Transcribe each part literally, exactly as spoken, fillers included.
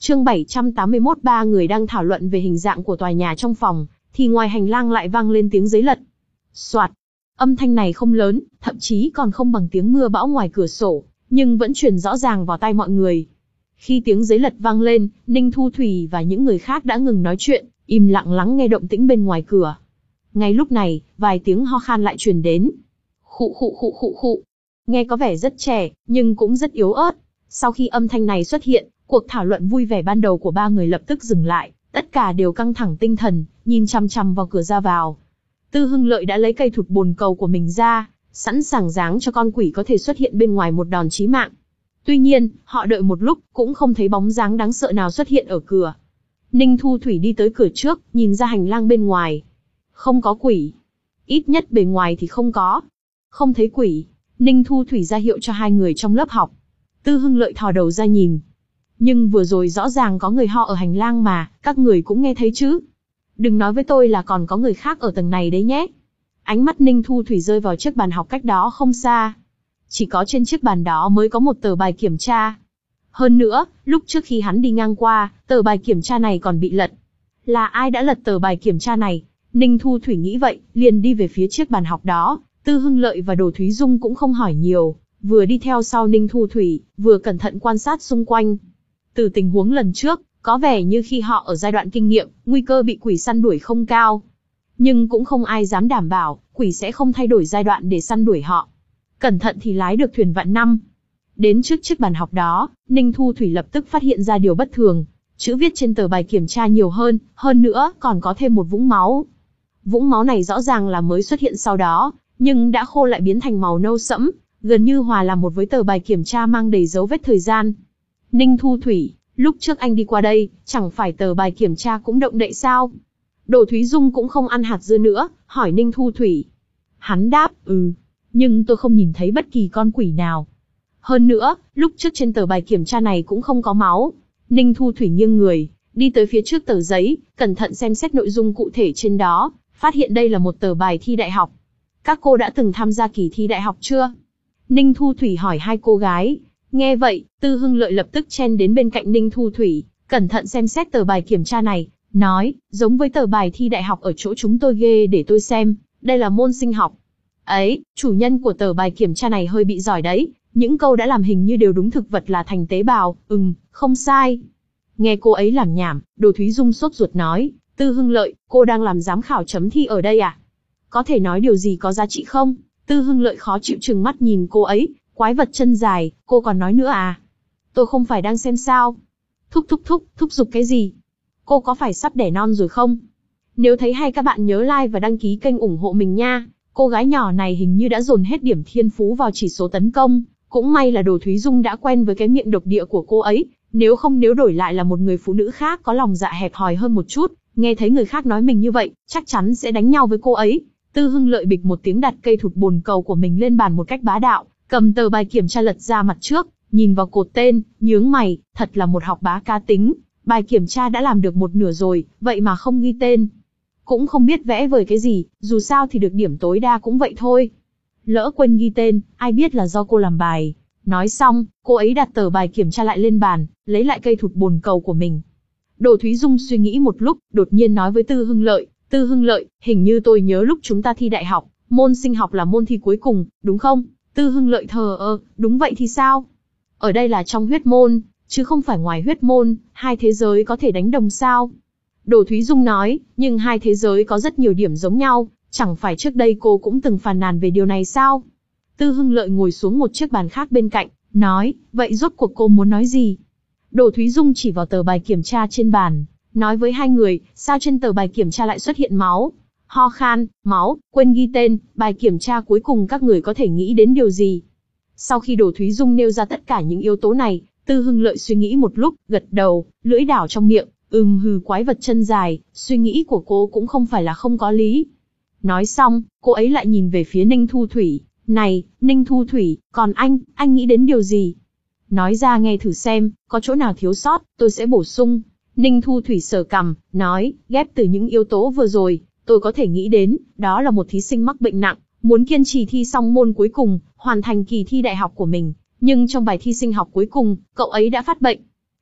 Chương bảy trăm tám mươi mốt. Ba người đang thảo luận về hình dạng của tòa nhà trong phòng, thì ngoài hành lang lại vang lên tiếng giấy lật. Soạt. Âm thanh này không lớn, thậm chí còn không bằng tiếng mưa bão ngoài cửa sổ, nhưng vẫn truyền rõ ràng vào tai mọi người. Khi tiếng giấy lật vang lên, Ninh Thu Thủy và những người khác đã ngừng nói chuyện, im lặng lắng nghe động tĩnh bên ngoài cửa. Ngay lúc này, vài tiếng ho khan lại truyền đến. Khụ khụ khụ khụ khụ. Nghe có vẻ rất trẻ, nhưng cũng rất yếu ớt. Sau khi âm thanh này xuất hiện, cuộc thảo luận vui vẻ ban đầu của ba người lập tức dừng lại, tất cả đều căng thẳng tinh thần, nhìn chằm chằm vào cửa ra vào. Tư Hưng Lợi đã lấy cây thụt bồn cầu của mình ra, sẵn sàng giáng cho con quỷ có thể xuất hiện bên ngoài một đòn chí mạng. Tuy nhiên, họ đợi một lúc, cũng không thấy bóng dáng đáng sợ nào xuất hiện ở cửa. Ninh Thu Thủy đi tới cửa trước, nhìn ra hành lang bên ngoài. Không có quỷ. Ít nhất bề ngoài thì không có. Không thấy quỷ. Ninh Thu Thủy ra hiệu cho hai người trong lớp học. Tư Hưng Lợi thò đầu ra nhìn. Nhưng vừa rồi rõ ràng có người ho ở hành lang mà, các người cũng nghe thấy chứ. Đừng nói với tôi là còn có người khác ở tầng này đấy nhé. Ánh mắt Ninh Thu Thủy rơi vào chiếc bàn học cách đó không xa. Chỉ có trên chiếc bàn đó mới có một tờ bài kiểm tra. Hơn nữa, lúc trước khi hắn đi ngang qua, tờ bài kiểm tra này còn bị lật. Là ai đã lật tờ bài kiểm tra này? Ninh Thu Thủy nghĩ vậy, liền đi về phía chiếc bàn học đó. Tư Hưng Lợi và Đồ Thúy Dung cũng không hỏi nhiều, vừa đi theo sau Ninh Thu Thủy, vừa cẩn thận quan sát xung quanh. Từ tình huống lần trước, có vẻ như khi họ ở giai đoạn kinh nghiệm, nguy cơ bị quỷ săn đuổi không cao. Nhưng cũng không ai dám đảm bảo, quỷ sẽ không thay đổi giai đoạn để săn đuổi họ. Cẩn thận thì lái được thuyền vạn năm. Đến trước chiếc bàn học đó, Ninh Thu Thủy lập tức phát hiện ra điều bất thường. Chữ viết trên tờ bài kiểm tra nhiều hơn, hơn nữa còn có thêm một vũng máu. Vũng máu này rõ ràng là mới xuất hiện sau đó, nhưng đã khô lại biến thành màu nâu sẫm, gần như hòa làm một với tờ bài kiểm tra mang đầy dấu vết thời gian. Ninh Thu Thủy, lúc trước anh đi qua đây, chẳng phải tờ bài kiểm tra cũng động đậy sao? Đồ Thúy Dung cũng không ăn hạt dưa nữa, hỏi Ninh Thu Thủy. Hắn đáp, ừ, nhưng tôi không nhìn thấy bất kỳ con quỷ nào. Hơn nữa, lúc trước trên tờ bài kiểm tra này cũng không có máu. Ninh Thu Thủy nghiêng người, đi tới phía trước tờ giấy, cẩn thận xem xét nội dung cụ thể trên đó, phát hiện đây là một tờ bài thi đại học. Các cô đã từng tham gia kỳ thi đại học chưa? Ninh Thu Thủy hỏi hai cô gái. Nghe vậy, Tư Hưng Lợi lập tức chen đến bên cạnh Ninh Thu Thủy, cẩn thận xem xét tờ bài kiểm tra này, nói, giống với tờ bài thi đại học ở chỗ chúng tôi ghê, để tôi xem, đây là môn sinh học. Ấy, chủ nhân của tờ bài kiểm tra này hơi bị giỏi đấy, những câu đã làm hình như đều đúng, thực vật là thành tế bào, ừm, không sai. Nghe cô ấy làm nhảm, Đồ Thúy Dung sốt ruột nói, Tư Hưng Lợi, cô đang làm giám khảo chấm thi ở đây à? Có thể nói điều gì có giá trị không? Tư Hưng Lợi khó chịu trừng mắt nhìn cô ấy, quái vật chân dài, cô còn nói nữa à? Tôi không phải đang xem sao? Thúc thúc thúc, thúc giục cái gì? Cô có phải sắp đẻ non rồi không? Nếu thấy hay các bạn nhớ like và đăng ký kênh ủng hộ mình nha. Cô gái nhỏ này hình như đã dồn hết điểm thiên phú vào chỉ số tấn công. Cũng may là Đồ Thúy Dung đã quen với cái miệng độc địa của cô ấy. Nếu không, nếu đổi lại là một người phụ nữ khác có lòng dạ hẹp hòi hơn một chút, nghe thấy người khác nói mình như vậy, chắc chắn sẽ đánh nhau với cô ấy. Tư Hưng Lợi bịch một tiếng đặt cây thụt bồn cầu của mình lên bàn một cách bá đạo, cầm tờ bài kiểm tra lật ra mặt trước, nhìn vào cột tên, nhướng mày, thật là một học bá cá tính. Bài kiểm tra đã làm được một nửa rồi, vậy mà không ghi tên. Cũng không biết vẽ vời cái gì, dù sao thì được điểm tối đa cũng vậy thôi. Lỡ quên ghi tên, ai biết là do cô làm bài. Nói xong, cô ấy đặt tờ bài kiểm tra lại lên bàn, lấy lại cây thụt bồn cầu của mình. Đồ Thúy Dung suy nghĩ một lúc, đột nhiên nói với Tư Hưng Lợi, Tư Hưng Lợi, hình như tôi nhớ lúc chúng ta thi đại học, môn sinh học là môn thi cuối cùng, đúng không? Tư Hưng Lợi thờ ơ, đúng vậy thì sao? Ở đây là trong huyết môn, chứ không phải ngoài huyết môn, hai thế giới có thể đánh đồng sao? Đồ Thúy Dung nói, nhưng hai thế giới có rất nhiều điểm giống nhau, chẳng phải trước đây cô cũng từng phàn nàn về điều này sao? Tư Hưng Lợi ngồi xuống một chiếc bàn khác bên cạnh, nói, vậy rốt cuộc cô muốn nói gì? Đồ Thúy Dung chỉ vào tờ bài kiểm tra trên bàn, nói với hai người, sao trên tờ bài kiểm tra lại xuất hiện máu? Ho khan, máu, quên ghi tên, bài kiểm tra cuối cùng các người có thể nghĩ đến điều gì? Sau khi Đồ Thúy Dung nêu ra tất cả những yếu tố này, Tư Hưng Lợi suy nghĩ một lúc, gật đầu, lưỡi đảo trong miệng, ừm hừ, quái vật chân dài, suy nghĩ của cô cũng không phải là không có lý. Nói xong, cô ấy lại nhìn về phía Ninh Thu Thủy, này, Ninh Thu Thủy, còn anh, anh nghĩ đến điều gì? Nói ra nghe thử xem, có chỗ nào thiếu sót, tôi sẽ bổ sung. Ninh Thu Thủy sờ cằm, nói, ghép từ những yếu tố vừa rồi, tôi có thể nghĩ đến, đó là một thí sinh mắc bệnh nặng, muốn kiên trì thi xong môn cuối cùng, hoàn thành kỳ thi đại học của mình, nhưng trong bài thi sinh học cuối cùng, cậu ấy đã phát bệnh.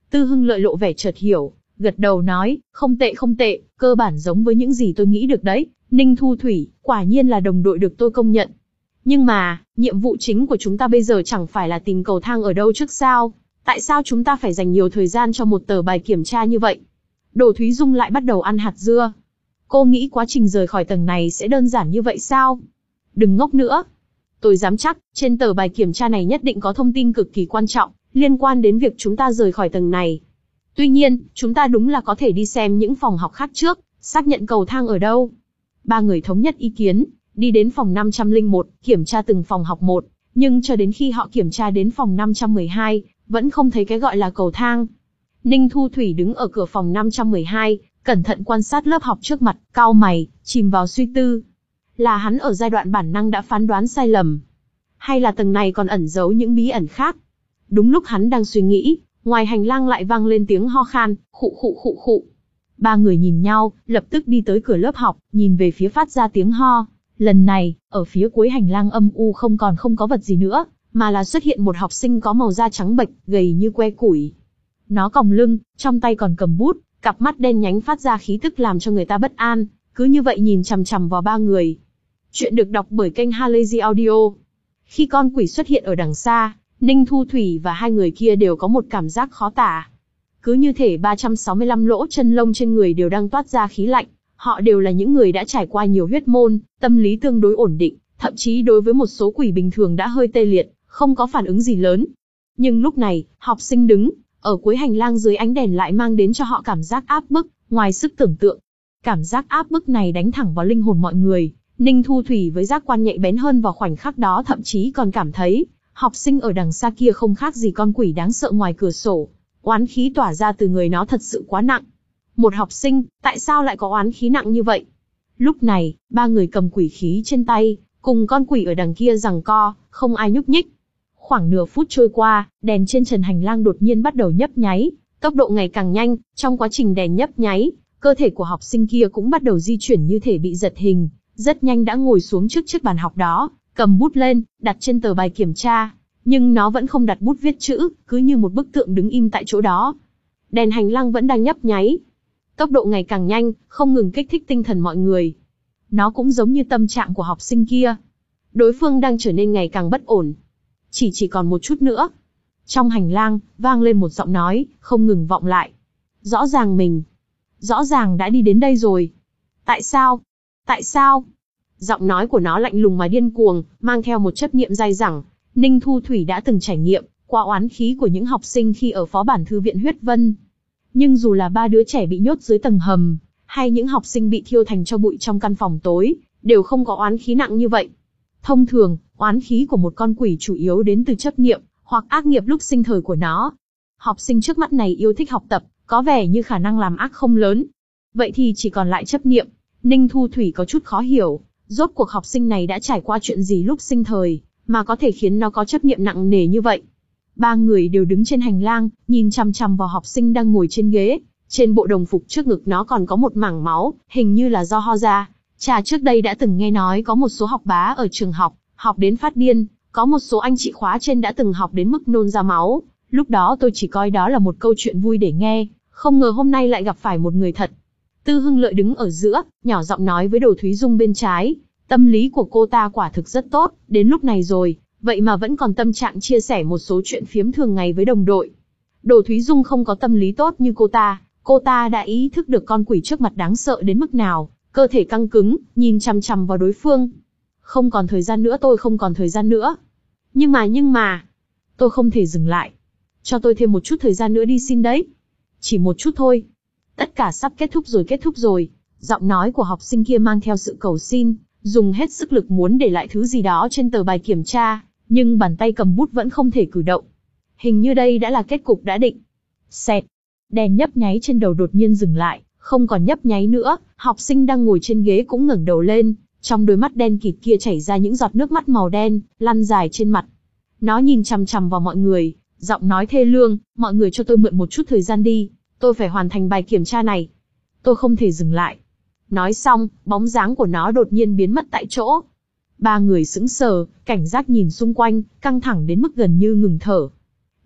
Tư Hưng Lợi lộ vẻ chợt hiểu, gật đầu nói, không tệ không tệ, cơ bản giống với những gì tôi nghĩ được đấy. Ninh Thu Thủy, quả nhiên là đồng đội được tôi công nhận. Nhưng mà, nhiệm vụ chính của chúng ta bây giờ chẳng phải là tìm cầu thang ở đâu trước sao? Tại sao chúng ta phải dành nhiều thời gian cho một tờ bài kiểm tra như vậy? Đồ Thúy Dung lại bắt đầu ăn hạt dưa. Cô nghĩ quá trình rời khỏi tầng này sẽ đơn giản như vậy sao? Đừng ngốc nữa. Tôi dám chắc, trên tờ bài kiểm tra này nhất định có thông tin cực kỳ quan trọng, liên quan đến việc chúng ta rời khỏi tầng này. Tuy nhiên, chúng ta đúng là có thể đi xem những phòng học khác trước, xác nhận cầu thang ở đâu. Ba người thống nhất ý kiến, đi đến phòng năm trăm lẻ một, kiểm tra từng phòng học một, nhưng cho đến khi họ kiểm tra đến phòng năm trăm mười hai, vẫn không thấy cái gọi là cầu thang. Ninh Thu Thủy đứng ở cửa phòng năm trăm mười hai, cẩn thận quan sát lớp học trước mặt, cau mày, chìm vào suy tư. Là hắn ở giai đoạn bản năng đã phán đoán sai lầm? Hay là tầng này còn ẩn giấu những bí ẩn khác? Đúng lúc hắn đang suy nghĩ, ngoài hành lang lại vang lên tiếng ho khan, khụ khụ khụ khụ. Ba người nhìn nhau, lập tức đi tới cửa lớp học, nhìn về phía phát ra tiếng ho. Lần này, ở phía cuối hành lang âm u không còn không có vật gì nữa, mà là xuất hiện một học sinh có màu da trắng bệch, gầy như que củi. Nó còng lưng, trong tay còn cầm bút, cặp mắt đen nhánh phát ra khí tức làm cho người ta bất an, cứ như vậy nhìn chằm chằm vào ba người. Chuyện được đọc bởi kênh Halazy Audio. Khi con quỷ xuất hiện ở đằng xa, Ninh Thu Thủy và hai người kia đều có một cảm giác khó tả. Cứ như thể ba trăm sáu mươi lăm lỗ chân lông trên người đều đang toát ra khí lạnh. Họ đều là những người đã trải qua nhiều huyết môn, tâm lý tương đối ổn định, thậm chí đối với một số quỷ bình thường đã hơi tê liệt, không có phản ứng gì lớn. Nhưng lúc này, học sinh đứng ở cuối hành lang dưới ánh đèn lại mang đến cho họ cảm giác áp bức, ngoài sức tưởng tượng. Cảm giác áp bức này đánh thẳng vào linh hồn mọi người. Ninh Thu Thủy với giác quan nhạy bén hơn vào khoảnh khắc đó thậm chí còn cảm thấy, học sinh ở đằng xa kia không khác gì con quỷ đáng sợ ngoài cửa sổ. Oán khí tỏa ra từ người nó thật sự quá nặng. Một học sinh, tại sao lại có oán khí nặng như vậy? Lúc này, ba người cầm quỷ khí trên tay, cùng con quỷ ở đằng kia giằng co, không ai nhúc nhích. Khoảng nửa phút trôi qua, đèn trên trần hành lang đột nhiên bắt đầu nhấp nháy, tốc độ ngày càng nhanh, trong quá trình đèn nhấp nháy, cơ thể của học sinh kia cũng bắt đầu di chuyển như thể bị giật hình, rất nhanh đã ngồi xuống trước chiếc bàn học đó, cầm bút lên, đặt trên tờ bài kiểm tra, nhưng nó vẫn không đặt bút viết chữ, cứ như một bức tượng đứng im tại chỗ đó. Đèn hành lang vẫn đang nhấp nháy, tốc độ ngày càng nhanh, không ngừng kích thích tinh thần mọi người. Nó cũng giống như tâm trạng của học sinh kia. Đối phương đang trở nên ngày càng bất ổn. Chỉ chỉ còn một chút nữa. Trong hành lang, vang lên một giọng nói, không ngừng vọng lại. Rõ ràng mình, rõ ràng đã đi đến đây rồi. Tại sao? Tại sao? Giọng nói của nó lạnh lùng mà điên cuồng, mang theo một chấp niệm dai dẳng. Ninh Thu Thủy đã từng trải nghiệm qua oán khí của những học sinh khi ở phó bản thư viện Huyết Vân. Nhưng dù là ba đứa trẻ bị nhốt dưới tầng hầm, hay những học sinh bị thiêu thành tro bụi trong căn phòng tối, đều không có oán khí nặng như vậy. Thông thường, oán khí của một con quỷ chủ yếu đến từ chấp niệm, hoặc ác nghiệp lúc sinh thời của nó. Học sinh trước mắt này yêu thích học tập, có vẻ như khả năng làm ác không lớn. Vậy thì chỉ còn lại chấp niệm. Ninh Thu Thủy có chút khó hiểu, rốt cuộc học sinh này đã trải qua chuyện gì lúc sinh thời, mà có thể khiến nó có chấp niệm nặng nề như vậy. Ba người đều đứng trên hành lang, nhìn chằm chằm vào học sinh đang ngồi trên ghế. Trên bộ đồng phục trước ngực nó còn có một mảng máu, hình như là do ho ra. Chà, trước đây đã từng nghe nói có một số học bá ở trường học, học đến phát điên, có một số anh chị khóa trên đã từng học đến mức nôn ra máu. Lúc đó tôi chỉ coi đó là một câu chuyện vui để nghe, không ngờ hôm nay lại gặp phải một người thật. Tư Hưng Lợi đứng ở giữa, nhỏ giọng nói với Đồ Thúy Dung bên trái. Tâm lý của cô ta quả thực rất tốt, đến lúc này rồi, vậy mà vẫn còn tâm trạng chia sẻ một số chuyện phiếm thường ngày với đồng đội. Đồ Thúy Dung không có tâm lý tốt như cô ta, cô ta đã ý thức được con quỷ trước mặt đáng sợ đến mức nào, cơ thể căng cứng, nhìn chằm chằm vào đối phương. Không còn thời gian nữa, tôi không còn thời gian nữa. Nhưng mà nhưng mà, tôi không thể dừng lại. Cho tôi thêm một chút thời gian nữa đi xin đấy. Chỉ một chút thôi. Tất cả sắp kết thúc rồi kết thúc rồi. Giọng nói của học sinh kia mang theo sự cầu xin, dùng hết sức lực muốn để lại thứ gì đó trên tờ bài kiểm tra, nhưng bàn tay cầm bút vẫn không thể cử động. Hình như đây đã là kết cục đã định. Xẹt. Đèn nhấp nháy trên đầu đột nhiên dừng lại, không còn nhấp nháy nữa, học sinh đang ngồi trên ghế cũng ngẩng đầu lên, trong đôi mắt đen kịt kia chảy ra những giọt nước mắt màu đen, lăn dài trên mặt. Nó nhìn chằm chằm vào mọi người, giọng nói thê lương, mọi người cho tôi mượn một chút thời gian đi, tôi phải hoàn thành bài kiểm tra này. Tôi không thể dừng lại. Nói xong, bóng dáng của nó đột nhiên biến mất tại chỗ. Ba người sững sờ, cảnh giác nhìn xung quanh, căng thẳng đến mức gần như ngừng thở.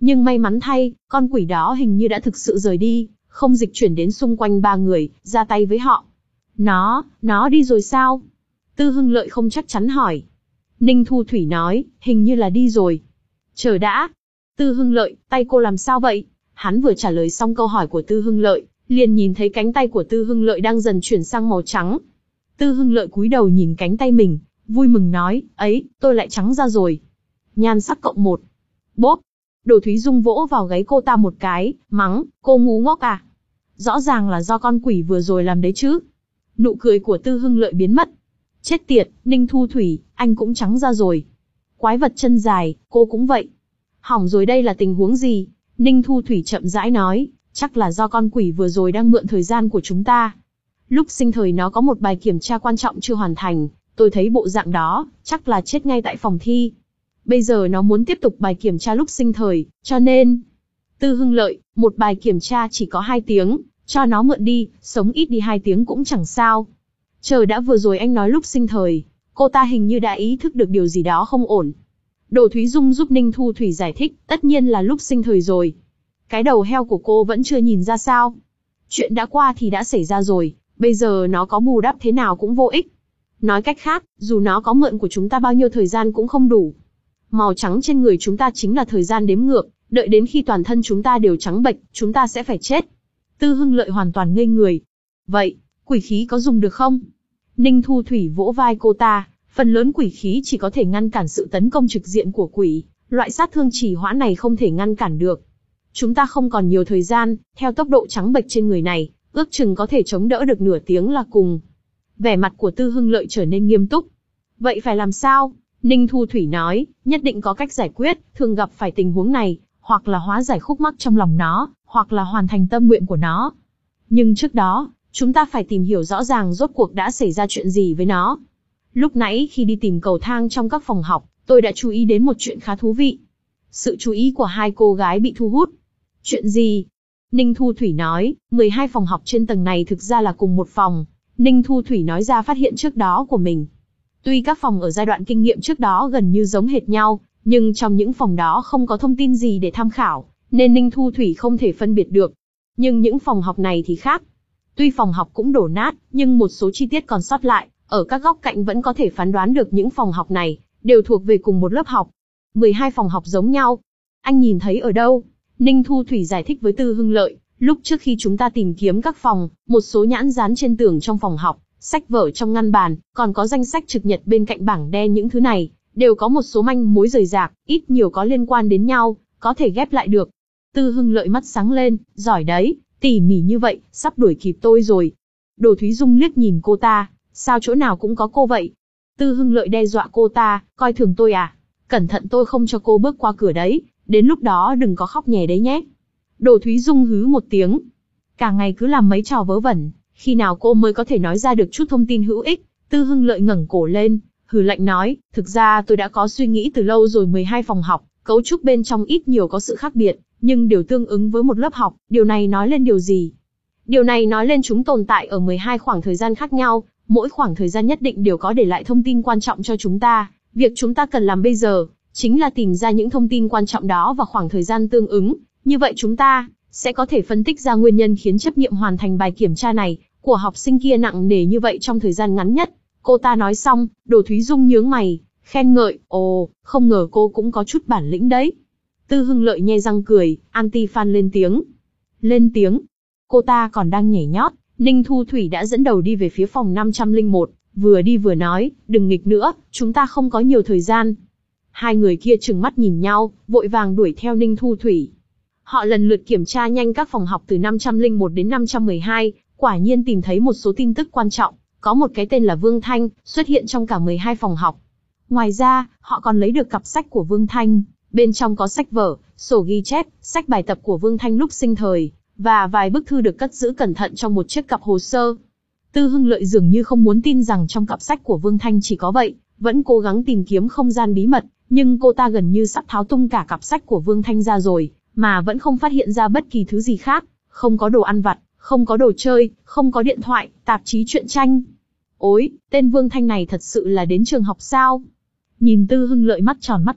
Nhưng may mắn thay, con quỷ đó hình như đã thực sự rời đi, không dịch chuyển đến xung quanh ba người, ra tay với họ. Nó, nó đi rồi sao? Tư Hưng Lợi không chắc chắn hỏi. Ninh Thu Thủy nói, hình như là đi rồi. Chờ đã. Tư Hưng Lợi, tay cô làm sao vậy? Hắn vừa trả lời xong câu hỏi của Tư Hưng Lợi, liền nhìn thấy cánh tay của Tư Hưng Lợi đang dần chuyển sang màu trắng. Tư Hưng Lợi cúi đầu nhìn cánh tay mình, vui mừng nói, ấy, tôi lại trắng ra rồi. Nhan sắc cộng một. Bốp. Đỗ Thúy Dung vỗ vào gáy cô ta một cái, mắng, cô ngu ngốc à? Rõ ràng là do con quỷ vừa rồi làm đấy chứ. Nụ cười của Tư Hưng Lợi biến mất. Chết tiệt, Ninh Thu Thủy, anh cũng trắng ra rồi. Quái vật chân dài, cô cũng vậy. Hỏng rồi, đây là tình huống gì? Ninh Thu Thủy chậm rãi nói, chắc là do con quỷ vừa rồi đang mượn thời gian của chúng ta. Lúc sinh thời nó có một bài kiểm tra quan trọng chưa hoàn thành, tôi thấy bộ dạng đó, chắc là chết ngay tại phòng thi. Bây giờ nó muốn tiếp tục bài kiểm tra lúc sinh thời, cho nên... Tư Hưng Lợi, một bài kiểm tra chỉ có hai tiếng, cho nó mượn đi, sống ít đi hai tiếng cũng chẳng sao. Chờ đã, vừa rồi anh nói lúc sinh thời, cô ta hình như đã ý thức được điều gì đó không ổn. Đỗ Thúy Dung giúp Ninh Thu Thủy giải thích, tất nhiên là lúc sinh thời rồi. Cái đầu heo của cô vẫn chưa nhìn ra sao. Chuyện đã qua thì đã xảy ra rồi, bây giờ nó có bù đắp thế nào cũng vô ích. Nói cách khác, dù nó có mượn của chúng ta bao nhiêu thời gian cũng không đủ. Màu trắng trên người chúng ta chính là thời gian đếm ngược, đợi đến khi toàn thân chúng ta đều trắng bệch, chúng ta sẽ phải chết. Tư Hưng Lợi hoàn toàn ngây người. Vậy, quỷ khí có dùng được không? Ninh Thu Thủy vỗ vai cô ta, phần lớn quỷ khí chỉ có thể ngăn cản sự tấn công trực diện của quỷ, loại sát thương trì hoãn này không thể ngăn cản được. Chúng ta không còn nhiều thời gian, theo tốc độ trắng bệch trên người này, ước chừng có thể chống đỡ được nửa tiếng là cùng. Vẻ mặt của Tư Hưng Lợi trở nên nghiêm túc. Vậy phải làm sao? Ninh Thu Thủy nói, nhất định có cách giải quyết, thường gặp phải tình huống này, hoặc là hóa giải khúc mắc trong lòng nó, hoặc là hoàn thành tâm nguyện của nó. Nhưng trước đó, chúng ta phải tìm hiểu rõ ràng rốt cuộc đã xảy ra chuyện gì với nó. Lúc nãy khi đi tìm cầu thang trong các phòng học, tôi đã chú ý đến một chuyện khá thú vị. Sự chú ý của hai cô gái bị thu hút. Chuyện gì? Ninh Thu Thủy nói, mười hai phòng học trên tầng này thực ra là cùng một phòng. Ninh Thu Thủy nói ra phát hiện trước đó của mình. Tuy các phòng ở giai đoạn kinh nghiệm trước đó gần như giống hệt nhau, nhưng trong những phòng đó không có thông tin gì để tham khảo, nên Ninh Thu Thủy không thể phân biệt được. Nhưng những phòng học này thì khác. Tuy phòng học cũng đổ nát, nhưng một số chi tiết còn sót lại, ở các góc cạnh vẫn có thể phán đoán được những phòng học này đều thuộc về cùng một lớp học. mười hai phòng học giống nhau. Anh nhìn thấy ở đâu? Ninh Thu Thủy giải thích với Tư Hưng Lợi, lúc trước khi chúng ta tìm kiếm các phòng, một số nhãn dán trên tường trong phòng học, sách vở trong ngăn bàn, còn có danh sách trực nhật bên cạnh bảng đen, những thứ này đều có một số manh mối rời rạc, ít nhiều có liên quan đến nhau, có thể ghép lại được. Tư Hưng Lợi mắt sáng lên, giỏi đấy, tỉ mỉ như vậy, sắp đuổi kịp tôi rồi. Đỗ Thúy Dung liếc nhìn cô ta, sao chỗ nào cũng có cô vậy? Tư Hưng Lợi đe dọa cô ta, coi thường tôi à? Cẩn thận tôi không cho cô bước qua cửa đấy, đến lúc đó đừng có khóc nhè đấy nhé. Đỗ Thúy Dung hứ một tiếng. Cả ngày cứ làm mấy trò vớ vẩn, khi nào cô mới có thể nói ra được chút thông tin hữu ích? Tư Hưng Lợi ngẩng cổ lên, hừ lạnh nói, thực ra tôi đã có suy nghĩ từ lâu rồi. mười hai phòng học, cấu trúc bên trong ít nhiều có sự khác biệt, nhưng đều tương ứng với một lớp học. Điều này nói lên điều gì? Điều này nói lên chúng tồn tại ở mười hai khoảng thời gian khác nhau, mỗi khoảng thời gian nhất định đều có để lại thông tin quan trọng cho chúng ta. Việc chúng ta cần làm bây giờ, chính là tìm ra những thông tin quan trọng đó và khoảng thời gian tương ứng. Như vậy chúng ta sẽ có thể phân tích ra nguyên nhân khiến trách nhiệm hoàn thành bài kiểm tra này của học sinh kia nặng nề như vậy trong thời gian ngắn nhất. Cô ta nói xong, Đỗ Thúy Dung nhướng mày, khen ngợi, ồ, không ngờ cô cũng có chút bản lĩnh đấy. Tư Hưng Lợi nhe răng cười, anti-fan lên tiếng. Lên tiếng. Cô ta còn đang nhảy nhót, Ninh Thu Thủy đã dẫn đầu đi về phía phòng năm trăm lẻ một, vừa đi vừa nói, đừng nghịch nữa, chúng ta không có nhiều thời gian. Hai người kia trừng mắt nhìn nhau, vội vàng đuổi theo Ninh Thu Thủy. Họ lần lượt kiểm tra nhanh các phòng học từ năm trăm lẻ một đến năm trăm mười hai, quả nhiên tìm thấy một số tin tức quan trọng, có một cái tên là Vương Thanh, xuất hiện trong cả mười hai phòng học. Ngoài ra, họ còn lấy được cặp sách của Vương Thanh, bên trong có sách vở, sổ ghi chép, sách bài tập của Vương Thanh lúc sinh thời, và vài bức thư được cất giữ cẩn thận trong một chiếc cặp hồ sơ. Tư Hưng Lợi dường như không muốn tin rằng trong cặp sách của Vương Thanh chỉ có vậy, vẫn cố gắng tìm kiếm không gian bí mật, nhưng cô ta gần như sắp tháo tung cả cặp sách của Vương Thanh ra rồi, mà vẫn không phát hiện ra bất kỳ thứ gì khác, không có đồ ăn vặt, không có đồ chơi, không có điện thoại, tạp chí truyện tranh. Ôi, tên Vương Thanh này thật sự là đến trường học sao? Nhìn Tư Hưng Lợi mắt tròn mắt dẹt,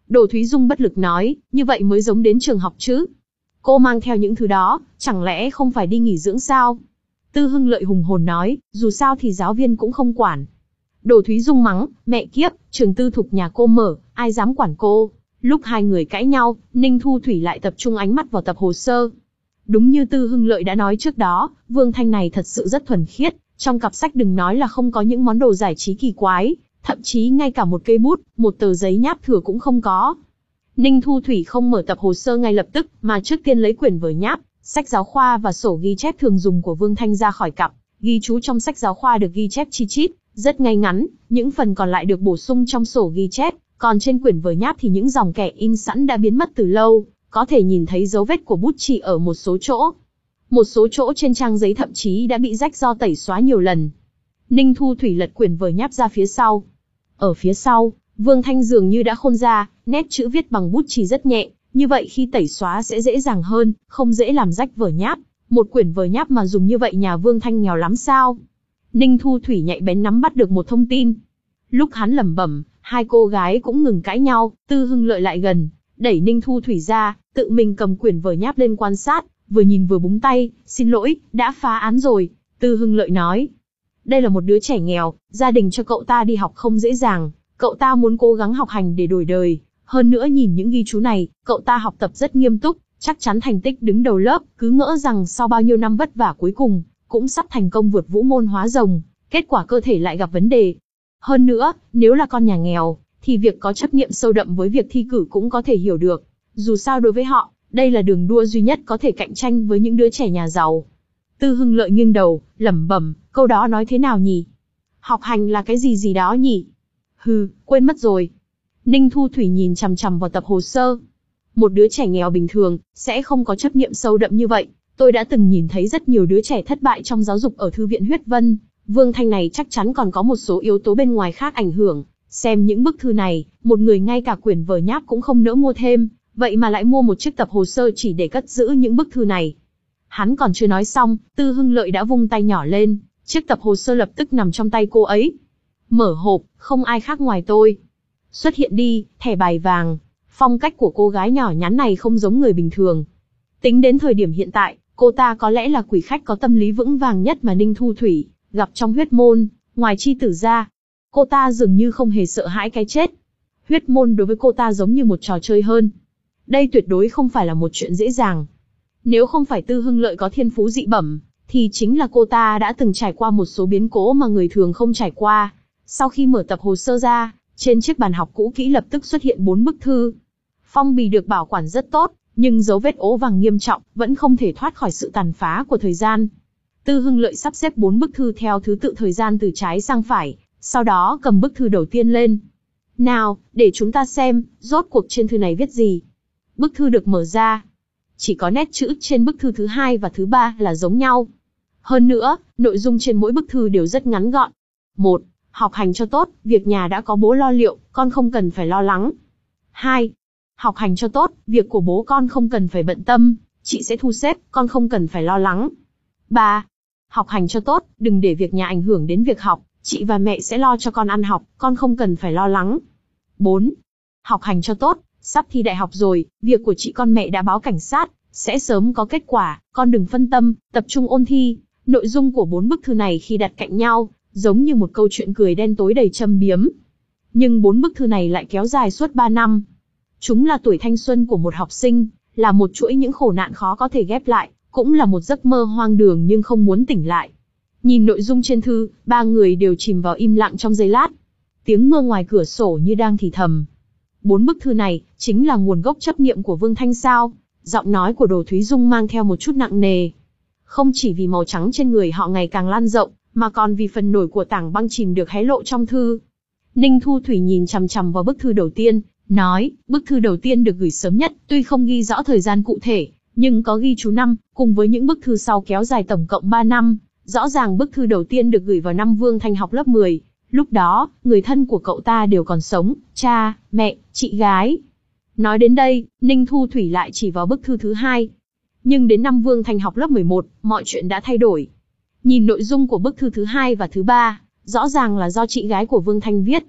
Đồ Thúy Dung bất lực nói, như vậy mới giống đến trường học chứ. Cô mang theo những thứ đó, chẳng lẽ không phải đi nghỉ dưỡng sao? Tư Hưng Lợi hùng hồn nói, dù sao thì giáo viên cũng không quản. Đồ Thúy Dung mắng, mẹ kiếp, trường tư thục nhà cô mở, ai dám quản cô. Lúc hai người cãi nhau, Ninh Thu Thủy lại tập trung ánh mắt vào tập hồ sơ. Đúng như Tư Hưng Lợi đã nói trước đó, Vương Thanh này thật sự rất thuần khiết, trong cặp sách đừng nói là không có những món đồ giải trí kỳ quái, thậm chí ngay cả một cây bút, một tờ giấy nháp thừa cũng không có. Ninh Thu Thủy không mở tập hồ sơ ngay lập tức, mà trước tiên lấy quyển vở nháp, sách giáo khoa và sổ ghi chép thường dùng của Vương Thanh ra khỏi cặp. Ghi chú trong sách giáo khoa được ghi chép chi chít, rất ngay ngắn, những phần còn lại được bổ sung trong sổ ghi chép, còn trên quyển vở nháp thì những dòng kẻ in sẵn đã biến mất từ lâu, có thể nhìn thấy dấu vết của bút chì ở một số chỗ. Một số chỗ trên trang giấy thậm chí đã bị rách do tẩy xóa nhiều lần. Ninh Thu Thủy lật quyển vở nháp ra phía sau. Ở phía sau, Vương Thanh dường như đã khôn ra, nét chữ viết bằng bút chì rất nhẹ, như vậy khi tẩy xóa sẽ dễ dàng hơn, không dễ làm rách vở nháp. Một quyển vở nháp mà dùng như vậy nhà Vương Thanh nghèo lắm sao? Ninh Thu Thủy nhạy bén nắm bắt được một thông tin. Lúc hắn lẩm bẩm, hai cô gái cũng ngừng cãi nhau, Tư Hưng Lợi lại gần, đẩy Ninh Thu Thủy ra, tự mình cầm quyển vở nháp lên quan sát, vừa nhìn vừa búng tay, xin lỗi, đã phá án rồi. Tư Hưng Lợi nói, đây là một đứa trẻ nghèo, gia đình cho cậu ta đi học không dễ dàng, cậu ta muốn cố gắng học hành để đổi đời. Hơn nữa nhìn những ghi chú này, cậu ta học tập rất nghiêm túc, chắc chắn thành tích đứng đầu lớp, cứ ngỡ rằng sau bao nhiêu năm vất vả cuối cùng, cũng sắp thành công vượt vũ môn hóa rồng, kết quả cơ thể lại gặp vấn đề. Hơn nữa, nếu là con nhà nghèo, thì việc có chấp niệm sâu đậm với việc thi cử cũng có thể hiểu được. Dù sao đối với họ, đây là đường đua duy nhất có thể cạnh tranh với những đứa trẻ nhà giàu. Tư Hưng Lợi nghiêng đầu, lẩm bẩm, câu đó nói thế nào nhỉ? Học hành là cái gì gì đó nhỉ? Hừ, quên mất rồi. Ninh Thu Thủy nhìn chằm chằm vào tập hồ sơ. Một đứa trẻ nghèo bình thường, sẽ không có chấp niệm sâu đậm như vậy. Tôi đã từng nhìn thấy rất nhiều đứa trẻ thất bại trong giáo dục ở Thư viện Huyết Vân. Vương Thanh này chắc chắn còn có một số yếu tố bên ngoài khác ảnh hưởng. Xem những bức thư này, một người ngay cả quyển vở nháp cũng không nỡ mua thêm, vậy mà lại mua một chiếc tập hồ sơ chỉ để cất giữ những bức thư này. Hắn còn chưa nói xong, Tư Hưng Lợi đã vung tay nhỏ lên, chiếc tập hồ sơ lập tức nằm trong tay cô ấy. Mở hộp, không ai khác ngoài tôi. Xuất hiện đi, thẻ bài vàng. Phong cách của cô gái nhỏ nhắn này không giống người bình thường. Tính đến thời điểm hiện tại, cô ta có lẽ là quỷ khách có tâm lý vững vàng nhất mà Ninh Thu Thủy gặp trong huyết môn, ngoài chi tử ra. Cô ta dường như không hề sợ hãi cái chết. Huyết môn đối với cô ta giống như một trò chơi hơn. Đây tuyệt đối không phải là một chuyện dễ dàng. Nếu không phải Tư Hưng Lợi có thiên phú dị bẩm, thì chính là cô ta đã từng trải qua một số biến cố mà người thường không trải qua. Sau khi mở tập hồ sơ ra, trên chiếc bàn học cũ kỹ lập tức xuất hiện bốn bức thư. Phong bì được bảo quản rất tốt, nhưng dấu vết ố vàng nghiêm trọng, vẫn không thể thoát khỏi sự tàn phá của thời gian. Tư Hưng Lợi sắp xếp bốn bức thư theo thứ tự thời gian từ trái sang phải, sau đó cầm bức thư đầu tiên lên. Nào, để chúng ta xem, rốt cuộc trên thư này viết gì. Bức thư được mở ra. Chỉ có nét chữ trên bức thư thứ hai và thứ ba là giống nhau. Hơn nữa, nội dung trên mỗi bức thư đều rất ngắn gọn. một. Học hành cho tốt, việc nhà đã có bố lo liệu, con không cần phải lo lắng. hai. Học hành cho tốt, việc của bố con không cần phải bận tâm, chị sẽ thu xếp, con không cần phải lo lắng. ba. Học hành cho tốt, đừng để việc nhà ảnh hưởng đến việc học, chị và mẹ sẽ lo cho con ăn học, con không cần phải lo lắng. bốn. Học hành cho tốt, sắp thi đại học rồi, việc của chị con mẹ đã báo cảnh sát, sẽ sớm có kết quả, con đừng phân tâm, tập trung ôn thi. Nội dung của bốn bức thư này khi đặt cạnh nhau, giống như một câu chuyện cười đen tối đầy châm biếm. Nhưng bốn bức thư này lại kéo dài suốt ba năm. Chúng là tuổi thanh xuân của một học sinh, là một chuỗi những khổ nạn khó có thể ghép lại, cũng là một giấc mơ hoang đường nhưng không muốn tỉnh lại. Nhìn nội dung trên thư, ba người đều chìm vào im lặng trong giây lát. Tiếng mưa ngoài cửa sổ như đang thì thầm. Bốn bức thư này, chính là nguồn gốc chấp niệm của Vương Thanh sao? Giọng nói của Đồ Thúy Dung mang theo một chút nặng nề. Không chỉ vì màu trắng trên người họ ngày càng lan rộng, mà còn vì phần nổi của tảng băng chìm được hé lộ trong thư. Ninh Thu Thủy nhìn chằm chằm vào bức thư đầu tiên, nói, bức thư đầu tiên được gửi sớm nhất, tuy không ghi rõ thời gian cụ thể, nhưng có ghi chú năm, cùng với những bức thư sau kéo dài tổng cộng ba năm. Rõ ràng bức thư đầu tiên được gửi vào năm Vương Thanh học lớp mười. Lúc đó, người thân của cậu ta đều còn sống, cha, mẹ, chị gái. Nói đến đây, Ninh Thu Thủy lại chỉ vào bức thư thứ hai. Nhưng đến năm Vương Thanh học lớp mười một, mọi chuyện đã thay đổi. Nhìn nội dung của bức thư thứ hai và thứ ba, rõ ràng là do chị gái của Vương Thanh viết.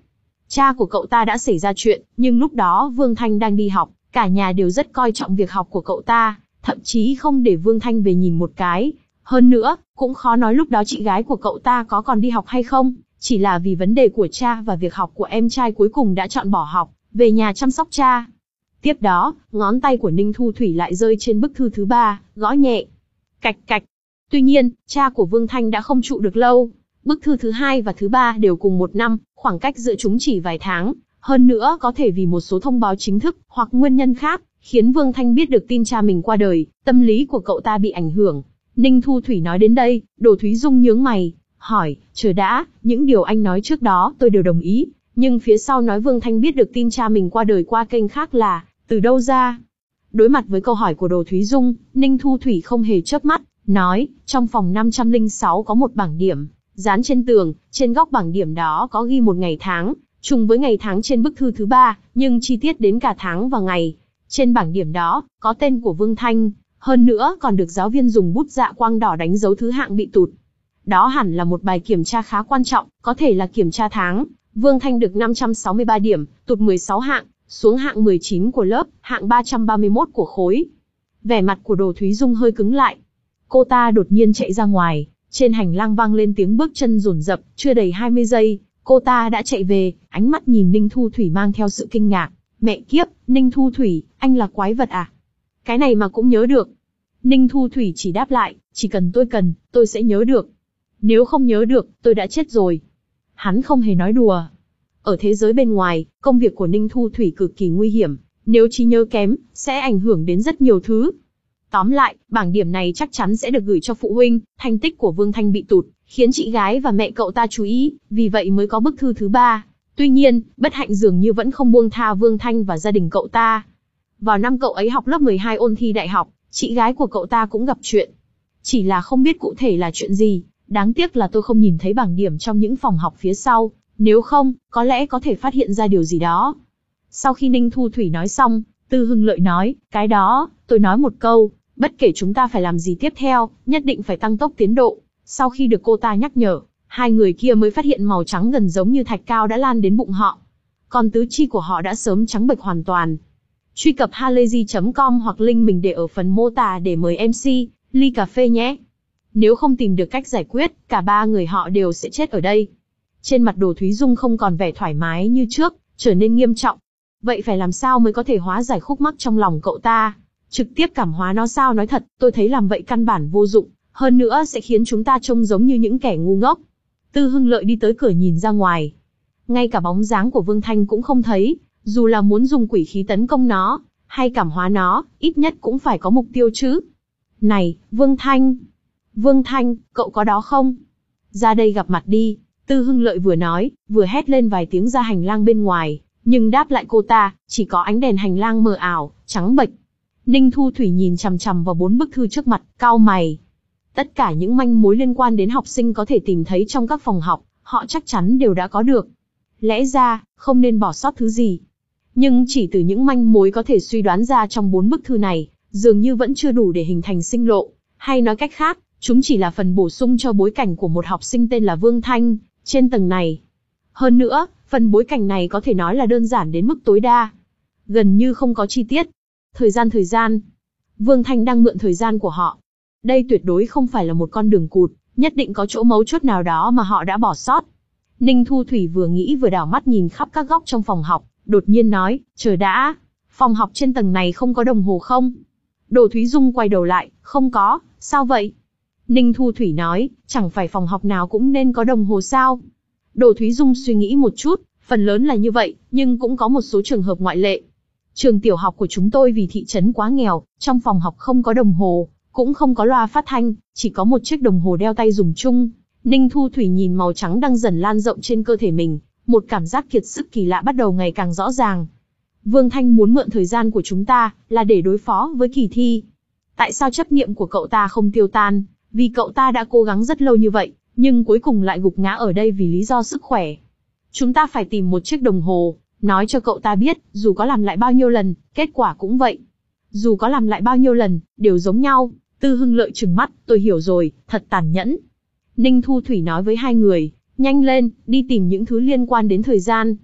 Cha của cậu ta đã xảy ra chuyện, nhưng lúc đó Vương Thanh đang đi học, cả nhà đều rất coi trọng việc học của cậu ta, thậm chí không để Vương Thanh về nhìn một cái. Hơn nữa, cũng khó nói lúc đó chị gái của cậu ta có còn đi học hay không, chỉ là vì vấn đề của cha và việc học của em trai cuối cùng đã chọn bỏ học, về nhà chăm sóc cha. Tiếp đó, ngón tay của Ninh Thu Thủy lại rơi trên bức thư thứ ba, gõ nhẹ. Cạch cạch. Tuy nhiên, cha của Vương Thanh đã không trụ được lâu. Bức thư thứ hai và thứ ba đều cùng một năm, khoảng cách giữa chúng chỉ vài tháng. Hơn nữa có thể vì một số thông báo chính thức, hoặc nguyên nhân khác, khiến Vương Thanh biết được tin cha mình qua đời, tâm lý của cậu ta bị ảnh hưởng. Ninh Thu Thủy nói đến đây, Đỗ Thúy Dung nhướng mày, hỏi, chờ đã, những điều anh nói trước đó tôi đều đồng ý, nhưng phía sau nói Vương Thanh biết được tin cha mình qua đời qua kênh khác là, từ đâu ra? Đối mặt với câu hỏi của Đỗ Thúy Dung, Ninh Thu Thủy không hề chớp mắt, nói, trong phòng năm trăm lẻ sáu có một bảng điểm, dán trên tường, trên góc bảng điểm đó có ghi một ngày tháng, trùng với ngày tháng trên bức thư thứ ba, nhưng chi tiết đến cả tháng và ngày. Trên bảng điểm đó, có tên của Vương Thanh, hơn nữa còn được giáo viên dùng bút dạ quang đỏ đánh dấu thứ hạng bị tụt. Đó hẳn là một bài kiểm tra khá quan trọng, có thể là kiểm tra tháng. Vương Thanh được năm trăm sáu mươi ba điểm, tụt mười sáu hạng, xuống hạng mười chín của lớp, hạng ba trăm ba mươi mốt của khối. Vẻ mặt của Đỗ Thúy Dung hơi cứng lại. Cô ta đột nhiên chạy ra ngoài, trên hành lang vang lên tiếng bước chân dồn dập, chưa đầy hai mươi giây, cô ta đã chạy về, ánh mắt nhìn Ninh Thu Thủy mang theo sự kinh ngạc. Mẹ kiếp, Ninh Thu Thủy, anh là quái vật à? Cái này mà cũng nhớ được. Ninh Thu Thủy chỉ đáp lại, chỉ cần tôi cần, tôi sẽ nhớ được. Nếu không nhớ được, tôi đã chết rồi. Hắn không hề nói đùa. Ở thế giới bên ngoài, công việc của Ninh Thu Thủy cực kỳ nguy hiểm, nếu trí nhớ kém, sẽ ảnh hưởng đến rất nhiều thứ. Tóm lại, bảng điểm này chắc chắn sẽ được gửi cho phụ huynh, thành tích của Vương Thanh bị tụt, khiến chị gái và mẹ cậu ta chú ý, vì vậy mới có bức thư thứ ba. Tuy nhiên, bất hạnh dường như vẫn không buông tha Vương Thanh và gia đình cậu ta. Vào năm cậu ấy học lớp mười hai ôn thi đại học, chị gái của cậu ta cũng gặp chuyện. Chỉ là không biết cụ thể là chuyện gì, đáng tiếc là tôi không nhìn thấy bảng điểm trong những phòng học phía sau, nếu không, có lẽ có thể phát hiện ra điều gì đó. Sau khi Ninh Thu Thủy nói xong, Tư Hưng Lợi nói, cái đó, tôi nói một câu, bất kể chúng ta phải làm gì tiếp theo, nhất định phải tăng tốc tiến độ. Sau khi được cô ta nhắc nhở, hai người kia mới phát hiện màu trắng gần giống như thạch cao đã lan đến bụng họ. Còn tứ chi của họ đã sớm trắng bệch hoàn toàn. Truy cập halayzi chấm com hoặc link mình để ở phần mô tả để mời em xê, ly cà phê nhé. Nếu không tìm được cách giải quyết, cả ba người họ đều sẽ chết ở đây. Trên mặt Đỗ Thúy Dung không còn vẻ thoải mái như trước, trở nên nghiêm trọng. Vậy phải làm sao mới có thể hóa giải khúc mắc trong lòng cậu ta? Trực tiếp cảm hóa nó sao? Nói thật, tôi thấy làm vậy căn bản vô dụng, hơn nữa sẽ khiến chúng ta trông giống như những kẻ ngu ngốc. Tư Hưng Lợi đi tới cửa nhìn ra ngoài. Ngay cả bóng dáng của Vương Thanh cũng không thấy, dù là muốn dùng quỷ khí tấn công nó, hay cảm hóa nó, ít nhất cũng phải có mục tiêu chứ. Này, Vương Thanh! Vương Thanh, cậu có đó không? Ra đây gặp mặt đi. Tư Hưng Lợi vừa nói, vừa hét lên vài tiếng ra hành lang bên ngoài, nhưng đáp lại cô ta, chỉ có ánh đèn hành lang mờ ảo, trắng bệch. Ninh Thu Thủy nhìn chằm chằm vào bốn bức thư trước mặt, cau mày. Tất cả những manh mối liên quan đến học sinh có thể tìm thấy trong các phòng học, họ chắc chắn đều đã có được. Lẽ ra, không nên bỏ sót thứ gì. Nhưng chỉ từ những manh mối có thể suy đoán ra trong bốn bức thư này, dường như vẫn chưa đủ để hình thành sinh lộ. Hay nói cách khác, chúng chỉ là phần bổ sung cho bối cảnh của một học sinh tên là Vương Thanh, trên tầng này. Hơn nữa, phần bối cảnh này có thể nói là đơn giản đến mức tối đa. Gần như không có chi tiết. Thời gian thời gian. Vương Thanh đang mượn thời gian của họ. Đây tuyệt đối không phải là một con đường cụt, nhất định có chỗ mấu chốt nào đó mà họ đã bỏ sót. Ninh Thu Thủy vừa nghĩ vừa đảo mắt nhìn khắp các góc trong phòng học, đột nhiên nói, chờ đã, phòng học trên tầng này không có đồng hồ không? Đỗ Thúy Dung quay đầu lại, không có, sao vậy? Ninh Thu Thủy nói, chẳng phải phòng học nào cũng nên có đồng hồ sao? Đỗ Thúy Dung suy nghĩ một chút, phần lớn là như vậy, nhưng cũng có một số trường hợp ngoại lệ. Trường tiểu học của chúng tôi vì thị trấn quá nghèo, trong phòng học không có đồng hồ, cũng không có loa phát thanh, chỉ có một chiếc đồng hồ đeo tay dùng chung. Ninh Thu Thủy nhìn màu trắng đang dần lan rộng trên cơ thể mình, một cảm giác kiệt sức kỳ lạ bắt đầu ngày càng rõ ràng. Vương Thanh muốn mượn thời gian của chúng ta, là để đối phó với kỳ thi. Tại sao chấp niệm của cậu ta không tiêu tan? Vì cậu ta đã cố gắng rất lâu như vậy, nhưng cuối cùng lại gục ngã ở đây vì lý do sức khỏe. Chúng ta phải tìm một chiếc đồng hồ, nói cho cậu ta biết, dù có làm lại bao nhiêu lần, kết quả cũng vậy. Dù có làm lại bao nhiêu lần, đều giống nhau. Tư Hưng Lợi trừng mắt, tôi hiểu rồi, thật tàn nhẫn. Ninh Thu Thủy nói với hai người, nhanh lên, đi tìm những thứ liên quan đến thời gian.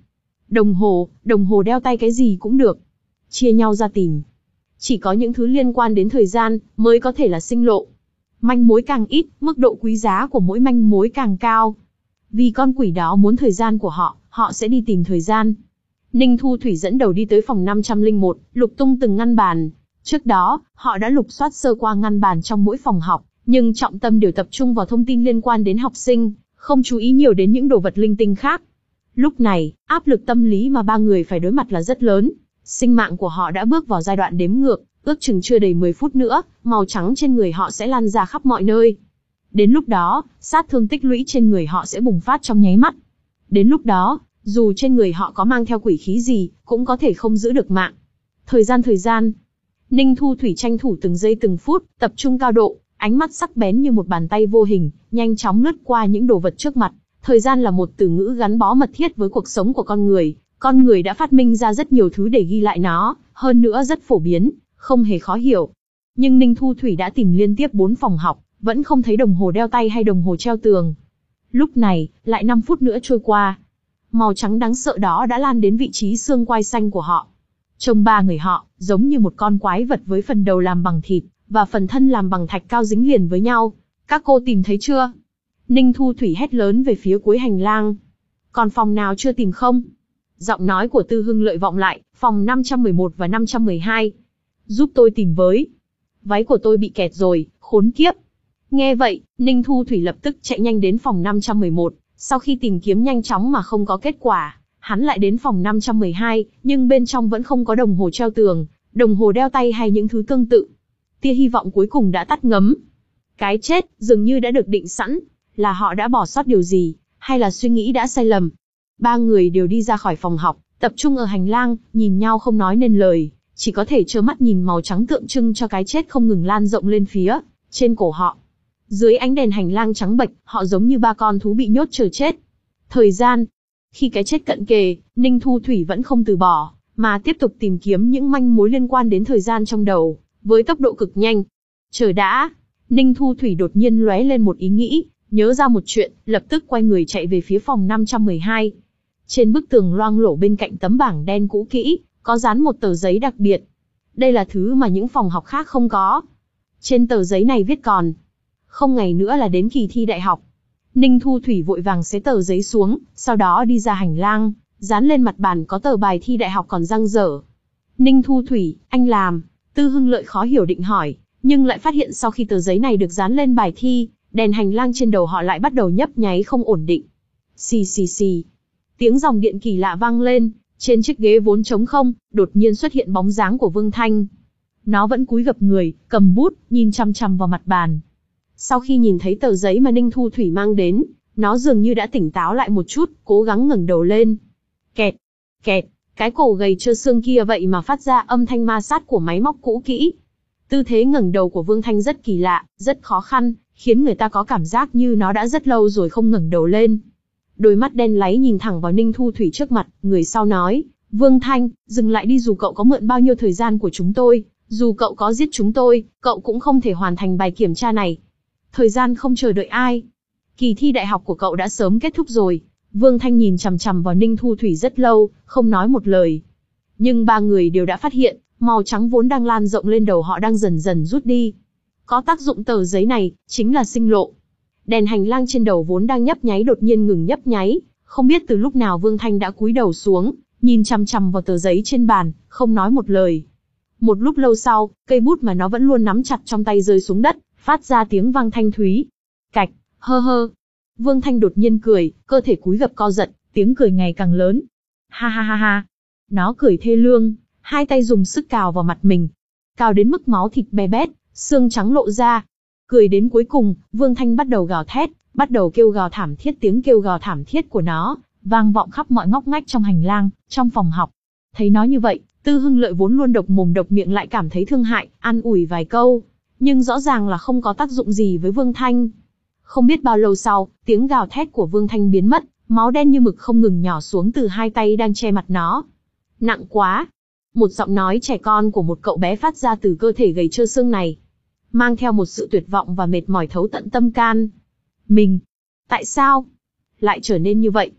Đồng hồ, đồng hồ đeo tay cái gì cũng được. Chia nhau ra tìm. Chỉ có những thứ liên quan đến thời gian mới có thể là sinh lộ. Manh mối càng ít, mức độ quý giá của mỗi manh mối càng cao. Vì con quỷ đó muốn thời gian của họ, họ sẽ đi tìm thời gian. Ninh Thu Thủy dẫn đầu đi tới phòng năm trăm lẻ một, lục tung từng ngăn bàn. Trước đó, họ đã lục soát sơ qua ngăn bàn trong mỗi phòng học, nhưng trọng tâm đều tập trung vào thông tin liên quan đến học sinh, không chú ý nhiều đến những đồ vật linh tinh khác. Lúc này, áp lực tâm lý mà ba người phải đối mặt là rất lớn. Sinh mạng của họ đã bước vào giai đoạn đếm ngược, ước chừng chưa đầy mười phút nữa, màu trắng trên người họ sẽ lan ra khắp mọi nơi. Đến lúc đó, sát thương tích lũy trên người họ sẽ bùng phát trong nháy mắt. Đến lúc đó, dù trên người họ có mang theo quỷ khí gì, cũng có thể không giữ được mạng. Thời gian thời gian. Ninh Thu Thủy tranh thủ từng giây từng phút, tập trung cao độ, ánh mắt sắc bén như một bàn tay vô hình, nhanh chóng lướt qua những đồ vật trước mặt. Thời gian là một từ ngữ gắn bó mật thiết với cuộc sống của con người. Con người đã phát minh ra rất nhiều thứ để ghi lại nó, hơn nữa rất phổ biến, không hề khó hiểu. Nhưng Ninh Thu Thủy đã tìm liên tiếp bốn phòng học, vẫn không thấy đồng hồ đeo tay hay đồng hồ treo tường. Lúc này, lại năm phút nữa trôi qua. Màu trắng đáng sợ đó đã lan đến vị trí xương quai xanh của họ. Trông ba người họ, giống như một con quái vật với phần đầu làm bằng thịt, và phần thân làm bằng thạch cao dính liền với nhau. Các cô tìm thấy chưa? Ninh Thu Thủy hét lớn về phía cuối hành lang. Còn phòng nào chưa tìm không? Giọng nói của Tư Hưng Lợi vọng lại, phòng năm trăm mười một và năm trăm mười hai. Giúp tôi tìm với. Váy của tôi bị kẹt rồi, khốn kiếp. Nghe vậy, Ninh Thu Thủy lập tức chạy nhanh đến phòng năm trăm mười một. Sau khi tìm kiếm nhanh chóng mà không có kết quả, hắn lại đến phòng năm trăm mười hai, nhưng bên trong vẫn không có đồng hồ treo tường, đồng hồ đeo tay hay những thứ tương tự. Tia hy vọng cuối cùng đã tắt ngấm. Cái chết, dường như đã được định sẵn. Là họ đã bỏ sót điều gì, hay là suy nghĩ đã sai lầm? Ba người đều đi ra khỏi phòng học, tập trung ở hành lang, nhìn nhau không nói nên lời, chỉ có thể trơ mắt nhìn màu trắng tượng trưng cho cái chết không ngừng lan rộng lên phía trên cổ họ. Dưới ánh đèn hành lang trắng bệch, họ giống như ba con thú bị nhốt chờ chết. Thời gian. Khi cái chết cận kề, Ninh Thu Thủy vẫn không từ bỏ, mà tiếp tục tìm kiếm những manh mối liên quan đến thời gian trong đầu, với tốc độ cực nhanh. Chờ đã. Ninh Thu Thủy đột nhiên lóe lên một ý nghĩ, nhớ ra một chuyện, lập tức quay người chạy về phía phòng năm trăm mười hai. Trên bức tường loang lổ bên cạnh tấm bảng đen cũ kỹ, có dán một tờ giấy đặc biệt. Đây là thứ mà những phòng học khác không có. Trên tờ giấy này viết còn không ngày nữa là đến kỳ thi đại học. Ninh Thu Thủy vội vàng xé tờ giấy xuống, sau đó đi ra hành lang, dán lên mặt bàn có tờ bài thi đại học còn dang dở. Ninh Thu Thủy, anh làm. Tư Hưng Lợi khó hiểu định hỏi, nhưng lại phát hiện sau khi tờ giấy này được dán lên bài thi, đèn hành lang trên đầu họ lại bắt đầu nhấp nháy không ổn định. Xì xì xì. Tiếng dòng điện kỳ lạ vang lên, trên chiếc ghế vốn trống không, đột nhiên xuất hiện bóng dáng của Vương Thanh. Nó vẫn cúi gập người, cầm bút, nhìn chăm chăm vào mặt bàn. Sau khi nhìn thấy tờ giấy mà Ninh Thu Thủy mang đến, nó dường như đã tỉnh táo lại một chút, cố gắng ngẩng đầu lên. Kẹt, kẹt, cái cổ gầy trơ xương kia vậy mà phát ra âm thanh ma sát của máy móc cũ kỹ. Tư thế ngẩng đầu của Vương Thanh rất kỳ lạ, rất khó khăn, khiến người ta có cảm giác như nó đã rất lâu rồi không ngẩng đầu lên. Đôi mắt đen láy nhìn thẳng vào Ninh Thu Thủy trước mặt, người sau nói, Vương Thanh, dừng lại đi, dù cậu có mượn bao nhiêu thời gian của chúng tôi, dù cậu có giết chúng tôi, cậu cũng không thể hoàn thành bài kiểm tra này. Thời gian không chờ đợi ai. Kỳ thi đại học của cậu đã sớm kết thúc rồi. Vương Thanh nhìn chằm chằm vào Ninh Thu Thủy rất lâu, không nói một lời. Nhưng ba người đều đã phát hiện, màu trắng vốn đang lan rộng lên đầu họ đang dần dần rút đi. Có tác dụng tờ giấy này, chính là sinh lộ. Đèn hành lang trên đầu vốn đang nhấp nháy đột nhiên ngừng nhấp nháy, không biết từ lúc nào Vương Thanh đã cúi đầu xuống, nhìn chằm chằm vào tờ giấy trên bàn, không nói một lời. Một lúc lâu sau, cây bút mà nó vẫn luôn nắm chặt trong tay rơi xuống đất, phát ra tiếng vang thanh thúy. Cạch, hơ hơ. Vương Thanh đột nhiên cười, cơ thể cúi gập co giật, tiếng cười ngày càng lớn. Ha ha ha ha. Nó cười thê lương, hai tay dùng sức cào vào mặt mình. Cào đến mức máu thịt be bét, xương trắng lộ ra. Cười đến cuối cùng, Vương Thanh bắt đầu gào thét, bắt đầu kêu gào thảm thiết, tiếng kêu gào thảm thiết của nó vang vọng khắp mọi ngóc ngách trong hành lang, trong phòng học. Thấy nó như vậy, Tư Hưng Lợi vốn luôn độc mồm độc miệng lại cảm thấy thương hại, an ủi vài câu, nhưng rõ ràng là không có tác dụng gì với Vương Thanh. Không biết bao lâu sau, tiếng gào thét của Vương Thanh biến mất, máu đen như mực không ngừng nhỏ xuống từ hai tay đang che mặt nó. Nặng quá. Một giọng nói trẻ con của một cậu bé phát ra từ cơ thể gầy trơ xương này, mang theo một sự tuyệt vọng và mệt mỏi thấu tận tâm can. Mình, tại sao lại trở nên như vậy?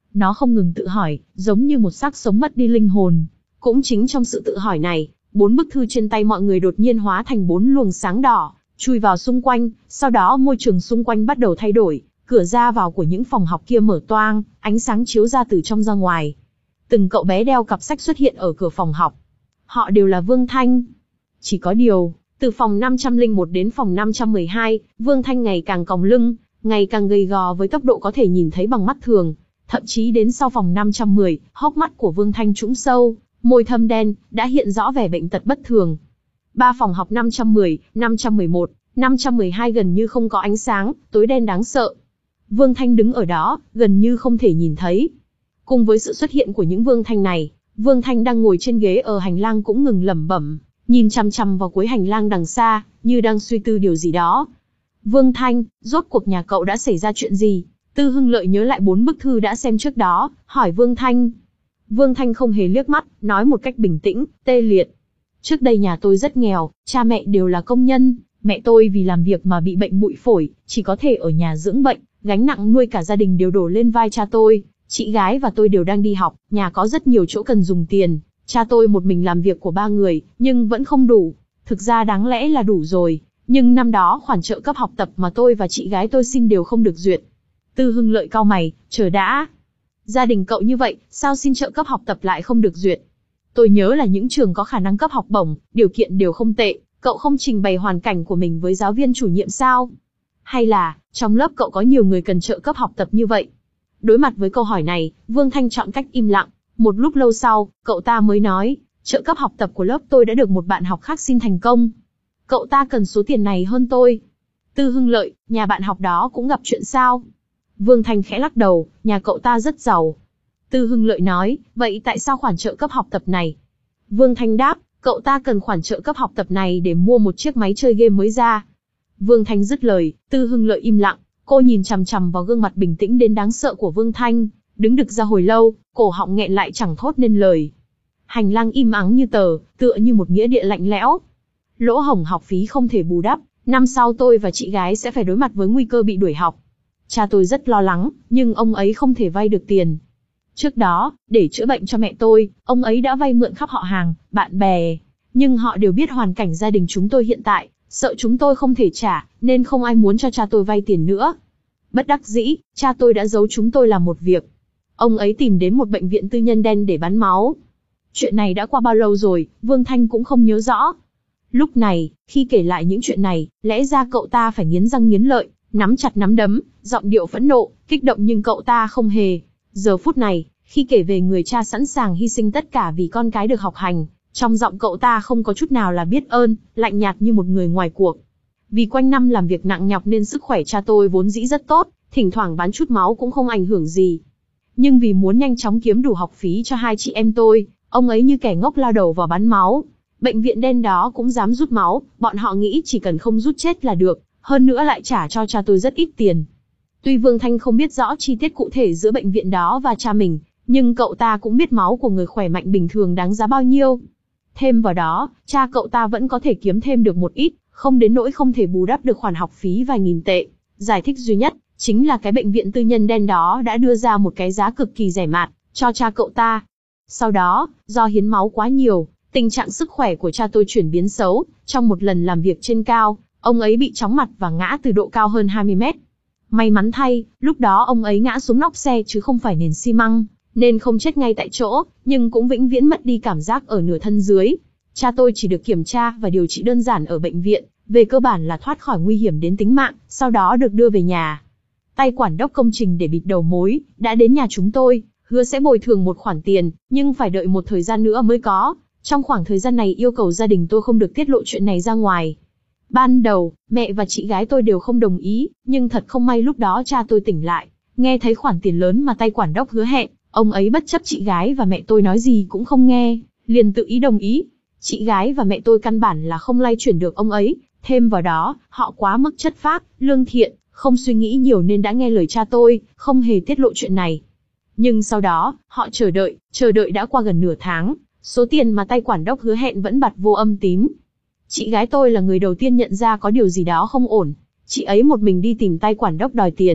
Nó không ngừng tự hỏi, giống như một xác sống mất đi linh hồn. Cũng chính trong sự tự hỏi này, bốn bức thư trên tay mọi người đột nhiên hóa thành bốn luồng sáng đỏ, chui vào xung quanh, sau đó môi trường xung quanh bắt đầu thay đổi, cửa ra vào của những phòng học kia mở toang, ánh sáng chiếu ra từ trong ra ngoài. Từng cậu bé đeo cặp sách xuất hiện ở cửa phòng học. Họ đều là Vương Thanh. Chỉ có điều, từ phòng năm trăm lẻ một đến phòng năm trăm mười hai, Vương Thanh ngày càng còng lưng, ngày càng gầy gò với tốc độ có thể nhìn thấy bằng mắt thường. Thậm chí đến sau phòng năm trăm mười, hốc mắt của Vương Thanh trũng sâu, môi thâm đen, đã hiện rõ vẻ bệnh tật bất thường. Ba phòng học năm trăm mười, năm trăm mười một, năm trăm mười hai gần như không có ánh sáng, tối đen đáng sợ. Vương Thanh đứng ở đó, gần như không thể nhìn thấy. Cùng với sự xuất hiện của những Vương Thanh này, Vương Thanh đang ngồi trên ghế ở hành lang cũng ngừng lẩm bẩm, nhìn chằm chằm vào cuối hành lang đằng xa, như đang suy tư điều gì đó. Vương Thanh, rốt cuộc nhà cậu đã xảy ra chuyện gì? Tư Hưng Lợi nhớ lại bốn bức thư đã xem trước đó, hỏi Vương Thanh. Vương Thanh không hề liếc mắt, nói một cách bình tĩnh, tê liệt. Trước đây nhà tôi rất nghèo, cha mẹ đều là công nhân, mẹ tôi vì làm việc mà bị bệnh bụi phổi, chỉ có thể ở nhà dưỡng bệnh, gánh nặng nuôi cả gia đình đều đổ lên vai cha tôi. Chị gái và tôi đều đang đi học, nhà có rất nhiều chỗ cần dùng tiền. Cha tôi một mình làm việc của ba người, nhưng vẫn không đủ. Thực ra đáng lẽ là đủ rồi, nhưng năm đó khoản trợ cấp học tập mà tôi và chị gái tôi xin đều không được duyệt. Tư Hưng Lợi cau mày, chờ đã. Gia đình cậu như vậy, sao xin trợ cấp học tập lại không được duyệt? Tôi nhớ là những trường có khả năng cấp học bổng, điều kiện đều không tệ, cậu không trình bày hoàn cảnh của mình với giáo viên chủ nhiệm sao? Hay là, trong lớp cậu có nhiều người cần trợ cấp học tập như vậy? Đối mặt với câu hỏi này, Vương Thanh chọn cách im lặng. Một lúc lâu sau, cậu ta mới nói, trợ cấp học tập của lớp tôi đã được một bạn học khác xin thành công. Cậu ta cần số tiền này hơn tôi. Tư Hưng Lợi, nhà bạn học đó cũng gặp chuyện sao? Vương Thanh khẽ lắc đầu, nhà cậu ta rất giàu. Tư Hưng Lợi nói, vậy tại sao khoản trợ cấp học tập này? Vương Thanh đáp, cậu ta cần khoản trợ cấp học tập này để mua một chiếc máy chơi game mới ra. Vương Thanh dứt lời, Tư Hưng Lợi im lặng, cô nhìn chằm chằm vào gương mặt bình tĩnh đến đáng sợ của Vương Thanh, đứng đực ra hồi lâu, cổ họng nghẹn lại chẳng thốt nên lời. Hành lang im ắng như tờ, tựa như một nghĩa địa lạnh lẽo. Lỗ hổng học phí không thể bù đắp, năm sau tôi và chị gái sẽ phải đối mặt với nguy cơ bị đuổi học. Cha tôi rất lo lắng, nhưng ông ấy không thể vay được tiền. Trước đó, để chữa bệnh cho mẹ tôi, ông ấy đã vay mượn khắp họ hàng, bạn bè. Nhưng họ đều biết hoàn cảnh gia đình chúng tôi hiện tại, sợ chúng tôi không thể trả, nên không ai muốn cho cha tôi vay tiền nữa. Bất đắc dĩ, cha tôi đã giấu chúng tôi làm một việc. Ông ấy tìm đến một bệnh viện tư nhân đen để bán máu. Chuyện này đã qua bao lâu rồi, Vương Thanh cũng không nhớ rõ. Lúc này, khi kể lại những chuyện này, lẽ ra cậu ta phải nghiến răng nghiến lợi, nắm chặt nắm đấm, giọng điệu phẫn nộ, kích động nhưng cậu ta không hề. Giờ phút này, khi kể về người cha sẵn sàng hy sinh tất cả vì con cái được học hành, trong giọng cậu ta không có chút nào là biết ơn, lạnh nhạt như một người ngoài cuộc. Vì quanh năm làm việc nặng nhọc nên sức khỏe cha tôi vốn dĩ rất tốt, thỉnh thoảng bán chút máu cũng không ảnh hưởng gì. Nhưng vì muốn nhanh chóng kiếm đủ học phí cho hai chị em tôi, ông ấy như kẻ ngốc lao đầu vào bán máu. Bệnh viện đen đó cũng dám rút máu, bọn họ nghĩ chỉ cần không rút chết là được, hơn nữa lại trả cho cha tôi rất ít tiền. Tuy Vương Thanh không biết rõ chi tiết cụ thể giữa bệnh viện đó và cha mình, nhưng cậu ta cũng biết máu của người khỏe mạnh bình thường đáng giá bao nhiêu. Thêm vào đó, cha cậu ta vẫn có thể kiếm thêm được một ít, không đến nỗi không thể bù đắp được khoản học phí vài nghìn tệ. Giải thích duy nhất, chính là cái bệnh viện tư nhân đen đó đã đưa ra một cái giá cực kỳ rẻ mạt, cho cha cậu ta. Sau đó, do hiến máu quá nhiều, tình trạng sức khỏe của cha tôi chuyển biến xấu, trong một lần làm việc trên cao, ông ấy bị chóng mặt và ngã từ độ cao hơn hai mươi mét. May mắn thay, lúc đó ông ấy ngã xuống nóc xe chứ không phải nền xi măng, nên không chết ngay tại chỗ, nhưng cũng vĩnh viễn mất đi cảm giác ở nửa thân dưới. Cha tôi chỉ được kiểm tra và điều trị đơn giản ở bệnh viện, về cơ bản là thoát khỏi nguy hiểm đến tính mạng, sau đó được đưa về nhà. Tay quản đốc công trình để bịt đầu mối, đã đến nhà chúng tôi, hứa sẽ bồi thường một khoản tiền, nhưng phải đợi một thời gian nữa mới có. Trong khoảng thời gian này yêu cầu gia đình tôi không được tiết lộ chuyện này ra ngoài. Ban đầu, mẹ và chị gái tôi đều không đồng ý, nhưng thật không may lúc đó cha tôi tỉnh lại, nghe thấy khoản tiền lớn mà tay quản đốc hứa hẹn, ông ấy bất chấp chị gái và mẹ tôi nói gì cũng không nghe, liền tự ý đồng ý. Chị gái và mẹ tôi căn bản là không lay chuyển được ông ấy, thêm vào đó, họ quá mức chất phác, lương thiện, không suy nghĩ nhiều nên đã nghe lời cha tôi, không hề tiết lộ chuyện này. Nhưng sau đó, họ chờ đợi, chờ đợi đã qua gần nửa tháng, số tiền mà tay quản đốc hứa hẹn vẫn bặt vô âm tín. Chị gái tôi là người đầu tiên nhận ra có điều gì đó không ổn, chị ấy một mình đi tìm tay quản đốc đòi tiền,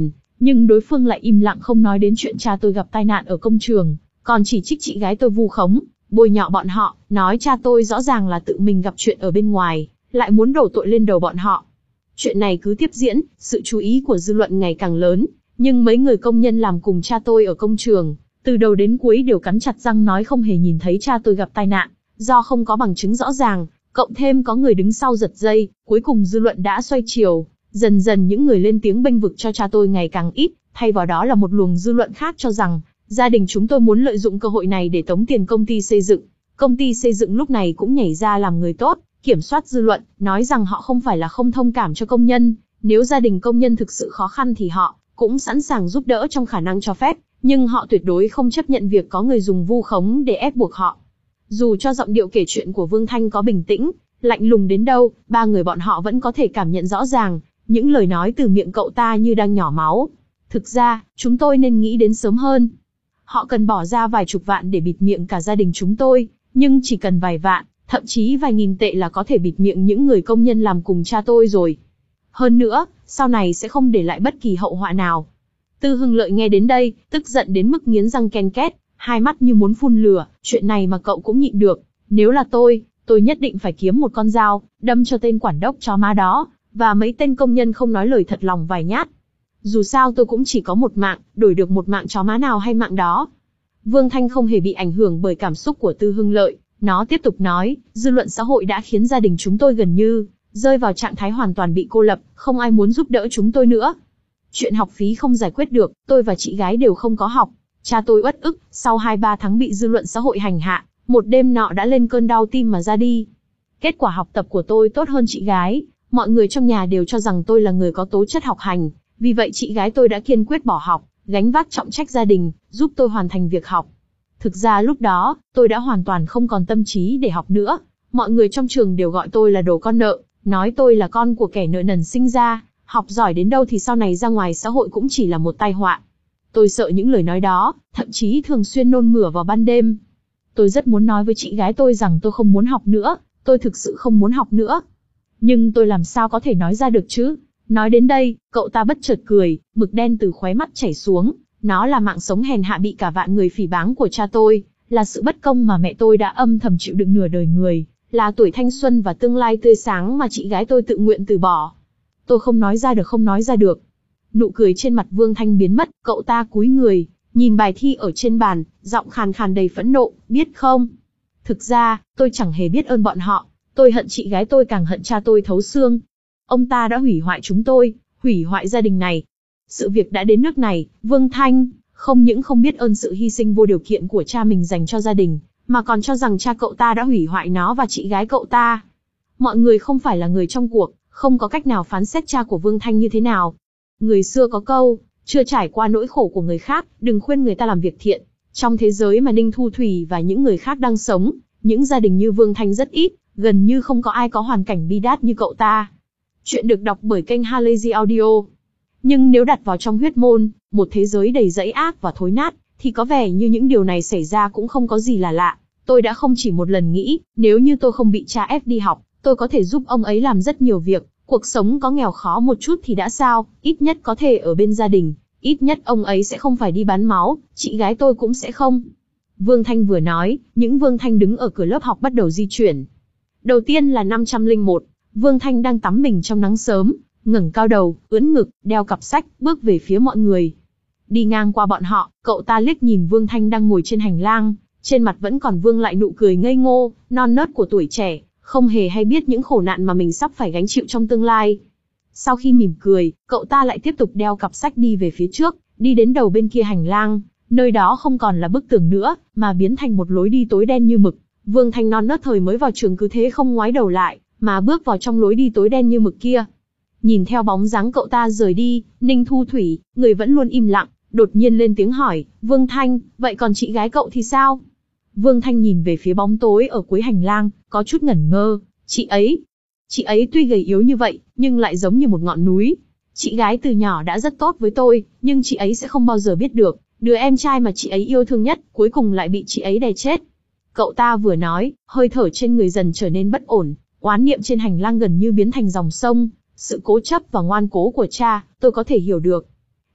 Nhưng đối phương lại im lặng không nói đến chuyện cha tôi gặp tai nạn ở công trường, còn chỉ trích chị gái tôi vu khống, bôi nhọ bọn họ, nói cha tôi rõ ràng là tự mình gặp chuyện ở bên ngoài, lại muốn đổ tội lên đầu bọn họ. Chuyện này cứ tiếp diễn, sự chú ý của dư luận ngày càng lớn, nhưng mấy người công nhân làm cùng cha tôi ở công trường, từ đầu đến cuối đều cắn chặt răng nói không hề nhìn thấy cha tôi gặp tai nạn, do không có bằng chứng rõ ràng, cộng thêm có người đứng sau giật dây, cuối cùng dư luận đã xoay chiều, dần dần những người lên tiếng bênh vực cho cha tôi ngày càng ít, thay vào đó là một luồng dư luận khác cho rằng, gia đình chúng tôi muốn lợi dụng cơ hội này để tống tiền công ty xây dựng. Công ty xây dựng lúc này cũng nhảy ra làm người tốt, kiểm soát dư luận, nói rằng họ không phải là không thông cảm cho công nhân, nếu gia đình công nhân thực sự khó khăn thì họ cũng sẵn sàng giúp đỡ trong khả năng cho phép, nhưng họ tuyệt đối không chấp nhận việc có người dùng vu khống để ép buộc họ. Dù cho giọng điệu kể chuyện của Vương Thanh có bình tĩnh, lạnh lùng đến đâu, ba người bọn họ vẫn có thể cảm nhận rõ ràng, những lời nói từ miệng cậu ta như đang nhỏ máu. Thực ra, chúng tôi nên nghĩ đến sớm hơn. Họ cần bỏ ra vài chục vạn để bịt miệng cả gia đình chúng tôi, nhưng chỉ cần vài vạn, thậm chí vài nghìn tệ là có thể bịt miệng những người công nhân làm cùng cha tôi rồi. Hơn nữa, sau này sẽ không để lại bất kỳ hậu họa nào. Tư Hưng Lợi nghe đến đây, tức giận đến mức nghiến răng ken két, hai mắt như muốn phun lửa, chuyện này mà cậu cũng nhịn được. Nếu là tôi, tôi nhất định phải kiếm một con dao, đâm cho tên quản đốc chó má đó, và mấy tên công nhân không nói lời thật lòng vài nhát. Dù sao tôi cũng chỉ có một mạng, đổi được một mạng chó má nào hay mạng đó. Vương Thanh không hề bị ảnh hưởng bởi cảm xúc của Tư Hưng Lợi, nó tiếp tục nói, dư luận xã hội đã khiến gia đình chúng tôi gần như rơi vào trạng thái hoàn toàn bị cô lập, không ai muốn giúp đỡ chúng tôi nữa. Chuyện học phí không giải quyết được, tôi và chị gái đều không có học. Cha tôi uất ức, sau hai ba tháng bị dư luận xã hội hành hạ, một đêm nọ đã lên cơn đau tim mà ra đi. Kết quả học tập của tôi tốt hơn chị gái, mọi người trong nhà đều cho rằng tôi là người có tố chất học hành, vì vậy chị gái tôi đã kiên quyết bỏ học, gánh vác trọng trách gia đình, giúp tôi hoàn thành việc học. Thực ra lúc đó, tôi đã hoàn toàn không còn tâm trí để học nữa, mọi người trong trường đều gọi tôi là đồ con nợ, nói tôi là con của kẻ nợ nần sinh ra, học giỏi đến đâu thì sau này ra ngoài xã hội cũng chỉ là một tai họa. Tôi sợ những lời nói đó, thậm chí thường xuyên nôn mửa vào ban đêm. Tôi rất muốn nói với chị gái tôi rằng tôi không muốn học nữa, tôi thực sự không muốn học nữa. Nhưng tôi làm sao có thể nói ra được chứ? Nói đến đây, cậu ta bất chợt cười, mực đen từ khóe mắt chảy xuống. Nó là mạng sống hèn hạ bị cả vạn người phỉ báng của cha tôi, là sự bất công mà mẹ tôi đã âm thầm chịu đựng nửa đời người, là tuổi thanh xuân và tương lai tươi sáng mà chị gái tôi tự nguyện từ bỏ. Tôi không nói ra được không nói ra được. Nụ cười trên mặt Vương Thanh biến mất, cậu ta cúi người, nhìn bài thi ở trên bàn, giọng khàn khàn đầy phẫn nộ, biết không? Thực ra, tôi chẳng hề biết ơn bọn họ, tôi hận chị gái tôi càng hận cha tôi thấu xương. Ông ta đã hủy hoại chúng tôi, hủy hoại gia đình này. Sự việc đã đến nước này, Vương Thanh không những không biết ơn sự hy sinh vô điều kiện của cha mình dành cho gia đình, mà còn cho rằng cha cậu ta đã hủy hoại nó và chị gái cậu ta. Mọi người không phải là người trong cuộc, không có cách nào phán xét cha của Vương Thanh như thế nào. Người xưa có câu, chưa trải qua nỗi khổ của người khác, đừng khuyên người ta làm việc thiện. Trong thế giới mà Ninh Thu Thủy và những người khác đang sống, những gia đình như Vương Thanh rất ít, gần như không có ai có hoàn cảnh bi đát như cậu ta. Chuyện được đọc bởi kênh Halazy Audio. Nhưng nếu đặt vào trong huyết môn, một thế giới đầy dẫy ác và thối nát, thì có vẻ như những điều này xảy ra cũng không có gì là lạ. Tôi đã không chỉ một lần nghĩ, nếu như tôi không bị cha ép đi học, tôi có thể giúp ông ấy làm rất nhiều việc. Cuộc sống có nghèo khó một chút thì đã sao, ít nhất có thể ở bên gia đình, ít nhất ông ấy sẽ không phải đi bán máu, chị gái tôi cũng sẽ không. Vương Thanh vừa nói, những Vương Thanh đứng ở cửa lớp học bắt đầu di chuyển. Đầu tiên là năm trăm lẻ một, Vương Thanh đang tắm mình trong nắng sớm, ngẩng cao đầu, ưỡn ngực, đeo cặp sách, bước về phía mọi người. Đi ngang qua bọn họ, cậu ta liếc nhìn Vương Thanh đang ngồi trên hành lang, trên mặt vẫn còn vương lại nụ cười ngây ngô, non nớt của tuổi trẻ, không hề hay biết những khổ nạn mà mình sắp phải gánh chịu trong tương lai. Sau khi mỉm cười, cậu ta lại tiếp tục đeo cặp sách đi về phía trước, đi đến đầu bên kia hành lang, nơi đó không còn là bức tường nữa, mà biến thành một lối đi tối đen như mực. Vương Thanh non nớt thời mới vào trường cứ thế không ngoái đầu lại, mà bước vào trong lối đi tối đen như mực kia. Nhìn theo bóng dáng cậu ta rời đi, Ninh Thu Thủy, người vẫn luôn im lặng, đột nhiên lên tiếng hỏi, Vương Thanh, vậy còn chị gái cậu thì sao? Vương Thanh nhìn về phía bóng tối ở cuối hành lang, có chút ngẩn ngơ, chị ấy, chị ấy tuy gầy yếu như vậy, nhưng lại giống như một ngọn núi. Chị gái từ nhỏ đã rất tốt với tôi, nhưng chị ấy sẽ không bao giờ biết được, đứa em trai mà chị ấy yêu thương nhất, cuối cùng lại bị chị ấy đè chết. Cậu ta vừa nói, hơi thở trên người dần trở nên bất ổn, oán niệm trên hành lang gần như biến thành dòng sông. Sự cố chấp và ngoan cố của cha, tôi có thể hiểu được.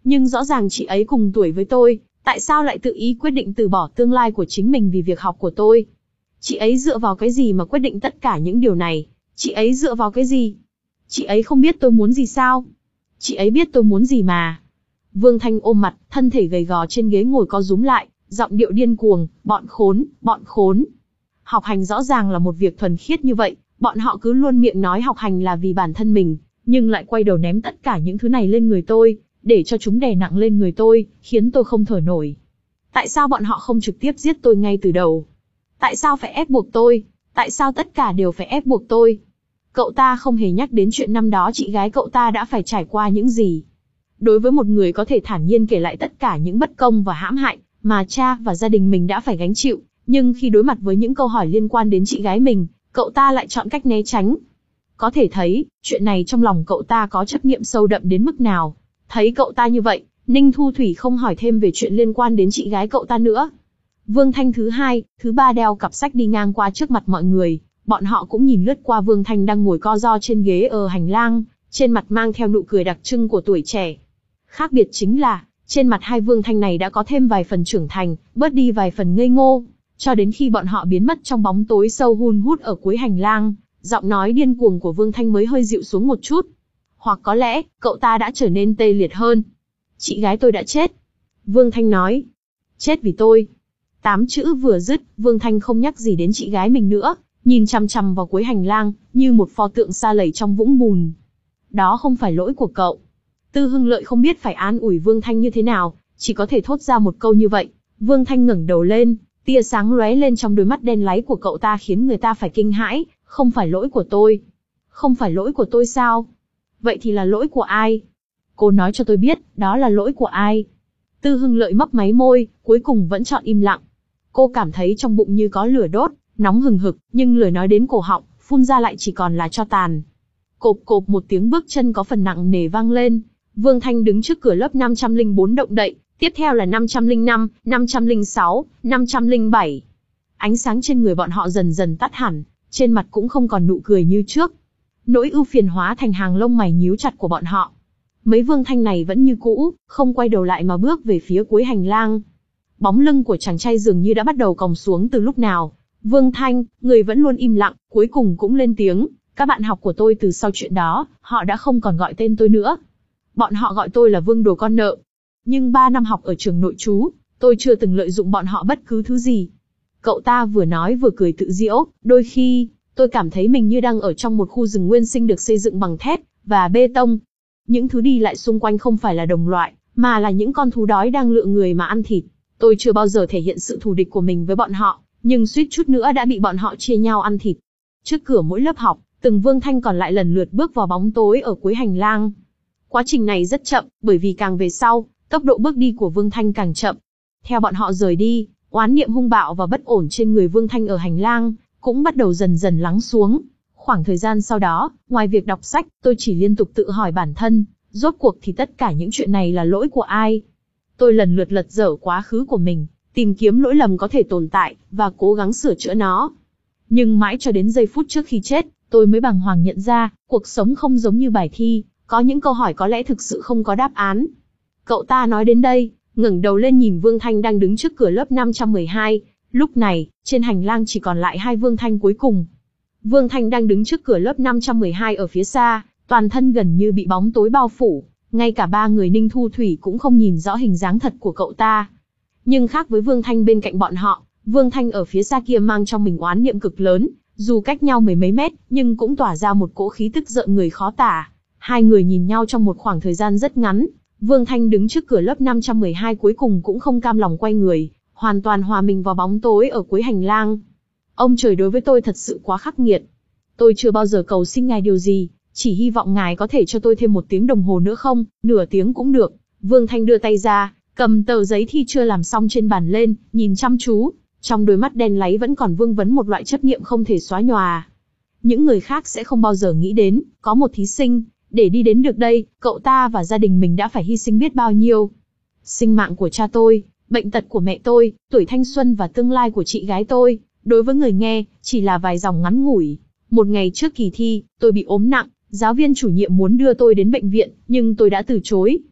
Nhưng rõ ràng chị ấy cùng tuổi với tôi, tại sao lại tự ý quyết định từ bỏ tương lai của chính mình vì việc học của tôi? Chị ấy dựa vào cái gì mà quyết định tất cả những điều này? Chị ấy dựa vào cái gì? Chị ấy không biết tôi muốn gì sao? Chị ấy biết tôi muốn gì mà. Vương Thanh ôm mặt, thân thể gầy gò trên ghế ngồi co rúm lại, giọng điệu điên cuồng, bọn khốn, bọn khốn. Học hành rõ ràng là một việc thuần khiết như vậy, bọn họ cứ luôn miệng nói học hành là vì bản thân mình, nhưng lại quay đầu ném tất cả những thứ này lên người tôi, để cho chúng đè nặng lên người tôi, khiến tôi không thở nổi. Tại sao bọn họ không trực tiếp giết tôi ngay từ đầu? Tại sao phải ép buộc tôi? Tại sao tất cả đều phải ép buộc tôi? Cậu ta không hề nhắc đến chuyện năm đó chị gái cậu ta đã phải trải qua những gì. Đối với một người có thể thản nhiên kể lại tất cả những bất công và hãm hại mà cha và gia đình mình đã phải gánh chịu, nhưng khi đối mặt với những câu hỏi liên quan đến chị gái mình, cậu ta lại chọn cách né tránh. Có thể thấy, chuyện này trong lòng cậu ta có chấp niệm sâu đậm đến mức nào. Thấy cậu ta như vậy, Ninh Thu Thủy không hỏi thêm về chuyện liên quan đến chị gái cậu ta nữa. Vương Thanh thứ hai, thứ ba đeo cặp sách đi ngang qua trước mặt mọi người, bọn họ cũng nhìn lướt qua Vương Thanh đang ngồi co ro trên ghế ở hành lang, trên mặt mang theo nụ cười đặc trưng của tuổi trẻ. Khác biệt chính là, trên mặt hai Vương Thanh này đã có thêm vài phần trưởng thành, bớt đi vài phần ngây ngô, cho đến khi bọn họ biến mất trong bóng tối sâu hun hút ở cuối hành lang, giọng nói điên cuồng của Vương Thanh mới hơi dịu xuống một chút. Hoặc có lẽ, cậu ta đã trở nên tê liệt hơn. Chị gái tôi đã chết. Vương Thanh nói. Chết vì tôi. Tám chữ vừa dứt, Vương Thanh không nhắc gì đến chị gái mình nữa, nhìn chằm chằm vào cuối hành lang, như một pho tượng sa lầy trong vũng bùn. Đó không phải lỗi của cậu. Tư Hưng Lợi không biết phải an ủi Vương Thanh như thế nào, chỉ có thể thốt ra một câu như vậy. Vương Thanh ngẩng đầu lên, tia sáng lóe lên trong đôi mắt đen láy của cậu ta khiến người ta phải kinh hãi. Không phải lỗi của tôi. Không phải lỗi của tôi sao? Vậy thì là lỗi của ai? Cô nói cho tôi biết, đó là lỗi của ai? Tư Hưng Lợi mấp máy môi, cuối cùng vẫn chọn im lặng. Cô cảm thấy trong bụng như có lửa đốt, nóng hừng hực, nhưng lời nói đến cổ họng, phun ra lại chỉ còn là tro tàn. Cộp cộp một tiếng bước chân có phần nặng nề vang lên. Vương Thanh đứng trước cửa lớp năm trăm lẻ bốn động đậy, tiếp theo là năm trăm lẻ năm, năm trăm lẻ sáu, năm trăm lẻ bảy. Ánh sáng trên người bọn họ dần dần tắt hẳn, trên mặt cũng không còn nụ cười như trước. Nỗi ưu phiền hóa thành hàng lông mày nhíu chặt của bọn họ. Mấy Vương Thanh này vẫn như cũ, không quay đầu lại mà bước về phía cuối hành lang. Bóng lưng của chàng trai dường như đã bắt đầu còng xuống từ lúc nào. Vương Thanh, người vẫn luôn im lặng, cuối cùng cũng lên tiếng. Các bạn học của tôi từ sau chuyện đó, họ đã không còn gọi tên tôi nữa. Bọn họ gọi tôi là Vương Đồ con nợ. Nhưng ba năm học ở trường nội trú, tôi chưa từng lợi dụng bọn họ bất cứ thứ gì. Cậu ta vừa nói vừa cười tự giễu, đôi khi, tôi cảm thấy mình như đang ở trong một khu rừng nguyên sinh được xây dựng bằng thép và bê tông. Những thứ đi lại xung quanh không phải là đồng loại, mà là những con thú đói đang lựa người mà ăn thịt. Tôi chưa bao giờ thể hiện sự thù địch của mình với bọn họ, nhưng suýt chút nữa đã bị bọn họ chia nhau ăn thịt. Trước cửa mỗi lớp học, từng Vương Thanh còn lại lần lượt bước vào bóng tối ở cuối hành lang. Quá trình này rất chậm, bởi vì càng về sau, tốc độ bước đi của Vương Thanh càng chậm. Theo bọn họ rời đi, oán niệm hung bạo và bất ổn trên người Vương Thanh ở hành lang cũng bắt đầu dần dần lắng xuống. Khoảng thời gian sau đó, ngoài việc đọc sách, tôi chỉ liên tục tự hỏi bản thân, rốt cuộc thì tất cả những chuyện này là lỗi của ai? Tôi lần lượt lật dở quá khứ của mình, tìm kiếm lỗi lầm có thể tồn tại, và cố gắng sửa chữa nó. Nhưng mãi cho đến giây phút trước khi chết, tôi mới bàng hoàng nhận ra, cuộc sống không giống như bài thi, có những câu hỏi có lẽ thực sự không có đáp án. Cậu ta nói đến đây, ngẩng đầu lên nhìn Vương Thanh đang đứng trước cửa lớp năm trăm mười hai, lúc này, trên hành lang chỉ còn lại hai Vương Thanh cuối cùng. Vương Thanh đang đứng trước cửa lớp năm trăm mười hai ở phía xa, toàn thân gần như bị bóng tối bao phủ, ngay cả ba người Ninh Thu Thủy cũng không nhìn rõ hình dáng thật của cậu ta. Nhưng khác với Vương Thanh bên cạnh bọn họ, Vương Thanh ở phía xa kia mang trong mình oán niệm cực lớn, dù cách nhau mười mấy mét, nhưng cũng tỏa ra một cỗ khí tức rợn người khó tả. Hai người nhìn nhau trong một khoảng thời gian rất ngắn, Vương Thanh đứng trước cửa lớp năm trăm mười hai cuối cùng cũng không cam lòng quay người, hoàn toàn hòa mình vào bóng tối ở cuối hành lang. Ông trời đối với tôi thật sự quá khắc nghiệt. Tôi chưa bao giờ cầu xin ngài điều gì, chỉ hy vọng ngài có thể cho tôi thêm một tiếng đồng hồ nữa không, nửa tiếng cũng được. Vương Thanh đưa tay ra, cầm tờ giấy thi chưa làm xong trên bàn lên, nhìn chăm chú, trong đôi mắt đen láy vẫn còn vương vấn một loại chấp niệm không thể xóa nhòa. Những người khác sẽ không bao giờ nghĩ đến, có một thí sinh, để đi đến được đây, cậu ta và gia đình mình đã phải hy sinh biết bao nhiêu. Sinh mạng của cha tôi, bệnh tật của mẹ tôi, tuổi thanh xuân và tương lai của chị gái tôi, đối với người nghe, chỉ là vài dòng ngắn ngủi. Một ngày trước kỳ thi, tôi bị ốm nặng, giáo viên chủ nhiệm muốn đưa tôi đến bệnh viện, nhưng tôi đã từ chối.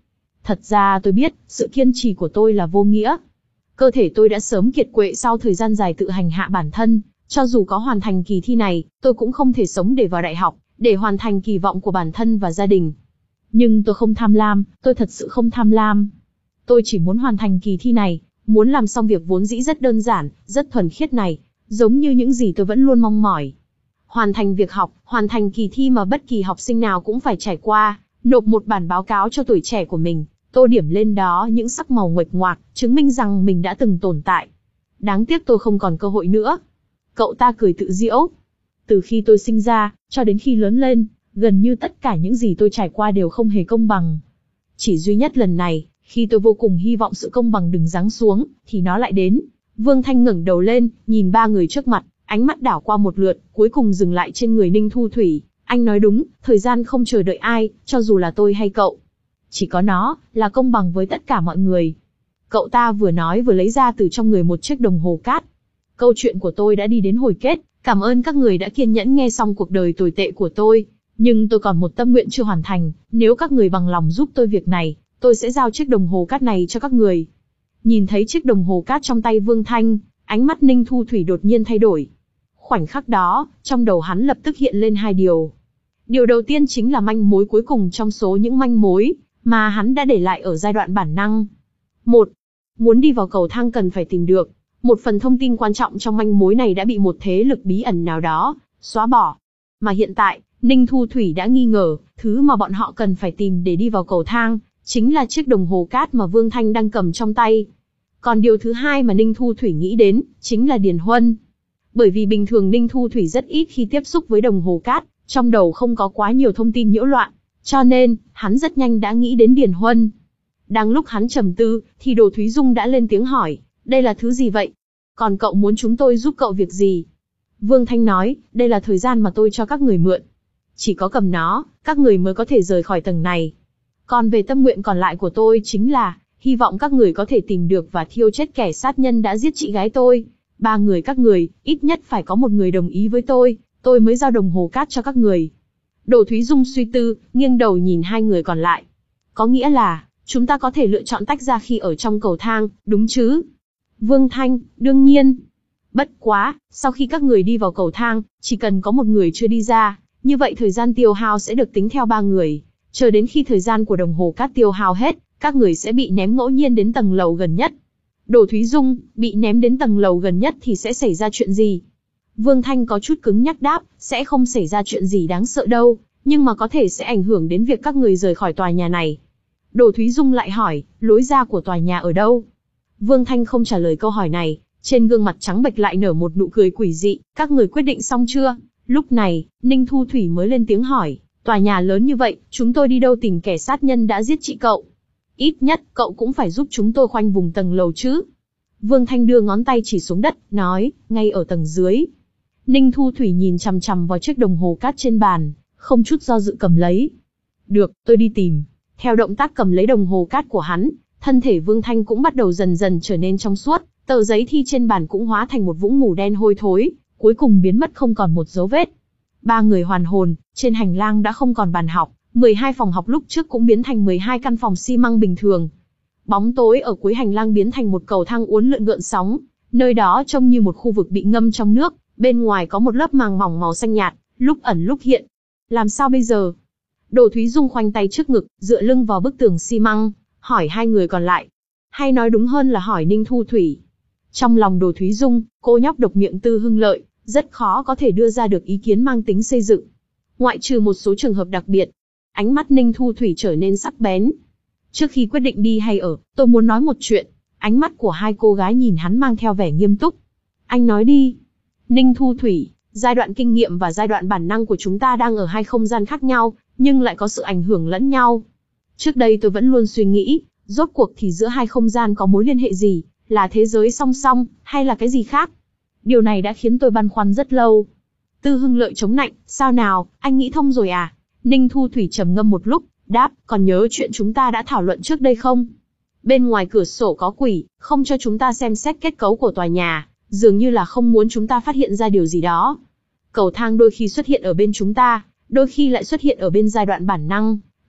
Thật ra tôi biết, sự kiên trì của tôi là vô nghĩa. Cơ thể tôi đã sớm kiệt quệ sau thời gian dài tự hành hạ bản thân, cho dù có hoàn thành kỳ thi này, tôi cũng không thể sống để vào đại học, để hoàn thành kỳ vọng của bản thân và gia đình. Nhưng tôi không tham lam, tôi thật sự không tham lam. Tôi chỉ muốn hoàn thành kỳ thi này, muốn làm xong việc vốn dĩ rất đơn giản, rất thuần khiết này, giống như những gì tôi vẫn luôn mong mỏi. Hoàn thành việc học, hoàn thành kỳ thi mà bất kỳ học sinh nào cũng phải trải qua, nộp một bản báo cáo cho tuổi trẻ của mình, tô điểm lên đó những sắc màu nguệch ngoạc, chứng minh rằng mình đã từng tồn tại. Đáng tiếc tôi không còn cơ hội nữa. Cậu ta cười tự giễu. Từ khi tôi sinh ra, cho đến khi lớn lên, gần như tất cả những gì tôi trải qua đều không hề công bằng. Chỉ duy nhất lần này, khi tôi vô cùng hy vọng sự công bằng đừng giáng xuống, thì nó lại đến. Vương Thanh ngẩng đầu lên, nhìn ba người trước mặt, ánh mắt đảo qua một lượt, cuối cùng dừng lại trên người Ninh Thu Thủy. Anh nói đúng, thời gian không chờ đợi ai, cho dù là tôi hay cậu. Chỉ có nó, là công bằng với tất cả mọi người. Cậu ta vừa nói vừa lấy ra từ trong người một chiếc đồng hồ cát. Câu chuyện của tôi đã đi đến hồi kết, cảm ơn các người đã kiên nhẫn nghe xong cuộc đời tồi tệ của tôi. Nhưng tôi còn một tâm nguyện chưa hoàn thành, nếu các người bằng lòng giúp tôi việc này, tôi sẽ giao chiếc đồng hồ cát này cho các người. Nhìn thấy chiếc đồng hồ cát trong tay Vương Thanh, ánh mắt Ninh Thu Thủy đột nhiên thay đổi. Khoảnh khắc đó, trong đầu hắn lập tức hiện lên hai điều. Điều đầu tiên chính là manh mối cuối cùng trong số những manh mối mà hắn đã để lại ở giai đoạn bản năng. Một, muốn đi vào cầu thang cần phải tìm được. Một phần thông tin quan trọng trong manh mối này đã bị một thế lực bí ẩn nào đó xóa bỏ. Mà hiện tại, Ninh Thu Thủy đã nghi ngờ, thứ mà bọn họ cần phải tìm để đi vào cầu thang, chính là chiếc đồng hồ cát mà Vương Thanh đang cầm trong tay. Còn điều thứ hai mà Ninh Thu Thủy nghĩ đến, chính là Điền Huân. Bởi vì bình thường Ninh Thu Thủy rất ít khi tiếp xúc với đồng hồ cát, trong đầu không có quá nhiều thông tin nhiễu loạn, cho nên, hắn rất nhanh đã nghĩ đến Điền Huân. Đang lúc hắn trầm tư, thì Đồ Thúy Dung đã lên tiếng hỏi, đây là thứ gì vậy? Còn cậu muốn chúng tôi giúp cậu việc gì? Vương Thanh nói, đây là thời gian mà tôi cho các người mượn. Chỉ có cầm nó, các người mới có thể rời khỏi tầng này. Còn về tâm nguyện còn lại của tôi chính là, hy vọng các người có thể tìm được và thiêu chết kẻ sát nhân đã giết chị gái tôi. Ba người các người, ít nhất phải có một người đồng ý với tôi, tôi mới giao đồng hồ cát cho các người. Đồ Thúy Dung suy tư, nghiêng đầu nhìn hai người còn lại. Có nghĩa là, chúng ta có thể lựa chọn tách ra khi ở trong cầu thang, đúng chứ? Vương Thanh, đương nhiên. Bất quá, sau khi các người đi vào cầu thang, chỉ cần có một người chưa đi ra, như vậy thời gian tiêu hao sẽ được tính theo ba người. Chờ đến khi thời gian của đồng hồ cát tiêu hao hết, các người sẽ bị ném ngẫu nhiên đến tầng lầu gần nhất. Đồ Thúy Dung, bị ném đến tầng lầu gần nhất thì sẽ xảy ra chuyện gì? Vương Thanh có chút cứng nhắc đáp, sẽ không xảy ra chuyện gì đáng sợ đâu, nhưng mà có thể sẽ ảnh hưởng đến việc các người rời khỏi tòa nhà này. Đồ Thúy Dung lại hỏi, lối ra của tòa nhà ở đâu? Vương Thanh không trả lời câu hỏi này, trên gương mặt trắng bệch lại nở một nụ cười quỷ dị, các người quyết định xong chưa? Lúc này, Ninh Thu Thủy mới lên tiếng hỏi, tòa nhà lớn như vậy, chúng tôi đi đâu tìm kẻ sát nhân đã giết chị cậu? Ít nhất, cậu cũng phải giúp chúng tôi khoanh vùng tầng lầu chứ. Vương Thanh đưa ngón tay chỉ xuống đất, nói, ngay ở tầng dưới. Ninh Thu Thủy nhìn chằm chằm vào chiếc đồng hồ cát trên bàn, không chút do dự cầm lấy. Được, tôi đi tìm. Theo động tác cầm lấy đồng hồ cát của hắn, thân thể Vương Thanh cũng bắt đầu dần dần trở nên trong suốt, tờ giấy thi trên bàn cũng hóa thành một vũng mù đen hôi thối, cuối cùng biến mất không còn một dấu vết. Ba người hoàn hồn, trên hành lang đã không còn bàn học, mười hai phòng học lúc trước cũng biến thành mười hai căn phòng xi măng bình thường. Bóng tối ở cuối hành lang biến thành một cầu thang uốn lượn gợn sóng, nơi đó trông như một khu vực bị ngâm trong nước, bên ngoài có một lớp màng mỏng màu xanh nhạt, lúc ẩn lúc hiện. Làm sao bây giờ? Đồ Thúy Dung khoanh tay trước ngực, dựa lưng vào bức tường xi măng, hỏi hai người còn lại. Hay nói đúng hơn là hỏi Ninh Thu Thủy. Trong lòng Đồ Thúy Dung, cô nhóc độc miệng Tư Hưng Lợi, rất khó có thể đưa ra được ý kiến mang tính xây dựng. Ngoại trừ một số trường hợp đặc biệt, ánh mắt Ninh Thu Thủy trở nên sắc bén. Trước khi quyết định đi hay ở, tôi muốn nói một chuyện. Ánh mắt của hai cô gái nhìn hắn mang theo vẻ nghiêm túc. Anh nói đi. Ninh Thu Thủy, giai đoạn kinh nghiệm và giai đoạn bản năng của chúng ta đang ở hai không gian khác nhau, nhưng lại có sự ảnh hưởng lẫn nhau. Trước đây tôi vẫn luôn suy nghĩ, rốt cuộc thì giữa hai không gian có mối liên hệ gì, là thế giới song song, hay là cái gì khác? Điều này đã khiến tôi băn khoăn rất lâu. Tư Hưng Lợi chống nạnh, sao nào, anh nghĩ thông rồi à? Ninh Thu Thủy trầm ngâm một lúc, đáp, còn nhớ chuyện chúng ta đã thảo luận trước đây không? Bên ngoài cửa sổ có quỷ, không cho chúng ta xem xét kết cấu của tòa nhà, dường như là không muốn chúng ta phát hiện ra điều gì đó. Cầu thang đôi khi xuất hiện ở bên chúng ta, đôi khi lại xuất hiện ở bên giai đoạn bản năng,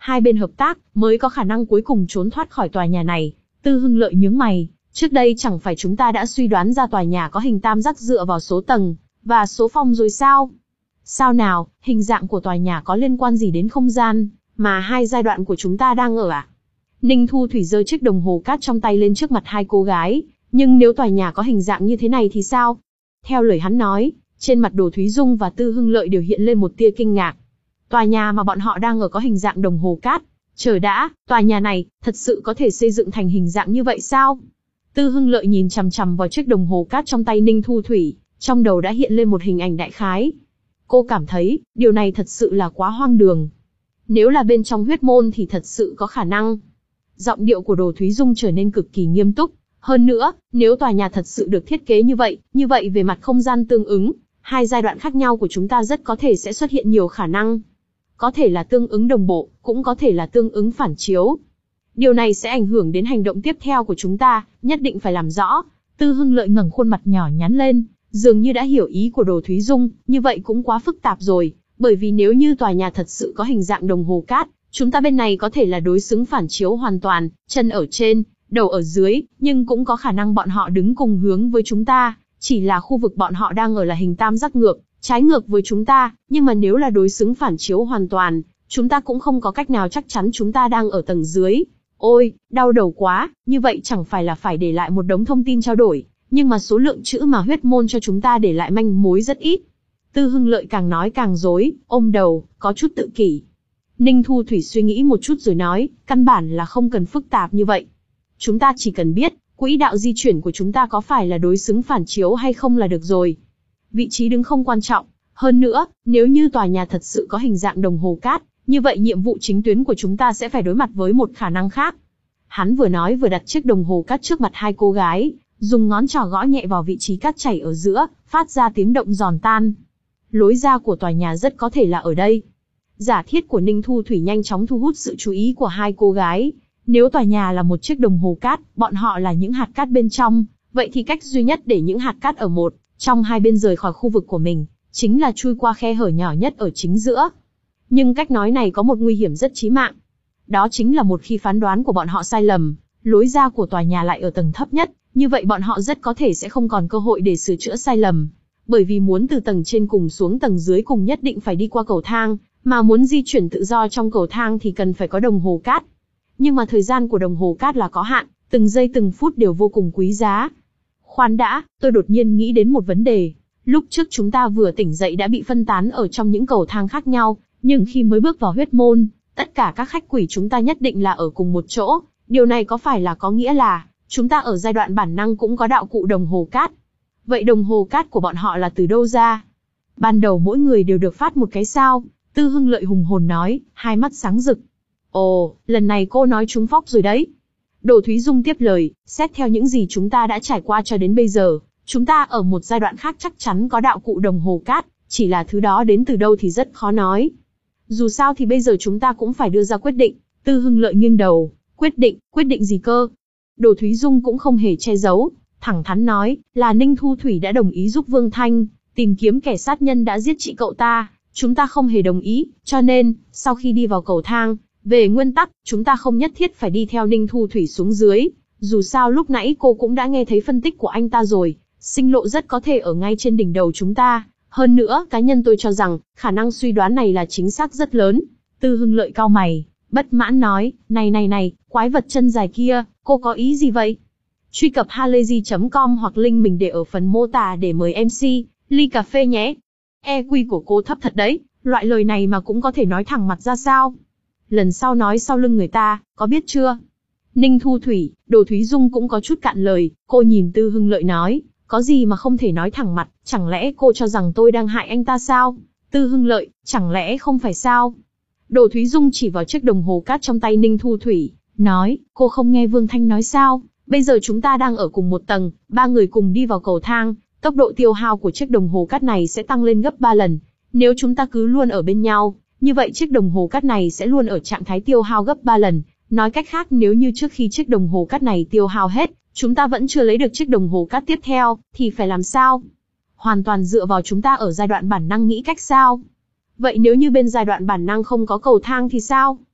hai bên hợp tác, mới có khả năng cuối cùng trốn thoát khỏi tòa nhà này. Tư Hưng Lợi nhướng mày, trước đây chẳng phải chúng ta đã suy đoán ra tòa nhà có hình tam giác dựa vào số tầng, và số phòng rồi sao? Sao nào, hình dạng của tòa nhà có liên quan gì đến không gian, mà hai giai đoạn của chúng ta đang ở à? Ninh Thu Thủy giơ chiếc đồng hồ cát trong tay lên trước mặt hai cô gái, nhưng nếu tòa nhà có hình dạng như thế này thì sao? Theo lời hắn nói, trên mặt Đồ Thúy Dung và Tư Hưng Lợi đều hiện lên một tia kinh ngạc. Tòa nhà mà bọn họ đang ở có hình dạng đồng hồ cát. Chờ đã, tòa nhà này, thật sự có thể xây dựng thành hình dạng như vậy sao? Tư Hưng Lợi nhìn chằm chằm vào chiếc đồng hồ cát trong tay Ninh Thu Thủy, trong đầu đã hiện lên một hình ảnh đại khái. Cô cảm thấy, điều này thật sự là quá hoang đường. Nếu là bên trong huyết môn thì thật sự có khả năng. Giọng điệu của Đồ Thúy Dung trở nên cực kỳ nghiêm túc. Hơn nữa, nếu tòa nhà thật sự được thiết kế như vậy, như vậy về mặt không gian tương ứng, hai giai đoạn khác nhau của chúng ta rất có thể sẽ xuất hiện nhiều khả năng. Có thể là tương ứng đồng bộ, cũng có thể là tương ứng phản chiếu. Điều này sẽ ảnh hưởng đến hành động tiếp theo của chúng ta, nhất định phải làm rõ. Tư Hưng Lợi ngẩng khuôn mặt nhỏ nhắn lên, dường như đã hiểu ý của Đồ Thúy Dung, như vậy cũng quá phức tạp rồi, bởi vì nếu như tòa nhà thật sự có hình dạng đồng hồ cát, chúng ta bên này có thể là đối xứng phản chiếu hoàn toàn, chân ở trên, đầu ở dưới, nhưng cũng có khả năng bọn họ đứng cùng hướng với chúng ta, chỉ là khu vực bọn họ đang ở là hình tam giác ngược, trái ngược với chúng ta, nhưng mà nếu là đối xứng phản chiếu hoàn toàn, chúng ta cũng không có cách nào chắc chắn chúng ta đang ở tầng dưới. Ôi, đau đầu quá, như vậy chẳng phải là phải để lại một đống thông tin trao đổi, nhưng mà số lượng chữ mà huyết môn cho chúng ta để lại manh mối rất ít. Tư Hưng Lợi càng nói càng rối, ôm đầu, có chút tự kỷ. Ninh Thu Thủy suy nghĩ một chút rồi nói, căn bản là không cần phức tạp như vậy. Chúng ta chỉ cần biết, quỹ đạo di chuyển của chúng ta có phải là đối xứng phản chiếu hay không là được rồi. Vị trí đứng không quan trọng. Hơn nữa, nếu như tòa nhà thật sự có hình dạng đồng hồ cát, như vậy nhiệm vụ chính tuyến của chúng ta sẽ phải đối mặt với một khả năng khác. Hắn vừa nói vừa đặt chiếc đồng hồ cát trước mặt hai cô gái, dùng ngón trỏ gõ nhẹ vào vị trí cát chảy ở giữa, phát ra tiếng động giòn tan. Lối ra của tòa nhà rất có thể là ở đây. Giả thiết của Ninh Thu Thủy nhanh chóng thu hút sự chú ý của hai cô gái. Nếu tòa nhà là một chiếc đồng hồ cát, bọn họ là những hạt cát bên trong, vậy thì cách duy nhất để những hạt cát ở một trong hai bên rời khỏi khu vực của mình, chính là chui qua khe hở nhỏ nhất ở chính giữa. Nhưng cách nói này có một nguy hiểm rất chí mạng. Đó chính là một khi phán đoán của bọn họ sai lầm, lối ra của tòa nhà lại ở tầng thấp nhất, như vậy bọn họ rất có thể sẽ không còn cơ hội để sửa chữa sai lầm. Bởi vì muốn từ tầng trên cùng xuống tầng dưới cùng nhất định phải đi qua cầu thang, mà muốn di chuyển tự do trong cầu thang thì cần phải có đồng hồ cát. Nhưng mà thời gian của đồng hồ cát là có hạn, từng giây từng phút đều vô cùng quý giá. Khoan đã, tôi đột nhiên nghĩ đến một vấn đề. Lúc trước chúng ta vừa tỉnh dậy đã bị phân tán ở trong những cầu thang khác nhau, nhưng khi mới bước vào huyết môn, tất cả các khách quỷ chúng ta nhất định là ở cùng một chỗ. Điều này có phải là có nghĩa là, chúng ta ở giai đoạn bản năng cũng có đạo cụ đồng hồ cát? Vậy đồng hồ cát của bọn họ là từ đâu ra? Ban đầu mỗi người đều được phát một cái sao? Tư Hưng Lợi hùng hồn nói, hai mắt sáng rực. Ồ, lần này cô nói trúng phóc rồi đấy. Đồ Thúy Dung tiếp lời, xét theo những gì chúng ta đã trải qua cho đến bây giờ, chúng ta ở một giai đoạn khác chắc chắn có đạo cụ đồng hồ cát, chỉ là thứ đó đến từ đâu thì rất khó nói. Dù sao thì bây giờ chúng ta cũng phải đưa ra quyết định. Tư Hưng Lợi nghiêng đầu, quyết định, quyết định gì cơ? Đồ Thúy Dung cũng không hề che giấu, thẳng thắn nói, là Ninh Thu Thủy đã đồng ý giúp Vương Thanh tìm kiếm kẻ sát nhân đã giết chị cậu ta, chúng ta không hề đồng ý, cho nên, sau khi đi vào cầu thang, về nguyên tắc, chúng ta không nhất thiết phải đi theo Ninh Thu Thủy xuống dưới, dù sao lúc nãy cô cũng đã nghe thấy phân tích của anh ta rồi, sinh lộ rất có thể ở ngay trên đỉnh đầu chúng ta, hơn nữa, cá nhân tôi cho rằng, khả năng suy đoán này là chính xác rất lớn. Tư Hưng Lợi cau mày, bất mãn nói, này này này, quái vật chân dài kia, cô có ý gì vậy? Truy cập halayzi chấm com hoặc link mình để ở phần mô tả để mời em xê, ly cà phê nhé. e quy của cô thấp thật đấy, loại lời này mà cũng có thể nói thẳng mặt ra sao? Lần sau nói sau lưng người ta, có biết chưa? Ninh Thu Thủy, Đồ Thúy Dung cũng có chút cạn lời, cô nhìn Tư Hưng Lợi nói, có gì mà không thể nói thẳng mặt, chẳng lẽ cô cho rằng tôi đang hại anh ta sao? Tư Hưng Lợi, chẳng lẽ không phải sao? Đồ Thúy Dung chỉ vào chiếc đồng hồ cát trong tay Ninh Thu Thủy, nói, cô không nghe Vương Thanh nói sao? Bây giờ chúng ta đang ở cùng một tầng, ba người cùng đi vào cầu thang, tốc độ tiêu hao của chiếc đồng hồ cát này sẽ tăng lên gấp ba lần. Nếu chúng ta cứ luôn ở bên nhau, như vậy chiếc đồng hồ cát này sẽ luôn ở trạng thái tiêu hao gấp ba lần. Nói cách khác, nếu như trước khi chiếc đồng hồ cát này tiêu hao hết, chúng ta vẫn chưa lấy được chiếc đồng hồ cát tiếp theo, thì phải làm sao? Hoàn toàn dựa vào chúng ta ở giai đoạn bản năng nghĩ cách sao? Vậy nếu như bên giai đoạn bản năng không có cầu thang thì sao?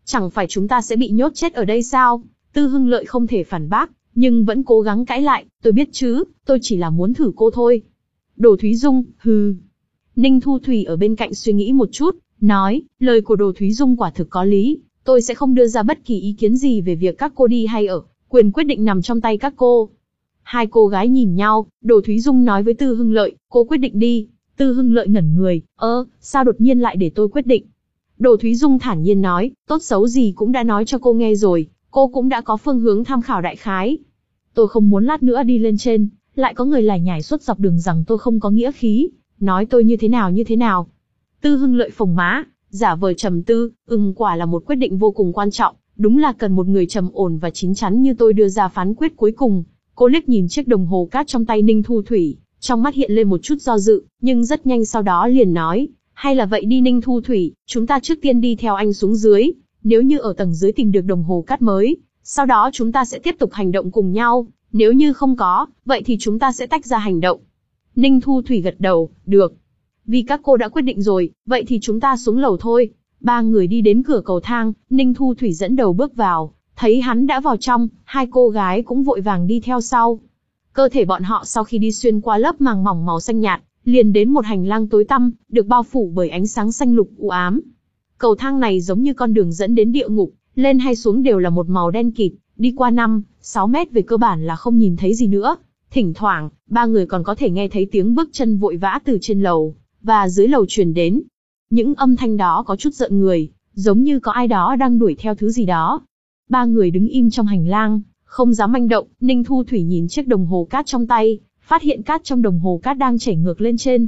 Chẳng phải chúng ta sẽ bị nhốt chết ở đây sao? Tư Hưng Lợi không thể phản bác, nhưng vẫn cố gắng cãi lại, tôi biết chứ, tôi chỉ là muốn thử cô thôi. Đồ Thúy Dung, hừ. Ninh Thu Thủy ở bên cạnh suy nghĩ một chút, nói, lời của Đồ Thúy Dung quả thực có lý, tôi sẽ không đưa ra bất kỳ ý kiến gì về việc các cô đi hay ở, quyền quyết định nằm trong tay các cô. Hai cô gái nhìn nhau, Đồ Thúy Dung nói với Tư Hưng Lợi, cô quyết định đi. Tư Hưng Lợi ngẩn người, ơ, sao đột nhiên lại để tôi quyết định? Đồ Thúy Dung thản nhiên nói, tốt xấu gì cũng đã nói cho cô nghe rồi, cô cũng đã có phương hướng tham khảo đại khái. Tôi không muốn lát nữa đi lên trên, lại có người lải nhải suốt dọc đường rằng tôi không có nghĩa khí, nói tôi như thế nào như thế nào. Tư Hưng Lợi phồng má, giả vờ trầm tư, ừm quả là một quyết định vô cùng quan trọng, đúng là cần một người trầm ổn và chín chắn như tôi đưa ra phán quyết cuối cùng. Cô liếc nhìn chiếc đồng hồ cát trong tay Ninh Thu Thủy, trong mắt hiện lên một chút do dự, nhưng rất nhanh sau đó liền nói, hay là vậy đi Ninh Thu Thủy, chúng ta trước tiên đi theo anh xuống dưới, nếu như ở tầng dưới tìm được đồng hồ cát mới, sau đó chúng ta sẽ tiếp tục hành động cùng nhau, nếu như không có, vậy thì chúng ta sẽ tách ra hành động. Ninh Thu Thủy gật đầu, được. Vì các cô đã quyết định rồi, vậy thì chúng ta xuống lầu thôi. Ba người đi đến cửa cầu thang, Ninh Thu Thủy dẫn đầu bước vào, thấy hắn đã vào trong, hai cô gái cũng vội vàng đi theo sau. Cơ thể bọn họ sau khi đi xuyên qua lớp màng mỏng màu xanh nhạt, liền đến một hành lang tối tăm, được bao phủ bởi ánh sáng xanh lục u ám. Cầu thang này giống như con đường dẫn đến địa ngục, lên hay xuống đều là một màu đen kịt, đi qua năm, sáu mét về cơ bản là không nhìn thấy gì nữa. Thỉnh thoảng, ba người còn có thể nghe thấy tiếng bước chân vội vã từ trên lầu và dưới lầu truyền đến. Những âm thanh đó có chút rợn người, giống như có ai đó đang đuổi theo thứ gì đó. Ba người đứng im trong hành lang, không dám manh động. Ninh Thu Thủy nhìn chiếc đồng hồ cát trong tay, phát hiện cát trong đồng hồ cát đang chảy ngược lên trên.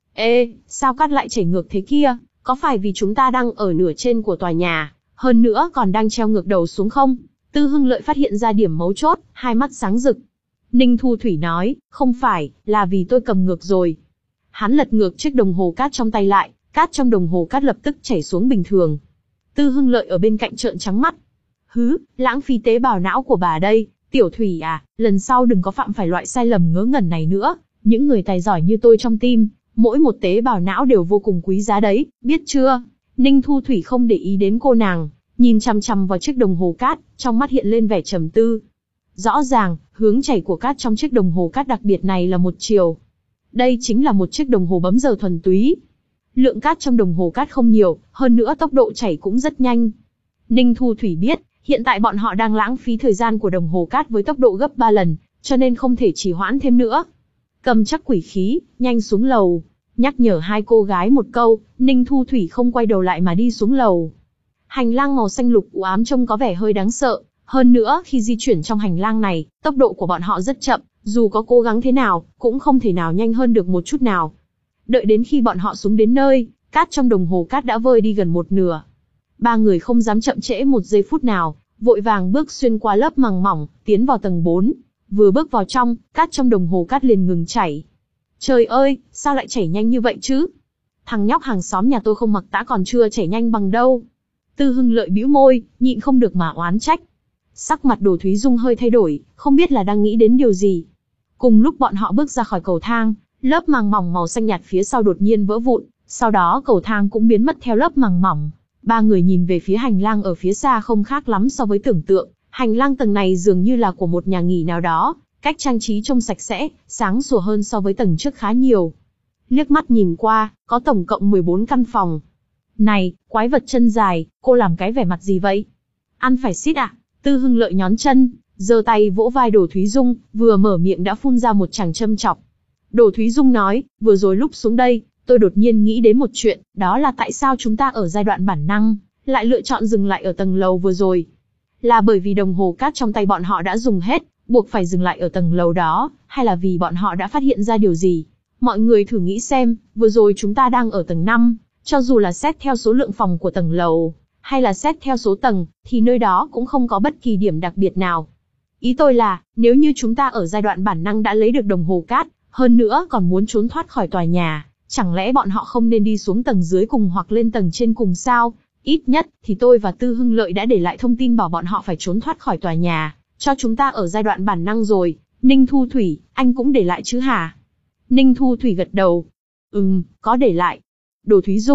Ê, sao cát lại chảy ngược thế kia? Có phải vì chúng ta đang ở nửa trên của tòa nhà, hơn nữa còn đang treo ngược đầu xuống không? Tư Hưng Lợi phát hiện ra điểm mấu chốt, hai mắt sáng rực. Ninh Thu Thủy nói, không phải, là vì tôi cầm ngược rồi. Hắn lật ngược chiếc đồng hồ cát trong tay lại, cát trong đồng hồ cát lập tức chảy xuống bình thường. Tư Hưng Lợi ở bên cạnh trợn trắng mắt. Hứ, lãng phí tế bào não của bà đây, Tiểu Thủy à, lần sau đừng có phạm phải loại sai lầm ngớ ngẩn này nữa. Những người tài giỏi như tôi trong team, mỗi một tế bào não đều vô cùng quý giá đấy, biết chưa? Ninh Thu Thủy không để ý đến cô nàng, nhìn chằm chằm vào chiếc đồng hồ cát, trong mắt hiện lên vẻ trầm tư. Rõ ràng, hướng chảy của cát trong chiếc đồng hồ cát đặc biệt này là một chiều. Đây chính là một chiếc đồng hồ bấm giờ thuần túy. Lượng cát trong đồng hồ cát không nhiều, hơn nữa tốc độ chảy cũng rất nhanh. Ninh Thu Thủy biết, hiện tại bọn họ đang lãng phí thời gian của đồng hồ cát với tốc độ gấp ba lần, cho nên không thể trì hoãn thêm nữa. Cầm chắc quỷ khí, nhanh xuống lầu. Nhắc nhở hai cô gái một câu, Ninh Thu Thủy không quay đầu lại mà đi xuống lầu. Hành lang màu xanh lục u ám trông có vẻ hơi đáng sợ. Hơn nữa, khi di chuyển trong hành lang này, tốc độ của bọn họ rất chậm, dù có cố gắng thế nào, cũng không thể nào nhanh hơn được một chút nào. Đợi đến khi bọn họ xuống đến nơi, cát trong đồng hồ cát đã vơi đi gần một nửa. Ba người không dám chậm trễ một giây phút nào, vội vàng bước xuyên qua lớp màng mỏng, tiến vào tầng bốn. Vừa bước vào trong, cát trong đồng hồ cát liền ngừng chảy. Trời ơi, sao lại chảy nhanh như vậy chứ? Thằng nhóc hàng xóm nhà tôi không mặc tã còn chưa chảy nhanh bằng đâu. Tư Hưng Lợi bĩu môi, nhịn không được mà oán trách. Sắc mặt Đồ Thúy Dung hơi thay đổi, không biết là đang nghĩ đến điều gì. Cùng lúc bọn họ bước ra khỏi cầu thang, lớp màng mỏng màu xanh nhạt phía sau đột nhiên vỡ vụn, sau đó cầu thang cũng biến mất theo lớp màng mỏng. Ba người nhìn về phía hành lang ở phía xa không khác lắm so với tưởng tượng, hành lang tầng này dường như là của một nhà nghỉ nào đó, cách trang trí trông sạch sẽ, sáng sủa hơn so với tầng trước khá nhiều. Liếc mắt nhìn qua, có tổng cộng mười bốn căn phòng. Này, quái vật chân dài, cô làm cái vẻ mặt gì vậy? Ăn phải xít à? Tư Hưng Lợi nhón chân, giơ tay vỗ vai Đồ Thúy Dung, vừa mở miệng đã phun ra một tràng châm chọc. Đồ Thúy Dung nói, vừa rồi lúc xuống đây, tôi đột nhiên nghĩ đến một chuyện, đó là tại sao chúng ta ở giai đoạn bản năng, lại lựa chọn dừng lại ở tầng lầu vừa rồi. Là bởi vì đồng hồ cát trong tay bọn họ đã dùng hết, buộc phải dừng lại ở tầng lầu đó, hay là vì bọn họ đã phát hiện ra điều gì? Mọi người thử nghĩ xem, vừa rồi chúng ta đang ở tầng năm, cho dù là xét theo số lượng phòng của tầng lầu, hay là xét theo số tầng, thì nơi đó cũng không có bất kỳ điểm đặc biệt nào. Ý tôi là, nếu như chúng ta ở giai đoạn bản năng đã lấy được đồng hồ cát, hơn nữa còn muốn trốn thoát khỏi tòa nhà, chẳng lẽ bọn họ không nên đi xuống tầng dưới cùng hoặc lên tầng trên cùng sao? Ít nhất, thì tôi và Tư Hưng Lợi đã để lại thông tin bảo bọn họ phải trốn thoát khỏi tòa nhà, cho chúng ta ở giai đoạn bản năng rồi. Ninh Thu Thủy, anh cũng để lại chứ hả? Ninh Thu Thủy gật đầu. Ừm, có để lại. Đồ Thúy Dung,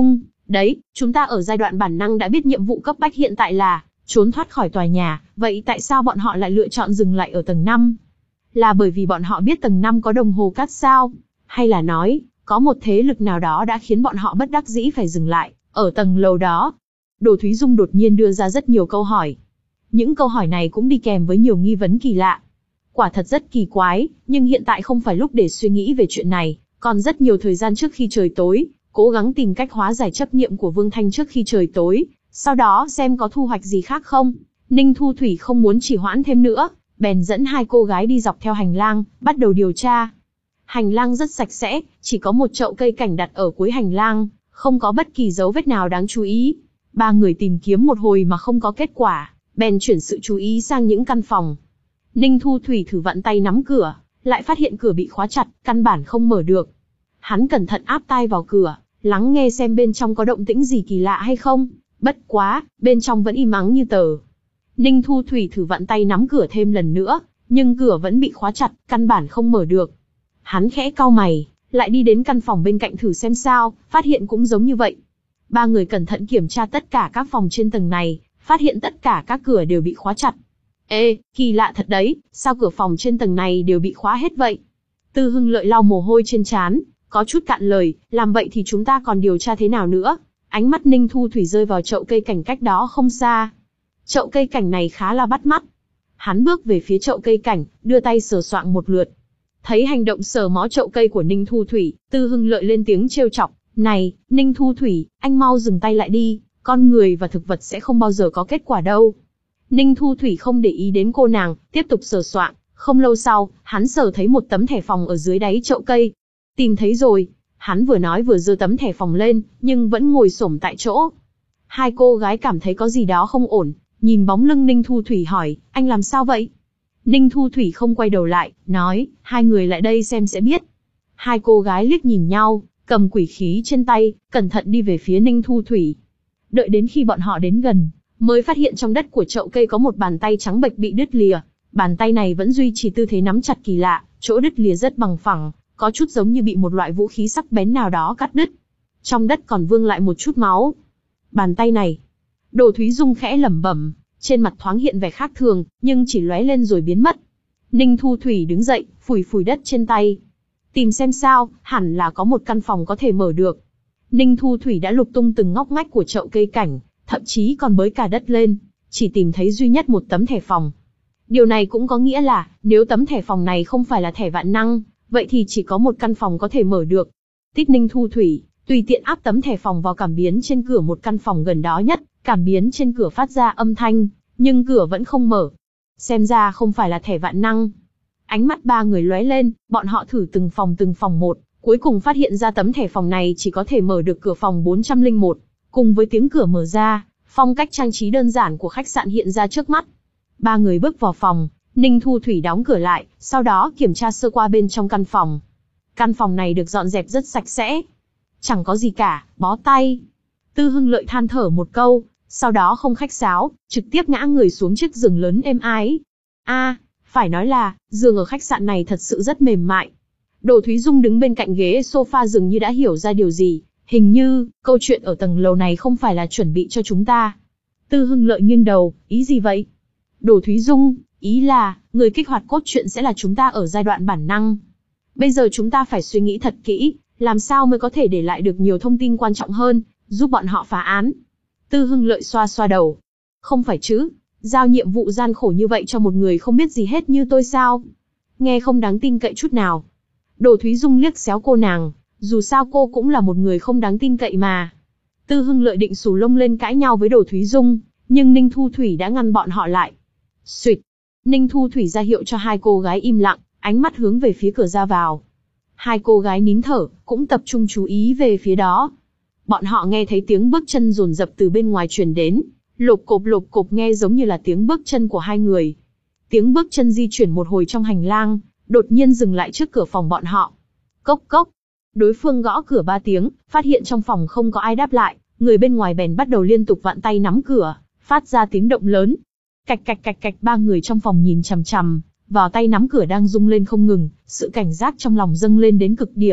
Đấy, chúng ta ở giai đoạn bản năng đã biết nhiệm vụ cấp bách hiện tại là trốn thoát khỏi tòa nhà, vậy tại sao bọn họ lại lựa chọn dừng lại ở tầng năm? Là bởi vì bọn họ biết tầng năm có đồng hồ cát sao? Hay là nói, có một thế lực nào đó đã khiến bọn họ bất đắc dĩ phải dừng lại ở tầng lầu đó? Đồ Thúy Dung đột nhiên đưa ra rất nhiều câu hỏi. Những câu hỏi này cũng đi kèm với nhiều nghi vấn kỳ lạ. Quả thật rất kỳ quái, nhưng hiện tại không phải lúc để suy nghĩ về chuyện này, còn rất nhiều thời gian trước khi trời tối, cố gắng tìm cách hóa giải chấp niệm của Vương Thanh trước khi trời tối, sau đó xem có thu hoạch gì khác không. Ninh Thu Thủy không muốn trì hoãn thêm nữa, bèn dẫn hai cô gái đi dọc theo hành lang, bắt đầu điều tra. Hành lang rất sạch sẽ, chỉ có một chậu cây cảnh đặt ở cuối hành lang, không có bất kỳ dấu vết nào đáng chú ý. Ba người tìm kiếm một hồi mà không có kết quả, bèn chuyển sự chú ý sang những căn phòng. Ninh Thu Thủy thử vặn tay nắm cửa, lại phát hiện cửa bị khóa chặt, căn bản không mở được. Hắn cẩn thận áp tai vào cửa, lắng nghe xem bên trong có động tĩnh gì kỳ lạ hay không. Bất quá, bên trong vẫn im ắng như tờ. Ninh Thu Thủy thử vặn tay nắm cửa thêm lần nữa, nhưng cửa vẫn bị khóa chặt, căn bản không mở được. Hắn khẽ cau mày, lại đi đến căn phòng bên cạnh thử xem sao, phát hiện cũng giống như vậy. Ba người cẩn thận kiểm tra tất cả các phòng trên tầng này, phát hiện tất cả các cửa đều bị khóa chặt. Ê, kỳ lạ thật đấy, sao cửa phòng trên tầng này đều bị khóa hết vậy? Tư Hưng Lợi lau mồ hôi trên trán, có chút cạn lời, làm vậy thì chúng ta còn điều tra thế nào nữa? Ánh mắt Ninh Thu Thủy rơi vào chậu cây cảnh cách đó không xa. Chậu cây cảnh này khá là bắt mắt. Hắn bước về phía chậu cây cảnh, đưa tay sờ soạng một lượt. Thấy hành động sờ mó chậu cây của Ninh Thu Thủy, Tư Hưng Lợi lên tiếng trêu chọc. Này, Ninh Thu Thủy, anh mau dừng tay lại đi, con người và thực vật sẽ không bao giờ có kết quả đâu. Ninh Thu Thủy không để ý đến cô nàng, tiếp tục sờ soạng. Không lâu sau, hắn sờ thấy một tấm thẻ phòng ở dưới đáy chậu cây. Tìm thấy rồi. Hắn vừa nói vừa giơ tấm thẻ phòng lên, nhưng vẫn ngồi xổm tại chỗ. Hai cô gái cảm thấy có gì đó không ổn, nhìn bóng lưng Ninh Thu Thủy hỏi, anh làm sao vậy? Ninh Thu Thủy không quay đầu lại, nói, hai người lại đây xem sẽ biết. Hai cô gái liếc nhìn nhau, cầm quỷ khí trên tay, cẩn thận đi về phía Ninh Thu Thủy. Đợi đến khi bọn họ đến gần, mới phát hiện trong đất của chậu cây có một bàn tay trắng bệch bị đứt lìa. Bàn tay này vẫn duy trì tư thế nắm chặt kỳ lạ, chỗ đứt lìa rất bằng phẳng, có chút giống như bị một loại vũ khí sắc bén nào đó cắt đứt. Trong đất còn vương lại một chút máu. Bàn tay này. Đồ Thúy Dung khẽ lẩm bẩm, trên mặt thoáng hiện vẻ khác thường, nhưng chỉ lóe lên rồi biến mất. Ninh Thu Thủy đứng dậy, phủi phủi đất trên tay. Tìm xem sao, hẳn là có một căn phòng có thể mở được. Ninh Thu Thủy đã lục tung từng ngóc ngách của chậu cây cảnh, thậm chí còn bới cả đất lên, chỉ tìm thấy duy nhất một tấm thẻ phòng. Điều này cũng có nghĩa là, nếu tấm thẻ phòng này không phải là thẻ vạn năng, vậy thì chỉ có một căn phòng có thể mở được. Tích Ninh Thu Thủy, tùy tiện áp tấm thẻ phòng vào cảm biến trên cửa một căn phòng gần đó nhất, cảm biến trên cửa phát ra âm thanh, nhưng cửa vẫn không mở. Xem ra không phải là thẻ vạn năng. Ánh mắt ba người lóe lên, bọn họ thử từng phòng từng phòng một, cuối cùng phát hiện ra tấm thẻ phòng này chỉ có thể mở được cửa phòng bốn trăm lẻ một. Cùng với tiếng cửa mở ra, phong cách trang trí đơn giản của khách sạn hiện ra trước mắt. Ba người bước vào phòng, Ninh Thu Thủy đóng cửa lại, sau đó kiểm tra sơ qua bên trong căn phòng. Căn phòng này được dọn dẹp rất sạch sẽ. Chẳng có gì cả, bó tay. Tư Hưng Lợi than thở một câu, sau đó không khách sáo, trực tiếp ngã người xuống chiếc giường lớn êm ái. A, à, phải nói là, giường ở khách sạn này thật sự rất mềm mại. Đồ Thúy Dung đứng bên cạnh ghế sofa dường như đã hiểu ra điều gì. Hình như, câu chuyện ở tầng lầu này không phải là chuẩn bị cho chúng ta. Tư Hưng Lợi nghiêng đầu, ý gì vậy? Đồ Thúy Dung, ý là, người kích hoạt cốt truyện sẽ là chúng ta ở giai đoạn bản năng. Bây giờ chúng ta phải suy nghĩ thật kỹ, làm sao mới có thể để lại được nhiều thông tin quan trọng hơn, giúp bọn họ phá án. Tư Hưng Lợi xoa xoa đầu. Không phải chứ, giao nhiệm vụ gian khổ như vậy cho một người không biết gì hết như tôi sao? Nghe không đáng tin cậy chút nào. Đồ Thúy Dung liếc xéo cô nàng, dù sao cô cũng là một người không đáng tin cậy mà. Tư Hưng Lợi định xù lông lên cãi nhau với Đồ Thúy Dung, nhưng Ninh Thu Thủy đã ngăn bọn họ lại. Xuỵt. Ninh Thu Thủy ra hiệu cho hai cô gái im lặng, ánh mắt hướng về phía cửa ra vào. Hai cô gái nín thở, cũng tập trung chú ý về phía đó. Bọn họ nghe thấy tiếng bước chân dồn dập từ bên ngoài truyền đến, lộp cộp lộp cộp nghe giống như là tiếng bước chân của hai người. Tiếng bước chân di chuyển một hồi trong hành lang, đột nhiên dừng lại trước cửa phòng bọn họ. Cốc cốc. Đối phương gõ cửa ba tiếng, phát hiện trong phòng không có ai đáp lại, người bên ngoài bèn bắt đầu liên tục vặn tay nắm cửa, phát ra tiếng động lớn. Cạch cạch cạch cạch, ba người trong phòng nhìn chằm chằm vào tay nắm cửa đang rung lên không ngừng, sự cảnh giác trong lòng dâng lên đến cực điểm.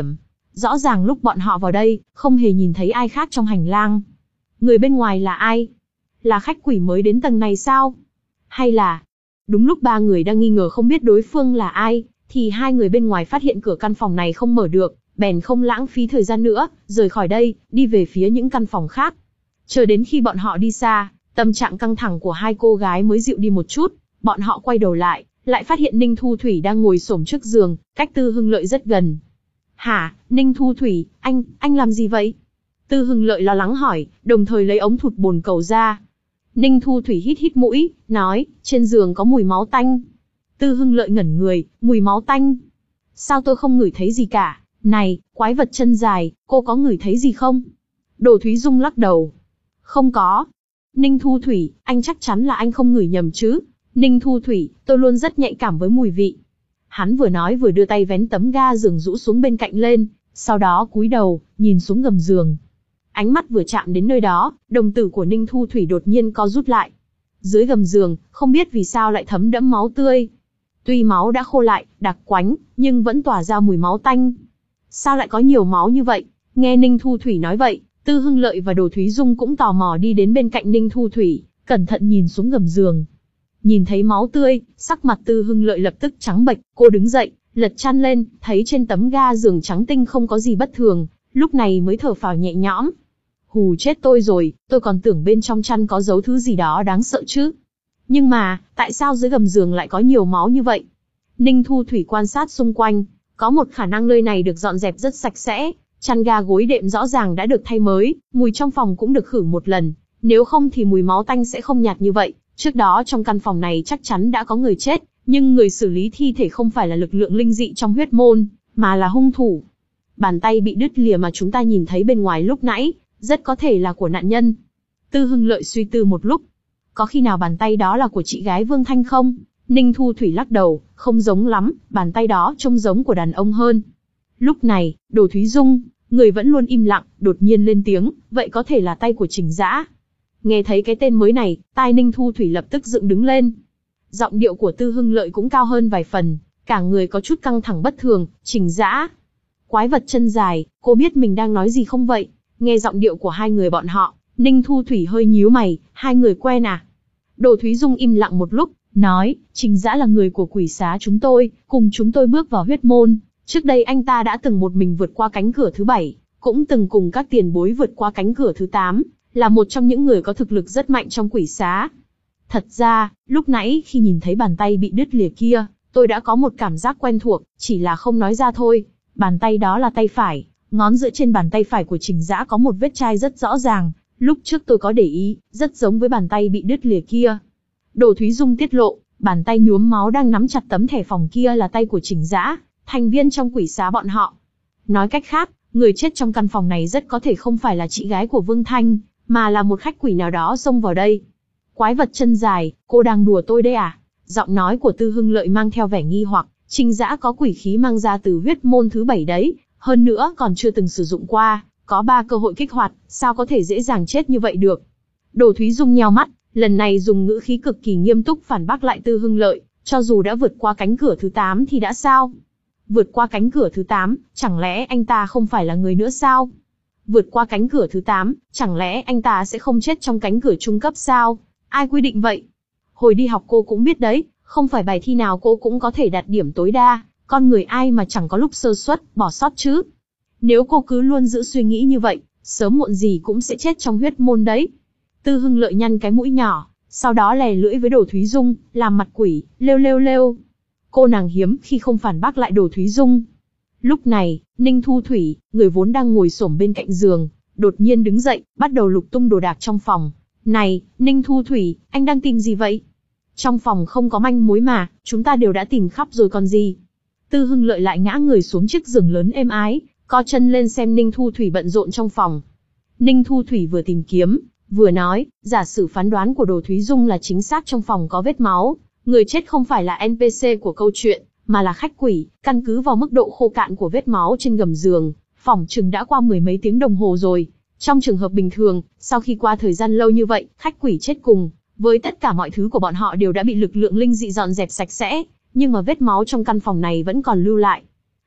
Rõ ràng lúc bọn họ vào đây, không hề nhìn thấy ai khác trong hành lang. Người bên ngoài là ai? Là khách quỷ mới đến tầng này sao? Hay là... Đúng lúc ba người đang nghi ngờ không biết đối phương là ai, thì hai người bên ngoài phát hiện cửa căn phòng này không mở được, bèn không lãng phí thời gian nữa, rời khỏi đây, đi về phía những căn phòng khác. Chờ đến khi bọn họ đi xa, tâm trạng căng thẳng của hai cô gái mới dịu đi một chút, bọn họ quay đầu lại, lại phát hiện Ninh Thu Thủy đang ngồi xổm trước giường, cách Tư Hưng Lợi rất gần. Hả, Ninh Thu Thủy, anh, anh làm gì vậy? Tư Hưng Lợi lo lắng hỏi, đồng thời lấy ống thụt bồn cầu ra. Ninh Thu Thủy hít hít mũi, nói, trên giường có mùi máu tanh. Tư Hưng Lợi ngẩn người, mùi máu tanh. Sao tôi không ngửi thấy gì cả? Này, quái vật chân dài, cô có ngửi thấy gì không? Đồ Thúy Dung lắc đầu. Không có. Ninh Thu Thủy, anh chắc chắn là anh không ngửi nhầm chứ? Ninh Thu Thủy, tôi luôn rất nhạy cảm với mùi vị. Hắn vừa nói vừa đưa tay vén tấm ga giường rũ xuống bên cạnh lên, sau đó cúi đầu, nhìn xuống gầm giường. Ánh mắt vừa chạm đến nơi đó, đồng tử của Ninh Thu Thủy đột nhiên co rút lại. Dưới gầm giường, không biết vì sao lại thấm đẫm máu tươi. Tuy máu đã khô lại, đặc quánh, nhưng vẫn tỏa ra mùi máu tanh. Sao lại có nhiều máu như vậy? Nghe Ninh Thu Thủy nói vậy, Tư Hưng Lợi và Đồ Thúy Dung cũng tò mò đi đến bên cạnh Ninh Thu Thủy, cẩn thận nhìn xuống gầm giường. Nhìn thấy máu tươi, sắc mặt Tư Hưng Lợi lập tức trắng bệch, cô đứng dậy, lật chăn lên, thấy trên tấm ga giường trắng tinh không có gì bất thường, lúc này mới thở phào nhẹ nhõm. Hù chết tôi rồi, tôi còn tưởng bên trong chăn có giấu thứ gì đó đáng sợ chứ. Nhưng mà, tại sao dưới gầm giường lại có nhiều máu như vậy? Ninh Thu Thủy quan sát xung quanh, có một khả năng nơi này được dọn dẹp rất sạch sẽ, chăn ga gối đệm rõ ràng đã được thay mới, mùi trong phòng cũng được khử một lần, nếu không thì mùi máu tanh sẽ không nhạt như vậy. Trước đó trong căn phòng này chắc chắn đã có người chết, nhưng người xử lý thi thể không phải là lực lượng linh dị trong huyết môn, mà là hung thủ. Bàn tay bị đứt lìa mà chúng ta nhìn thấy bên ngoài lúc nãy, rất có thể là của nạn nhân. Tư Hưng Lợi suy tư một lúc. Có khi nào bàn tay đó là của chị gái Vương Thanh không? Ninh Thu Thủy lắc đầu, không giống lắm, bàn tay đó trông giống của đàn ông hơn. Lúc này, Đồ Thúy Dung, người vẫn luôn im lặng, đột nhiên lên tiếng, vậy có thể là tay của Trình Dã. Nghe thấy cái tên mới này, tai Ninh Thu Thủy lập tức dựng đứng lên. Giọng điệu của Tư Hưng Lợi cũng cao hơn vài phần, cả người có chút căng thẳng bất thường. Trình Dã, quái vật chân dài, cô biết mình đang nói gì không vậy? Nghe giọng điệu của hai người bọn họ, Ninh Thu Thủy hơi nhíu mày, hai người quen à? Đồ Thúy Dung im lặng một lúc, nói, Trình Dã là người của quỷ xá chúng tôi, cùng chúng tôi bước vào huyết môn. Trước đây anh ta đã từng một mình vượt qua cánh cửa thứ bảy, cũng từng cùng các tiền bối vượt qua cánh cửa thứ tám, là một trong những người có thực lực rất mạnh trong quỷ xá. Thật ra, lúc nãy khi nhìn thấy bàn tay bị đứt lìa kia, tôi đã có một cảm giác quen thuộc, chỉ là không nói ra thôi. Bàn tay đó là tay phải, ngón giữa trên bàn tay phải của Trình Dã có một vết chai rất rõ ràng, lúc trước tôi có để ý, rất giống với bàn tay bị đứt lìa kia. Đồ Thúy Dung tiết lộ, bàn tay nhuốm máu đang nắm chặt tấm thẻ phòng kia là tay của Trình Dã, thành viên trong quỷ xá bọn họ. Nói cách khác, người chết trong căn phòng này rất có thể không phải là chị gái của Vương Thanh, mà là một khách quỷ nào đó xông vào đây. Quái vật chân dài, cô đang đùa tôi đấy à? Giọng nói của Tư Hưng Lợi mang theo vẻ nghi hoặc, Trình Dã có quỷ khí mang ra từ huyết môn thứ bảy đấy, hơn nữa còn chưa từng sử dụng qua, có ba cơ hội kích hoạt, sao có thể dễ dàng chết như vậy được? Đồ Thúy Dung nheo mắt, lần này dùng ngữ khí cực kỳ nghiêm túc phản bác lại Tư Hưng Lợi, cho dù đã vượt qua cánh cửa thứ tám thì đã sao? Vượt qua cánh cửa thứ tám, chẳng lẽ anh ta không phải là người nữa sao? Vượt qua cánh cửa thứ tám, chẳng lẽ anh ta sẽ không chết trong cánh cửa trung cấp sao? Ai quy định vậy? Hồi đi học cô cũng biết đấy, không phải bài thi nào cô cũng có thể đạt điểm tối đa, con người ai mà chẳng có lúc sơ suất, bỏ sót chứ? Nếu cô cứ luôn giữ suy nghĩ như vậy, sớm muộn gì cũng sẽ chết trong huyết môn đấy. Tư Hưng Lợi nhăn cái mũi nhỏ, sau đó lè lưỡi với Đồ Thúy Dung, làm mặt quỷ, lêu lêu lêu. Cô nàng hiếm khi không phản bác lại Đồ Thúy Dung. Lúc này, Ninh Thu Thủy, người vốn đang ngồi xổm bên cạnh giường, đột nhiên đứng dậy, bắt đầu lục tung đồ đạc trong phòng. Này, Ninh Thu Thủy, anh đang tìm gì vậy? Trong phòng không có manh mối mà, chúng ta đều đã tìm khắp rồi còn gì. Tư Hưng Lợi lại ngã người xuống chiếc giường lớn êm ái, co chân lên xem Ninh Thu Thủy bận rộn trong phòng. Ninh Thu Thủy vừa tìm kiếm, vừa nói, giả sử phán đoán của Đồ Thúy Dung là chính xác, trong phòng có vết máu, người chết không phải là en pê xê của câu chuyện, mà là khách quỷ, căn cứ vào mức độ khô cạn của vết máu trên gầm giường, phỏng chừng đã qua mười mấy tiếng đồng hồ rồi. Trong trường hợp bình thường, sau khi qua thời gian lâu như vậy, khách quỷ chết cùng, với tất cả mọi thứ của bọn họ đều đã bị lực lượng linh dị dọn dẹp sạch sẽ, nhưng mà vết máu trong căn phòng này vẫn còn lưu lại.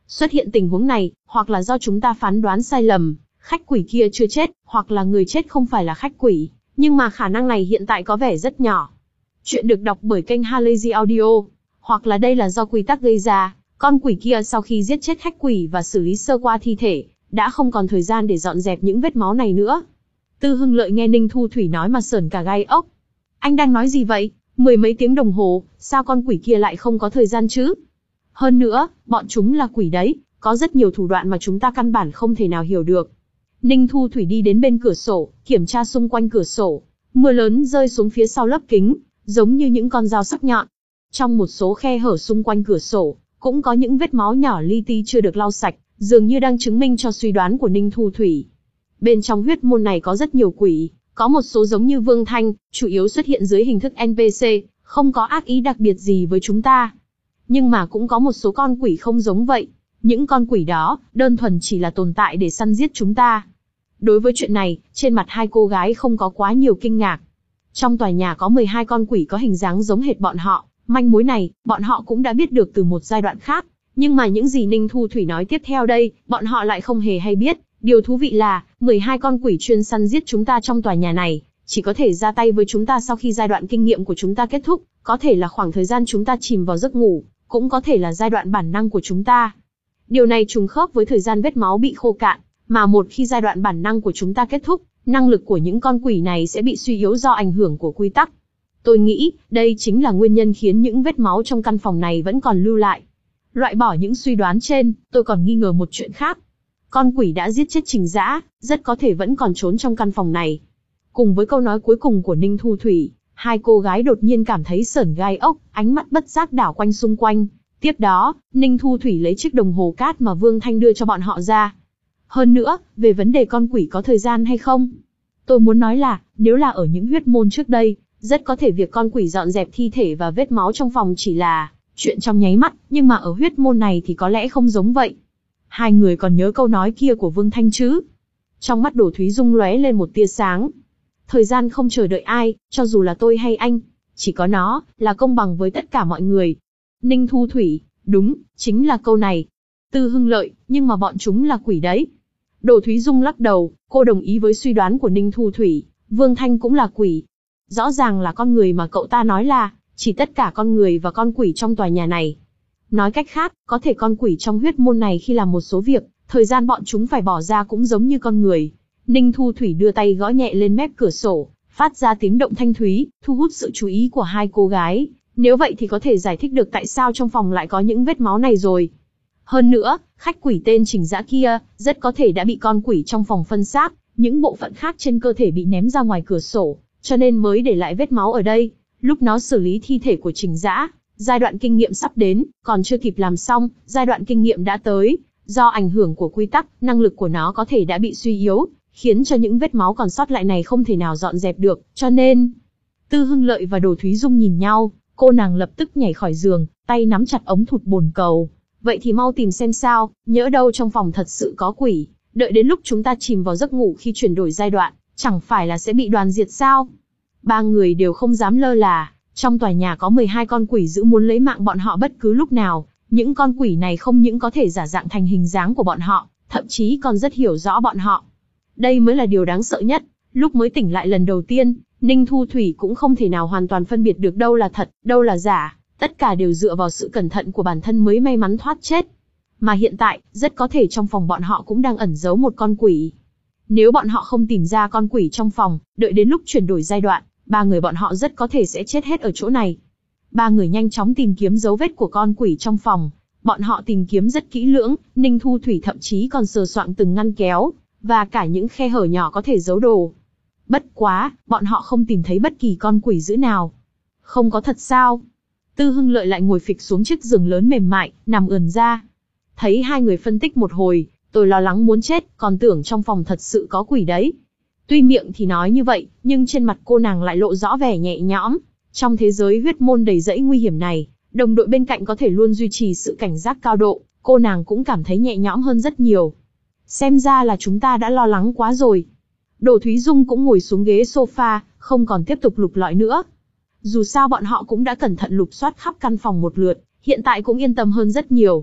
Xuất hiện tình huống này, hoặc là do chúng ta phán đoán sai lầm, khách quỷ kia chưa chết, hoặc là người chết không phải là khách quỷ, nhưng mà khả năng này hiện tại có vẻ rất nhỏ. Chuyện được đọc bởi kênh Halazy Audio, hoặc là đây là do quy tắc gây ra, con quỷ kia sau khi giết chết khách quỷ và xử lý sơ qua thi thể, đã không còn thời gian để dọn dẹp những vết máu này nữa. Tư Hưng Lợi nghe Ninh Thu Thủy nói mà sởn cả gai ốc. Anh đang nói gì vậy? Mười mấy tiếng đồng hồ, sao con quỷ kia lại không có thời gian chứ? Hơn nữa, bọn chúng là quỷ đấy, có rất nhiều thủ đoạn mà chúng ta căn bản không thể nào hiểu được. Ninh Thu Thủy đi đến bên cửa sổ, kiểm tra xung quanh cửa sổ. Mưa lớn rơi xuống phía sau lớp kính, giống như những con dao sắc nhọn. Trong một số khe hở xung quanh cửa sổ, cũng có những vết máu nhỏ li ti chưa được lau sạch, dường như đang chứng minh cho suy đoán của Ninh Thu Thủy. Bên trong huyết môn này có rất nhiều quỷ, có một số giống như Vương Thanh, chủ yếu xuất hiện dưới hình thức en pê xê, không có ác ý đặc biệt gì với chúng ta. Nhưng mà cũng có một số con quỷ không giống vậy. Những con quỷ đó, đơn thuần chỉ là tồn tại để săn giết chúng ta. Đối với chuyện này, trên mặt hai cô gái không có quá nhiều kinh ngạc. Trong tòa nhà có mười hai con quỷ có hình dáng giống hệt bọn họ, manh mối này, bọn họ cũng đã biết được từ một giai đoạn khác. Nhưng mà những gì Ninh Thu Thủy nói tiếp theo đây, bọn họ lại không hề hay biết. Điều thú vị là, mười hai con quỷ chuyên săn giết chúng ta trong tòa nhà này, chỉ có thể ra tay với chúng ta sau khi giai đoạn kinh nghiệm của chúng ta kết thúc, có thể là khoảng thời gian chúng ta chìm vào giấc ngủ, cũng có thể là giai đoạn bản năng của chúng ta. Điều này trùng khớp với thời gian vết máu bị khô cạn, mà một khi giai đoạn bản năng của chúng ta kết thúc, năng lực của những con quỷ này sẽ bị suy yếu do ảnh hưởng của quy tắc. Tôi nghĩ, đây chính là nguyên nhân khiến những vết máu trong căn phòng này vẫn còn lưu lại. Loại bỏ những suy đoán trên, tôi còn nghi ngờ một chuyện khác. Con quỷ đã giết chết Trình Dã, rất có thể vẫn còn trốn trong căn phòng này. Cùng với câu nói cuối cùng của Ninh Thu Thủy, hai cô gái đột nhiên cảm thấy sởn gai ốc, ánh mắt bất giác đảo quanh xung quanh. Tiếp đó, Ninh Thu Thủy lấy chiếc đồng hồ cát mà Vương Thanh đưa cho bọn họ ra. Hơn nữa, về vấn đề con quỷ có thời gian hay không? Tôi muốn nói là, nếu là ở những huyết môn trước đây, rất có thể việc con quỷ dọn dẹp thi thể và vết máu trong phòng chỉ là chuyện trong nháy mắt, nhưng mà ở huyết môn này thì có lẽ không giống vậy. Hai người còn nhớ câu nói kia của Vương Thanh chứ? Trong mắt Đỗ Thúy Dung lóe lên một tia sáng. Thời gian không chờ đợi ai, cho dù là tôi hay anh, chỉ có nó là công bằng với tất cả mọi người. Ninh Thu Thủy, đúng, chính là câu này. Tư Hưng Lợi, nhưng mà bọn chúng là quỷ đấy. Đỗ Thúy Dung lắc đầu, cô đồng ý với suy đoán của Ninh Thu Thủy, Vương Thanh cũng là quỷ. Rõ ràng là con người mà cậu ta nói là, chỉ tất cả con người và con quỷ trong tòa nhà này. Nói cách khác, có thể con quỷ trong huyết môn này khi làm một số việc, thời gian bọn chúng phải bỏ ra cũng giống như con người. Ninh Thu Thủy đưa tay gõ nhẹ lên mép cửa sổ, phát ra tiếng động thanh thúy, thu hút sự chú ý của hai cô gái. Nếu vậy thì có thể giải thích được tại sao trong phòng lại có những vết máu này rồi. Hơn nữa, khách quỷ tên Trình Dã kia, rất có thể đã bị con quỷ trong phòng phân xác, những bộ phận khác trên cơ thể bị ném ra ngoài cửa sổ, cho nên mới để lại vết máu ở đây. Lúc nó xử lý thi thể của Trình Dã, giai đoạn kinh nghiệm sắp đến, còn chưa kịp làm xong, giai đoạn kinh nghiệm đã tới. Do ảnh hưởng của quy tắc, năng lực của nó có thể đã bị suy yếu, khiến cho những vết máu còn sót lại này không thể nào dọn dẹp được, cho nên... Tư Hưng Lợi và Đỗ Thúy Dung nhìn nhau, cô nàng lập tức nhảy khỏi giường, tay nắm chặt ống thụt bồn cầu. Vậy thì mau tìm xem sao, nhỡ đâu trong phòng thật sự có quỷ, đợi đến lúc chúng ta chìm vào giấc ngủ khi chuyển đổi giai đoạn, chẳng phải là sẽ bị đoàn diệt sao? Ba người đều không dám lơ là, trong tòa nhà có mười hai con quỷ dữ muốn lấy mạng bọn họ bất cứ lúc nào. Những con quỷ này không những có thể giả dạng thành hình dáng của bọn họ, thậm chí còn rất hiểu rõ bọn họ. Đây mới là điều đáng sợ nhất. Lúc mới tỉnh lại lần đầu tiên, Ninh Thu Thủy cũng không thể nào hoàn toàn phân biệt được đâu là thật, đâu là giả. Tất cả đều dựa vào sự cẩn thận của bản thân mới may mắn thoát chết. Mà hiện tại, rất có thể trong phòng bọn họ cũng đang ẩn giấu một con quỷ. Nếu bọn họ không tìm ra con quỷ trong phòng, đợi đến lúc chuyển đổi giai đoạn, ba người bọn họ rất có thể sẽ chết hết ở chỗ này. Ba người nhanh chóng tìm kiếm dấu vết của con quỷ trong phòng. Bọn họ tìm kiếm rất kỹ lưỡng, Ninh Thu Thủy thậm chí còn sờ soạng từng ngăn kéo, và cả những khe hở nhỏ có thể giấu đồ. Bất quá, bọn họ không tìm thấy bất kỳ con quỷ dữ nào. Không có thật sao? Tư Hưng Lợi lại ngồi phịch xuống chiếc giường lớn mềm mại, nằm ườn ra. Thấy hai người phân tích một hồi, tôi lo lắng muốn chết, còn tưởng trong phòng thật sự có quỷ đấy. Tuy miệng thì nói như vậy, nhưng trên mặt cô nàng lại lộ rõ vẻ nhẹ nhõm. Trong thế giới huyết môn đầy rẫy nguy hiểm này, đồng đội bên cạnh có thể luôn duy trì sự cảnh giác cao độ, cô nàng cũng cảm thấy nhẹ nhõm hơn rất nhiều. Xem ra là chúng ta đã lo lắng quá rồi. Đỗ Thúy Dung cũng ngồi xuống ghế sofa, không còn tiếp tục lục lọi nữa. Dù sao bọn họ cũng đã cẩn thận lục soát khắp căn phòng một lượt, hiện tại cũng yên tâm hơn rất nhiều.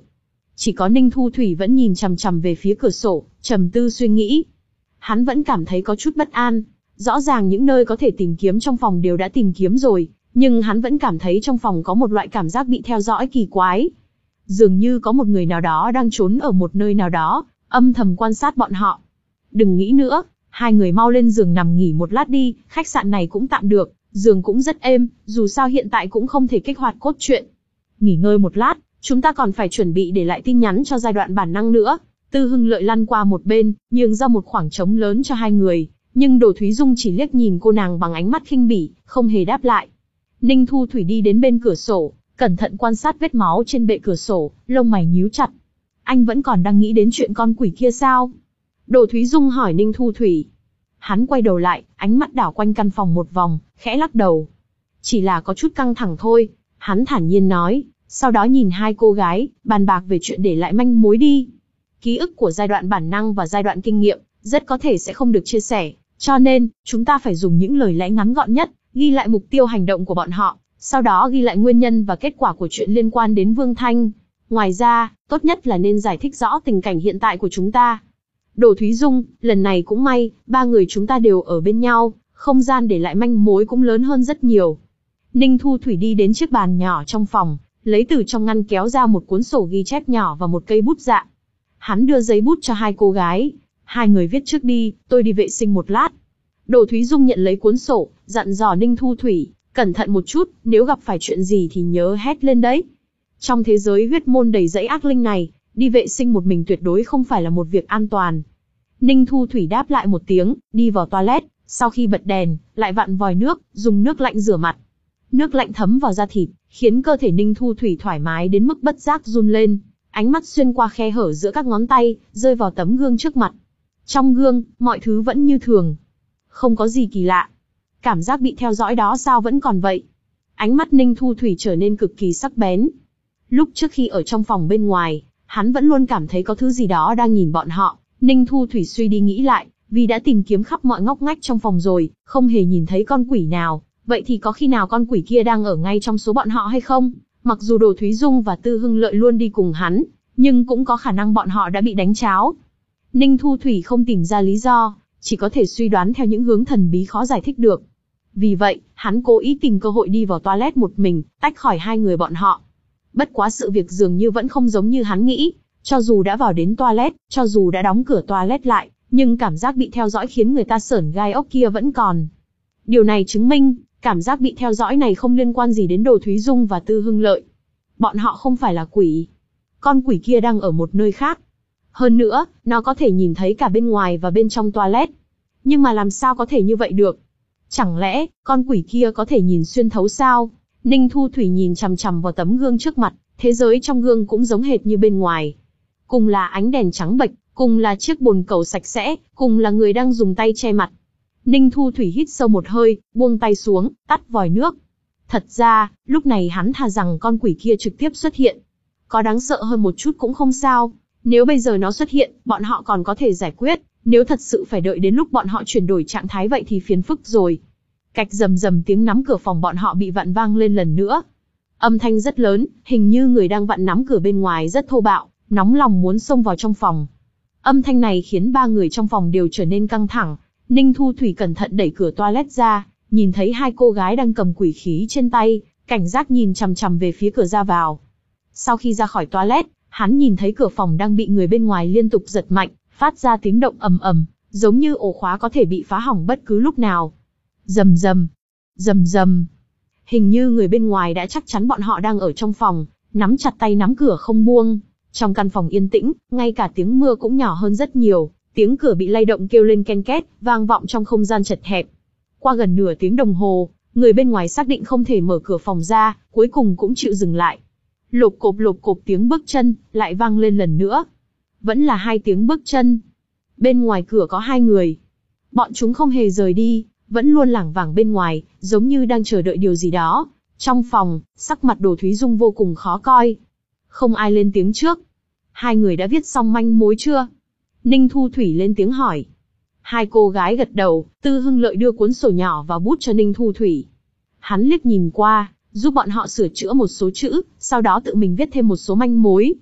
Chỉ có Ninh Thu Thủy vẫn nhìn chằm chằm về phía cửa sổ, trầm tư suy nghĩ. Hắn vẫn cảm thấy có chút bất an. Rõ ràng những nơi có thể tìm kiếm trong phòng đều đã tìm kiếm rồi, nhưng hắn vẫn cảm thấy trong phòng có một loại cảm giác bị theo dõi kỳ quái. Dường như có một người nào đó đang trốn ở một nơi nào đó, âm thầm quan sát bọn họ. Đừng nghĩ nữa, hai người mau lên giường nằm nghỉ một lát đi, khách sạn này cũng tạm được, giường cũng rất êm, dù sao hiện tại cũng không thể kích hoạt cốt truyện. Nghỉ ngơi một lát, chúng ta còn phải chuẩn bị để lại tin nhắn cho giai đoạn bản năng nữa. Tư Hưng Lợi lăn qua một bên, nhường ra một khoảng trống lớn cho hai người, nhưng Đồ Thúy Dung chỉ liếc nhìn cô nàng bằng ánh mắt khinh bỉ, không hề đáp lại. Ninh Thu Thủy đi đến bên cửa sổ, cẩn thận quan sát vết máu trên bệ cửa sổ, lông mày nhíu chặt. Anh vẫn còn đang nghĩ đến chuyện con quỷ kia sao? Đồ Thúy Dung hỏi Ninh Thu Thủy. Hắn quay đầu lại, ánh mắt đảo quanh căn phòng một vòng, khẽ lắc đầu. Chỉ là có chút căng thẳng thôi, hắn thản nhiên nói, sau đó nhìn hai cô gái, bàn bạc về chuyện để lại manh mối đi. Ký ức của giai đoạn bản năng và giai đoạn kinh nghiệm, rất có thể sẽ không được chia sẻ, cho nên, chúng ta phải dùng những lời lẽ ngắn gọn nhất, ghi lại mục tiêu hành động của bọn họ, sau đó ghi lại nguyên nhân và kết quả của chuyện liên quan đến Vương Thanh. Ngoài ra, tốt nhất là nên giải thích rõ tình cảnh hiện tại của chúng ta. Đồ Thúy Dung, lần này cũng may, ba người chúng ta đều ở bên nhau, không gian để lại manh mối cũng lớn hơn rất nhiều. Ninh Thu Thủy đi đến chiếc bàn nhỏ trong phòng, lấy từ trong ngăn kéo ra một cuốn sổ ghi chép nhỏ và một cây bút dạ. Hắn đưa giấy bút cho hai cô gái. Hai người viết trước đi, tôi đi vệ sinh một lát. Đồ Thúy Dung nhận lấy cuốn sổ, dặn dò Ninh Thu Thủy, cẩn thận một chút, nếu gặp phải chuyện gì thì nhớ hét lên đấy. Trong thế giới huyết môn đầy dẫy ác linh này, đi vệ sinh một mình tuyệt đối không phải là một việc an toàn. Ninh Thu Thủy đáp lại một tiếng, đi vào toilet, sau khi bật đèn, lại vặn vòi nước, dùng nước lạnh rửa mặt. Nước lạnh thấm vào da thịt, khiến cơ thể Ninh Thu Thủy thoải mái đến mức bất giác run lên. Ánh mắt xuyên qua khe hở giữa các ngón tay, rơi vào tấm gương trước mặt. Trong gương, mọi thứ vẫn như thường. Không có gì kỳ lạ. Cảm giác bị theo dõi đó sao vẫn còn vậy? Ánh mắt Ninh Thu Thủy trở nên cực kỳ sắc bén. Lúc trước khi ở trong phòng bên ngoài, hắn vẫn luôn cảm thấy có thứ gì đó đang nhìn bọn họ. Ninh Thu Thủy suy đi nghĩ lại, vì đã tìm kiếm khắp mọi ngóc ngách trong phòng rồi, không hề nhìn thấy con quỷ nào. Vậy thì có khi nào con quỷ kia đang ở ngay trong số bọn họ hay không? Mặc dù Đồ Thúy Dung và Tư Hưng Lợi luôn đi cùng hắn, nhưng cũng có khả năng bọn họ đã bị đánh tráo. Ninh Thu Thủy không tìm ra lý do, chỉ có thể suy đoán theo những hướng thần bí khó giải thích được. Vì vậy, hắn cố ý tìm cơ hội đi vào toilet một mình, tách khỏi hai người bọn họ. Bất quá sự việc dường như vẫn không giống như hắn nghĩ. Cho dù đã vào đến toilet, cho dù đã đóng cửa toilet lại, nhưng cảm giác bị theo dõi khiến người ta sởn gai ốc kia vẫn còn. Điều này chứng minh, cảm giác bị theo dõi này không liên quan gì đến Đồ Thúy Dung và Tư Hưng Lợi. Bọn họ không phải là quỷ. Con quỷ kia đang ở một nơi khác. Hơn nữa, nó có thể nhìn thấy cả bên ngoài và bên trong toilet. Nhưng mà làm sao có thể như vậy được? Chẳng lẽ, con quỷ kia có thể nhìn xuyên thấu sao? Ninh Thu Thủy nhìn chằm chằm vào tấm gương trước mặt, thế giới trong gương cũng giống hệt như bên ngoài. Cùng là ánh đèn trắng bệch, cùng là chiếc bồn cầu sạch sẽ, cùng là người đang dùng tay che mặt. Ninh Thu Thủy hít sâu một hơi, buông tay xuống, tắt vòi nước. Thật ra, lúc này hắn thà rằng con quỷ kia trực tiếp xuất hiện. Có đáng sợ hơn một chút cũng không sao. Nếu bây giờ nó xuất hiện, bọn họ còn có thể giải quyết. Nếu thật sự phải đợi đến lúc bọn họ chuyển đổi trạng thái vậy thì phiền phức rồi. Cạch rầm rầm tiếng nắm cửa phòng bọn họ bị vặn vang lên lần nữa. Âm thanh rất lớn, hình như người đang vặn nắm cửa bên ngoài rất thô bạo, nóng lòng muốn xông vào trong phòng. Âm thanh này khiến ba người trong phòng đều trở nên căng thẳng. Ninh Thu Thủy cẩn thận đẩy cửa toilet ra, nhìn thấy hai cô gái đang cầm quỷ khí trên tay, cảnh giác nhìn chằm chằm về phía cửa ra vào. Sau khi ra khỏi toilet, hắn nhìn thấy cửa phòng đang bị người bên ngoài liên tục giật mạnh, phát ra tiếng động ầm ầm, giống như ổ khóa có thể bị phá hỏng bất cứ lúc nào. Rầm rầm, rầm rầm. Hình như người bên ngoài đã chắc chắn bọn họ đang ở trong phòng, nắm chặt tay nắm cửa không buông. Trong căn phòng yên tĩnh, ngay cả tiếng mưa cũng nhỏ hơn rất nhiều, tiếng cửa bị lay động kêu lên ken két, vang vọng trong không gian chật hẹp. Qua gần nửa tiếng đồng hồ, người bên ngoài xác định không thể mở cửa phòng ra, cuối cùng cũng chịu dừng lại. Lộp cộp lộp cộp tiếng bước chân, lại vang lên lần nữa. Vẫn là hai tiếng bước chân. Bên ngoài cửa có hai người. Bọn chúng không hề rời đi, vẫn luôn lảng vảng bên ngoài, giống như đang chờ đợi điều gì đó. Trong phòng, sắc mặt Đồ Thúy Dung vô cùng khó coi. Không ai lên tiếng trước. Hai người đã viết xong manh mối chưa? Ninh Thu Thủy lên tiếng hỏi. Hai cô gái gật đầu, Tư Hưng Lợi đưa cuốn sổ nhỏ và bút cho Ninh Thu Thủy. Hắn liếc nhìn qua, giúp bọn họ sửa chữa một số chữ, sau đó tự mình viết thêm một số manh mối.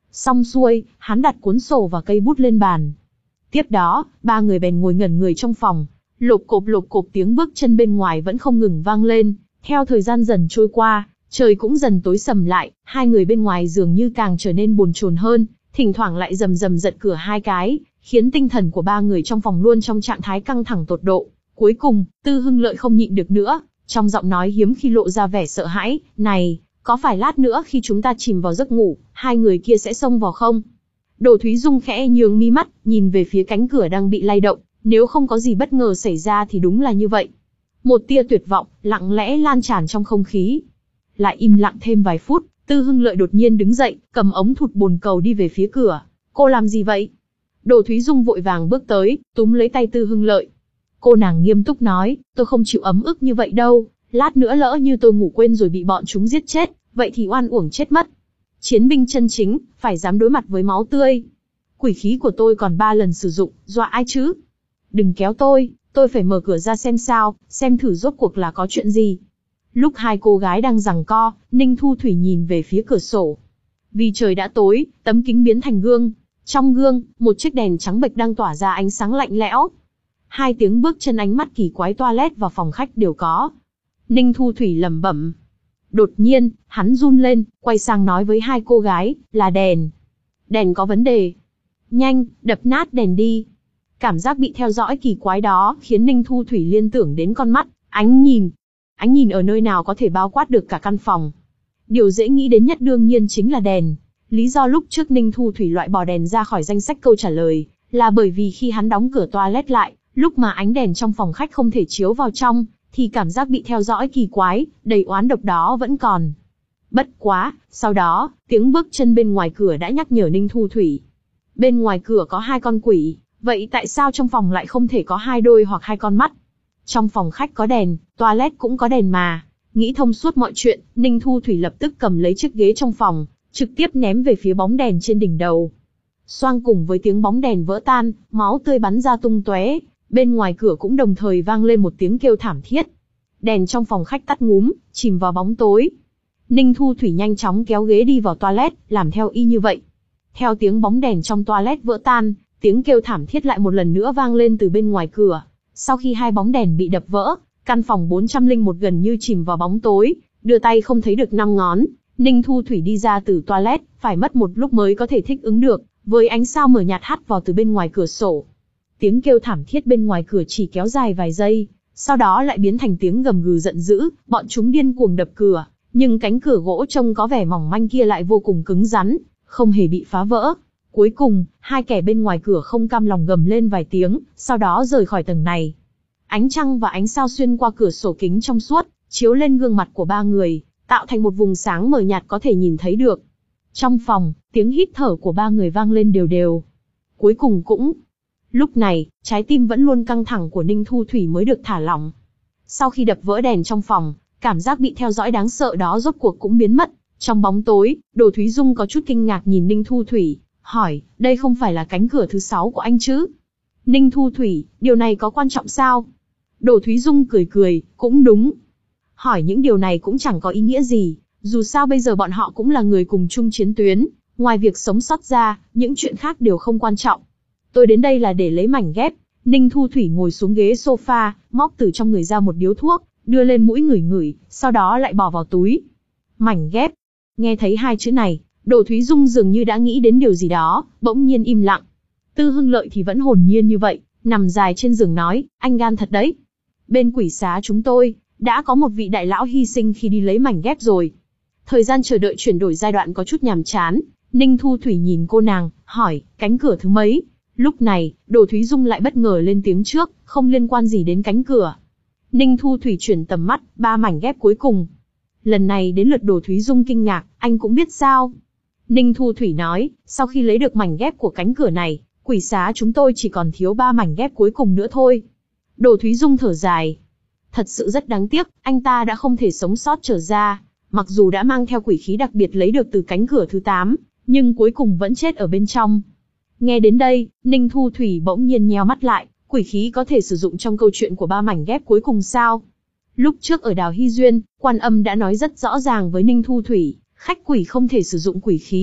Xong xuôi, hắn đặt cuốn sổ và cây bút lên bàn. Tiếp đó, ba người bèn ngồi ngẩn người trong phòng. Lộp cộp lộp cộp tiếng bước chân bên ngoài vẫn không ngừng vang lên. Theo thời gian dần trôi qua, trời cũng dần tối sầm lại, hai người bên ngoài dường như càng trở nên bồn chồn hơn, thỉnh thoảng lại rầm rầm giật cửa hai cái, khiến tinh thần của ba người trong phòng luôn trong trạng thái căng thẳng tột độ. Cuối cùng, Tư Hưng Lợi không nhịn được nữa, trong giọng nói hiếm khi lộ ra vẻ sợ hãi, "Này, có phải lát nữa khi chúng ta chìm vào giấc ngủ, hai người kia sẽ xông vào không?" Đồ Thúy Dung khẽ nhướng mi mắt, nhìn về phía cánh cửa đang bị lay động, nếu không có gì bất ngờ xảy ra thì đúng là như vậy. Một tia tuyệt vọng, lặng lẽ lan tràn trong không khí. Lại im lặng thêm vài phút, Tư Hưng Lợi đột nhiên đứng dậy, cầm ống thụt bồn cầu đi về phía cửa. "Cô làm gì vậy?" Đồ Thúy Dung vội vàng bước tới, túm lấy tay Tư Hưng Lợi. Cô nàng nghiêm túc nói, "Tôi không chịu ấm ức như vậy đâu, lát nữa lỡ như tôi ngủ quên rồi bị bọn chúng giết chết, vậy thì oan uổng chết mất. Chiến binh chân chính, phải dám đối mặt với máu tươi. Quỷ khí của tôi còn ba lần sử dụng, dọa ai chứ? Đừng kéo tôi, tôi phải mở cửa ra xem sao, xem thử rốt cuộc là có chuyện gì." Lúc hai cô gái đang giằng co, Ninh Thu Thủy nhìn về phía cửa sổ. Vì trời đã tối, tấm kính biến thành gương. Trong gương, một chiếc đèn trắng bệch đang tỏa ra ánh sáng lạnh lẽo. Hai tiếng bước chân ánh mắt kỳ quái toilet và phòng khách đều có. Ninh Thu Thủy lẩm bẩm. Đột nhiên, hắn run lên, quay sang nói với hai cô gái, "Là đèn. Đèn có vấn đề. Nhanh, đập nát đèn đi." Cảm giác bị theo dõi kỳ quái đó khiến Ninh Thu Thủy liên tưởng đến con mắt, ánh nhìn. Ánh nhìn ở nơi nào có thể bao quát được cả căn phòng. Điều dễ nghĩ đến nhất đương nhiên chính là đèn. Lý do lúc trước Ninh Thu Thủy loại bỏ đèn ra khỏi danh sách câu trả lời, là bởi vì khi hắn đóng cửa toilet lại, lúc mà ánh đèn trong phòng khách không thể chiếu vào trong, thì cảm giác bị theo dõi kỳ quái, đầy oán độc đó vẫn còn. Bất quá, sau đó, tiếng bước chân bên ngoài cửa đã nhắc nhở Ninh Thu Thủy. Bên ngoài cửa có hai con quỷ, vậy tại sao trong phòng lại không thể có hai đôi hoặc hai con mắt? Trong phòng khách có đèn, toilet cũng có đèn mà. Nghĩ thông suốt mọi chuyện, Ninh Thu Thủy lập tức cầm lấy chiếc ghế trong phòng, trực tiếp ném về phía bóng đèn trên đỉnh đầu. Xoang cùng với tiếng bóng đèn vỡ tan, máu tươi bắn ra tung tóe. Bên ngoài cửa cũng đồng thời vang lên một tiếng kêu thảm thiết. Đèn trong phòng khách tắt ngúm, chìm vào bóng tối. Ninh Thu Thủy nhanh chóng kéo ghế đi vào toilet, làm theo y như vậy. Theo tiếng bóng đèn trong toilet vỡ tan, tiếng kêu thảm thiết lại một lần nữa vang lên từ bên ngoài cửa. Sau khi hai bóng đèn bị đập vỡ, căn phòng bốn trăm lẻ một gần như chìm vào bóng tối, đưa tay không thấy được năm ngón. Ninh Thu Thủy đi ra từ toilet, phải mất một lúc mới có thể thích ứng được, với ánh sao mờ nhạt hắt vào từ bên ngoài cửa sổ. Tiếng kêu thảm thiết bên ngoài cửa chỉ kéo dài vài giây, sau đó lại biến thành tiếng gầm gừ giận dữ, bọn chúng điên cuồng đập cửa, nhưng cánh cửa gỗ trông có vẻ mỏng manh kia lại vô cùng cứng rắn, không hề bị phá vỡ. Cuối cùng, hai kẻ bên ngoài cửa không cam lòng gầm lên vài tiếng, sau đó rời khỏi tầng này. Ánh trăng và ánh sao xuyên qua cửa sổ kính trong suốt, chiếu lên gương mặt của ba người, tạo thành một vùng sáng mờ nhạt có thể nhìn thấy được. Trong phòng, tiếng hít thở của ba người vang lên đều đều. Cuối cùng cũng... Lúc này, trái tim vẫn luôn căng thẳng của Ninh Thu Thủy mới được thả lỏng. Sau khi đập vỡ đèn trong phòng, cảm giác bị theo dõi đáng sợ đó rốt cuộc cũng biến mất. Trong bóng tối, Đồ Thúy Dung có chút kinh ngạc nhìn Ninh Thu Thủy, hỏi, đây không phải là cánh cửa thứ sáu của anh chứ? Ninh Thu Thủy, điều này có quan trọng sao? Đồ Thúy Dung cười cười, cũng đúng. Hỏi những điều này cũng chẳng có ý nghĩa gì, dù sao bây giờ bọn họ cũng là người cùng chung chiến tuyến, ngoài việc sống sót ra, những chuyện khác đều không quan trọng. Tôi đến đây là để lấy mảnh ghép. Ninh Thu Thủy ngồi xuống ghế sofa, móc từ trong người ra một điếu thuốc, đưa lên mũi ngửi ngửi, sau đó lại bỏ vào túi. Mảnh ghép. Nghe thấy hai chữ này, Đồ Thúy Dung dường như đã nghĩ đến điều gì đó, bỗng nhiên im lặng. Tư Hưng Lợi thì vẫn hồn nhiên như vậy, nằm dài trên giường nói, anh gan thật đấy. Bên quỷ xá chúng tôi, đã có một vị đại lão hy sinh khi đi lấy mảnh ghép rồi. Thời gian chờ đợi chuyển đổi giai đoạn có chút nhàm chán, Ninh Thu Thủy nhìn cô nàng, hỏi, cánh cửa thứ mấy? Lúc này, Đồ Thúy Dung lại bất ngờ lên tiếng trước, không liên quan gì đến cánh cửa. Ninh Thu Thủy chuyển tầm mắt, ba mảnh ghép cuối cùng. Lần này đến lượt Đồ Thúy Dung kinh ngạc, anh cũng biết sao? Ninh Thu Thủy nói, sau khi lấy được mảnh ghép của cánh cửa này, quỷ xá chúng tôi chỉ còn thiếu ba mảnh ghép cuối cùng nữa thôi. Đồ Thúy Dung thở dài. Thật sự rất đáng tiếc, anh ta đã không thể sống sót trở ra. Mặc dù đã mang theo quỷ khí đặc biệt lấy được từ cánh cửa thứ tám, nhưng cuối cùng vẫn chết ở bên trong. Nghe đến đây, Ninh Thu Thủy bỗng nhiên nheo mắt lại, quỷ khí có thể sử dụng trong câu chuyện của ba mảnh ghép cuối cùng sao? Lúc trước ở đào Hy Duyên, Quan Âm đã nói rất rõ ràng với Ninh Thu Thủy, khách quỷ không thể sử dụng quỷ khí,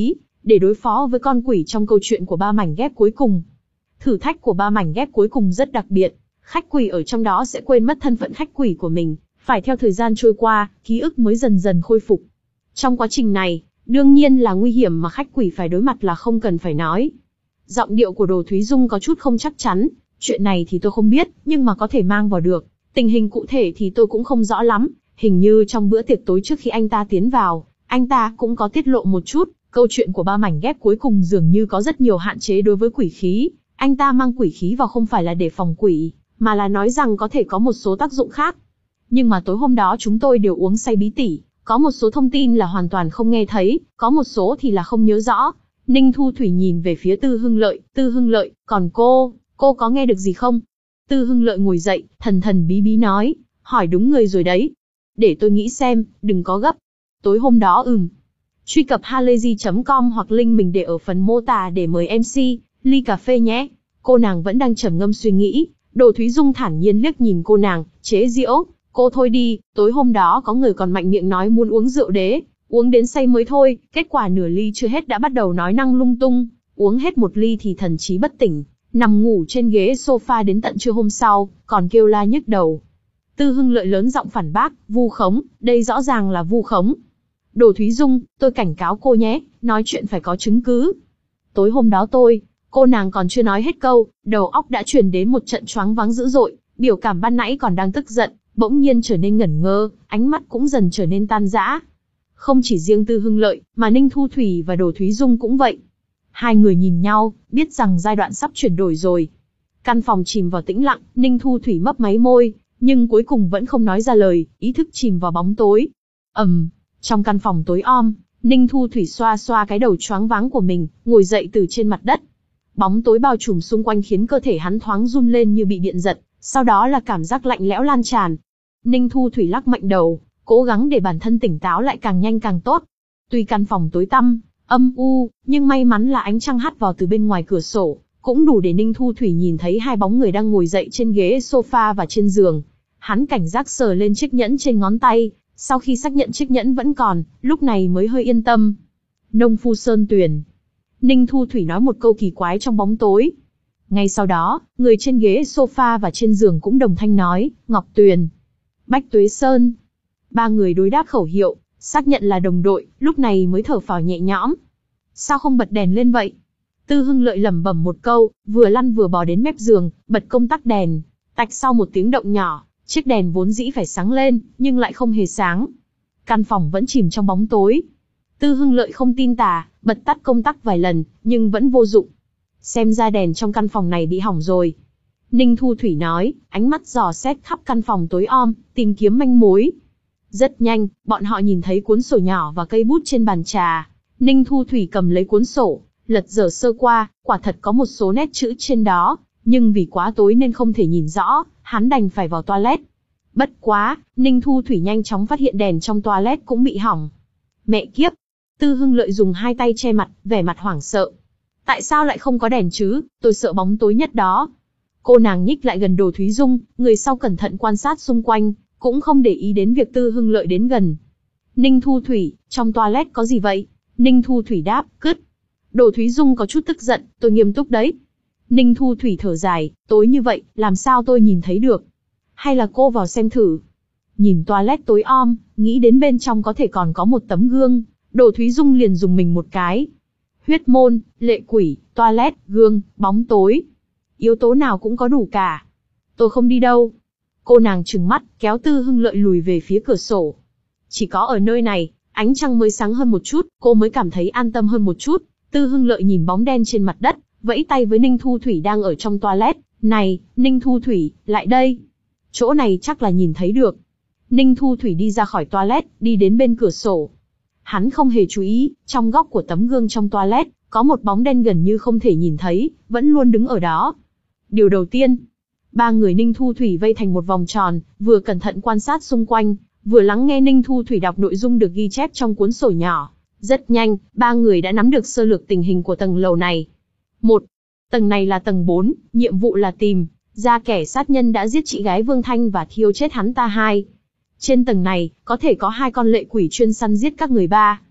để đối phó với con quỷ trong câu chuyện của ba mảnh ghép cuối cùng. Thử thách của ba mảnh ghép cuối cùng rất đặc biệt, khách quỷ ở trong đó sẽ quên mất thân phận khách quỷ của mình, phải theo thời gian trôi qua, ký ức mới dần dần khôi phục. Trong quá trình này, đương nhiên là nguy hiểm mà khách quỷ phải đối mặt là không cần phải nói. Giọng điệu của Đồ Thúy Dung có chút không chắc chắn, chuyện này thì tôi không biết, nhưng mà có thể mang vào được. Tình hình cụ thể thì tôi cũng không rõ lắm, hình như trong bữa tiệc tối trước khi anh ta tiến vào, anh ta cũng có tiết lộ một chút, câu chuyện của ba mảnh ghép cuối cùng dường như có rất nhiều hạn chế đối với quỷ khí. Anh ta mang quỷ khí vào không phải là để phòng quỷ, mà là nói rằng có thể có một số tác dụng khác. Nhưng mà tối hôm đó chúng tôi đều uống say bí tỉ, có một số thông tin là hoàn toàn không nghe thấy, có một số thì là không nhớ rõ. Ninh Thu Thủy nhìn về phía Tư Hưng Lợi, Tư Hưng Lợi, còn cô, cô có nghe được gì không? Tư Hưng Lợi ngồi dậy, thần thần bí bí nói, hỏi đúng người rồi đấy. Để tôi nghĩ xem, đừng có gấp. Tối hôm đó ừm. Truy cập halayzi chấm com hoặc link mình để ở phần mô tả để mời em xê, ly cà phê nhé. Cô nàng vẫn đang trầm ngâm suy nghĩ, Đồ Thúy Dung thản nhiên liếc nhìn cô nàng, chế giễu, cô thôi đi, tối hôm đó có người còn mạnh miệng nói muốn uống rượu đế, uống đến say mới thôi, kết quả nửa ly chưa hết đã bắt đầu nói năng lung tung, uống hết một ly thì thần trí bất tỉnh, nằm ngủ trên ghế sofa đến tận trưa hôm sau, còn kêu la nhức đầu. Tư Hưng Lợi lớn giọng phản bác, vu khống, đây rõ ràng là vu khống. Đồ Thúy Dung, tôi cảnh cáo cô nhé, nói chuyện phải có chứng cứ. Tối hôm đó tôi, cô nàng còn chưa nói hết câu, đầu óc đã truyền đến một trận choáng váng dữ dội, biểu cảm ban nãy còn đang tức giận, bỗng nhiên trở nên ngẩn ngơ, ánh mắt cũng dần trở nên tan rã. Không chỉ riêng Tư Hưng Lợi, mà Ninh Thu Thủy và Đồ Thúy Dung cũng vậy. Hai người nhìn nhau, biết rằng giai đoạn sắp chuyển đổi rồi. Căn phòng chìm vào tĩnh lặng, Ninh Thu Thủy mấp máy môi, nhưng cuối cùng vẫn không nói ra lời, ý thức chìm vào bóng tối. ầm, um, trong căn phòng tối om, Ninh Thu Thủy xoa xoa cái đầu choáng váng của mình, ngồi dậy từ trên mặt đất. Bóng tối bao trùm xung quanh khiến cơ thể hắn thoáng run lên như bị điện giật, sau đó là cảm giác lạnh lẽo lan tràn. Ninh Thu Thủy lắc mạnh đầu, cố gắng để bản thân tỉnh táo lại càng nhanh càng tốt. Tuy căn phòng tối tăm, âm u, nhưng may mắn là ánh trăng hắt vào từ bên ngoài cửa sổ, cũng đủ để Ninh Thu Thủy nhìn thấy hai bóng người đang ngồi dậy trên ghế sofa và trên giường. Hắn cảnh giác sờ lên chiếc nhẫn trên ngón tay, sau khi xác nhận chiếc nhẫn vẫn còn, lúc này mới hơi yên tâm. Nông phu Sơn Tuyền. Ninh Thu Thủy nói một câu kỳ quái trong bóng tối. Ngay sau đó, người trên ghế sofa và trên giường cũng đồng thanh nói, Ngọc Tuyền. Bách Tuế Sơn. Ba người đối đáp khẩu hiệu, xác nhận là đồng đội, lúc này mới thở phào nhẹ nhõm. Sao không bật đèn lên vậy? Tư Hưng Lợi lẩm bẩm một câu, vừa lăn vừa bò đến mép giường, bật công tắc đèn. Tạch sau một tiếng động nhỏ, chiếc đèn vốn dĩ phải sáng lên, nhưng lại không hề sáng. Căn phòng vẫn chìm trong bóng tối. Tư Hưng Lợi không tin tà, bật tắt công tắc vài lần, nhưng vẫn vô dụng. Xem ra đèn trong căn phòng này bị hỏng rồi. Ninh Thu Thủy nói, ánh mắt dò xét khắp căn phòng tối om, tìm kiếm manh mối. Rất nhanh, bọn họ nhìn thấy cuốn sổ nhỏ và cây bút trên bàn trà. Ninh Thu Thủy cầm lấy cuốn sổ, lật dở sơ qua, quả thật có một số nét chữ trên đó, nhưng vì quá tối nên không thể nhìn rõ, hắn đành phải vào toilet. Bất quá, Ninh Thu Thủy nhanh chóng phát hiện đèn trong toilet cũng bị hỏng. Mẹ kiếp! Tư Hưng Lợi dùng hai tay che mặt, vẻ mặt hoảng sợ. Tại sao lại không có đèn chứ, tôi sợ bóng tối nhất đó. Cô nàng nhích lại gần Đồ Thúy Dung, người sau cẩn thận quan sát xung quanh, cũng không để ý đến việc Tư Hưng Lợi đến gần. Ninh Thu Thủy, trong toilet có gì vậy? Ninh Thu Thủy đáp, cứt. Đồ Thúy Dung có chút tức giận, tôi nghiêm túc đấy. Ninh Thu Thủy thở dài, tối như vậy, làm sao tôi nhìn thấy được? Hay là cô vào xem thử? Nhìn toilet tối om, nghĩ đến bên trong có thể còn có một tấm gương, Đồ Thúy Dung liền dùng mình một cái. Huyết môn, lệ quỷ, toilet, gương, bóng tối. Yếu tố nào cũng có đủ cả. Tôi không đi đâu. Cô nàng trừng mắt, kéo Tư Hưng Lợi lùi về phía cửa sổ. Chỉ có ở nơi này, ánh trăng mới sáng hơn một chút, cô mới cảm thấy an tâm hơn một chút. Tư Hưng Lợi nhìn bóng đen trên mặt đất, vẫy tay với Ninh Thu Thủy đang ở trong toilet. Này, Ninh Thu Thủy, lại đây. Chỗ này chắc là nhìn thấy được. Ninh Thu Thủy đi ra khỏi toilet, đi đến bên cửa sổ. Hắn không hề chú ý, trong góc của tấm gương trong toilet, có một bóng đen gần như không thể nhìn thấy, vẫn luôn đứng ở đó. Điều đầu tiên, ba người Ninh Thu Thủy vây thành một vòng tròn, vừa cẩn thận quan sát xung quanh, vừa lắng nghe Ninh Thu Thủy đọc nội dung được ghi chép trong cuốn sổ nhỏ. Rất nhanh, ba người đã nắm được sơ lược tình hình của tầng lầu này. Một, tầng này là tầng bốn, nhiệm vụ là tìm ra kẻ sát nhân đã giết chị gái Vương Thanh và thiêu chết hắn ta. Hai, trên tầng này, có thể có hai con lệ quỷ chuyên săn giết các người. Ba,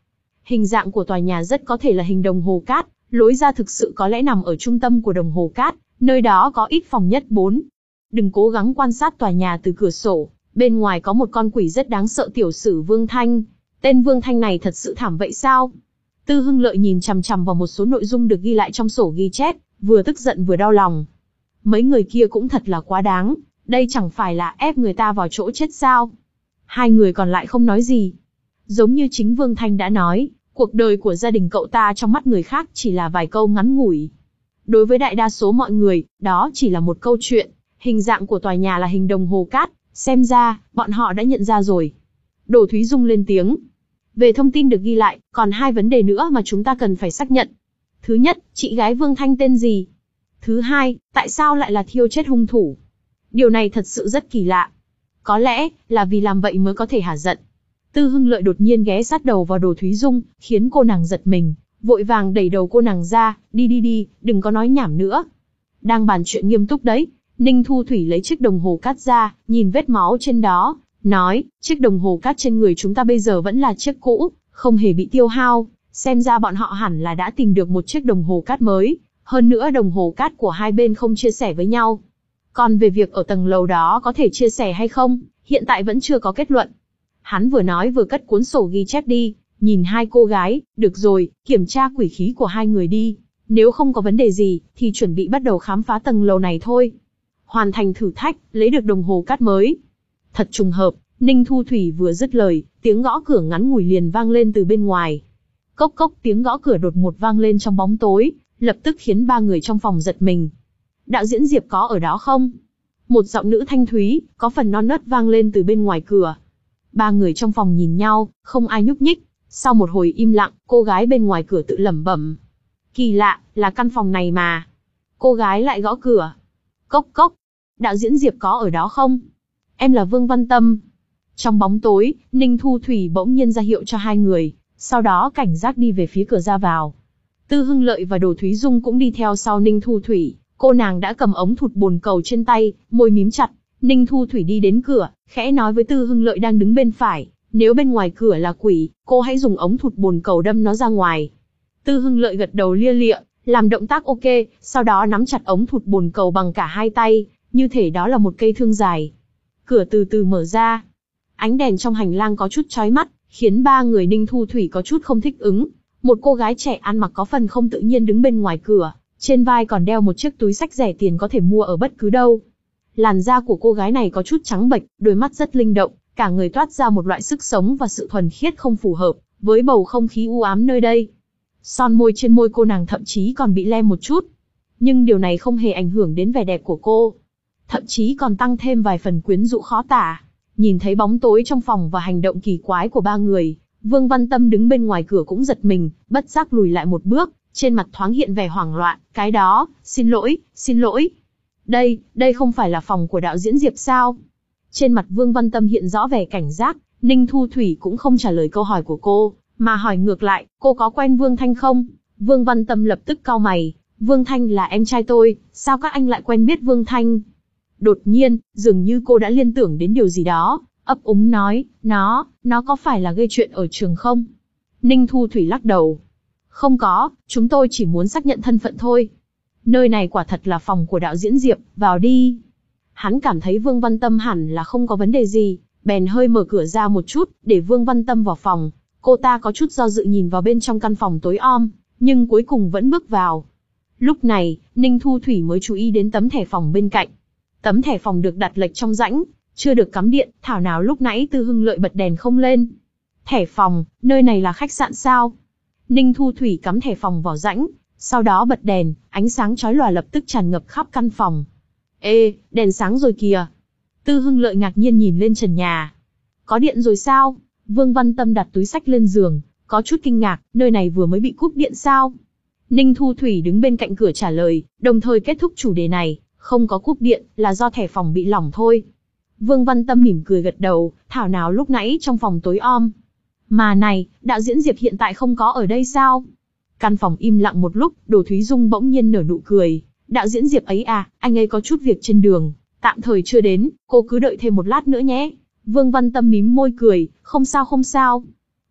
Hình dạng của tòa nhà rất có thể là hình đồng hồ cát, lối ra thực sự có lẽ nằm ở trung tâm của đồng hồ cát, nơi đó có ít phòng nhất bốn. Đừng cố gắng quan sát tòa nhà từ cửa sổ, bên ngoài có một con quỷ rất đáng sợ tiểu sử Vương Thanh. Tên Vương Thanh này thật sự thảm vậy sao? Tư Hưng Lợi nhìn chằm chằm vào một số nội dung được ghi lại trong sổ ghi chép, vừa tức giận vừa đau lòng. Mấy người kia cũng thật là quá đáng, đây chẳng phải là ép người ta vào chỗ chết sao? Hai người còn lại không nói gì. Giống như chính Vương Thanh đã nói, cuộc đời của gia đình cậu ta trong mắt người khác chỉ là vài câu ngắn ngủi. Đối với đại đa số mọi người, đó chỉ là một câu chuyện. Hình dạng của tòa nhà là hình đồng hồ cát, xem ra, bọn họ đã nhận ra rồi. Đỗ Thúy Dung lên tiếng. Về thông tin được ghi lại, còn hai vấn đề nữa mà chúng ta cần phải xác nhận. Thứ nhất, chị gái Vương Thanh tên gì? Thứ hai, tại sao lại là thiêu chết hung thủ? Điều này thật sự rất kỳ lạ. Có lẽ, là vì làm vậy mới có thể hả giận. Tư Hưng Lợi đột nhiên ghé sát đầu vào Đỗ Thúy Dung, khiến cô nàng giật mình, vội vàng đẩy đầu cô nàng ra, đi đi đi, đừng có nói nhảm nữa. Đang bàn chuyện nghiêm túc đấy. Ninh Thu Thủy lấy chiếc đồng hồ cát ra, nhìn vết máu trên đó, nói, chiếc đồng hồ cát trên người chúng ta bây giờ vẫn là chiếc cũ, không hề bị tiêu hao, xem ra bọn họ hẳn là đã tìm được một chiếc đồng hồ cát mới, hơn nữa đồng hồ cát của hai bên không chia sẻ với nhau. Còn về việc ở tầng lầu đó có thể chia sẻ hay không, hiện tại vẫn chưa có kết luận. Hắn vừa nói vừa cất cuốn sổ ghi chép đi, nhìn hai cô gái, được rồi, kiểm tra quỷ khí của hai người đi, nếu không có vấn đề gì, thì chuẩn bị bắt đầu khám phá tầng lầu này thôi. Hoàn thành thử thách, lấy được đồng hồ cát mới. Thật trùng hợp, Ninh Thu Thủy vừa dứt lời, tiếng gõ cửa ngắn ngủi liền vang lên từ bên ngoài. Cốc cốc, tiếng gõ cửa đột ngột vang lên trong bóng tối, lập tức khiến ba người trong phòng giật mình. Đạo diễn Diệp có ở đó không? Một giọng nữ thanh thúy, có phần non nớt vang lên từ bên ngoài cửa. Ba người trong phòng nhìn nhau, không ai nhúc nhích. Sau một hồi im lặng, cô gái bên ngoài cửa tự lẩm bẩm. Kỳ lạ, là căn phòng này mà. Cô gái lại gõ cửa. Cốc cốc, đạo diễn Diệp có ở đó không? Em là Vương Văn Tâm. Trong bóng tối, Ninh Thu Thủy bỗng nhiên ra hiệu cho hai người, sau đó cảnh giác đi về phía cửa ra vào. Tư Hưng Lợi và Đỗ Thúy Dung cũng đi theo sau Ninh Thu Thủy, cô nàng đã cầm ống thụt bồn cầu trên tay, môi mím chặt. Ninh Thu Thủy đi đến cửa, khẽ nói với Tư Hưng Lợi đang đứng bên phải, nếu bên ngoài cửa là quỷ, cô hãy dùng ống thụt bồn cầu đâm nó ra ngoài. Tư Hưng Lợi gật đầu lia lịa, làm động tác ok, sau đó nắm chặt ống thụt bồn cầu bằng cả hai tay, như thể đó là một cây thương dài. Cửa từ từ mở ra. Ánh đèn trong hành lang có chút chói mắt, khiến ba người Ninh Thu Thủy có chút không thích ứng. Một cô gái trẻ ăn mặc có phần không tự nhiên đứng bên ngoài cửa, trên vai còn đeo một chiếc túi xách rẻ tiền có thể mua ở bất cứ đâu. Làn da của cô gái này có chút trắng bệch, đôi mắt rất linh động, cả người toát ra một loại sức sống và sự thuần khiết không phù hợp với bầu không khí u ám nơi đây. Son môi trên môi cô nàng thậm chí còn bị lem một chút, nhưng điều này không hề ảnh hưởng đến vẻ đẹp của cô, thậm chí còn tăng thêm vài phần quyến rũ khó tả. Nhìn thấy bóng tối trong phòng và hành động kỳ quái của ba người, Vương Văn Tâm đứng bên ngoài cửa cũng giật mình, bất giác lùi lại một bước, trên mặt thoáng hiện vẻ hoảng loạn. Cái đó, xin lỗi, xin lỗi. Đây, đây không phải là phòng của đạo diễn Diệp sao? Trên mặt Vương Văn Tâm hiện rõ vẻ cảnh giác. Ninh Thu Thủy cũng không trả lời câu hỏi của cô, mà hỏi ngược lại, cô có quen Vương Thanh không? Vương Văn Tâm lập tức cau mày, Vương Thanh là em trai tôi, sao các anh lại quen biết Vương Thanh? Đột nhiên, dường như cô đã liên tưởng đến điều gì đó, ấp úng nói, nó, nó có phải là gây chuyện ở trường không? Ninh Thu Thủy lắc đầu. Không có, chúng tôi chỉ muốn xác nhận thân phận thôi. Nơi này quả thật là phòng của đạo diễn Diệp, vào đi. Hắn cảm thấy Vương Văn Tâm hẳn là không có vấn đề gì, bèn hơi mở cửa ra một chút, để Vương Văn Tâm vào phòng. Cô ta có chút do dự nhìn vào bên trong căn phòng tối om, nhưng cuối cùng vẫn bước vào. Lúc này, Ninh Thu Thủy mới chú ý đến tấm thẻ phòng bên cạnh. Tấm thẻ phòng được đặt lệch trong rãnh, chưa được cắm điện, thảo nào lúc nãy Tư Hưng Lợi bật đèn không lên. Thẻ phòng, nơi này là khách sạn sao? Ninh Thu Thủy cắm thẻ phòng vào rãnh, sau đó bật đèn, ánh sáng chói lòa lập tức tràn ngập khắp căn phòng. Ê, đèn sáng rồi kìa. Tư Hưng Lợi ngạc nhiên nhìn lên trần nhà. Có điện rồi sao? Vương Văn Tâm đặt túi xách lên giường, có chút kinh ngạc, nơi này vừa mới bị cúp điện sao? Ninh Thu Thủy đứng bên cạnh cửa trả lời, đồng thời kết thúc chủ đề này, không có cúp điện, là do thẻ phòng bị lỏng thôi. Vương Văn Tâm mỉm cười gật đầu, thảo nào lúc nãy trong phòng tối om. Mà này, đạo diễn Diệp hiện tại không có ở đây sao? Căn phòng im lặng một lúc, Đỗ Thúy Dung bỗng nhiên nở nụ cười. Đạo diễn Diệp ấy à, anh ấy có chút việc trên đường, tạm thời chưa đến, cô cứ đợi thêm một lát nữa nhé. Vương Văn Tâm mím môi cười, không sao không sao.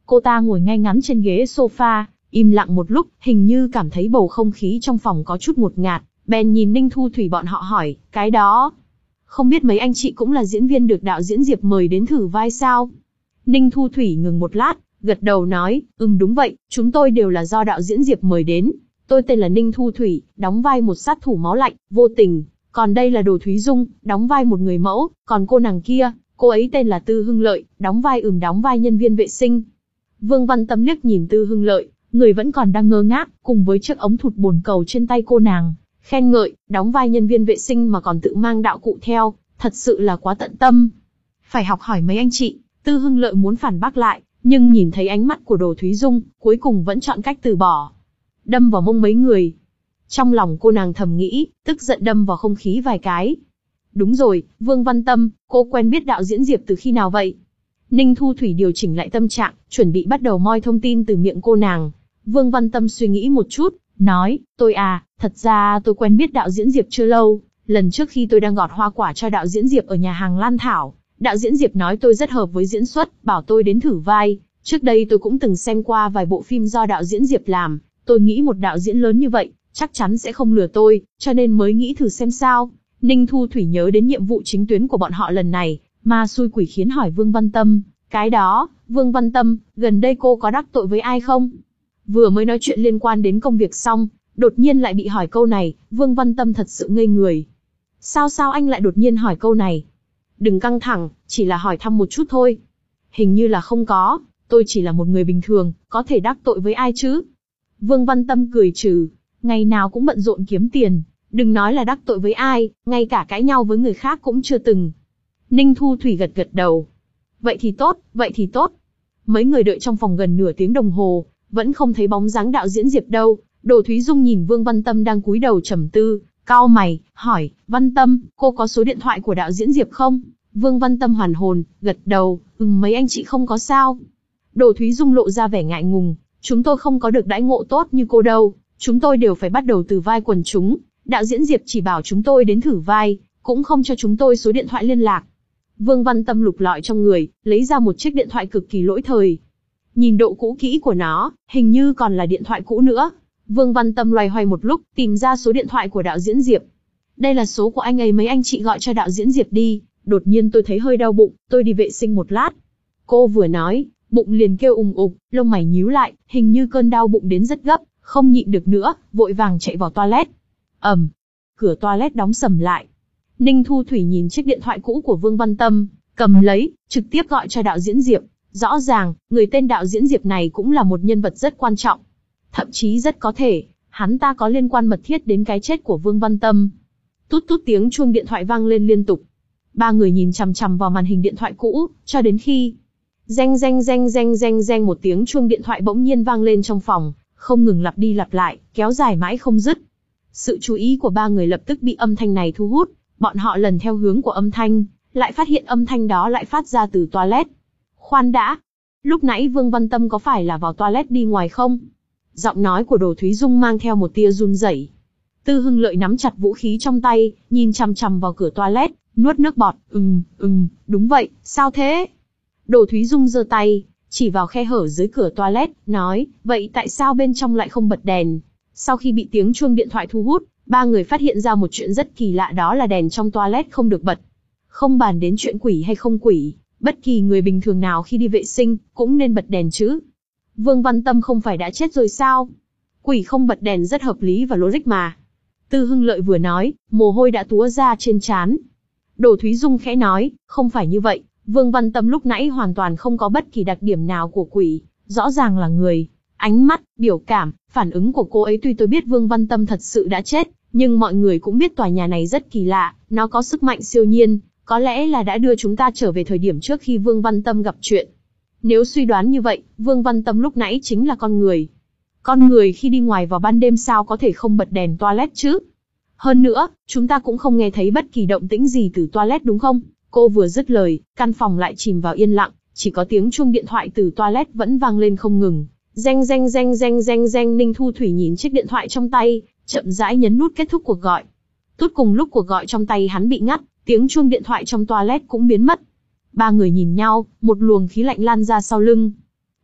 Cô ta ngồi ngay ngắn trên ghế sofa, im lặng một lúc, hình như cảm thấy bầu không khí trong phòng có chút ngột ngạt, bèn nhìn Ninh Thu Thủy bọn họ hỏi, cái đó, không biết mấy anh chị cũng là diễn viên được đạo diễn Diệp mời đến thử vai sao? Ninh Thu Thủy ngừng một lát, gật đầu nói, ừm đúng vậy, chúng tôi đều là do đạo diễn Diệp mời đến. Tôi tên là Ninh Thu Thủy, đóng vai một sát thủ máu lạnh, vô tình. Còn đây là Đồ Thúy Dung, đóng vai một người mẫu. Còn cô nàng kia, cô ấy tên là Tư Hưng Lợi, đóng vai ừm đóng vai nhân viên vệ sinh. Vương Văn Tâm liếc nhìn Tư Hưng Lợi, người vẫn còn đang ngơ ngác, cùng với chiếc ống thụt bồn cầu trên tay cô nàng. Khen ngợi, đóng vai nhân viên vệ sinh mà còn tự mang đạo cụ theo, thật sự là quá tận tâm. Phải học hỏi mấy anh chị. Tư Hưng Lợi muốn phản bác lại, nhưng nhìn thấy ánh mắt của Đồ Thúy Dung, cuối cùng vẫn chọn cách từ bỏ. Đâm vào mông mấy người. Trong lòng cô nàng thầm nghĩ, tức giận đâm vào không khí vài cái. Đúng rồi, Vương Văn Tâm, cô quen biết đạo diễn Diệp từ khi nào vậy? Ninh Thu Thủy điều chỉnh lại tâm trạng, chuẩn bị bắt đầu moi thông tin từ miệng cô nàng. Vương Văn Tâm suy nghĩ một chút, nói, tôi à, thật ra tôi quen biết đạo diễn Diệp chưa lâu. Lần trước khi tôi đang gọt hoa quả cho đạo diễn Diệp ở nhà hàng Lan Thảo, đạo diễn Diệp nói tôi rất hợp với diễn xuất, bảo tôi đến thử vai. Trước đây tôi cũng từng xem qua vài bộ phim do đạo diễn Diệp làm, tôi nghĩ một đạo diễn lớn như vậy, chắc chắn sẽ không lừa tôi, cho nên mới nghĩ thử xem sao. Ninh Thu Thủy nhớ đến nhiệm vụ chính tuyến của bọn họ lần này, mà xui quỷ khiến hỏi Vương Văn Tâm, cái đó, Vương Văn Tâm, gần đây cô có đắc tội với ai không? Vừa mới nói chuyện liên quan đến công việc xong, đột nhiên lại bị hỏi câu này, Vương Văn Tâm thật sự ngây người. Sao sao anh lại đột nhiên hỏi câu này? Đừng căng thẳng, chỉ là hỏi thăm một chút thôi. Hình như là không có, tôi chỉ là một người bình thường, có thể đắc tội với ai chứ? Vương Văn Tâm cười trừ, ngày nào cũng bận rộn kiếm tiền, đừng nói là đắc tội với ai, ngay cả cãi nhau với người khác cũng chưa từng. Ninh Thu Thủy gật gật đầu. Vậy thì tốt, vậy thì tốt. Mấy người đợi trong phòng gần nửa tiếng đồng hồ, vẫn không thấy bóng dáng đạo diễn Diệp đâu. Đồ Thúy Dung nhìn Vương Văn Tâm đang cúi đầu trầm tư, cau mày, hỏi, Văn Tâm, cô có số điện thoại của đạo diễn Diệp không? Vương Văn Tâm hoàn hồn, gật đầu, ừm mấy anh chị không có sao. Đồ Thúy Dung lộ ra vẻ ngại ngùng, chúng tôi không có được đãi ngộ tốt như cô đâu, chúng tôi đều phải bắt đầu từ vai quần chúng. Đạo diễn Diệp chỉ bảo chúng tôi đến thử vai, cũng không cho chúng tôi số điện thoại liên lạc. Vương Văn Tâm lục lọi trong người, lấy ra một chiếc điện thoại cực kỳ lỗi thời. Nhìn độ cũ kỹ của nó, hình như còn là điện thoại cũ nữa. Vương Văn Tâm loay hoay một lúc, tìm ra số điện thoại của đạo diễn Diệp. Đây là số của anh ấy, mấy anh chị gọi cho đạo diễn Diệp đi, đột nhiên tôi thấy hơi đau bụng, tôi đi vệ sinh một lát. Cô vừa nói, bụng liền kêu ùng ục, lông mày nhíu lại, hình như cơn đau bụng đến rất gấp, không nhịn được nữa, vội vàng chạy vào toilet. Ầm, cửa toilet đóng sầm lại. Ninh Thu Thủy nhìn chiếc điện thoại cũ của Vương Văn Tâm, cầm lấy, trực tiếp gọi cho đạo diễn Diệp. Rõ ràng, người tên đạo diễn Diệp này cũng là một nhân vật rất quan trọng. Thậm chí rất có thể, hắn ta có liên quan mật thiết đến cái chết của Vương Văn Tâm. Tút tút tiếng chuông điện thoại vang lên liên tục. Ba người nhìn chằm chằm vào màn hình điện thoại cũ, cho đến khi reng reng reng reng reng reng một tiếng chuông điện thoại bỗng nhiên vang lên trong phòng, không ngừng lặp đi lặp lại, kéo dài mãi không dứt. Sự chú ý của ba người lập tức bị âm thanh này thu hút, bọn họ lần theo hướng của âm thanh, lại phát hiện âm thanh đó lại phát ra từ toilet. Khoan đã, lúc nãy Vương Văn Tâm có phải là vào toilet đi ngoài không? Giọng nói của Đồ Thúy Dung mang theo một tia run rẩy. Tư Hưng Lợi nắm chặt vũ khí trong tay, nhìn chằm chằm vào cửa toilet, nuốt nước bọt, ừm, ừm, đúng vậy, sao thế? Đồ Thúy Dung giơ tay, chỉ vào khe hở dưới cửa toilet, nói, vậy tại sao bên trong lại không bật đèn? Sau khi bị tiếng chuông điện thoại thu hút, ba người phát hiện ra một chuyện rất kỳ lạ, đó là đèn trong toilet không được bật. Không bàn đến chuyện quỷ hay không quỷ, bất kỳ người bình thường nào khi đi vệ sinh, cũng nên bật đèn chứ. Vương Văn Tâm không phải đã chết rồi sao? Quỷ không bật đèn rất hợp lý và logic mà. Tư Hưng Lợi vừa nói, mồ hôi đã túa ra trên trán. Đồ Thúy Dung khẽ nói, không phải như vậy, Vương Văn Tâm lúc nãy hoàn toàn không có bất kỳ đặc điểm nào của quỷ, rõ ràng là người. Ánh mắt, biểu cảm, phản ứng của cô ấy, tuy tôi biết Vương Văn Tâm thật sự đã chết, nhưng mọi người cũng biết tòa nhà này rất kỳ lạ, nó có sức mạnh siêu nhiên, có lẽ là đã đưa chúng ta trở về thời điểm trước khi Vương Văn Tâm gặp chuyện. Nếu suy đoán như vậy, Vương Văn Tâm lúc nãy chính là con người. Con người khi đi ngoài vào ban đêm sao có thể không bật đèn toilet chứ? Hơn nữa, chúng ta cũng không nghe thấy bất kỳ động tĩnh gì từ toilet đúng không? Cô vừa dứt lời, căn phòng lại chìm vào yên lặng, chỉ có tiếng chuông điện thoại từ toilet vẫn vang lên không ngừng. Reng reng reng reng reng reng. Ninh Thu Thủy nhìn chiếc điện thoại trong tay, chậm rãi nhấn nút kết thúc cuộc gọi. Tút cùng lúc cuộc gọi trong tay hắn bị ngắt, tiếng chuông điện thoại trong toilet cũng biến mất. Ba người nhìn nhau, một luồng khí lạnh lan ra sau lưng.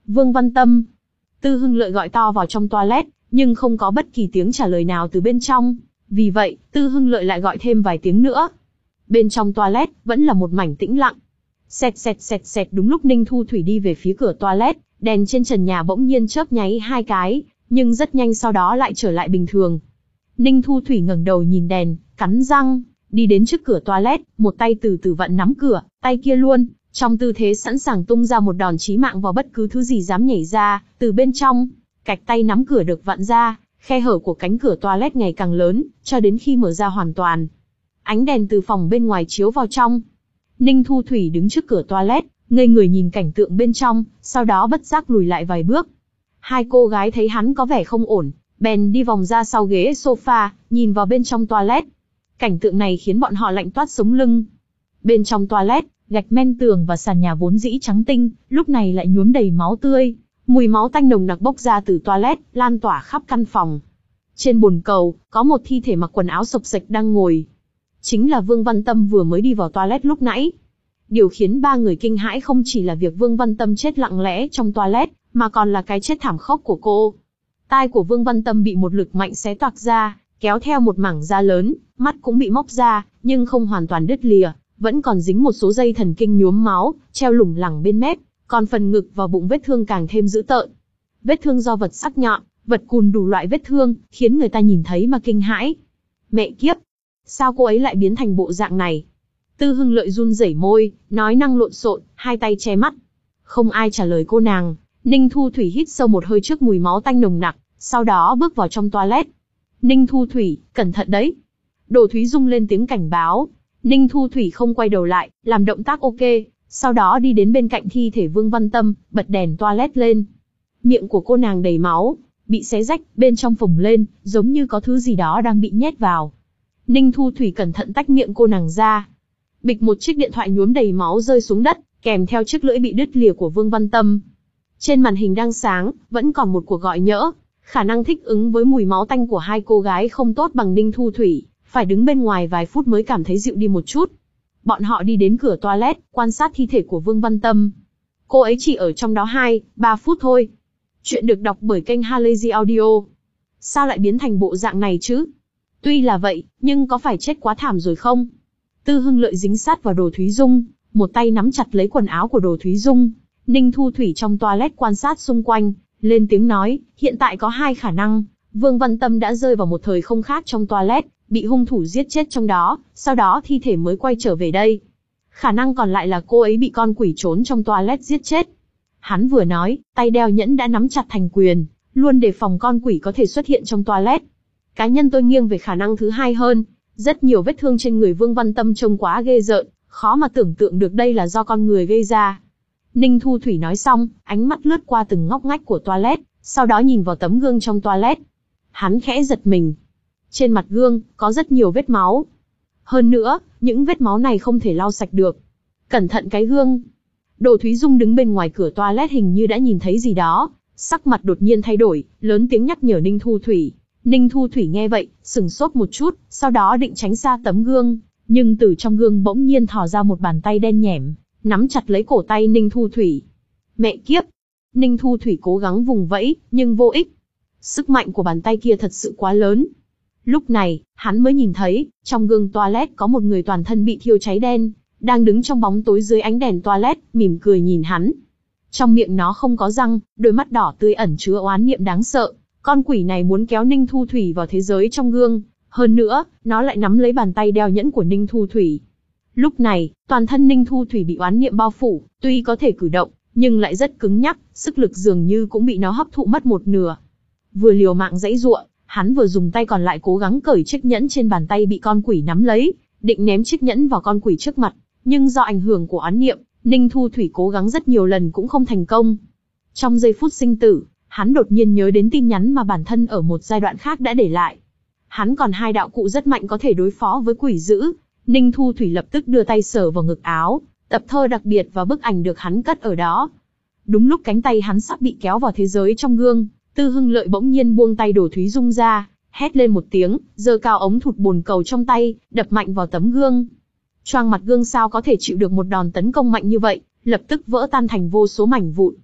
Vương Văn Tâm. Tư Hưng Lợi gọi to vào trong toilet, nhưng không có bất kỳ tiếng trả lời nào từ bên trong. Vì vậy, Tư Hưng Lợi lại gọi thêm vài tiếng nữa. Bên trong toilet, vẫn là một mảnh tĩnh lặng. Xẹt xẹt xẹt xẹt đúng lúc Ninh Thu Thủy đi về phía cửa toilet, đèn trên trần nhà bỗng nhiên chớp nháy hai cái, nhưng rất nhanh sau đó lại trở lại bình thường. Ninh Thu Thủy ngẩng đầu nhìn đèn, cắn răng, đi đến trước cửa toilet, một tay từ từ vặn nắm cửa, tay kia luôn, trong tư thế sẵn sàng tung ra một đòn chí mạng vào bất cứ thứ gì dám nhảy ra, từ bên trong. Cạch tay nắm cửa được vặn ra, khe hở của cánh cửa toilet ngày càng lớn, cho đến khi mở ra hoàn toàn. Ánh đèn từ phòng bên ngoài chiếu vào trong. Ninh Thu Thủy đứng trước cửa toilet, ngây người nhìn cảnh tượng bên trong, sau đó bất giác lùi lại vài bước. Hai cô gái thấy hắn có vẻ không ổn, bèn đi vòng ra sau ghế sofa, nhìn vào bên trong toilet. Cảnh tượng này khiến bọn họ lạnh toát sống lưng. Bên trong toilet, gạch men tường và sàn nhà vốn dĩ trắng tinh, lúc này lại nhuốm đầy máu tươi. Mùi máu tanh nồng nặc bốc ra từ toilet, lan tỏa khắp căn phòng. Trên bồn cầu, có một thi thể mặc quần áo xộc xệch đang ngồi. Chính là Vương Văn Tâm vừa mới đi vào toilet lúc nãy. Điều khiến ba người kinh hãi không chỉ là việc Vương Văn Tâm chết lặng lẽ trong toilet, mà còn là cái chết thảm khốc của cô. Tai của Vương Văn Tâm bị một lực mạnh xé toạc ra, kéo theo một mảng da lớn, mắt cũng bị móc ra, nhưng không hoàn toàn đứt lìa, vẫn còn dính một số dây thần kinh nhuốm máu, treo lủng lẳng bên mép, còn phần ngực và bụng vết thương càng thêm dữ tợn. Vết thương do vật sắc nhọn, vật cùn đủ loại vết thương, khiến người ta nhìn thấy mà kinh hãi. Mẹ kiếp! Sao cô ấy lại biến thành bộ dạng này? Tư Hưng Lợi run rẩy môi, nói năng lộn xộn, hai tay che mắt. Không ai trả lời cô nàng. Ninh Thu Thủy hít sâu một hơi trước mùi máu tanh nồng nặc, sau đó bước vào trong toilet. Ninh Thu Thủy, cẩn thận đấy. Đỗ Thúy Dung lên tiếng cảnh báo. Ninh Thu Thủy không quay đầu lại, làm động tác ok, sau đó đi đến bên cạnh thi thể Vương Văn Tâm, bật đèn toilet lên. Miệng của cô nàng đầy máu, bị xé rách, bên trong phồng lên, giống như có thứ gì đó đang bị nhét vào. Ninh Thu Thủy cẩn thận tách miệng cô nàng ra. Bịch một chiếc điện thoại nhuốm đầy máu rơi xuống đất, kèm theo chiếc lưỡi bị đứt lìa của Vương Văn Tâm. Trên màn hình đang sáng, vẫn còn một cuộc gọi nhỡ. Khả năng thích ứng với mùi máu tanh của hai cô gái không tốt bằng Ninh Thu Thủy, phải đứng bên ngoài vài phút mới cảm thấy dịu đi một chút. Bọn họ đi đến cửa toilet, quan sát thi thể của Vương Văn Tâm. Cô ấy chỉ ở trong đó hai, ba phút thôi. Chuyện được đọc bởi kênh Halazy Audio. Sao lại biến thành bộ dạng này chứ? Tuy là vậy, nhưng có phải chết quá thảm rồi không? Tư Hưng Lợi dính sát vào Đỗ Thúy Dung, một tay nắm chặt lấy quần áo của Đỗ Thúy Dung. Ninh Thu Thủy trong toilet quan sát xung quanh, lên tiếng nói, hiện tại có hai khả năng. Vương Văn Tâm đã rơi vào một thời không khác trong toilet, bị hung thủ giết chết trong đó, sau đó thi thể mới quay trở về đây. Khả năng còn lại là cô ấy bị con quỷ trốn trong toilet giết chết. Hắn vừa nói, tay đeo nhẫn đã nắm chặt thành quyền, luôn đề phòng con quỷ có thể xuất hiện trong toilet. Cá nhân tôi nghiêng về khả năng thứ hai hơn. Rất nhiều vết thương trên người Vương Văn Tâm trông quá ghê rợn, khó mà tưởng tượng được đây là do con người gây ra. Ninh Thu Thủy nói xong, ánh mắt lướt qua từng ngóc ngách của toilet, sau đó nhìn vào tấm gương trong toilet. Hắn khẽ giật mình. Trên mặt gương, có rất nhiều vết máu. Hơn nữa, những vết máu này không thể lau sạch được. Cẩn thận cái gương. Đỗ Thúy Dung đứng bên ngoài cửa toilet hình như đã nhìn thấy gì đó, sắc mặt đột nhiên thay đổi, lớn tiếng nhắc nhở Ninh Thu Thủy. Ninh Thu Thủy nghe vậy, sừng sốt một chút, sau đó định tránh xa tấm gương, nhưng từ trong gương bỗng nhiên thò ra một bàn tay đen nhẻm, nắm chặt lấy cổ tay Ninh Thu Thủy. Mẹ kiếp! Ninh Thu Thủy cố gắng vùng vẫy, nhưng vô ích. Sức mạnh của bàn tay kia thật sự quá lớn. Lúc này, hắn mới nhìn thấy, trong gương toilet có một người toàn thân bị thiêu cháy đen, đang đứng trong bóng tối dưới ánh đèn toilet, mỉm cười nhìn hắn. Trong miệng nó không có răng, đôi mắt đỏ tươi ẩn chứa oán niệm đáng sợ. Con quỷ này muốn kéo Ninh Thu Thủy vào thế giới trong gương, hơn nữa, nó lại nắm lấy bàn tay đeo nhẫn của Ninh Thu Thủy. Lúc này, toàn thân Ninh Thu Thủy bị oán niệm bao phủ, tuy có thể cử động, nhưng lại rất cứng nhắc, sức lực dường như cũng bị nó hấp thụ mất một nửa. Vừa liều mạng giãy giụa, hắn vừa dùng tay còn lại cố gắng cởi chiếc nhẫn trên bàn tay bị con quỷ nắm lấy, định ném chiếc nhẫn vào con quỷ trước mặt, nhưng do ảnh hưởng của oán niệm, Ninh Thu Thủy cố gắng rất nhiều lần cũng không thành công. Trong giây phút sinh tử, hắn đột nhiên nhớ đến tin nhắn mà bản thân ở một giai đoạn khác đã để lại. Hắn còn hai đạo cụ rất mạnh có thể đối phó với quỷ dữ. Ninh Thu Thủy lập tức đưa tay sờ vào ngực áo, tập thơ đặc biệt và bức ảnh được hắn cất ở đó. Đúng lúc cánh tay hắn sắp bị kéo vào thế giới trong gương, Tư Hưng Lợi bỗng nhiên buông tay Đỗ Thúy Dung ra, hét lên một tiếng, giơ cao ống thụt bồn cầu trong tay, đập mạnh vào tấm gương. Choang mặt gương sao có thể chịu được một đòn tấn công mạnh như vậy, lập tức vỡ tan thành vô số mảnh vụn.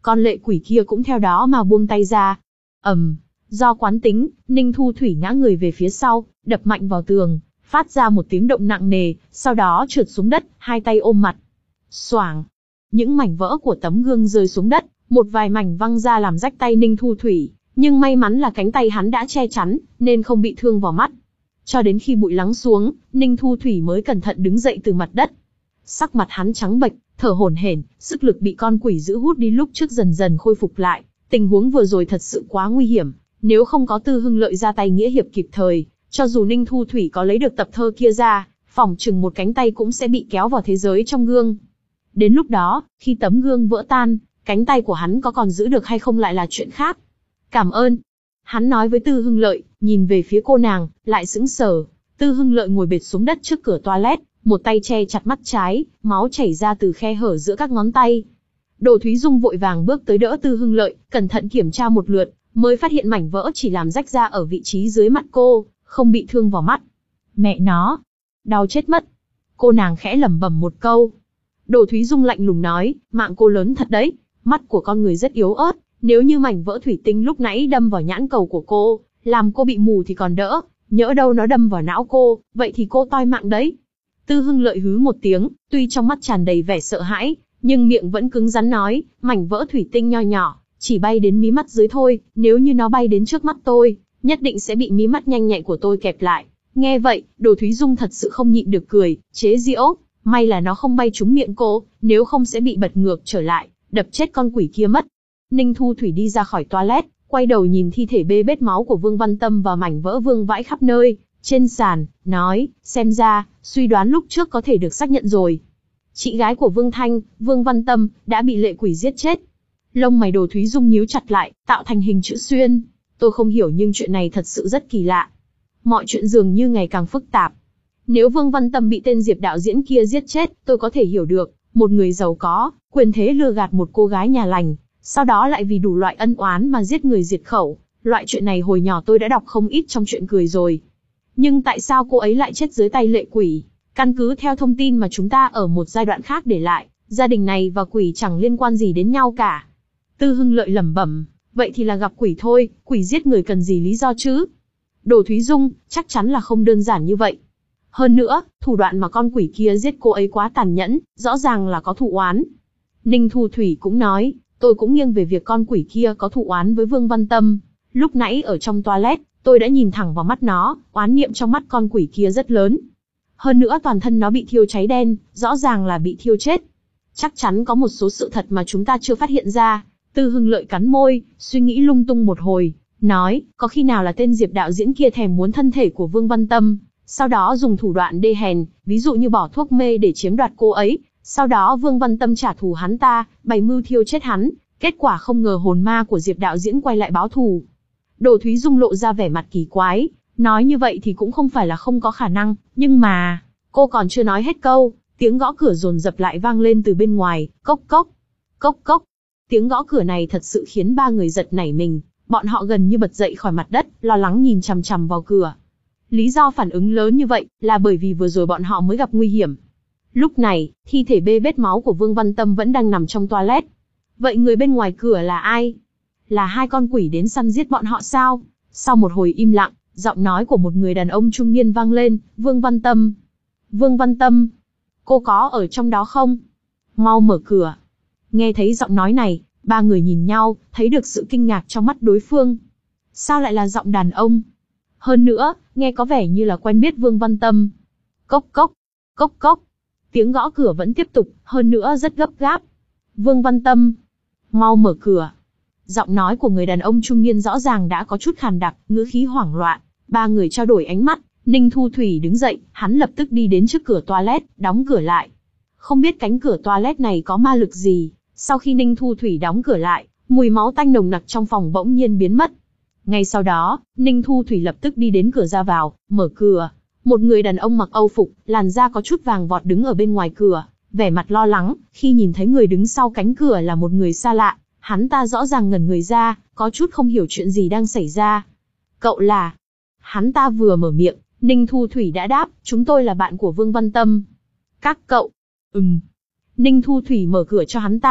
Con lệ quỷ kia cũng theo đó mà buông tay ra. ầm, do quán tính, Ninh Thu Thủy ngã người về phía sau, đập mạnh vào tường, phát ra một tiếng động nặng nề, sau đó trượt xuống đất, hai tay ôm mặt. Xoảng, những mảnh vỡ của tấm gương rơi xuống đất, một vài mảnh văng ra làm rách tay Ninh Thu Thủy, nhưng may mắn là cánh tay hắn đã che chắn, nên không bị thương vào mắt. Cho đến khi bụi lắng xuống, Ninh Thu Thủy mới cẩn thận đứng dậy từ mặt đất. Sắc mặt hắn trắng bệch, thở hổn hển, sức lực bị con quỷ giữ hút đi lúc trước dần dần khôi phục lại. Tình huống vừa rồi thật sự quá nguy hiểm, nếu không có Tư Hưng Lợi ra tay nghĩa hiệp kịp thời, cho dù Ninh Thu Thủy có lấy được tập thơ kia ra, phỏng chừng một cánh tay cũng sẽ bị kéo vào thế giới trong gương. Đến lúc đó, khi tấm gương vỡ tan, cánh tay của hắn có còn giữ được hay không lại là chuyện khác. Cảm ơn. Hắn nói với Tư Hưng Lợi, nhìn về phía cô nàng, lại sững sờ. Tư Hưng Lợi ngồi bệt xuống đất trước cửa toilet, một tay che chặt mắt trái, máu chảy ra từ khe hở giữa các ngón tay. Đồ Thúy Dung vội vàng bước tới đỡ Tư Hưng Lợi, cẩn thận kiểm tra một lượt, mới phát hiện mảnh vỡ chỉ làm rách ra ở vị trí dưới mắt cô, không bị thương vào mắt. Mẹ nó, đau chết mất. Cô nàng khẽ lẩm bẩm một câu. Đồ Thúy Dung lạnh lùng nói, mạng cô lớn thật đấy, mắt của con người rất yếu ớt, nếu như mảnh vỡ thủy tinh lúc nãy đâm vào nhãn cầu của cô, làm cô bị mù thì còn đỡ, nhỡ đâu nó đâm vào não cô, vậy thì cô toi mạng đấy. Tư Hưng Lợi hứ một tiếng, tuy trong mắt tràn đầy vẻ sợ hãi, nhưng miệng vẫn cứng rắn nói, mảnh vỡ thủy tinh nho nhỏ, chỉ bay đến mí mắt dưới thôi, nếu như nó bay đến trước mắt tôi, nhất định sẽ bị mí mắt nhanh nhạy của tôi kẹp lại. Nghe vậy, Đồ Thúy Dung thật sự không nhịn được cười, chế giễu, may là nó không bay trúng miệng cô, nếu không sẽ bị bật ngược trở lại, đập chết con quỷ kia mất. Ninh Thu Thủy đi ra khỏi toilet, quay đầu nhìn thi thể bê bết máu của Vương Văn Tâm và mảnh vỡ vương vãi khắp nơi, trên sàn, nói, xem ra, suy đoán lúc trước có thể được xác nhận rồi. Chị gái của Vương Thanh, Vương Văn Tâm, đã bị lệ quỷ giết chết. Lông mày Đồ Thúy Dung nhíu chặt lại, tạo thành hình chữ xuyên. Tôi không hiểu nhưng chuyện này thật sự rất kỳ lạ. Mọi chuyện dường như ngày càng phức tạp. Nếu Vương Văn Tâm bị tên Diệp đạo diễn kia giết chết, tôi có thể hiểu được, một người giàu có, quyền thế lừa gạt một cô gái nhà lành, sau đó lại vì đủ loại ân oán mà giết người diệt khẩu. Loại chuyện này hồi nhỏ tôi đã đọc không ít trong chuyện cười rồi. Nhưng tại sao cô ấy lại chết dưới tay lệ quỷ? Căn cứ theo thông tin mà chúng ta ở một giai đoạn khác để lại, gia đình này và quỷ chẳng liên quan gì đến nhau cả. Tư Hưng Lợi lẩm bẩm, vậy thì là gặp quỷ thôi, quỷ giết người cần gì lý do chứ? Đồ Thúy Dung, chắc chắn là không đơn giản như vậy. Hơn nữa, thủ đoạn mà con quỷ kia giết cô ấy quá tàn nhẫn, rõ ràng là có thù oán. Ninh Thu Thủy cũng nói, tôi cũng nghiêng về việc con quỷ kia có thù oán với Vương Văn Tâm. Lúc nãy ở trong toilet, tôi đã nhìn thẳng vào mắt nó, oán niệm trong mắt con quỷ kia rất lớn. Hơn nữa toàn thân nó bị thiêu cháy đen, rõ ràng là bị thiêu chết. Chắc chắn có một số sự thật mà chúng ta chưa phát hiện ra. Tư Hưng Lợi cắn môi, suy nghĩ lung tung một hồi, nói, có khi nào là tên Diệp đạo diễn kia thèm muốn thân thể của Vương Văn Tâm, sau đó dùng thủ đoạn đê hèn, ví dụ như bỏ thuốc mê để chiếm đoạt cô ấy, sau đó Vương Văn Tâm trả thù hắn ta, bày mưu thiêu chết hắn, kết quả không ngờ hồn ma của Diệp đạo diễn quay lại báo thù. Đồ Thúy Dung lộ ra vẻ mặt kỳ quái, nói như vậy thì cũng không phải là không có khả năng, nhưng mà, cô còn chưa nói hết câu, tiếng gõ cửa dồn dập lại vang lên từ bên ngoài, cốc cốc, cốc cốc. Tiếng gõ cửa này thật sự khiến ba người giật nảy mình, bọn họ gần như bật dậy khỏi mặt đất, lo lắng nhìn chằm chằm vào cửa. Lý do phản ứng lớn như vậy là bởi vì vừa rồi bọn họ mới gặp nguy hiểm. Lúc này, thi thể bê bết máu của Vương Văn Tâm vẫn đang nằm trong toilet. Vậy người bên ngoài cửa là ai? Là hai con quỷ đến săn giết bọn họ sao? Sau một hồi im lặng, giọng nói của một người đàn ông trung niên vang lên, Vương Văn Tâm. Vương Văn Tâm, cô có ở trong đó không? Mau mở cửa. Nghe thấy giọng nói này, ba người nhìn nhau, thấy được sự kinh ngạc trong mắt đối phương. Sao lại là giọng đàn ông? Hơn nữa, nghe có vẻ như là quen biết Vương Văn Tâm. Cốc cốc, cốc cốc. Tiếng gõ cửa vẫn tiếp tục, hơn nữa rất gấp gáp. Vương Văn Tâm, mau mở cửa. Giọng nói của người đàn ông trung niên rõ ràng đã có chút khàn đặc, ngữ khí hoảng loạn. Ba người trao đổi ánh mắt, Ninh Thu Thủy đứng dậy, hắn lập tức đi đến trước cửa toilet, đóng cửa lại. Không biết cánh cửa toilet này có ma lực gì, sau khi Ninh Thu Thủy đóng cửa lại, mùi máu tanh nồng nặc trong phòng bỗng nhiên biến mất. Ngay sau đó, Ninh Thu Thủy lập tức đi đến cửa ra vào, mở cửa. Một người đàn ông mặc âu phục, làn da có chút vàng vọt đứng ở bên ngoài cửa, vẻ mặt lo lắng, khi nhìn thấy người đứng sau cánh cửa là một người xa lạ, hắn ta rõ ràng ngẩn người ra, có chút không hiểu chuyện gì đang xảy ra. Cậu là... Hắn ta vừa mở miệng, Ninh Thu Thủy đã đáp, chúng tôi là bạn của Vương Văn Tâm. Các cậu... Ừm. Ninh Thu Thủy mở cửa cho hắn ta,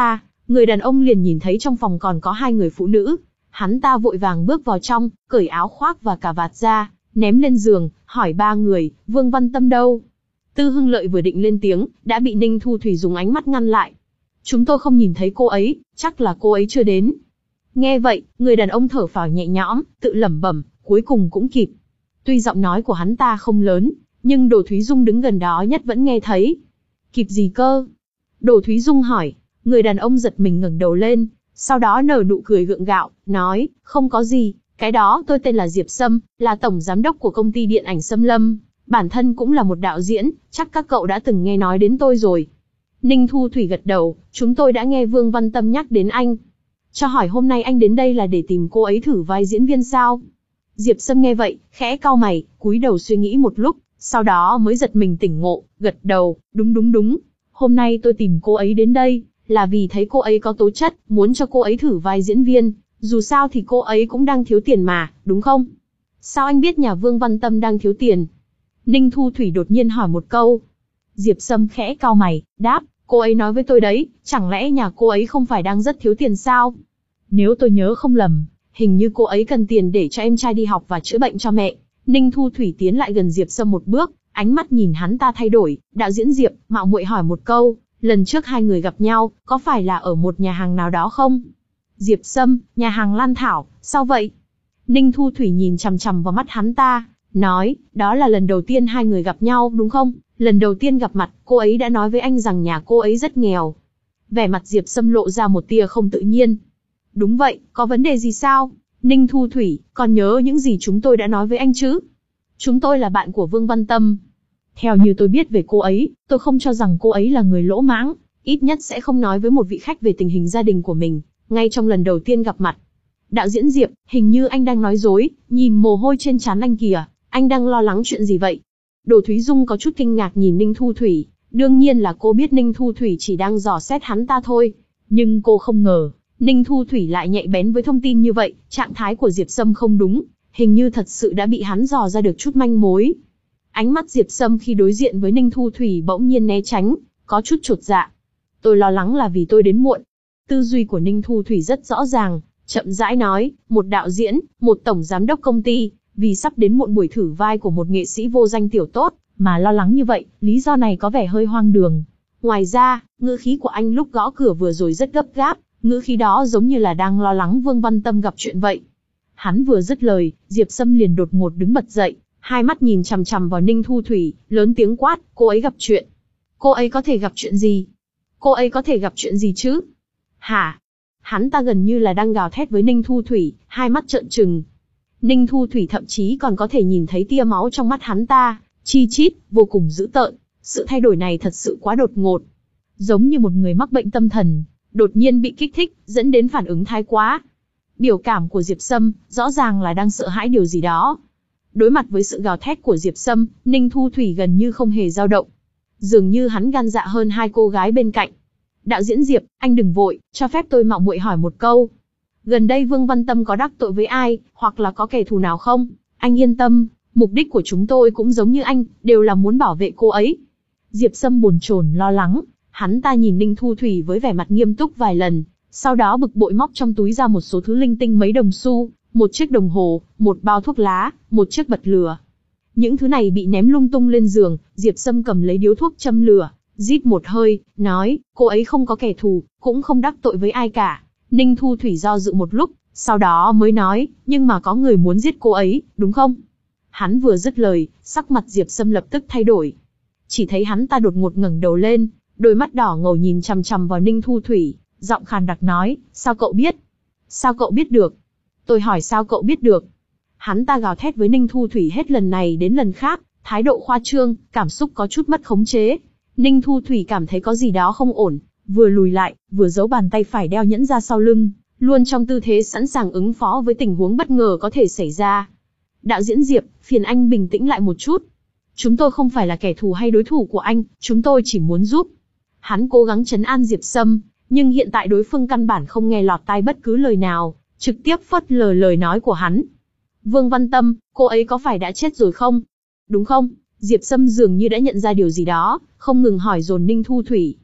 người đàn ông liền nhìn thấy trong phòng còn có hai người phụ nữ. Hắn ta vội vàng bước vào trong, cởi áo khoác và cà vạt ra, ném lên giường, hỏi ba người, Vương Văn Tâm đâu? Tư Hưng Lợi vừa định lên tiếng, đã bị Ninh Thu Thủy dùng ánh mắt ngăn lại. Chúng tôi không nhìn thấy cô ấy, chắc là cô ấy chưa đến. Nghe vậy, người đàn ông thở phào nhẹ nhõm, tự lẩm bẩm, cuối cùng cũng kịp. Tuy giọng nói của hắn ta không lớn, nhưng Đồ Thúy Dung đứng gần đó nhất vẫn nghe thấy. Kịp gì cơ? Đồ Thúy Dung hỏi. Người đàn ông giật mình ngẩng đầu lên, sau đó nở nụ cười gượng gạo, nói, không có gì, cái đó tôi tên là Diệp Sâm, là tổng giám đốc của công ty điện ảnh Sâm Lâm, bản thân cũng là một đạo diễn, chắc các cậu đã từng nghe nói đến tôi rồi. Ninh Thu Thủy gật đầu, chúng tôi đã nghe Vương Văn Tâm nhắc đến anh. Cho hỏi hôm nay anh đến đây là để tìm cô ấy thử vai diễn viên sao? Diệp Sâm nghe vậy, khẽ cau mày, cúi đầu suy nghĩ một lúc, sau đó mới giật mình tỉnh ngộ, gật đầu, đúng đúng đúng. Hôm nay tôi tìm cô ấy đến đây, là vì thấy cô ấy có tố chất, muốn cho cô ấy thử vai diễn viên, dù sao thì cô ấy cũng đang thiếu tiền mà, đúng không? Sao anh biết nhà Vương Văn Tâm đang thiếu tiền? Ninh Thu Thủy đột nhiên hỏi một câu. Diệp Sâm khẽ cau mày, đáp, cô ấy nói với tôi đấy, chẳng lẽ nhà cô ấy không phải đang rất thiếu tiền sao? Nếu tôi nhớ không lầm, hình như cô ấy cần tiền để cho em trai đi học và chữa bệnh cho mẹ. Ninh Thu Thủy tiến lại gần Diệp Sâm một bước, ánh mắt nhìn hắn ta thay đổi, đạo diễn Diệp, mạo muội hỏi một câu, lần trước hai người gặp nhau, có phải là ở một nhà hàng nào đó không? Diệp Sâm, nhà hàng Lan Thảo, sao vậy? Ninh Thu Thủy nhìn chằm chằm vào mắt hắn ta, nói, đó là lần đầu tiên hai người gặp nhau, đúng không? Lần đầu tiên gặp mặt, cô ấy đã nói với anh rằng nhà cô ấy rất nghèo. Vẻ mặt Diệp Sâm lộ ra một tia không tự nhiên. Đúng vậy, có vấn đề gì sao? Ninh Thu Thủy, còn nhớ những gì chúng tôi đã nói với anh chứ? Chúng tôi là bạn của Vương Văn Tâm. Theo như tôi biết về cô ấy, tôi không cho rằng cô ấy là người lỗ mãng, ít nhất sẽ không nói với một vị khách về tình hình gia đình của mình, ngay trong lần đầu tiên gặp mặt. Đạo diễn Diệp, hình như anh đang nói dối, nhìn mồ hôi trên trán anh kìa, anh đang lo lắng chuyện gì vậy? Đồ Thúy Dung có chút kinh ngạc nhìn Ninh Thu Thủy, đương nhiên là cô biết Ninh Thu Thủy chỉ đang dò xét hắn ta thôi, nhưng cô không ngờ, Ninh Thu Thủy lại nhạy bén với thông tin như vậy, trạng thái của Diệp Sâm không đúng, hình như thật sự đã bị hắn dò ra được chút manh mối. Ánh mắt Diệp Sâm khi đối diện với Ninh Thu Thủy bỗng nhiên né tránh, có chút chột dạ. Tôi lo lắng là vì tôi đến muộn. Tư duy của Ninh Thu Thủy rất rõ ràng, chậm rãi nói, một đạo diễn, một tổng giám đốc công ty, vì sắp đến muộn buổi thử vai của một nghệ sĩ vô danh tiểu tốt, mà lo lắng như vậy, lý do này có vẻ hơi hoang đường. Ngoài ra, ngữ khí của anh lúc gõ cửa vừa rồi rất gấp gáp, ngữ khí đó giống như là đang lo lắng Vương Văn Tâm gặp chuyện vậy. Hắn vừa dứt lời, Diệp Sâm liền đột ngột đứng bật dậy, hai mắt nhìn chằm chằm vào Ninh Thu Thủy, lớn tiếng quát, cô ấy gặp chuyện. Cô ấy có thể gặp chuyện gì? Cô ấy có thể gặp chuyện gì chứ? Hả? Hắn ta gần như là đang gào thét với Ninh Thu Thủy, hai mắt trợn trừng. Ninh Thu Thủy thậm chí còn có thể nhìn thấy tia máu trong mắt hắn ta, chi chít, vô cùng dữ tợn. Sự thay đổi này thật sự quá đột ngột. Giống như một người mắc bệnh tâm thần, đột nhiên bị kích thích, dẫn đến phản ứng thái quá. Biểu cảm của Diệp Sâm, rõ ràng là đang sợ hãi điều gì đó. Đối mặt với sự gào thét của Diệp Sâm, Ninh Thu Thủy gần như không hề dao động. Dường như hắn gan dạ hơn hai cô gái bên cạnh. Đạo diễn Diệp, anh đừng vội, cho phép tôi mạo muội hỏi một câu. Gần đây Vương Văn Tâm có đắc tội với ai, hoặc là có kẻ thù nào không? Anh yên tâm, mục đích của chúng tôi cũng giống như anh, đều là muốn bảo vệ cô ấy. Diệp Sâm bồn chồn lo lắng, hắn ta nhìn Ninh Thu Thủy với vẻ mặt nghiêm túc vài lần, sau đó bực bội móc trong túi ra một số thứ linh tinh mấy đồng xu, một chiếc đồng hồ, một bao thuốc lá, một chiếc bật lửa. Những thứ này bị ném lung tung lên giường, Diệp Sâm cầm lấy điếu thuốc châm lửa, rít một hơi, nói, cô ấy không có kẻ thù, cũng không đắc tội với ai cả. Ninh Thu Thủy do dự một lúc, sau đó mới nói, nhưng mà có người muốn giết cô ấy, đúng không? Hắn vừa dứt lời, sắc mặt Diệp Sâm lập tức thay đổi. Chỉ thấy hắn ta đột ngột ngẩng đầu lên, đôi mắt đỏ ngầu nhìn chằm chằm vào Ninh Thu Thủy, giọng khàn đặc nói, sao cậu biết? Sao cậu biết được? Tôi hỏi sao cậu biết được? Hắn ta gào thét với Ninh Thu Thủy hết lần này đến lần khác, thái độ khoa trương, cảm xúc có chút mất khống chế. Ninh Thu Thủy cảm thấy có gì đó không ổn, vừa lùi lại, vừa giấu bàn tay phải đeo nhẫn ra sau lưng, luôn trong tư thế sẵn sàng ứng phó với tình huống bất ngờ có thể xảy ra. Đạo diễn Diệp, phiền anh bình tĩnh lại một chút. Chúng tôi không phải là kẻ thù hay đối thủ của anh, chúng tôi chỉ muốn giúp. Hắn cố gắng trấn an Diệp Sâm, nhưng hiện tại đối phương căn bản không nghe lọt tai bất cứ lời nào, trực tiếp phớt lờ lời nói của hắn. Vương Văn Tâm, cô ấy có phải đã chết rồi không? Đúng không? Diệp Sâm dường như đã nhận ra điều gì đó, không ngừng hỏi dồn Ninh Thu Thủy.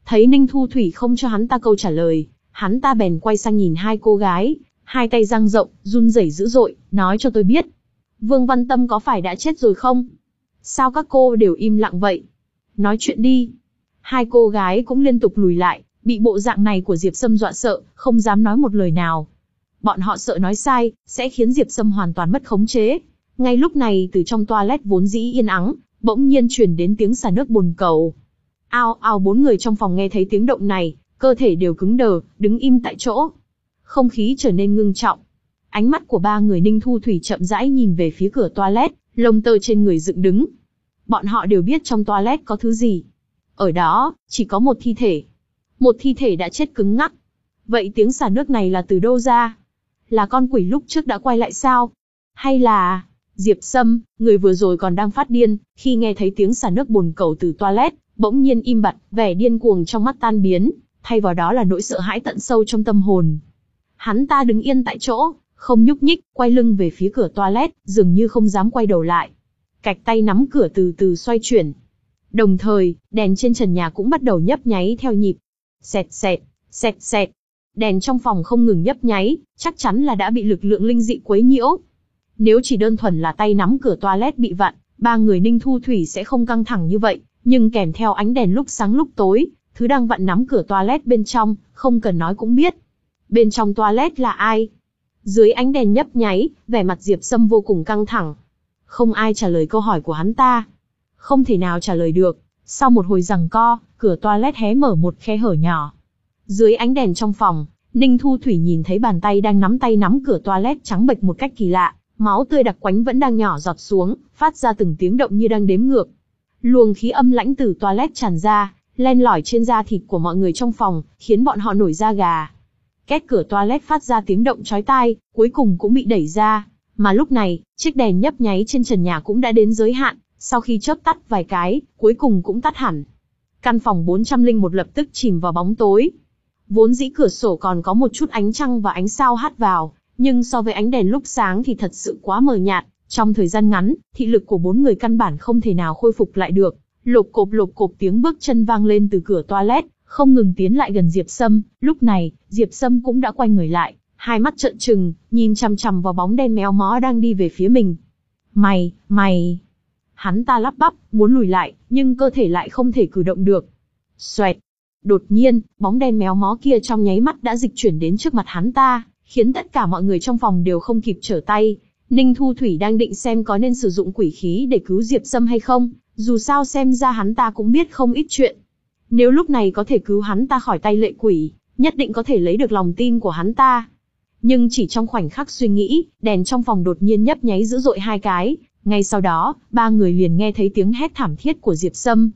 Thấy Ninh Thu Thủy không cho hắn ta câu trả lời, hắn ta bèn quay sang nhìn hai cô gái, hai tay dang rộng, run rẩy dữ dội, nói cho tôi biết. Vương Văn Tâm có phải đã chết rồi không? Sao các cô đều im lặng vậy? Nói chuyện đi. Hai cô gái cũng liên tục lùi lại, bị bộ dạng này của Diệp Sâm dọa sợ, không dám nói một lời nào. Bọn họ sợ nói sai, sẽ khiến Diệp Sâm hoàn toàn mất khống chế. Ngay lúc này từ trong toilet vốn dĩ yên ắng, bỗng nhiên truyền đến tiếng xả nước bồn cầu. Ao ao, bốn người trong phòng nghe thấy tiếng động này, cơ thể đều cứng đờ, đứng im tại chỗ. Không khí trở nên ngưng trọng. Ánh mắt của ba người Ninh Thu Thủy chậm rãi nhìn về phía cửa toilet, lông tơ trên người dựng đứng. Bọn họ đều biết trong toilet có thứ gì. Ở đó, chỉ có một thi thể. Một thi thể đã chết cứng ngắc. Vậy tiếng xả nước này là từ đâu ra? Là con quỷ lúc trước đã quay lại sao? Hay là... Diệp Sâm, người vừa rồi còn đang phát điên, khi nghe thấy tiếng xả nước bồn cầu từ toilet, bỗng nhiên im bặt, vẻ điên cuồng trong mắt tan biến, thay vào đó là nỗi sợ hãi tận sâu trong tâm hồn. Hắn ta đứng yên tại chỗ, không nhúc nhích, quay lưng về phía cửa toilet, dường như không dám quay đầu lại. Cạch tay nắm cửa từ từ xoay chuyển. Đồng thời, đèn trên trần nhà cũng bắt đầu nhấp nháy theo nhịp. Xẹt xẹt, xẹt xẹt. Đèn trong phòng không ngừng nhấp nháy, chắc chắn là đã bị lực lượng linh dị quấy nhiễu. Nếu chỉ đơn thuần là tay nắm cửa toilet bị vặn, ba người Ninh Thu Thủy sẽ không căng thẳng như vậy, nhưng kèm theo ánh đèn lúc sáng lúc tối, thứ đang vặn nắm cửa toilet bên trong, không cần nói cũng biết. Bên trong toilet là ai? Dưới ánh đèn nhấp nháy, vẻ mặt Diệp Sâm vô cùng căng thẳng. Không ai trả lời câu hỏi của hắn ta. Không thể nào trả lời được. Sau một hồi giằng co, cửa toilet hé mở một khe hở nhỏ. Dưới ánh đèn trong phòng, Ninh Thu Thủy nhìn thấy bàn tay đang nắm tay nắm cửa toilet trắng bệch một cách kỳ lạ. Máu tươi đặc quánh vẫn đang nhỏ giọt xuống, phát ra từng tiếng động như đang đếm ngược. Luồng khí âm lãnh từ toilet tràn ra, len lỏi trên da thịt của mọi người trong phòng, khiến bọn họ nổi da gà. Két cửa toilet phát ra tiếng động chói tai, cuối cùng cũng bị đẩy ra. Mà lúc này, chiếc đèn nhấp nháy trên trần nhà cũng đã đến giới hạn, sau khi chớp tắt vài cái, cuối cùng cũng tắt hẳn. Căn phòng bốn trăm lẻ một lập tức chìm vào bóng tối. Vốn dĩ cửa sổ còn có một chút ánh trăng và ánh sao hắt vào, nhưng so với ánh đèn lúc sáng thì thật sự quá mờ nhạt. Trong thời gian ngắn, thị lực của bốn người căn bản không thể nào khôi phục lại được. Lộp cộp lộp cộp tiếng bước chân vang lên từ cửa toilet, không ngừng tiến lại gần Diệp Sâm. Lúc này, Diệp Sâm cũng đã quay người lại, hai mắt trợn trừng, nhìn chằm chằm vào bóng đen méo mó đang đi về phía mình. Mày, mày... Hắn ta lắp bắp, muốn lùi lại, nhưng cơ thể lại không thể cử động được. Xoẹt. Đột nhiên, bóng đen méo mó kia trong nháy mắt đã dịch chuyển đến trước mặt hắn ta, khiến tất cả mọi người trong phòng đều không kịp trở tay. Ninh Thu Thủy đang định xem có nên sử dụng quỷ khí để cứu Diệp Sâm hay không, dù sao xem ra hắn ta cũng biết không ít chuyện. Nếu lúc này có thể cứu hắn ta khỏi tay lệ quỷ, nhất định có thể lấy được lòng tin của hắn ta. Nhưng chỉ trong khoảnh khắc suy nghĩ, đèn trong phòng đột nhiên nhấp nháy dữ dội hai cái. Ngay sau đó, ba người liền nghe thấy tiếng hét thảm thiết của Diệp Sâm.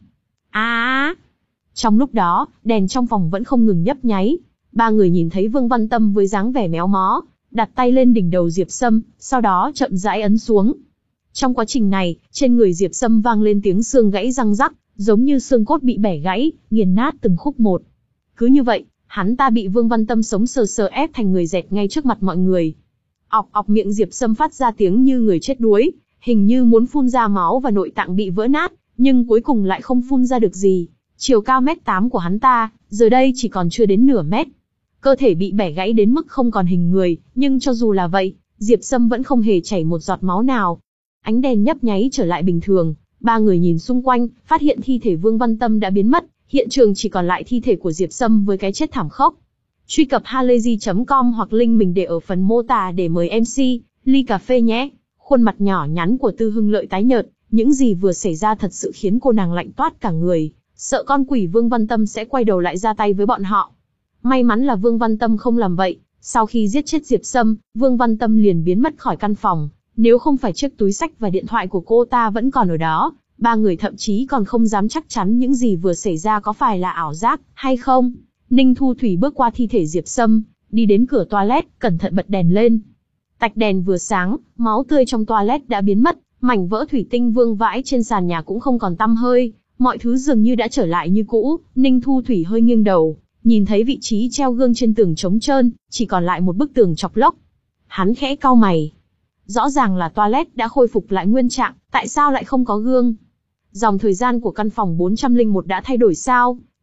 À! Trong lúc đó, đèn trong phòng vẫn không ngừng nhấp nháy. Ba người nhìn thấy Vương Văn Tâm với dáng vẻ méo mó, đặt tay lên đỉnh đầu Diệp Sâm, sau đó chậm rãi ấn xuống. Trong quá trình này, trên người Diệp Sâm vang lên tiếng xương gãy răng rắc, giống như xương cốt bị bẻ gãy, nghiền nát từng khúc một. Cứ như vậy, hắn ta bị Vương Văn Tâm sống sờ sờ ép thành người dẹt ngay trước mặt mọi người. Ọc ọc, miệng Diệp Sâm phát ra tiếng như người chết đuối, hình như muốn phun ra máu và nội tạng bị vỡ nát, nhưng cuối cùng lại không phun ra được gì. Chiều cao mét tám của hắn ta, giờ đây chỉ còn chưa đến nửa mét. Cơ thể bị bẻ gãy đến mức không còn hình người, nhưng cho dù là vậy, Diệp Sâm vẫn không hề chảy một giọt máu nào. Ánh đèn nhấp nháy trở lại bình thường, ba người nhìn xung quanh, phát hiện thi thể Vương Văn Tâm đã biến mất, hiện trường chỉ còn lại thi thể của Diệp Sâm với cái chết thảm khốc. Truy cập halayzi chấm com hoặc link mình để ở phần mô tả để mời em xê, ly cà phê nhé. Khuôn mặt nhỏ nhắn của Tư Hưng Lợi tái nhợt, những gì vừa xảy ra thật sự khiến cô nàng lạnh toát cả người, sợ con quỷ Vương Văn Tâm sẽ quay đầu lại ra tay với bọn họ. May mắn là Vương Văn Tâm không làm vậy, sau khi giết chết Diệp Sâm, Vương Văn Tâm liền biến mất khỏi căn phòng, nếu không phải chiếc túi xách và điện thoại của cô ta vẫn còn ở đó, ba người thậm chí còn không dám chắc chắn những gì vừa xảy ra có phải là ảo giác hay không. Ninh Thu Thủy bước qua thi thể Diệp Sâm, đi đến cửa toilet, cẩn thận bật đèn lên. Tạch đèn vừa sáng, máu tươi trong toilet đã biến mất, mảnh vỡ thủy tinh vương vãi trên sàn nhà cũng không còn tăm hơi, mọi thứ dường như đã trở lại như cũ. Ninh Thu Thủy hơi nghiêng đầu, nhìn thấy vị trí treo gương trên tường trống trơn, chỉ còn lại một bức tường chọc lốc. Hắn khẽ cau mày. Rõ ràng là toilet đã khôi phục lại nguyên trạng, tại sao lại không có gương? Dòng thời gian của căn phòng bốn trăm lẻ một đã thay đổi sao?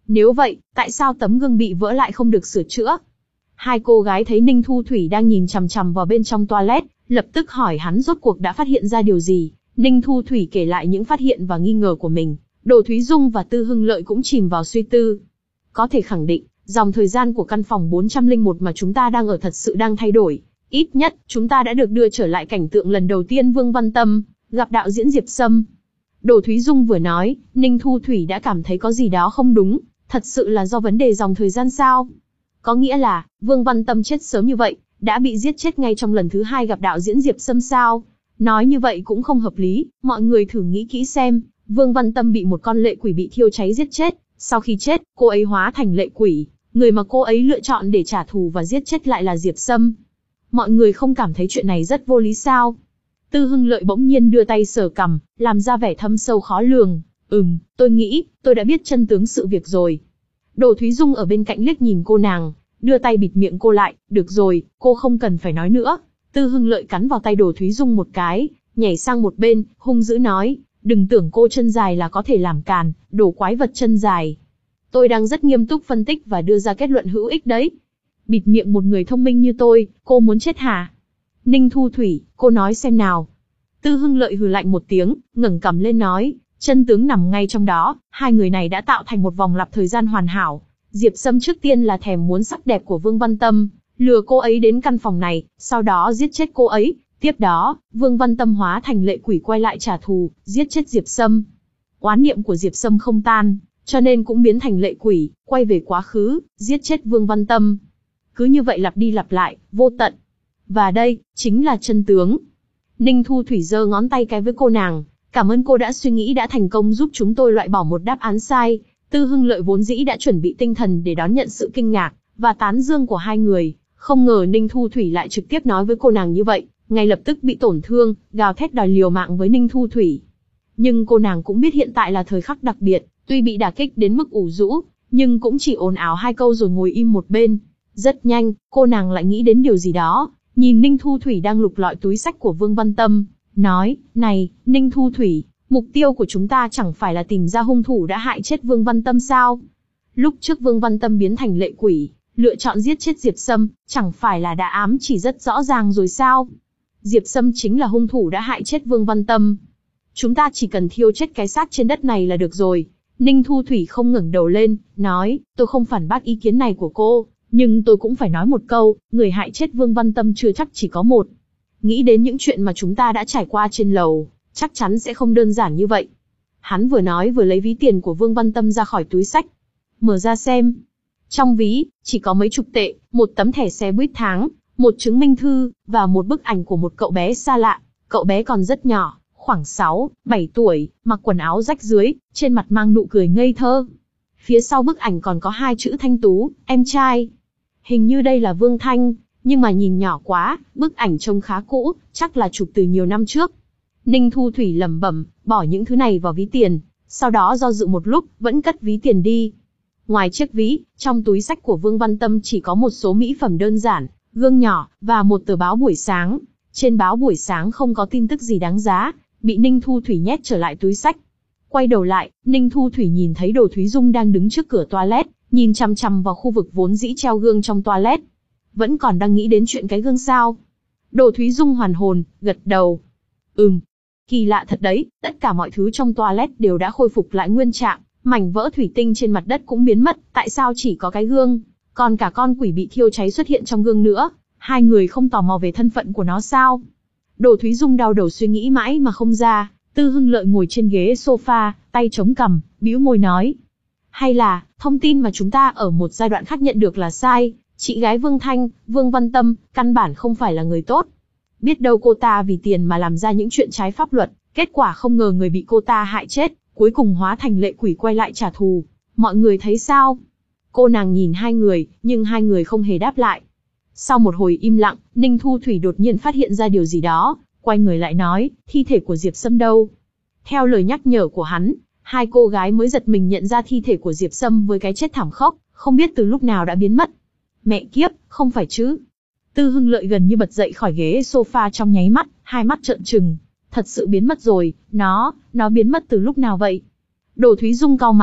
Nếu vậy, tại sao tấm gương bị vỡ lại không được sửa chữa? Hai cô gái thấy Ninh Thu Thủy đang nhìn chằm chằm vào bên trong toilet, lập tức hỏi hắn rốt cuộc đã phát hiện ra điều gì. Ninh Thu Thủy kể lại những phát hiện và nghi ngờ của mình. Đỗ Thúy Dung và Tư Hưng Lợi cũng chìm vào suy tư. Có thể khẳng định, dòng thời gian của căn phòng bốn trăm lẻ một mà chúng ta đang ở thật sự đang thay đổi. Ít nhất, chúng ta đã được đưa trở lại cảnh tượng lần đầu tiên Vương Văn Tâm gặp đạo diễn Diệp Sâm. Đỗ Thúy Dung vừa nói, Ninh Thu Thủy đã cảm thấy có gì đó không đúng, thật sự là do vấn đề dòng thời gian sao? Có nghĩa là, Vương Văn Tâm chết sớm như vậy, đã bị giết chết ngay trong lần thứ hai gặp đạo diễn Diệp Sâm sao? Nói như vậy cũng không hợp lý, mọi người thử nghĩ kỹ xem, Vương Văn Tâm bị một con lệ quỷ bị thiêu cháy giết chết, sau khi chết, cô ấy hóa thành lệ quỷ, người mà cô ấy lựa chọn để trả thù và giết chết lại là Diệp Sâm. Mọi người không cảm thấy chuyện này rất vô lý sao? Tư Hưng Lợi bỗng nhiên đưa tay sờ cằm, làm ra vẻ thâm sâu khó lường. Ừm, tôi nghĩ, tôi đã biết chân tướng sự việc rồi. Đỗ Thúy Dung ở bên cạnh liếc nhìn cô nàng, đưa tay bịt miệng cô lại. Được rồi, cô không cần phải nói nữa. Tư Hưng Lợi cắn vào tay Đỗ Thúy Dung một cái, nhảy sang một bên, hung dữ nói, đừng tưởng cô chân dài là có thể làm càn, đồ quái vật chân dài. Tôi đang rất nghiêm túc phân tích và đưa ra kết luận hữu ích đấy. Bịt miệng một người thông minh như tôi, cô muốn chết hả? Ninh Thu Thủy, cô nói xem nào. Tư Hưng Lợi hừ lạnh một tiếng, ngẩng cằm lên nói, chân tướng nằm ngay trong đó, hai người này đã tạo thành một vòng lặp thời gian hoàn hảo. Diệp Sâm trước tiên là thèm muốn sắc đẹp của Vương Văn Tâm, lừa cô ấy đến căn phòng này, sau đó giết chết cô ấy. Tiếp đó, Vương Văn Tâm hóa thành lệ quỷ quay lại trả thù, giết chết Diệp Sâm. Oán niệm của Diệp Sâm không tan, cho nên cũng biến thành lệ quỷ, quay về quá khứ, giết chết Vương Văn Tâm. Cứ như vậy lặp đi lặp lại, vô tận. Và đây, chính là chân tướng. Ninh Thu Thủy giơ ngón tay cái với cô nàng, cảm ơn cô đã suy nghĩ đã thành công giúp chúng tôi loại bỏ một đáp án sai. Tư Hưng Lợi vốn dĩ đã chuẩn bị tinh thần để đón nhận sự kinh ngạc và tán dương của hai người, không ngờ Ninh Thu Thủy lại trực tiếp nói với cô nàng như vậy, ngay lập tức bị tổn thương, gào thét đòi liều mạng với Ninh Thu Thủy. Nhưng cô nàng cũng biết hiện tại là thời khắc đặc biệt, tuy bị đả kích đến mức ủ rũ, nhưng cũng chỉ ồn ào hai câu rồi ngồi im một bên. Rất nhanh, cô nàng lại nghĩ đến điều gì đó, nhìn Ninh Thu Thủy đang lục lọi túi xách của Vương Văn Tâm, nói, này, Ninh Thu Thủy, mục tiêu của chúng ta chẳng phải là tìm ra hung thủ đã hại chết Vương Văn Tâm sao? Lúc trước Vương Văn Tâm biến thành lệ quỷ, lựa chọn giết chết Diệp Sâm, chẳng phải là đã ám chỉ rất rõ ràng rồi sao? Diệp Sâm chính là hung thủ đã hại chết Vương Văn Tâm. Chúng ta chỉ cần thiêu chết cái xác trên đất này là được rồi. Ninh Thu Thủy không ngẩng đầu lên, nói, tôi không phản bác ý kiến này của cô, nhưng tôi cũng phải nói một câu, người hại chết Vương Văn Tâm chưa chắc chỉ có một. Nghĩ đến những chuyện mà chúng ta đã trải qua trên lầu, chắc chắn sẽ không đơn giản như vậy. Hắn vừa nói vừa lấy ví tiền của Vương Văn Tâm ra khỏi túi xách. Mở ra xem. Trong ví, chỉ có mấy chục tệ, một tấm thẻ xe buýt tháng, một chứng minh thư, và một bức ảnh của một cậu bé xa lạ. Cậu bé còn rất nhỏ, khoảng sáu, bảy tuổi, mặc quần áo rách rưới, trên mặt mang nụ cười ngây thơ. Phía sau bức ảnh còn có hai chữ Thanh Tú, em trai. Hình như đây là Vương Thanh, nhưng mà nhìn nhỏ quá, bức ảnh trông khá cũ, chắc là chụp từ nhiều năm trước. Ninh Thu Thủy lẩm bẩm, bỏ những thứ này vào ví tiền, sau đó do dự một lúc, vẫn cất ví tiền đi. Ngoài chiếc ví, trong túi xách của Vương Văn Tâm chỉ có một số mỹ phẩm đơn giản, gương nhỏ, và một tờ báo buổi sáng. Trên báo buổi sáng không có tin tức gì đáng giá, bị Ninh Thu Thủy nhét trở lại túi xách. Quay đầu lại, Ninh Thu Thủy nhìn thấy Đỗ Thúy Dung đang đứng trước cửa toilet, nhìn chằm chằm vào khu vực vốn dĩ treo gương trong toilet. Vẫn còn đang nghĩ đến chuyện cái gương sao? Đỗ Thúy Dung hoàn hồn, gật đầu. Ừm, kỳ lạ thật đấy, tất cả mọi thứ trong toilet đều đã khôi phục lại nguyên trạng, mảnh vỡ thủy tinh trên mặt đất cũng biến mất, tại sao chỉ có cái gương, còn cả con quỷ bị thiêu cháy xuất hiện trong gương nữa, hai người không tò mò về thân phận của nó sao? Đỗ Thúy Dung đau đầu suy nghĩ mãi mà không ra. Tư Hưng Lợi ngồi trên ghế sofa, tay chống cằm, bĩu môi nói. Hay là, thông tin mà chúng ta ở một giai đoạn khác nhận được là sai, chị gái Vương Thanh, Vương Văn Tâm, căn bản không phải là người tốt. Biết đâu cô ta vì tiền mà làm ra những chuyện trái pháp luật, kết quả không ngờ người bị cô ta hại chết, cuối cùng hóa thành lệ quỷ quay lại trả thù. Mọi người thấy sao? Cô nàng nhìn hai người, nhưng hai người không hề đáp lại. Sau một hồi im lặng, Ninh Thu Thủy đột nhiên phát hiện ra điều gì đó. Quay người lại nói, thi thể của Diệp Sâm đâu? Theo lời nhắc nhở của hắn, hai cô gái mới giật mình nhận ra thi thể của Diệp Sâm với cái chết thảm khốc, không biết từ lúc nào đã biến mất. Mẹ kiếp, không phải chứ? Tư Hưng Lợi gần như bật dậy khỏi ghế sofa trong nháy mắt, hai mắt trợn trừng. Thật sự biến mất rồi, nó, nó biến mất từ lúc nào vậy? Đỗ Thúy Dung cau mày,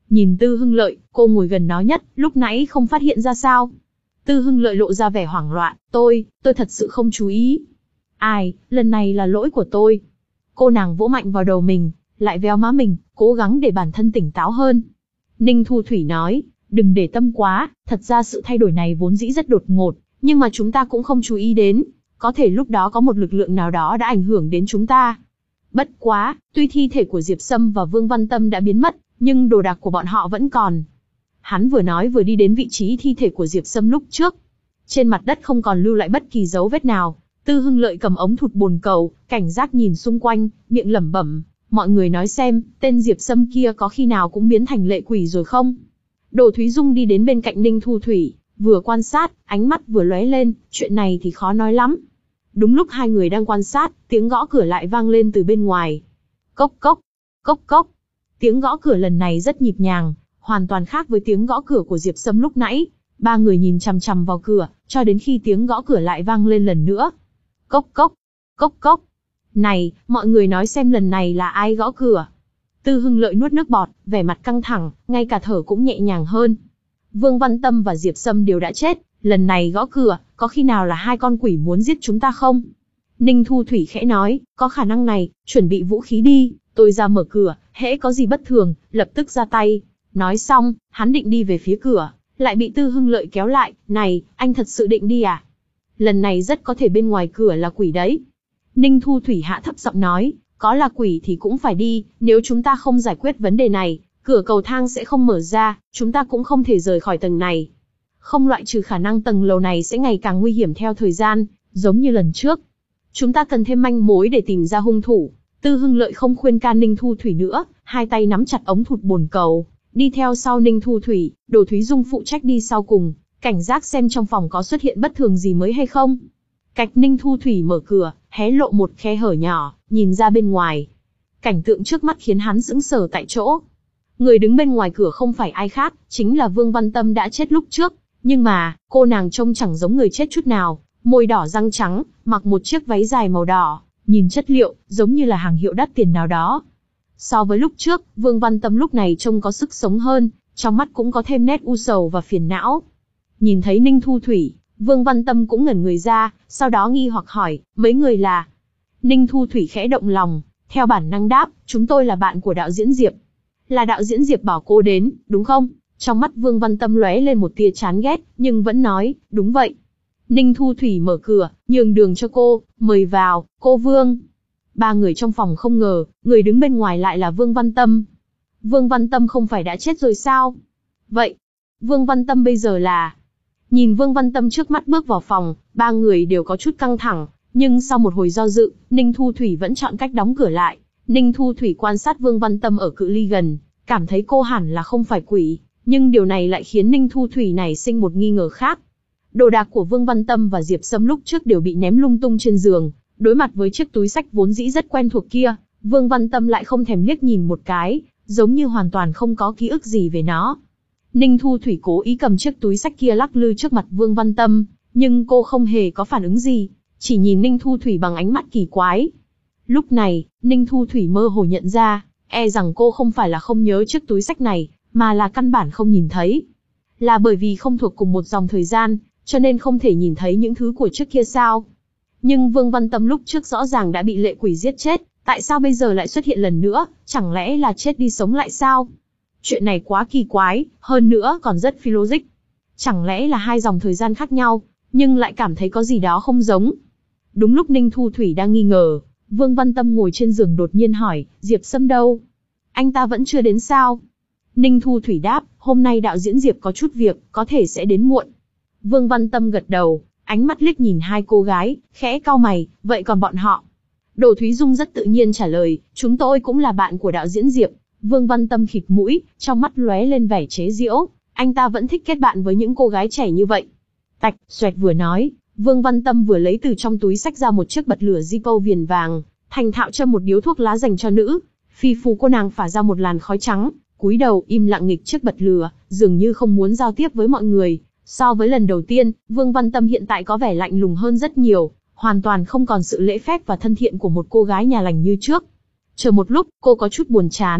Nhìn Tư Hưng Lợi, cô ngồi gần nó nhất, lúc nãy không phát hiện ra sao? Tư Hưng Lợi lộ ra vẻ hoảng loạn, tôi, tôi thật sự không chú ý. Ai, lần này là lỗi của tôi. Cô nàng vỗ mạnh vào đầu mình, lại véo má mình, cố gắng để bản thân tỉnh táo hơn. Ninh Thu Thủy nói, đừng để tâm quá, thật ra sự thay đổi này vốn dĩ rất đột ngột, nhưng mà chúng ta cũng không chú ý đến. Có thể lúc đó có một lực lượng nào đó đã ảnh hưởng đến chúng ta. Bất quá, tuy thi thể của Diệp Sâm và Vương Văn Tâm đã biến mất, nhưng đồ đạc của bọn họ vẫn còn. Hắn vừa nói vừa đi đến vị trí thi thể của Diệp Sâm lúc trước. Trên mặt đất không còn lưu lại bất kỳ dấu vết nào. Tư Hưng Lợi cầm ống thụt bồn cầu, cảnh giác nhìn xung quanh, miệng lẩm bẩm, mọi người nói xem, tên Diệp Sâm kia có khi nào cũng biến thành lệ quỷ rồi không? Đỗ Thúy Dung đi đến bên cạnh Ninh Thu Thủy, vừa quan sát, ánh mắt vừa lóe lên, chuyện này thì khó nói lắm. Đúng lúc hai người đang quan sát, tiếng gõ cửa lại vang lên từ bên ngoài. Cốc cốc, cốc cốc. Tiếng gõ cửa lần này rất nhịp nhàng, hoàn toàn khác với tiếng gõ cửa của Diệp Sâm lúc nãy. Ba người nhìn chằm chằm vào cửa, cho đến khi tiếng gõ cửa lại vang lên lần nữa. Cốc cốc, cốc cốc. Này, mọi người nói xem lần này là ai gõ cửa? Tư Hưng Lợi nuốt nước bọt, vẻ mặt căng thẳng, ngay cả thở cũng nhẹ nhàng hơn. Vương Văn Tâm và Diệp Sâm đều đã chết, lần này gõ cửa, có khi nào là hai con quỷ muốn giết chúng ta không? Ninh Thu Thủy khẽ nói, có khả năng này, chuẩn bị vũ khí đi, tôi ra mở cửa, hễ có gì bất thường, lập tức ra tay. Nói xong, hắn định đi về phía cửa, lại bị Tư Hưng Lợi kéo lại, này, anh thật sự định đi à? Lần này rất có thể bên ngoài cửa là quỷ đấy. Ninh Thu Thủy hạ thấp giọng nói, có là quỷ thì cũng phải đi, nếu chúng ta không giải quyết vấn đề này, cửa cầu thang sẽ không mở ra, chúng ta cũng không thể rời khỏi tầng này. Không loại trừ khả năng tầng lầu này sẽ ngày càng nguy hiểm theo thời gian, giống như lần trước. Chúng ta cần thêm manh mối để tìm ra hung thủ. Tư Hưng Lợi không khuyên can Ninh Thu Thủy nữa, hai tay nắm chặt ống thụt bồn cầu, đi theo sau Ninh Thu Thủy, Đỗ Thúy Dung phụ trách đi sau cùng, cảnh giác xem trong phòng có xuất hiện bất thường gì mới hay không. Cạch Ninh Thu Thủy mở cửa, hé lộ một khe hở nhỏ, nhìn ra bên ngoài. Cảnh tượng trước mắt khiến hắn sững sờ tại chỗ. Người đứng bên ngoài cửa không phải ai khác, chính là Vương Văn Tâm đã chết lúc trước. Nhưng mà, cô nàng trông chẳng giống người chết chút nào, môi đỏ răng trắng, mặc một chiếc váy dài màu đỏ, nhìn chất liệu, giống như là hàng hiệu đắt tiền nào đó. So với lúc trước, Vương Văn Tâm lúc này trông có sức sống hơn, trong mắt cũng có thêm nét u sầu và phiền não. Nhìn thấy Ninh Thu Thủy, Vương Văn Tâm cũng ngẩn người ra, sau đó nghi hoặc hỏi, mấy người là? Ninh Thu Thủy khẽ động lòng, theo bản năng đáp, chúng tôi là bạn của đạo diễn Diệp. Là đạo diễn Diệp bảo cô đến, đúng không? Trong mắt Vương Văn Tâm lóe lên một tia chán ghét, nhưng vẫn nói, đúng vậy. Ninh Thu Thủy mở cửa, nhường đường cho cô, mời vào, cô Vương. Ba người trong phòng không ngờ, người đứng bên ngoài lại là Vương Văn Tâm. Vương Văn Tâm không phải đã chết rồi sao? Vậy, Vương Văn Tâm bây giờ là... Nhìn Vương Văn Tâm trước mắt bước vào phòng, ba người đều có chút căng thẳng, nhưng sau một hồi do dự, Ninh Thu Thủy vẫn chọn cách đóng cửa lại. Ninh Thu Thủy quan sát Vương Văn Tâm ở cự ly gần, cảm thấy cô hẳn là không phải quỷ, nhưng điều này lại khiến Ninh Thu Thủy nảy sinh một nghi ngờ khác. Đồ đạc của Vương Văn Tâm và Diệp Sâm lúc trước đều bị ném lung tung trên giường, đối mặt với chiếc túi xách vốn dĩ rất quen thuộc kia, Vương Văn Tâm lại không thèm liếc nhìn một cái, giống như hoàn toàn không có ký ức gì về nó. Ninh Thu Thủy cố ý cầm chiếc túi xách kia lắc lư trước mặt Vương Văn Tâm, nhưng cô không hề có phản ứng gì, chỉ nhìn Ninh Thu Thủy bằng ánh mắt kỳ quái. Lúc này, Ninh Thu Thủy mơ hồ nhận ra, e rằng cô không phải là không nhớ chiếc túi xách này, mà là căn bản không nhìn thấy. Là bởi vì không thuộc cùng một dòng thời gian, cho nên không thể nhìn thấy những thứ của trước kia sao? Nhưng Vương Văn Tâm lúc trước rõ ràng đã bị lệ quỷ giết chết, tại sao bây giờ lại xuất hiện lần nữa, chẳng lẽ là chết đi sống lại sao? Chuyện này quá kỳ quái, hơn nữa còn rất phi logic. Chẳng lẽ là hai dòng thời gian khác nhau, nhưng lại cảm thấy có gì đó không giống. Đúng lúc Ninh Thu Thủy đang nghi ngờ, Vương Văn Tâm ngồi trên giường đột nhiên hỏi, Diệp Sâm đâu? Anh ta vẫn chưa đến sao? Ninh Thu Thủy đáp, hôm nay đạo diễn Diệp có chút việc, có thể sẽ đến muộn. Vương Văn Tâm gật đầu, ánh mắt liếc nhìn hai cô gái, khẽ cau mày, vậy còn bọn họ? Đỗ Thúy Dung rất tự nhiên trả lời, chúng tôi cũng là bạn của đạo diễn Diệp. Vương Văn Tâm khịt mũi, trong mắt lóe lên vẻ chế giễu, anh ta vẫn thích kết bạn với những cô gái trẻ như vậy. Tạch, xoẹt vừa nói, Vương Văn Tâm vừa lấy từ trong túi xách ra một chiếc bật lửa Zippo viền vàng, thành thạo châm một điếu thuốc lá dành cho nữ. Phi phù cô nàng phả ra một làn khói trắng, cúi đầu im lặng nghịch chiếc bật lửa, dường như không muốn giao tiếp với mọi người. So với lần đầu tiên, Vương Văn Tâm hiện tại có vẻ lạnh lùng hơn rất nhiều, hoàn toàn không còn sự lễ phép và thân thiện của một cô gái nhà lành như trước. Chờ một lúc, cô có chút buồn chán,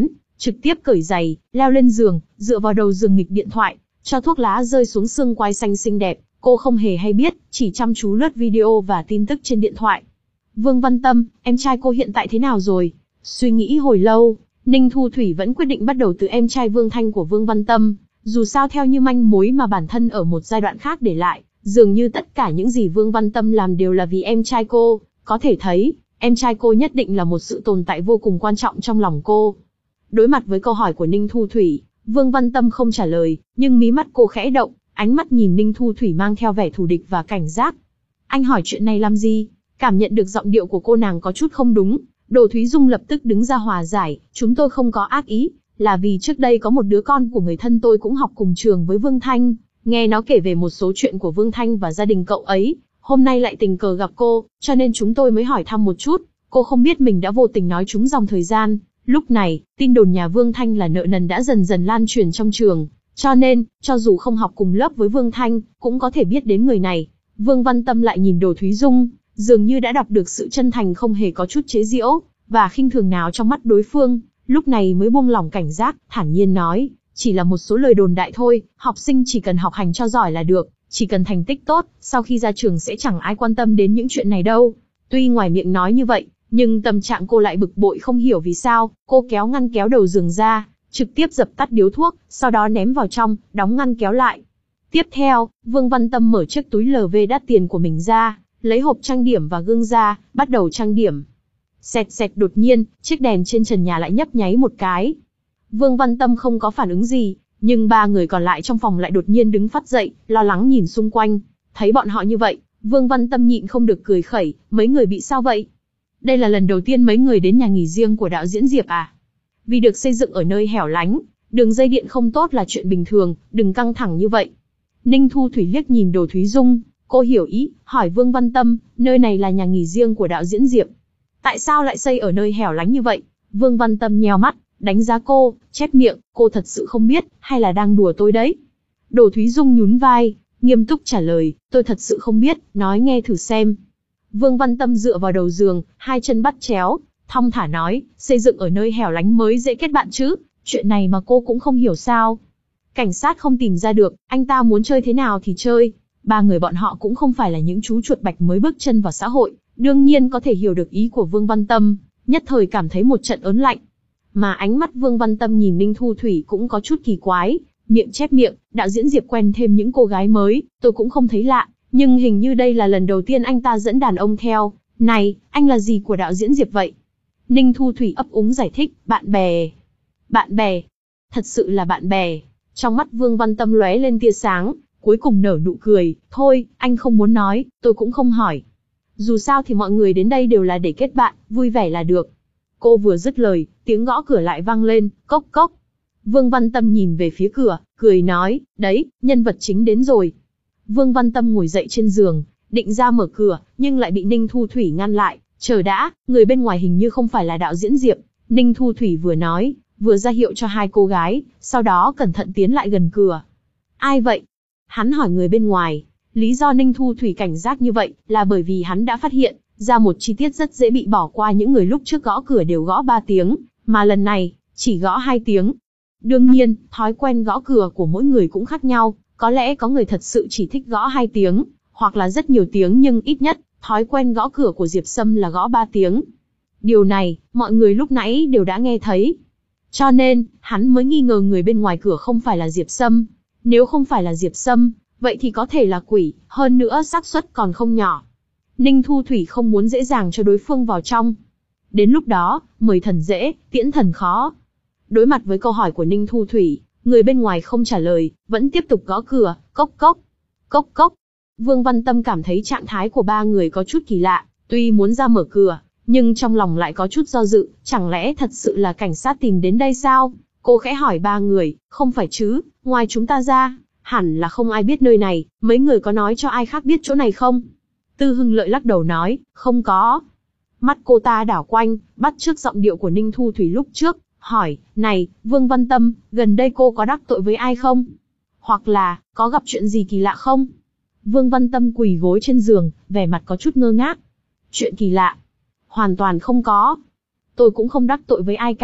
trực tiếp cởi giày, leo lên giường, dựa vào đầu giường nghịch điện thoại, cho thuốc lá rơi xuống xương quai xanh xinh đẹp. Cô không hề hay biết, chỉ chăm chú lướt video và tin tức trên điện thoại. Vương Văn Tâm, em trai cô hiện tại thế nào rồi? Suy nghĩ hồi lâu, Ninh Thu Thủy vẫn quyết định bắt đầu từ em trai Vương Thanh của Vương Văn Tâm. Dù sao theo như manh mối mà bản thân ở một giai đoạn khác để lại, dường như tất cả những gì Vương Văn Tâm làm đều là vì em trai cô. Có thể thấy, em trai cô nhất định là một sự tồn tại vô cùng quan trọng trong lòng cô. Đối mặt với câu hỏi của Ninh Thu Thủy, Vương Văn Tâm không trả lời, nhưng mí mắt cô khẽ động, ánh mắt nhìn Ninh Thu Thủy mang theo vẻ thù địch và cảnh giác. Anh hỏi chuyện này làm gì? Cảm nhận được giọng điệu của cô nàng có chút không đúng, Đồ Thúy Dung lập tức đứng ra hòa giải, chúng tôi không có ác ý, là vì trước đây có một đứa con của người thân tôi cũng học cùng trường với Vương Thanh, nghe nó kể về một số chuyện của Vương Thanh và gia đình cậu ấy, hôm nay lại tình cờ gặp cô, cho nên chúng tôi mới hỏi thăm một chút, cô không biết mình đã vô tình nói trúng dòng thời gian. Lúc này, tin đồn nhà Vương Thanh là nợ nần đã dần dần lan truyền trong trường, cho nên, cho dù không học cùng lớp với Vương Thanh, cũng có thể biết đến người này. Vương Văn Tâm lại nhìn Đồ Thúy Dung, dường như đã đọc được sự chân thành không hề có chút chế giễu và khinh thường nào trong mắt đối phương, lúc này mới buông lỏng cảnh giác, thản nhiên nói, chỉ là một số lời đồn đại thôi, học sinh chỉ cần học hành cho giỏi là được, chỉ cần thành tích tốt, sau khi ra trường sẽ chẳng ai quan tâm đến những chuyện này đâu. Tuy ngoài miệng nói như vậy, nhưng tâm trạng cô lại bực bội không hiểu vì sao. Cô kéo ngăn kéo đầu giường ra, trực tiếp dập tắt điếu thuốc, sau đó ném vào trong, đóng ngăn kéo lại. Tiếp theo, Vương Văn Tâm mở chiếc túi lờ vê đắt tiền của mình ra, lấy hộp trang điểm và gương ra, bắt đầu trang điểm. Xẹt xẹt, đột nhiên, chiếc đèn trên trần nhà lại nhấp nháy một cái. Vương Văn Tâm không có phản ứng gì, nhưng ba người còn lại trong phòng lại đột nhiên đứng phát dậy, lo lắng nhìn xung quanh. Thấy bọn họ như vậy, Vương Văn Tâm nhịn không được cười khẩy, mấy người bị sao vậy? Đây là lần đầu tiên mấy người đến nhà nghỉ riêng của đạo diễn Diệp à? Vì được xây dựng ở nơi hẻo lánh, đường dây điện không tốt là chuyện bình thường, đừng căng thẳng như vậy. Ninh Thu Thủy liếc nhìn Đồ Thúy Dung, cô hiểu ý, hỏi Vương Văn Tâm, nơi này là nhà nghỉ riêng của đạo diễn Diệp. Tại sao lại xây ở nơi hẻo lánh như vậy? Vương Văn Tâm nheo mắt, đánh giá cô, chép miệng, cô thật sự không biết, hay là đang đùa tôi đấy? Đồ Thúy Dung nhún vai, nghiêm túc trả lời, tôi thật sự không biết, nói nghe thử xem. Vương Văn Tâm dựa vào đầu giường, hai chân bắt chéo, thong thả nói, xây dựng ở nơi hẻo lánh mới dễ kết bạn chứ, chuyện này mà cô cũng không hiểu sao? Cảnh sát không tìm ra được, anh ta muốn chơi thế nào thì chơi. Ba người bọn họ cũng không phải là những chú chuột bạch mới bước chân vào xã hội, đương nhiên có thể hiểu được ý của Vương Văn Tâm, nhất thời cảm thấy một trận ớn lạnh. Mà ánh mắt Vương Văn Tâm nhìn Ninh Thu Thủy cũng có chút kỳ quái, miệng chép miệng, đạo diễn Diệp quen thêm những cô gái mới, tôi cũng không thấy lạ, nhưng hình như đây là lần đầu tiên anh ta dẫn đàn ông theo. Này, anh là gì của đạo diễn Diệp vậy? Ninh Thu Thủy ấp úng giải thích, bạn bè. Bạn bè? Thật sự là bạn bè. Trong mắt Vương Văn Tâm lóe lên tia sáng, cuối cùng nở nụ cười, thôi, anh không muốn nói, tôi cũng không hỏi. Dù sao thì mọi người đến đây đều là để kết bạn, vui vẻ là được. Cô vừa dứt lời, tiếng gõ cửa lại vang lên, cốc cốc. Vương Văn Tâm nhìn về phía cửa, cười nói, đấy, nhân vật chính đến rồi. Vương Văn Tâm ngồi dậy trên giường, định ra mở cửa, nhưng lại bị Ninh Thu Thủy ngăn lại. Chờ đã, người bên ngoài hình như không phải là đạo diễn Diệp. Ninh Thu Thủy vừa nói, vừa ra hiệu cho hai cô gái, sau đó cẩn thận tiến lại gần cửa. Ai vậy? Hắn hỏi người bên ngoài. Lý do Ninh Thu Thủy cảnh giác như vậy là bởi vì hắn đã phát hiện ra một chi tiết rất dễ bị bỏ qua, những người lúc trước gõ cửa đều gõ ba tiếng, mà lần này chỉ gõ hai tiếng. Đương nhiên, thói quen gõ cửa của mỗi người cũng khác nhau, có lẽ có người thật sự chỉ thích gõ hai tiếng, hoặc là rất nhiều tiếng, nhưng ít nhất, thói quen gõ cửa của Diệp Sâm là gõ ba tiếng. Điều này, mọi người lúc nãy đều đã nghe thấy. Cho nên, hắn mới nghi ngờ người bên ngoài cửa không phải là Diệp Sâm. Nếu không phải là Diệp Sâm, vậy thì có thể là quỷ, hơn nữa xác suất còn không nhỏ. Ninh Thu Thủy không muốn dễ dàng cho đối phương vào trong. Đến lúc đó, mời thần dễ, tiễn thần khó. Đối mặt với câu hỏi của Ninh Thu Thủy, người bên ngoài không trả lời, vẫn tiếp tục gõ cửa, cốc cốc, cốc cốc. Vương Văn Tâm cảm thấy trạng thái của ba người có chút kỳ lạ, tuy muốn ra mở cửa, nhưng trong lòng lại có chút do dự, chẳng lẽ thật sự là cảnh sát tìm đến đây sao? Cô khẽ hỏi ba người, không phải chứ, ngoài chúng ta ra, hẳn là không ai biết nơi này, mấy người có nói cho ai khác biết chỗ này không? Tư Hưng Lợi lắc đầu nói, không có. Mắt cô ta đảo quanh, bắt chước giọng điệu của Ninh Thu Thủy lúc trước, hỏi, này, Vương Văn Tâm, gần đây cô có đắc tội với ai không? Hoặc là, có gặp chuyện gì kỳ lạ không? Vương Văn Tâm quỳ gối trên giường, vẻ mặt có chút ngơ ngác. Chuyện kỳ lạ? Hoàn toàn không có. Tôi cũng không đắc tội với ai cả.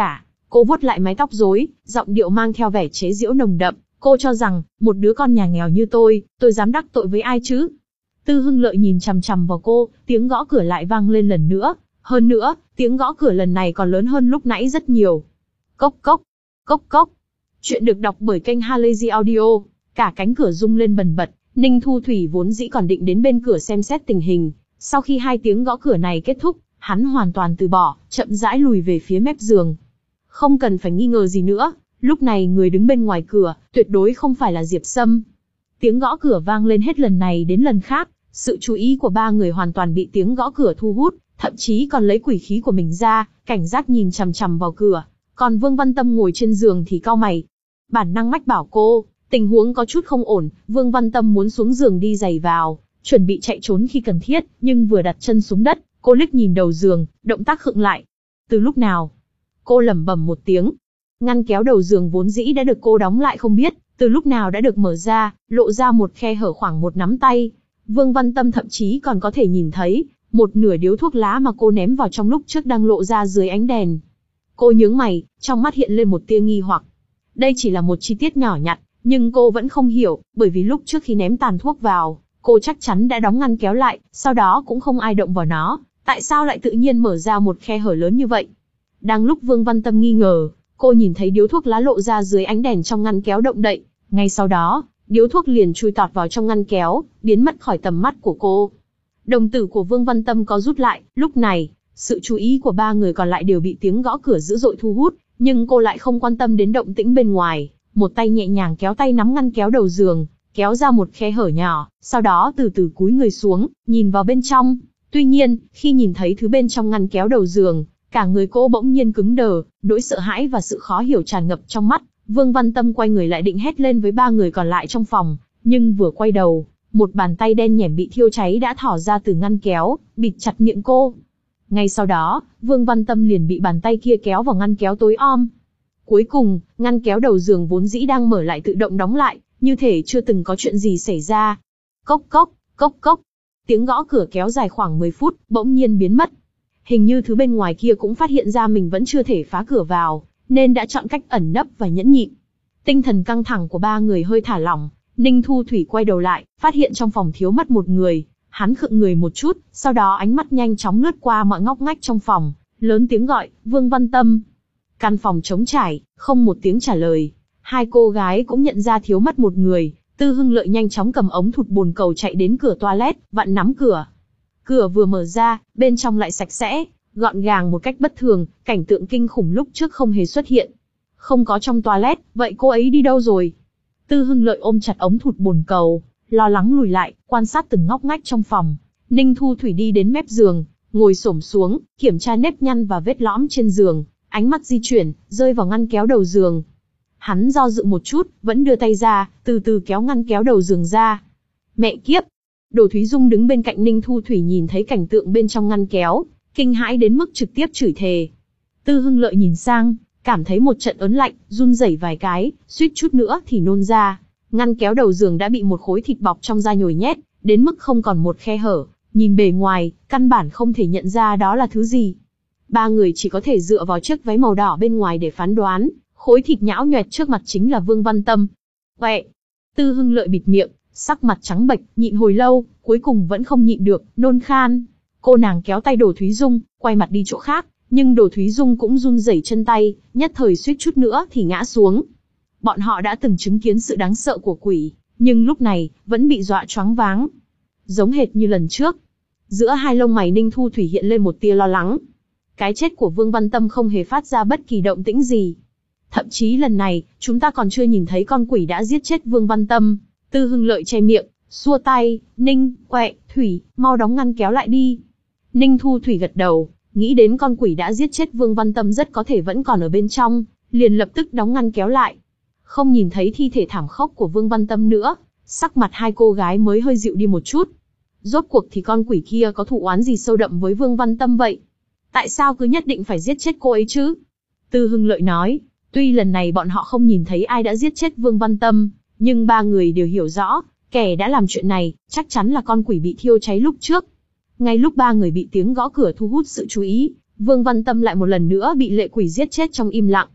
Cô vuốt lại mái tóc rối, giọng điệu mang theo vẻ chế giễu nồng đậm. Cô cho rằng, một đứa con nhà nghèo như tôi, tôi dám đắc tội với ai chứ? Tư Hưng Lợi nhìn chằm chằm vào cô, tiếng gõ cửa lại vang lên lần nữa. Hơn nữa, tiếng gõ cửa lần này còn lớn hơn lúc nãy rất nhiều. Cốc cốc, cốc cốc. Chuyện được đọc bởi kênh Halazy Audio. Cả cánh cửa rung lên bần bật. Ninh Thu Thủy vốn dĩ còn định đến bên cửa xem xét tình hình. Sau khi hai tiếng gõ cửa này kết thúc, hắn hoàn toàn từ bỏ, chậm rãi lùi về phía mép giường. Không cần phải nghi ngờ gì nữa, lúc này người đứng bên ngoài cửa, tuyệt đối không phải là Diệp Sâm. Tiếng gõ cửa vang lên hết lần này đến lần khác, sự chú ý của ba người hoàn toàn bị tiếng gõ cửa thu hút, thậm chí còn lấy quỷ khí của mình ra, cảnh giác nhìn chằm chằm vào cửa. Còn Vương Văn Tâm ngồi trên giường thì cau mày. Bản năng mách bảo cô, tình huống có chút không ổn, Vương Văn Tâm muốn xuống giường đi giày vào, chuẩn bị chạy trốn khi cần thiết, nhưng vừa đặt chân xuống đất, cô liếc nhìn đầu giường, động tác khựng lại. Từ lúc nào? Cô lẩm bẩm một tiếng. Ngăn kéo đầu giường vốn dĩ đã được cô đóng lại không biết, từ lúc nào đã được mở ra, lộ ra một khe hở khoảng một nắm tay. Vương Văn Tâm thậm chí còn có thể nhìn thấy, một nửa điếu thuốc lá mà cô ném vào trong lúc trước đang lộ ra dưới ánh đèn. Cô nhướng mày, trong mắt hiện lên một tia nghi hoặc. Đây chỉ là một chi tiết nhỏ nhặt, nhưng cô vẫn không hiểu, bởi vì lúc trước khi ném tàn thuốc vào, cô chắc chắn đã đóng ngăn kéo lại, sau đó cũng không ai động vào nó, tại sao lại tự nhiên mở ra một khe hở lớn như vậy? Đang lúc Vương Văn Tâm nghi ngờ, cô nhìn thấy điếu thuốc lá lộ ra dưới ánh đèn trong ngăn kéo động đậy, ngay sau đó, điếu thuốc liền chui tọt vào trong ngăn kéo, biến mất khỏi tầm mắt của cô. Đồng tử của Vương Văn Tâm có rút lại, lúc này, sự chú ý của ba người còn lại đều bị tiếng gõ cửa dữ dội thu hút, nhưng cô lại không quan tâm đến động tĩnh bên ngoài, một tay nhẹ nhàng kéo tay nắm ngăn kéo đầu giường, kéo ra một khe hở nhỏ, sau đó từ từ cúi người xuống, nhìn vào bên trong. Tuy nhiên, khi nhìn thấy thứ bên trong ngăn kéo đầu giường, cả người cô bỗng nhiên cứng đờ, nỗi sợ hãi và sự khó hiểu tràn ngập trong mắt. Vương Văn Tâm quay người lại định hét lên với ba người còn lại trong phòng, nhưng vừa quay đầu, một bàn tay đen nhẻm bị thiêu cháy đã thỏ ra từ ngăn kéo, bịt chặt miệng cô. Ngay sau đó, Vương Văn Tâm liền bị bàn tay kia kéo vào ngăn kéo tối om. Cuối cùng, ngăn kéo đầu giường vốn dĩ đang mở lại tự động đóng lại, như thể chưa từng có chuyện gì xảy ra. Cốc cốc, cốc cốc. Tiếng gõ cửa kéo dài khoảng mười phút, bỗng nhiên biến mất. Hình như thứ bên ngoài kia cũng phát hiện ra mình vẫn chưa thể phá cửa vào, nên đã chọn cách ẩn nấp và nhẫn nhịn. Tinh thần căng thẳng của ba người hơi thả lỏng, Ninh Thu Thủy quay đầu lại, phát hiện trong phòng thiếu mất một người. Hắn khựng người một chút, sau đó ánh mắt nhanh chóng lướt qua mọi ngóc ngách trong phòng, lớn tiếng gọi, Vương Văn Tâm. Căn phòng trống trải, không một tiếng trả lời. Hai cô gái cũng nhận ra thiếu mất một người. Tư Hưng Lợi nhanh chóng cầm ống thụt bồn cầu chạy đến cửa toilet, vặn nắm cửa. Cửa vừa mở ra, bên trong lại sạch sẽ, gọn gàng một cách bất thường, cảnh tượng kinh khủng lúc trước không hề xuất hiện. Không có trong toilet, vậy cô ấy đi đâu rồi? Tư Hưng Lợi ôm chặt ống thụt bồn cầu, lo lắng lùi lại, quan sát từng ngóc ngách trong phòng. Ninh Thu Thủy đi đến mép giường, ngồi xổm xuống, kiểm tra nếp nhăn và vết lõm trên giường, ánh mắt di chuyển, rơi vào ngăn kéo đầu giường. Hắn do dự một chút, vẫn đưa tay ra, từ từ kéo ngăn kéo đầu giường ra. Mẹ kiếp! Đỗ Thúy Dung đứng bên cạnh Ninh Thu Thủy nhìn thấy cảnh tượng bên trong ngăn kéo, kinh hãi đến mức trực tiếp chửi thề. Tư Hưng Lợi nhìn sang, cảm thấy một trận ớn lạnh, run rẩy vài cái, suýt chút nữa thì nôn ra. Ngăn kéo đầu giường đã bị một khối thịt bọc trong da nhồi nhét, đến mức không còn một khe hở, nhìn bề ngoài, căn bản không thể nhận ra đó là thứ gì. Ba người chỉ có thể dựa vào chiếc váy màu đỏ bên ngoài để phán đoán, khối thịt nhão nhoẹt trước mặt chính là Vương Văn Tâm. Quẹ! Tư Hưng Lợi bịt miệng, sắc mặt trắng bệch, nhịn hồi lâu, cuối cùng vẫn không nhịn được, nôn khan. Cô nàng kéo tay Đỗ Thúy Dung, quay mặt đi chỗ khác, nhưng Đỗ Thúy Dung cũng run rẩy chân tay, nhất thời suýt chút nữa thì ngã xuống. Bọn họ đã từng chứng kiến sự đáng sợ của quỷ, nhưng lúc này, vẫn bị dọa choáng váng. Giống hệt như lần trước. Giữa hai lông mày Ninh Thu Thủy hiện lên một tia lo lắng. Cái chết của Vương Văn Tâm không hề phát ra bất kỳ động tĩnh gì. Thậm chí lần này, chúng ta còn chưa nhìn thấy con quỷ đã giết chết Vương Văn Tâm. Tư Hưng Lợi che miệng, xua tay, Ninh, Quẹ, Thủy, mau đóng ngăn kéo lại đi. Ninh Thu Thủy gật đầu, nghĩ đến con quỷ đã giết chết Vương Văn Tâm rất có thể vẫn còn ở bên trong, liền lập tức đóng ngăn kéo lại. Không nhìn thấy thi thể thảm khốc của Vương Văn Tâm nữa, sắc mặt hai cô gái mới hơi dịu đi một chút. Rốt cuộc thì con quỷ kia có thù oán gì sâu đậm với Vương Văn Tâm vậy? Tại sao cứ nhất định phải giết chết cô ấy chứ? Tư Hưng Lợi nói, tuy lần này bọn họ không nhìn thấy ai đã giết chết Vương Văn Tâm, nhưng ba người đều hiểu rõ, kẻ đã làm chuyện này, chắc chắn là con quỷ bị thiêu cháy lúc trước. Ngay lúc ba người bị tiếng gõ cửa thu hút sự chú ý, Vương Văn Tâm lại một lần nữa bị lệ quỷ giết chết trong im lặng.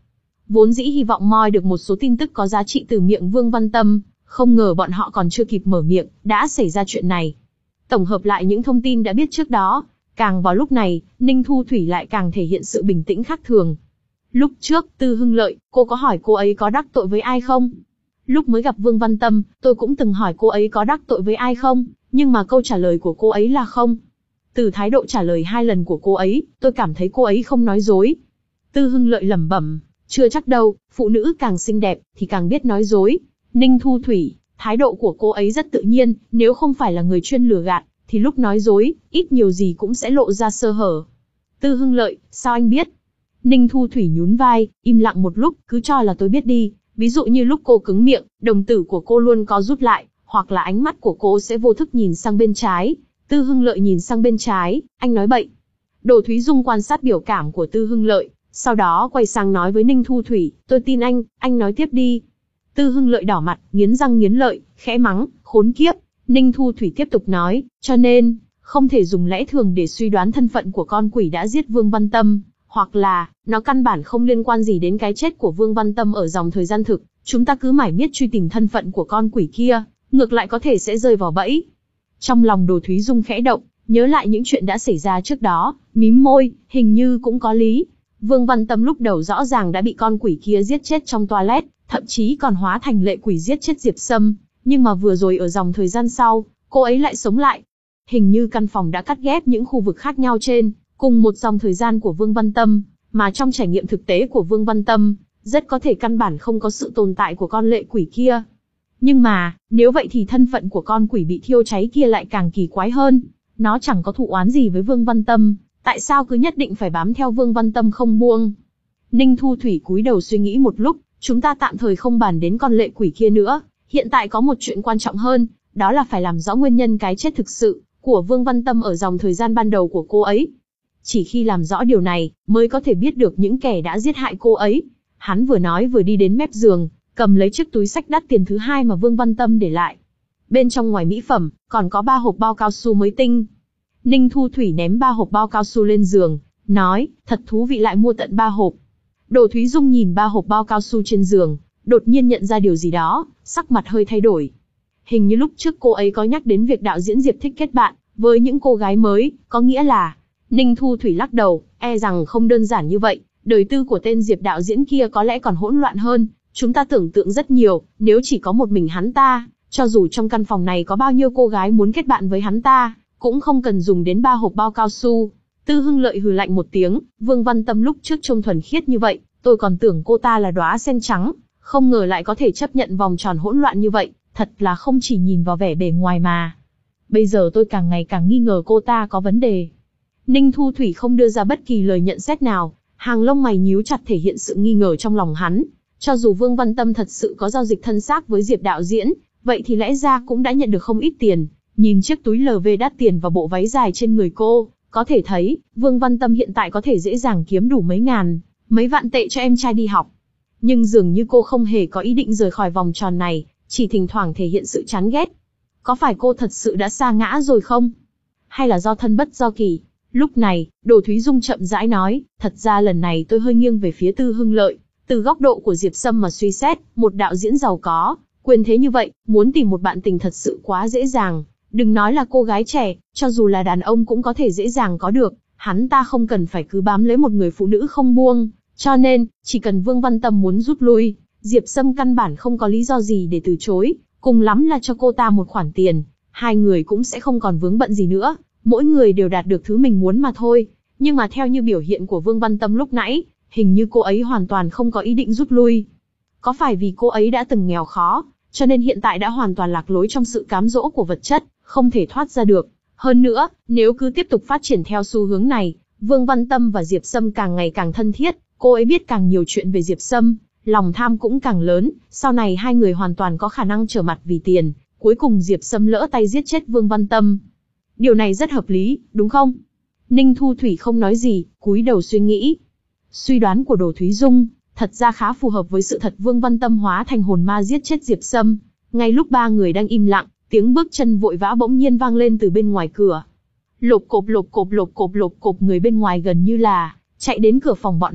vốn dĩ hy vọng moi được một số tin tức có giá trị từ miệng Vương Văn Tâm, không ngờ bọn họ còn chưa kịp mở miệng, đã xảy ra chuyện này. Tổng hợp lại những thông tin đã biết trước đó, càng vào lúc này, Ninh Thu Thủy lại càng thể hiện sự bình tĩnh khác thường. Lúc trước, Tư Hưng Lợi, cô có hỏi cô ấy có đắc tội với ai không? Lúc mới gặp Vương Văn Tâm, tôi cũng từng hỏi cô ấy có đắc tội với ai không, nhưng mà câu trả lời của cô ấy là không. Từ thái độ trả lời hai lần của cô ấy, tôi cảm thấy cô ấy không nói dối. Tư Hưng Lợi lẩm bẩm, chưa chắc đâu, phụ nữ càng xinh đẹp, thì càng biết nói dối. Ninh Thu Thủy, thái độ của cô ấy rất tự nhiên, nếu không phải là người chuyên lừa gạt, thì lúc nói dối, ít nhiều gì cũng sẽ lộ ra sơ hở. Tư Hưng Lợi, sao anh biết? Ninh Thu Thủy nhún vai, im lặng một lúc, cứ cho là tôi biết đi. Ví dụ như lúc cô cứng miệng, đồng tử của cô luôn có rút lại, hoặc là ánh mắt của cô sẽ vô thức nhìn sang bên trái. Tư Hưng Lợi nhìn sang bên trái, anh nói bậy. Đỗ Thúy Dung quan sát biểu cảm của Tư Hưng Lợi, sau đó quay sang nói với Ninh Thu Thủy, tôi tin anh, anh nói tiếp đi. Tư Hưng Lợi đỏ mặt, nghiến răng nghiến lợi, khẽ mắng, khốn kiếp. Ninh Thu Thủy tiếp tục nói, cho nên, không thể dùng lẽ thường để suy đoán thân phận của con quỷ đã giết Vương Văn Tâm, hoặc là, nó căn bản không liên quan gì đến cái chết của Vương Văn Tâm ở dòng thời gian thực, chúng ta cứ mải miết truy tìm thân phận của con quỷ kia, ngược lại có thể sẽ rơi vào bẫy. Trong lòng Đỗ Thúy Dung khẽ động, nhớ lại những chuyện đã xảy ra trước đó, mím môi, hình như cũng có lý. Vương Văn Tâm lúc đầu rõ ràng đã bị con quỷ kia giết chết trong toilet, thậm chí còn hóa thành lệ quỷ giết chết Diệp Sâm, nhưng mà vừa rồi ở dòng thời gian sau, cô ấy lại sống lại. Hình như căn phòng đã cắt ghép những khu vực khác nhau trên, cùng một dòng thời gian của Vương Văn Tâm, mà trong trải nghiệm thực tế của Vương Văn Tâm, rất có thể căn bản không có sự tồn tại của con lệ quỷ kia. Nhưng mà, nếu vậy thì thân phận của con quỷ bị thiêu cháy kia lại càng kỳ quái hơn. Nó chẳng có thù oán gì với Vương Văn Tâm, tại sao cứ nhất định phải bám theo Vương Văn Tâm không buông? Ninh Thu Thủy cúi đầu suy nghĩ một lúc, chúng ta tạm thời không bàn đến con lệ quỷ kia nữa. Hiện tại có một chuyện quan trọng hơn, đó là phải làm rõ nguyên nhân cái chết thực sự của Vương Văn Tâm ở dòng thời gian ban đầu của cô ấy. Chỉ khi làm rõ điều này, mới có thể biết được những kẻ đã giết hại cô ấy. Hắn vừa nói vừa đi đến mép giường, cầm lấy chiếc túi xách đắt tiền thứ hai mà Vương Văn Tâm để lại. Bên trong ngoài mỹ phẩm, còn có ba hộp bao cao su mới tinh. Ninh Thu Thủy ném ba hộp bao cao su lên giường, nói, thật thú vị lại mua tận ba hộp. Đỗ Thúy Dung nhìn ba hộp bao cao su trên giường, đột nhiên nhận ra điều gì đó, sắc mặt hơi thay đổi. Hình như lúc trước cô ấy có nhắc đến việc đạo diễn Diệp thích kết bạn với những cô gái mới, có nghĩa là... Ninh Thu Thủy lắc đầu, e rằng không đơn giản như vậy, đời tư của tên Diệp đạo diễn kia có lẽ còn hỗn loạn hơn, chúng ta tưởng tượng rất nhiều, nếu chỉ có một mình hắn ta, cho dù trong căn phòng này có bao nhiêu cô gái muốn kết bạn với hắn ta, cũng không cần dùng đến ba hộp bao cao su. Tư Hưng Lợi hừ lạnh một tiếng, Vương Văn Tâm lúc trước trông thuần khiết như vậy, tôi còn tưởng cô ta là đóa sen trắng, không ngờ lại có thể chấp nhận vòng tròn hỗn loạn như vậy, thật là không chỉ nhìn vào vẻ bề ngoài mà. Bây giờ tôi càng ngày càng nghi ngờ cô ta có vấn đề. Ninh Thu Thủy không đưa ra bất kỳ lời nhận xét nào, hàng lông mày nhíu chặt thể hiện sự nghi ngờ trong lòng hắn. Cho dù Vương Văn Tâm thật sự có giao dịch thân xác với Diệp đạo diễn, vậy thì lẽ ra cũng đã nhận được không ít tiền. Nhìn chiếc túi lờ vê đắt tiền và bộ váy dài trên người cô, có thể thấy, Vương Văn Tâm hiện tại có thể dễ dàng kiếm đủ mấy ngàn, mấy vạn tệ cho em trai đi học. Nhưng dường như cô không hề có ý định rời khỏi vòng tròn này, chỉ thỉnh thoảng thể hiện sự chán ghét. Có phải cô thật sự đã sa ngã rồi không? Hay là do thân bất do kỳ? Lúc này, Đỗ Thúy Dung chậm rãi nói, thật ra lần này tôi hơi nghiêng về phía Tư Hưng Lợi. Từ góc độ của Diệp Sâm mà suy xét, một đạo diễn giàu có, quyền thế như vậy, muốn tìm một bạn tình thật sự quá dễ dàng. Đừng nói là cô gái trẻ, cho dù là đàn ông cũng có thể dễ dàng có được. Hắn ta không cần phải cứ bám lấy một người phụ nữ không buông. Cho nên, chỉ cần Vương Văn Tâm muốn rút lui, Diệp Sâm căn bản không có lý do gì để từ chối. Cùng lắm là cho cô ta một khoản tiền, hai người cũng sẽ không còn vướng bận gì nữa. Mỗi người đều đạt được thứ mình muốn mà thôi. Nhưng mà theo như biểu hiện của Vương Văn Tâm lúc nãy, hình như cô ấy hoàn toàn không có ý định rút lui. Có phải vì cô ấy đã từng nghèo khó, cho nên hiện tại đã hoàn toàn lạc lối trong sự cám dỗ của vật chất, không thể thoát ra được. Hơn nữa, nếu cứ tiếp tục phát triển theo xu hướng này, Vương Văn Tâm và Diệp Sâm càng ngày càng thân thiết, cô ấy biết càng nhiều chuyện về Diệp Sâm, lòng tham cũng càng lớn, sau này hai người hoàn toàn có khả năng trở mặt vì tiền, cuối cùng Diệp Sâm lỡ tay giết chết Vương Văn Tâm. Điều này rất hợp lý, đúng không? Ninh Thu Thủy không nói gì, cúi đầu suy nghĩ. Suy đoán của Đỗ Thúy Dung, thật ra khá phù hợp với sự thật Vương Văn Tâm hóa thành hồn ma giết chết Diệp Sâm. Ngay lúc ba người đang im lặng, tiếng bước chân vội vã bỗng nhiên vang lên từ bên ngoài cửa. Lộp cộp lộp cộp lộp cộp lộp cộp, người bên ngoài gần như là chạy đến cửa phòng bọn họ,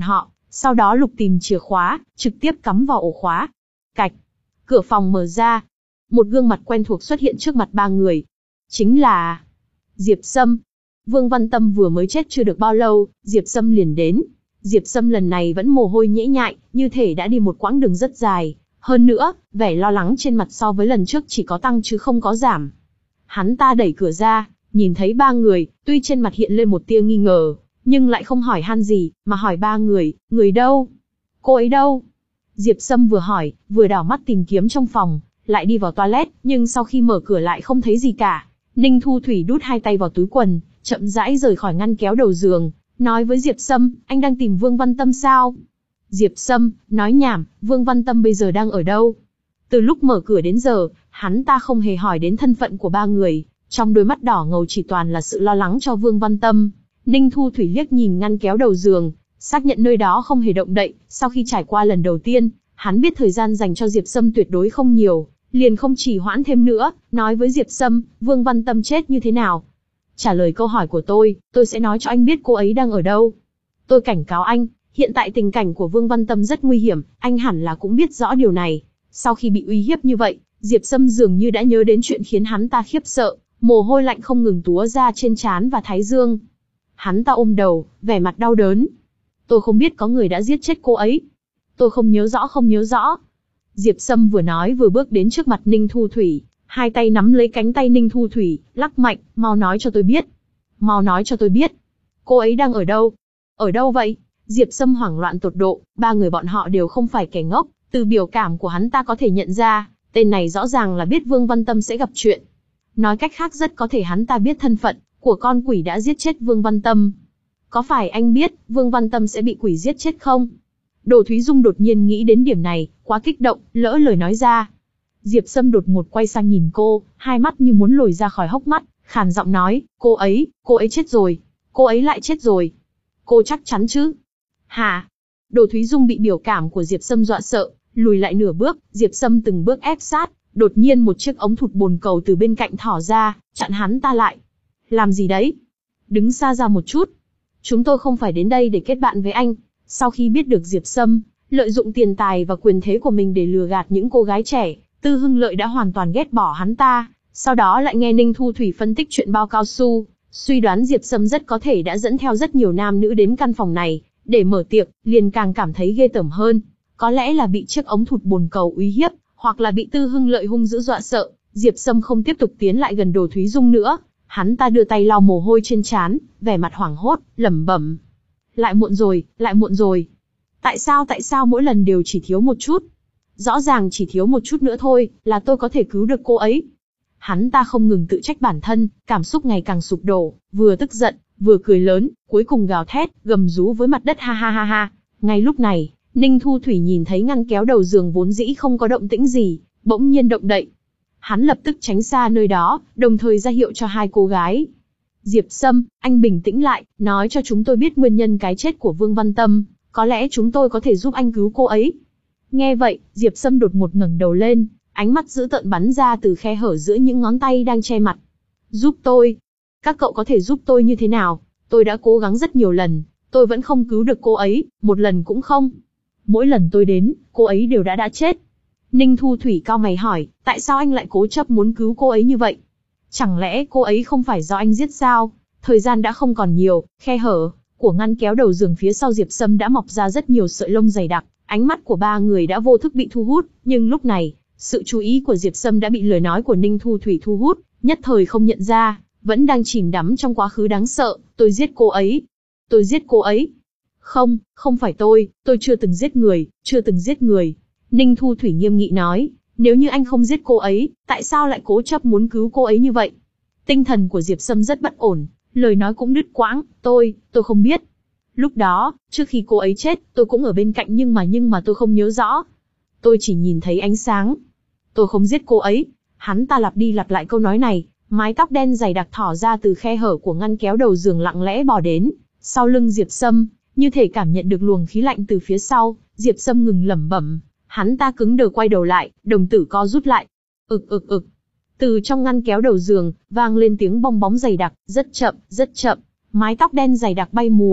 Sau đó lục tìm chìa khóa, trực tiếp cắm vào ổ khóa. Cạch. Cửa phòng mở ra. Một gương mặt quen thuộc xuất hiện trước mặt ba người. Chính là Diệp Sâm. Vương Văn Tâm vừa mới chết chưa được bao lâu, Diệp Sâm liền đến. Diệp Sâm lần này vẫn mồ hôi nhễ nhại, như thể đã đi một quãng đường rất dài. Hơn nữa, vẻ lo lắng trên mặt so với lần trước chỉ có tăng chứ không có giảm. Hắn ta đẩy cửa ra, nhìn thấy ba người, tuy trên mặt hiện lên một tia nghi ngờ, nhưng lại không hỏi han gì, mà hỏi ba người, người đâu? Cô ấy đâu? Diệp Sâm vừa hỏi, vừa đảo mắt tìm kiếm trong phòng, lại đi vào toilet, nhưng sau khi mở cửa lại không thấy gì cả. Ninh Thu Thủy đút hai tay vào túi quần, chậm rãi rời khỏi ngăn kéo đầu giường, nói với Diệp Sâm, anh đang tìm Vương Văn Tâm sao? Diệp Sâm, nói nhảm, Vương Văn Tâm bây giờ đang ở đâu? Từ lúc mở cửa đến giờ, hắn ta không hề hỏi đến thân phận của ba người, trong đôi mắt đỏ ngầu chỉ toàn là sự lo lắng cho Vương Văn Tâm. Ninh Thu Thủy liếc nhìn ngăn kéo đầu giường, xác nhận nơi đó không hề động đậy, sau khi trải qua lần đầu tiên, hắn biết thời gian dành cho Diệp Sâm tuyệt đối không nhiều, liền không trì hoãn thêm nữa, nói với Diệp Sâm, Vương Văn Tâm chết như thế nào? Trả lời câu hỏi của tôi, tôi sẽ nói cho anh biết cô ấy đang ở đâu. Tôi cảnh cáo anh, hiện tại tình cảnh của Vương Văn Tâm rất nguy hiểm, anh hẳn là cũng biết rõ điều này. Sau khi bị uy hiếp như vậy, Diệp Sâm dường như đã nhớ đến chuyện khiến hắn ta khiếp sợ, mồ hôi lạnh không ngừng túa ra trên trán và thái dương. Hắn ta ôm đầu, vẻ mặt đau đớn. Tôi không biết có người đã giết chết cô ấy. Tôi không nhớ rõ không nhớ rõ. Diệp Sâm vừa nói vừa bước đến trước mặt Ninh Thu Thủy, hai tay nắm lấy cánh tay Ninh Thu Thủy, lắc mạnh, mau nói cho tôi biết. Mau nói cho tôi biết. Cô ấy đang ở đâu? Ở đâu vậy? Diệp Sâm hoảng loạn tột độ, ba người bọn họ đều không phải kẻ ngốc, từ biểu cảm của hắn ta có thể nhận ra, tên này rõ ràng là biết Vương Văn Tâm sẽ gặp chuyện. Nói cách khác rất có thể hắn ta biết thân phận của con quỷ đã giết chết Vương Văn Tâm. Có phải anh biết Vương Văn Tâm sẽ bị quỷ giết chết không? Đồ Thúy Dung đột nhiên nghĩ đến điểm này, quá kích động, lỡ lời nói ra. Diệp Sâm đột ngột quay sang nhìn cô, hai mắt như muốn lồi ra khỏi hốc mắt, khàn giọng nói, cô ấy, cô ấy chết rồi. Cô ấy lại chết rồi. Cô chắc chắn chứ? Hả? Đồ Thúy Dung bị biểu cảm của Diệp Sâm dọa sợ, lùi lại nửa bước, Diệp Sâm từng bước ép sát, đột nhiên một chiếc ống thụt bồn cầu từ bên cạnh thỏ ra, chặn hắn ta lại. Làm gì đấy? Đứng xa ra một chút. Chúng tôi không phải đến đây để kết bạn với anh. Sau khi biết được Diệp Sâm lợi dụng tiền tài và quyền thế của mình để lừa gạt những cô gái trẻ, Tư Hưng Lợi đã hoàn toàn ghét bỏ hắn ta. Sau đó lại nghe Ninh Thu Thủy phân tích chuyện bao cao su, suy đoán Diệp Sâm rất có thể đã dẫn theo rất nhiều nam nữ đến căn phòng này để mở tiệc, liền càng cảm thấy ghê tởm hơn. Có lẽ là bị chiếc ống thụt bồn cầu uy hiếp, hoặc là bị Tư Hưng Lợi hung dữ dọa sợ, Diệp Sâm không tiếp tục tiến lại gần Đồ Thúy Dung nữa. Hắn ta đưa tay lau mồ hôi trên trán, vẻ mặt hoảng hốt, lẩm bẩm. Lại muộn rồi, lại muộn rồi. Tại sao tại sao mỗi lần đều chỉ thiếu một chút? Rõ ràng chỉ thiếu một chút nữa thôi, là tôi có thể cứu được cô ấy. Hắn ta không ngừng tự trách bản thân, cảm xúc ngày càng sụp đổ, vừa tức giận, vừa cười lớn, cuối cùng gào thét, gầm rú với mặt đất ha ha ha ha. Ngay lúc này, Ninh Thu Thủy nhìn thấy ngăn kéo đầu giường vốn dĩ không có động tĩnh gì, bỗng nhiên động đậy. Hắn lập tức tránh xa nơi đó, đồng thời ra hiệu cho hai cô gái. Diệp Sâm, anh bình tĩnh lại, nói cho chúng tôi biết nguyên nhân cái chết của Vương Văn Tâm, có lẽ chúng tôi có thể giúp anh cứu cô ấy. Nghe vậy, Diệp Sâm đột ngột ngẩng đầu lên, ánh mắt dữ tợn bắn ra từ khe hở giữa những ngón tay đang che mặt. Giúp tôi? Các cậu có thể giúp tôi như thế nào? Tôi đã cố gắng rất nhiều lần, tôi vẫn không cứu được cô ấy, một lần cũng không. Mỗi lần tôi đến, cô ấy đều đã đã chết. Ninh Thu Thủy cau mày hỏi, tại sao anh lại cố chấp muốn cứu cô ấy như vậy? Chẳng lẽ cô ấy không phải do anh giết sao? Thời gian đã không còn nhiều, khe hở của ngăn kéo đầu giường phía sau Diệp Sâm đã mọc ra rất nhiều sợi lông dày đặc, ánh mắt của ba người đã vô thức bị thu hút, nhưng lúc này, sự chú ý của Diệp Sâm đã bị lời nói của Ninh Thu Thủy thu hút, nhất thời không nhận ra, vẫn đang chìm đắm trong quá khứ đáng sợ, tôi giết cô ấy. Tôi giết cô ấy. Không, không phải tôi, tôi chưa từng giết người, chưa từng giết người. Ninh Thu Thủy nghiêm nghị nói, nếu như anh không giết cô ấy, tại sao lại cố chấp muốn cứu cô ấy như vậy? Tinh thần của Diệp Sâm rất bất ổn, lời nói cũng đứt quãng, tôi, tôi không biết. Lúc đó, trước khi cô ấy chết, tôi cũng ở bên cạnh nhưng mà nhưng mà tôi không nhớ rõ. Tôi chỉ nhìn thấy ánh sáng. Tôi không giết cô ấy. Hắn ta lặp đi lặp lại câu nói này, mái tóc đen dày đặc thỏ ra từ khe hở của ngăn kéo đầu giường lặng lẽ bò đến, sau lưng Diệp Sâm, như thể cảm nhận được luồng khí lạnh từ phía sau, Diệp Sâm ngừng lẩm bẩm. Hắn ta cứng đờ quay đầu lại, đồng tử co rút lại. Ực ực ực. Từ trong ngăn kéo đầu giường, vang lên tiếng bong bóng dày đặc, rất chậm, rất chậm. Mái tóc đen dày đặc bay múa,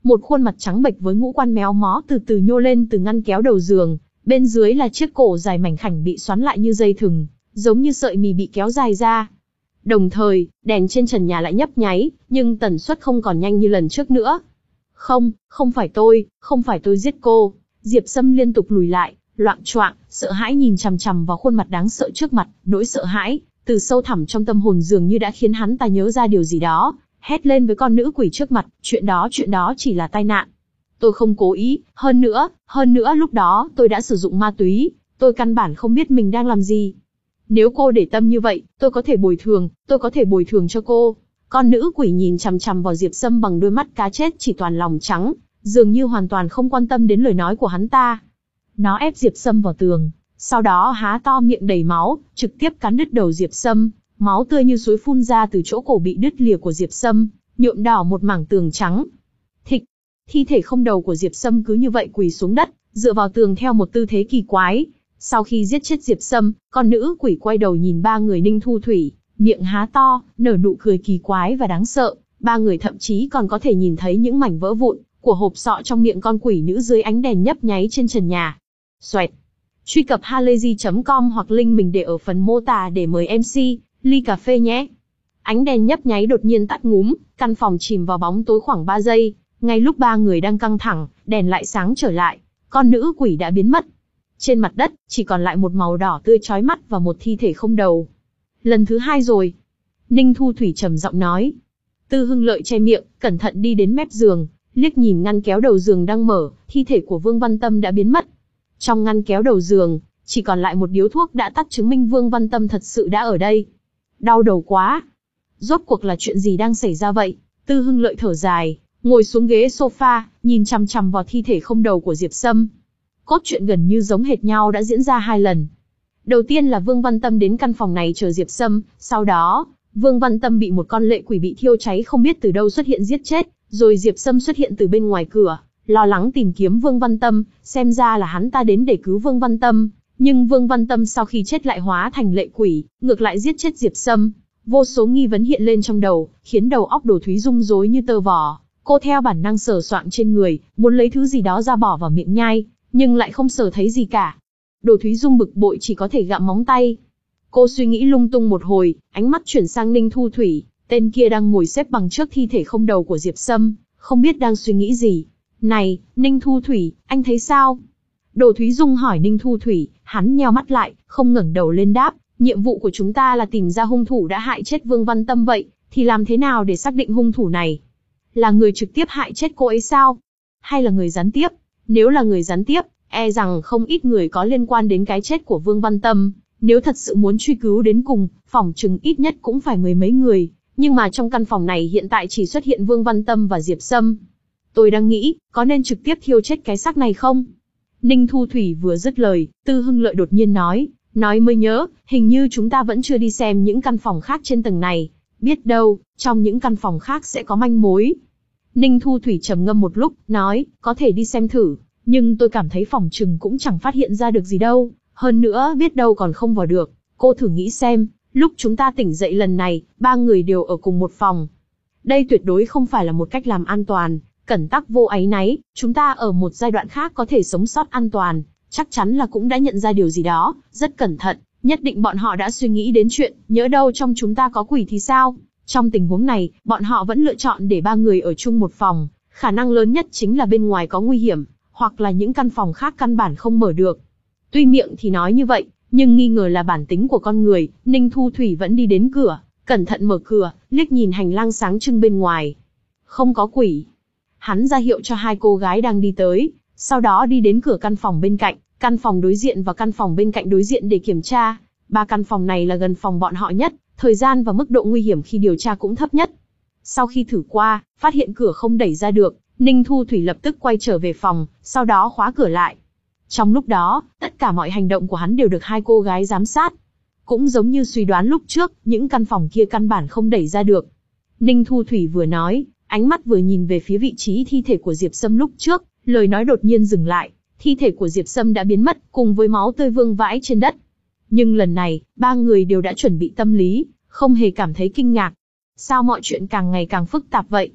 Một khuôn mặt trắng bệch với ngũ quan méo mó từ từ nhô lên từ ngăn kéo đầu giường, bên dưới là chiếc cổ dài mảnh khảnh bị xoắn lại như dây thừng, giống như sợi mì bị kéo dài ra. Đồng thời, đèn trên trần nhà lại nhấp nháy, nhưng tần suất không còn nhanh như lần trước nữa. Không, không phải tôi, không phải tôi giết cô. Diệp Sâm liên tục lùi lại, loạng choạng, sợ hãi nhìn chằm chằm vào khuôn mặt đáng sợ trước mặt, nỗi sợ hãi từ sâu thẳm trong tâm hồn dường như đã khiến hắn ta nhớ ra điều gì đó, hét lên với con nữ quỷ trước mặt, chuyện đó chuyện đó chỉ là tai nạn. Tôi không cố ý, hơn nữa, hơn nữa lúc đó tôi đã sử dụng ma túy, tôi căn bản không biết mình đang làm gì. Nếu cô để tâm như vậy, tôi có thể bồi thường, tôi có thể bồi thường cho cô. Con nữ quỷ nhìn chằm chằm vào Diệp Sâm bằng đôi mắt cá chết chỉ toàn lòng trắng, dường như hoàn toàn không quan tâm đến lời nói của hắn ta. Nó ép Diệp Sâm vào tường, sau đó há to miệng đầy máu, trực tiếp cắn đứt đầu Diệp Sâm, máu tươi như suối phun ra từ chỗ cổ bị đứt lìa của Diệp Sâm, nhuộm đỏ một mảng tường trắng. Thịch, thi thể không đầu của Diệp Sâm cứ như vậy quỳ xuống đất, dựa vào tường theo một tư thế kỳ quái. Sau khi giết chết Diệp Sâm, con nữ quỷ quay đầu nhìn ba người Ninh Thu Thủy, miệng há to, nở nụ cười kỳ quái và đáng sợ. Ba người thậm chí còn có thể nhìn thấy những mảnh vỡ vụn của hộp sọ trong miệng con quỷ nữ dưới ánh đèn nhấp nháy trên trần nhà. Xoẹt. Truy cập halayzi chấm com hoặc link mình để ở phần mô tả để mời em xê ly cà phê nhé. Ánh đèn nhấp nháy đột nhiên tắt ngúm, căn phòng chìm vào bóng tối khoảng ba giây. Ngay lúc ba người đang căng thẳng, đèn lại sáng trở lại. Con nữ quỷ đã biến mất. Trên mặt đất, chỉ còn lại một màu đỏ tươi chói mắt và một thi thể không đầu. Lần thứ hai rồi. Ninh Thu Thủy trầm giọng nói. Tư Hưng Lợi che miệng, cẩn thận đi đến mép giường, liếc nhìn ngăn kéo đầu giường đang mở, thi thể của Vương Văn Tâm đã biến mất. Trong ngăn kéo đầu giường, chỉ còn lại một điếu thuốc đã tắt chứng minh Vương Văn Tâm thật sự đã ở đây. Đau đầu quá. Rốt cuộc là chuyện gì đang xảy ra vậy? Tư Hưng Lợi thở dài, ngồi xuống ghế sofa, nhìn chằm chằm vào thi thể không đầu của Diệp Sâm. Cốt truyện gần như giống hệt nhau đã diễn ra hai lần. Đầu tiên là Vương Văn Tâm đến căn phòng này chờ Diệp Sâm, sau đó, Vương Văn Tâm bị một con lệ quỷ bị thiêu cháy không biết từ đâu xuất hiện giết chết, rồi Diệp Sâm xuất hiện từ bên ngoài cửa, lo lắng tìm kiếm Vương Văn Tâm, xem ra là hắn ta đến để cứu Vương Văn Tâm, nhưng Vương Văn Tâm sau khi chết lại hóa thành lệ quỷ, ngược lại giết chết Diệp Sâm. Vô số nghi vấn hiện lên trong đầu, khiến đầu óc Đồ Thúy Dung rối như tơ vò. Cô theo bản năng sờ soạng trên người, muốn lấy thứ gì đó ra bỏ vào miệng nhai, nhưng lại không sờ thấy gì cả. Đồ Thúy Dung bực bội chỉ có thể gặm móng tay. Cô suy nghĩ lung tung một hồi, ánh mắt chuyển sang Ninh Thu Thủy, tên kia đang ngồi xếp bằng trước thi thể không đầu của Diệp Sâm, không biết đang suy nghĩ gì. Này, Ninh Thu Thủy, anh thấy sao? Đồ Thúy Dung hỏi Ninh Thu Thủy, hắn nheo mắt lại, không ngẩng đầu lên đáp, nhiệm vụ của chúng ta là tìm ra hung thủ đã hại chết Vương Văn Tâm vậy, thì làm thế nào để xác định hung thủ này? Là người trực tiếp hại chết cô ấy sao? Hay là người gián tiếp? Nếu là người gián tiếp, e rằng không ít người có liên quan đến cái chết của Vương Văn Tâm. Nếu thật sự muốn truy cứu đến cùng, phỏng chừng ít nhất cũng phải mười mấy người. Nhưng mà trong căn phòng này hiện tại chỉ xuất hiện Vương Văn Tâm và Diệp Sâm. Tôi đang nghĩ, có nên trực tiếp thiêu chết cái xác này không? Ninh Thu Thủy vừa dứt lời, Tư Hưng Lợi đột nhiên nói, nói mới nhớ, hình như chúng ta vẫn chưa đi xem những căn phòng khác trên tầng này. Biết đâu, trong những căn phòng khác sẽ có manh mối. Ninh Thu Thủy trầm ngâm một lúc, nói, có thể đi xem thử, nhưng tôi cảm thấy phòng trừng cũng chẳng phát hiện ra được gì đâu, hơn nữa biết đâu còn không vào được. Cô thử nghĩ xem, lúc chúng ta tỉnh dậy lần này, ba người đều ở cùng một phòng. Đây tuyệt đối không phải là một cách làm an toàn, cẩn tắc vô áy náy, chúng ta ở một giai đoạn khác có thể sống sót an toàn, chắc chắn là cũng đã nhận ra điều gì đó, rất cẩn thận, nhất định bọn họ đã suy nghĩ đến chuyện, nhỡ đâu trong chúng ta có quỷ thì sao? Trong tình huống này, bọn họ vẫn lựa chọn để ba người ở chung một phòng, khả năng lớn nhất chính là bên ngoài có nguy hiểm, hoặc là những căn phòng khác căn bản không mở được. Tuy miệng thì nói như vậy, nhưng nghi ngờ là bản tính của con người, Ninh Thu Thủy vẫn đi đến cửa, cẩn thận mở cửa, liếc nhìn hành lang sáng trưng bên ngoài. Không có quỷ. Hắn ra hiệu cho hai cô gái đang đi tới, sau đó đi đến cửa căn phòng bên cạnh, căn phòng đối diện và căn phòng bên cạnh đối diện để kiểm tra. Ba căn phòng này là gần phòng bọn họ nhất, thời gian và mức độ nguy hiểm khi điều tra cũng thấp nhất. Sau khi thử qua, phát hiện cửa không đẩy ra được, Ninh Thu Thủy lập tức quay trở về phòng, sau đó khóa cửa lại. Trong lúc đó, tất cả mọi hành động của hắn đều được hai cô gái giám sát. Cũng giống như suy đoán lúc trước, những căn phòng kia căn bản không đẩy ra được. Ninh Thu Thủy vừa nói, ánh mắt vừa nhìn về phía vị trí thi thể của Diệp Sâm lúc trước, lời nói đột nhiên dừng lại. Thi thể của Diệp Sâm đã biến mất, cùng với máu tươi vương vãi trên đất. Nhưng lần này, ba người đều đã chuẩn bị tâm lý, không hề cảm thấy kinh ngạc. Sao mọi chuyện càng ngày càng phức tạp vậy?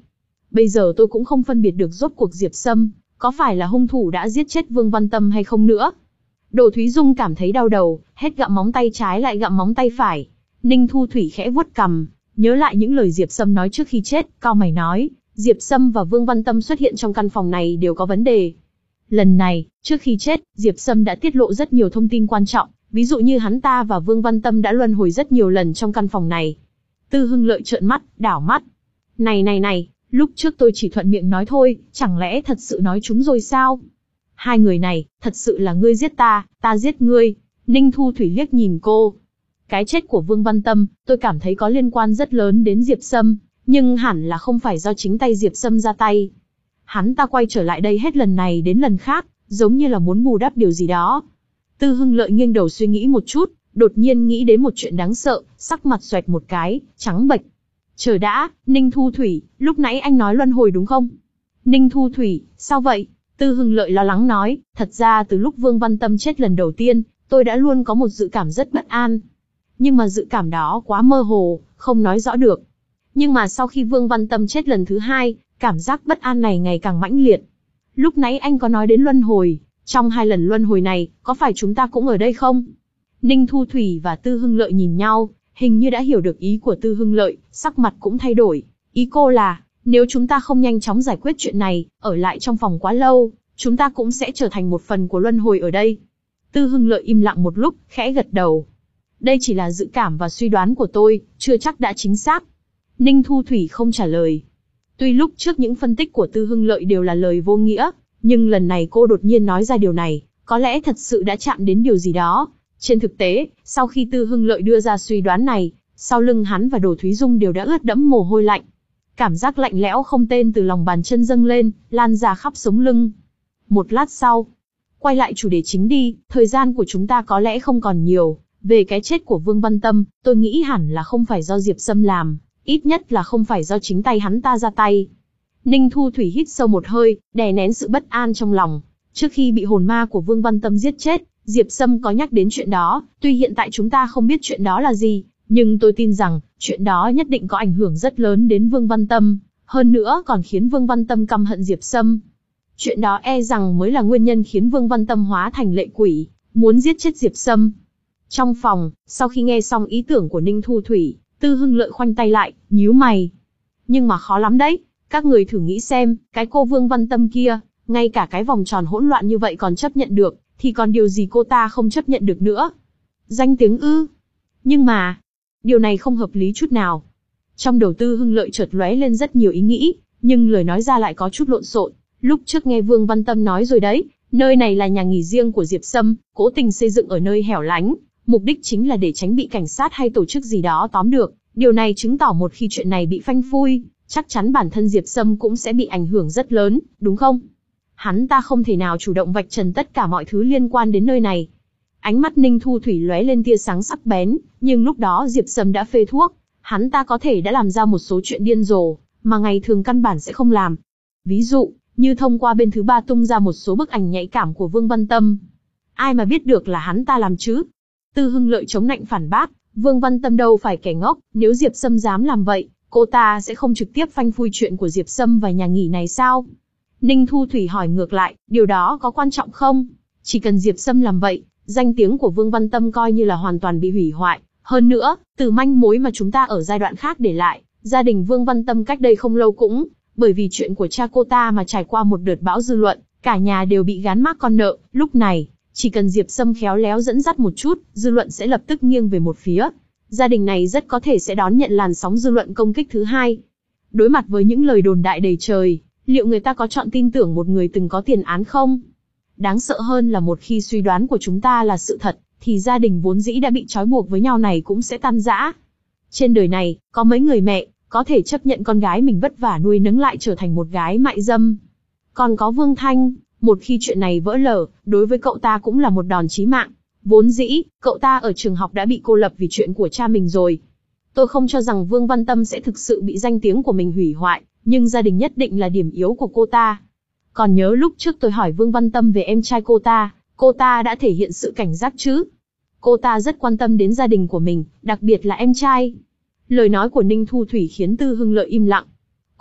Bây giờ tôi cũng không phân biệt được rốt cuộc Diệp Sâm có phải là hung thủ đã giết chết Vương Văn Tâm hay không nữa. Đồ Thúy Dung cảm thấy đau đầu, hết gặm móng tay trái lại gặm móng tay phải. Ninh Thu Thủy khẽ vuốt cằm, nhớ lại những lời Diệp Sâm nói trước khi chết, cau mày nói, Diệp Sâm và Vương Văn Tâm xuất hiện trong căn phòng này đều có vấn đề. Lần này, trước khi chết, Diệp Sâm đã tiết lộ rất nhiều thông tin quan trọng, ví dụ như hắn ta và Vương Văn Tâm đã luân hồi rất nhiều lần trong căn phòng này. Tư Hưng Lợi trợn mắt, đảo mắt. Này này này, lúc trước tôi chỉ thuận miệng nói thôi, chẳng lẽ thật sự nói chúng rồi sao? Hai người này, thật sự là ngươi giết ta, ta giết ngươi. Ninh Thu Thủy liếc nhìn cô. Cái chết của Vương Văn Tâm, tôi cảm thấy có liên quan rất lớn đến Diệp Sâm, nhưng hẳn là không phải do chính tay Diệp Sâm ra tay. Hắn ta quay trở lại đây hết lần này đến lần khác, giống như là muốn bù đắp điều gì đó. Tư Hưng Lợi nghiêng đầu suy nghĩ một chút, đột nhiên nghĩ đến một chuyện đáng sợ, sắc mặt xoẹt một cái, trắng bệch. Chờ đã, Ninh Thu Thủy, lúc nãy anh nói luân hồi đúng không? Ninh Thu Thủy, sao vậy? Tư Hưng Lợi lo lắng nói, thật ra từ lúc Vương Văn Tâm chết lần đầu tiên, tôi đã luôn có một dự cảm rất bất an. Nhưng mà dự cảm đó quá mơ hồ, không nói rõ được. Nhưng mà sau khi Vương Văn Tâm chết lần thứ hai, cảm giác bất an này ngày càng mãnh liệt. Lúc nãy anh có nói đến luân hồi, trong hai lần luân hồi này, có phải chúng ta cũng ở đây không? Ninh Thu Thủy và Tư Hưng Lợi nhìn nhau, hình như đã hiểu được ý của Tư Hưng Lợi, sắc mặt cũng thay đổi. Ý cô là, nếu chúng ta không nhanh chóng giải quyết chuyện này, ở lại trong phòng quá lâu, chúng ta cũng sẽ trở thành một phần của luân hồi ở đây. Tư Hưng Lợi im lặng một lúc, khẽ gật đầu. Đây chỉ là dự cảm và suy đoán của tôi, chưa chắc đã chính xác. Ninh Thu Thủy không trả lời. Tuy lúc trước những phân tích của Tư Hưng Lợi đều là lời vô nghĩa, nhưng lần này cô đột nhiên nói ra điều này, có lẽ thật sự đã chạm đến điều gì đó. Trên thực tế, sau khi Tư Hưng Lợi đưa ra suy đoán này, sau lưng hắn và Đồ Thúy Dung đều đã ướt đẫm mồ hôi lạnh. Cảm giác lạnh lẽo không tên từ lòng bàn chân dâng lên, lan ra khắp sống lưng. Một lát sau, quay lại chủ đề chính đi, thời gian của chúng ta có lẽ không còn nhiều. Về cái chết của Vương Văn Tâm, tôi nghĩ hẳn là không phải do Diệp Sâm làm, ít nhất là không phải do chính tay hắn ta ra tay. Ninh Thu Thủy hít sâu một hơi, đè nén sự bất an trong lòng. Trước khi bị hồn ma của Vương Văn Tâm giết chết, Diệp Sâm có nhắc đến chuyện đó, tuy hiện tại chúng ta không biết chuyện đó là gì, nhưng tôi tin rằng, chuyện đó nhất định có ảnh hưởng rất lớn đến Vương Văn Tâm, hơn nữa còn khiến Vương Văn Tâm căm hận Diệp Sâm. Chuyện đó e rằng mới là nguyên nhân khiến Vương Văn Tâm hóa thành lệ quỷ, muốn giết chết Diệp Sâm. Trong phòng, sau khi nghe xong ý tưởng của Ninh Thu Thủy, Tư Hưng Lợi khoanh tay lại, nhíu mày. Nhưng mà khó lắm đấy, các người thử nghĩ xem, cái cô Vương Văn Tâm kia, ngay cả cái vòng tròn hỗn loạn như vậy còn chấp nhận được, thì còn điều gì cô ta không chấp nhận được nữa? Danh tiếng ư? Nhưng mà, điều này không hợp lý chút nào. Trong đầu Tư Hưng Lợi chợt lóe lên rất nhiều ý nghĩ, nhưng lời nói ra lại có chút lộn xộn. Lúc trước nghe Vương Văn Tâm nói rồi đấy, nơi này là nhà nghỉ riêng của Diệp Sâm, cố tình xây dựng ở nơi hẻo lánh, mục đích chính là để tránh bị cảnh sát hay tổ chức gì đó tóm được. Điều này chứng tỏ một khi chuyện này bị phanh phui, chắc chắn bản thân Diệp Sâm cũng sẽ bị ảnh hưởng rất lớn, đúng không? Hắn ta không thể nào chủ động vạch trần tất cả mọi thứ liên quan đến nơi này. Ánh mắt Ninh Thu Thủy lóe lên tia sáng sắc bén, nhưng lúc đó Diệp Sâm đã phê thuốc, hắn ta có thể đã làm ra một số chuyện điên rồ, mà ngày thường căn bản sẽ không làm. Ví dụ, như thông qua bên thứ ba tung ra một số bức ảnh nhạy cảm của Vương Văn Tâm. Ai mà biết được là hắn ta làm chứ? Tư Hưng Lợi chống nạnh phản bác, Vương Văn Tâm đâu phải kẻ ngốc, nếu Diệp Sâm dám làm vậy, cô ta sẽ không trực tiếp phanh phui chuyện của Diệp Sâm và nhà nghỉ này sao? Ninh Thu Thủy hỏi ngược lại, điều đó có quan trọng không? Chỉ cần Diệp Sâm làm vậy, danh tiếng của Vương Văn Tâm coi như là hoàn toàn bị hủy hoại. Hơn nữa, từ manh mối mà chúng ta ở giai đoạn khác để lại, gia đình Vương Văn Tâm cách đây không lâu cũng, bởi vì chuyện của cha cô ta mà trải qua một đợt bão dư luận, cả nhà đều bị gán mác con nợ. Lúc này, chỉ cần Diệp Sâm khéo léo dẫn dắt một chút, dư luận sẽ lập tức nghiêng về một phía. Gia đình này rất có thể sẽ đón nhận làn sóng dư luận công kích thứ hai. Đối mặt với những lời đồn đại đầy trời, liệu người ta có chọn tin tưởng một người từng có tiền án không? Đáng sợ hơn là một khi suy đoán của chúng ta là sự thật, thì gia đình vốn dĩ đã bị trói buộc với nhau này cũng sẽ tan rã. Trên đời này, có mấy người mẹ có thể chấp nhận con gái mình vất vả nuôi nấng lại trở thành một gái mại dâm? Còn có Vương Thanh, một khi chuyện này vỡ lở, đối với cậu ta cũng là một đòn chí mạng. Vốn dĩ, cậu ta ở trường học đã bị cô lập vì chuyện của cha mình rồi. Tôi không cho rằng Vương Văn Tâm sẽ thực sự bị danh tiếng của mình hủy hoại, nhưng gia đình nhất định là điểm yếu của cô ta. Còn nhớ lúc trước tôi hỏi Vương Văn Tâm về em trai cô ta, cô ta đã thể hiện sự cảnh giác chứ? Cô ta rất quan tâm đến gia đình của mình, đặc biệt là em trai. Lời nói của Ninh Thu Thủy khiến Tư Hưng Lợi im lặng.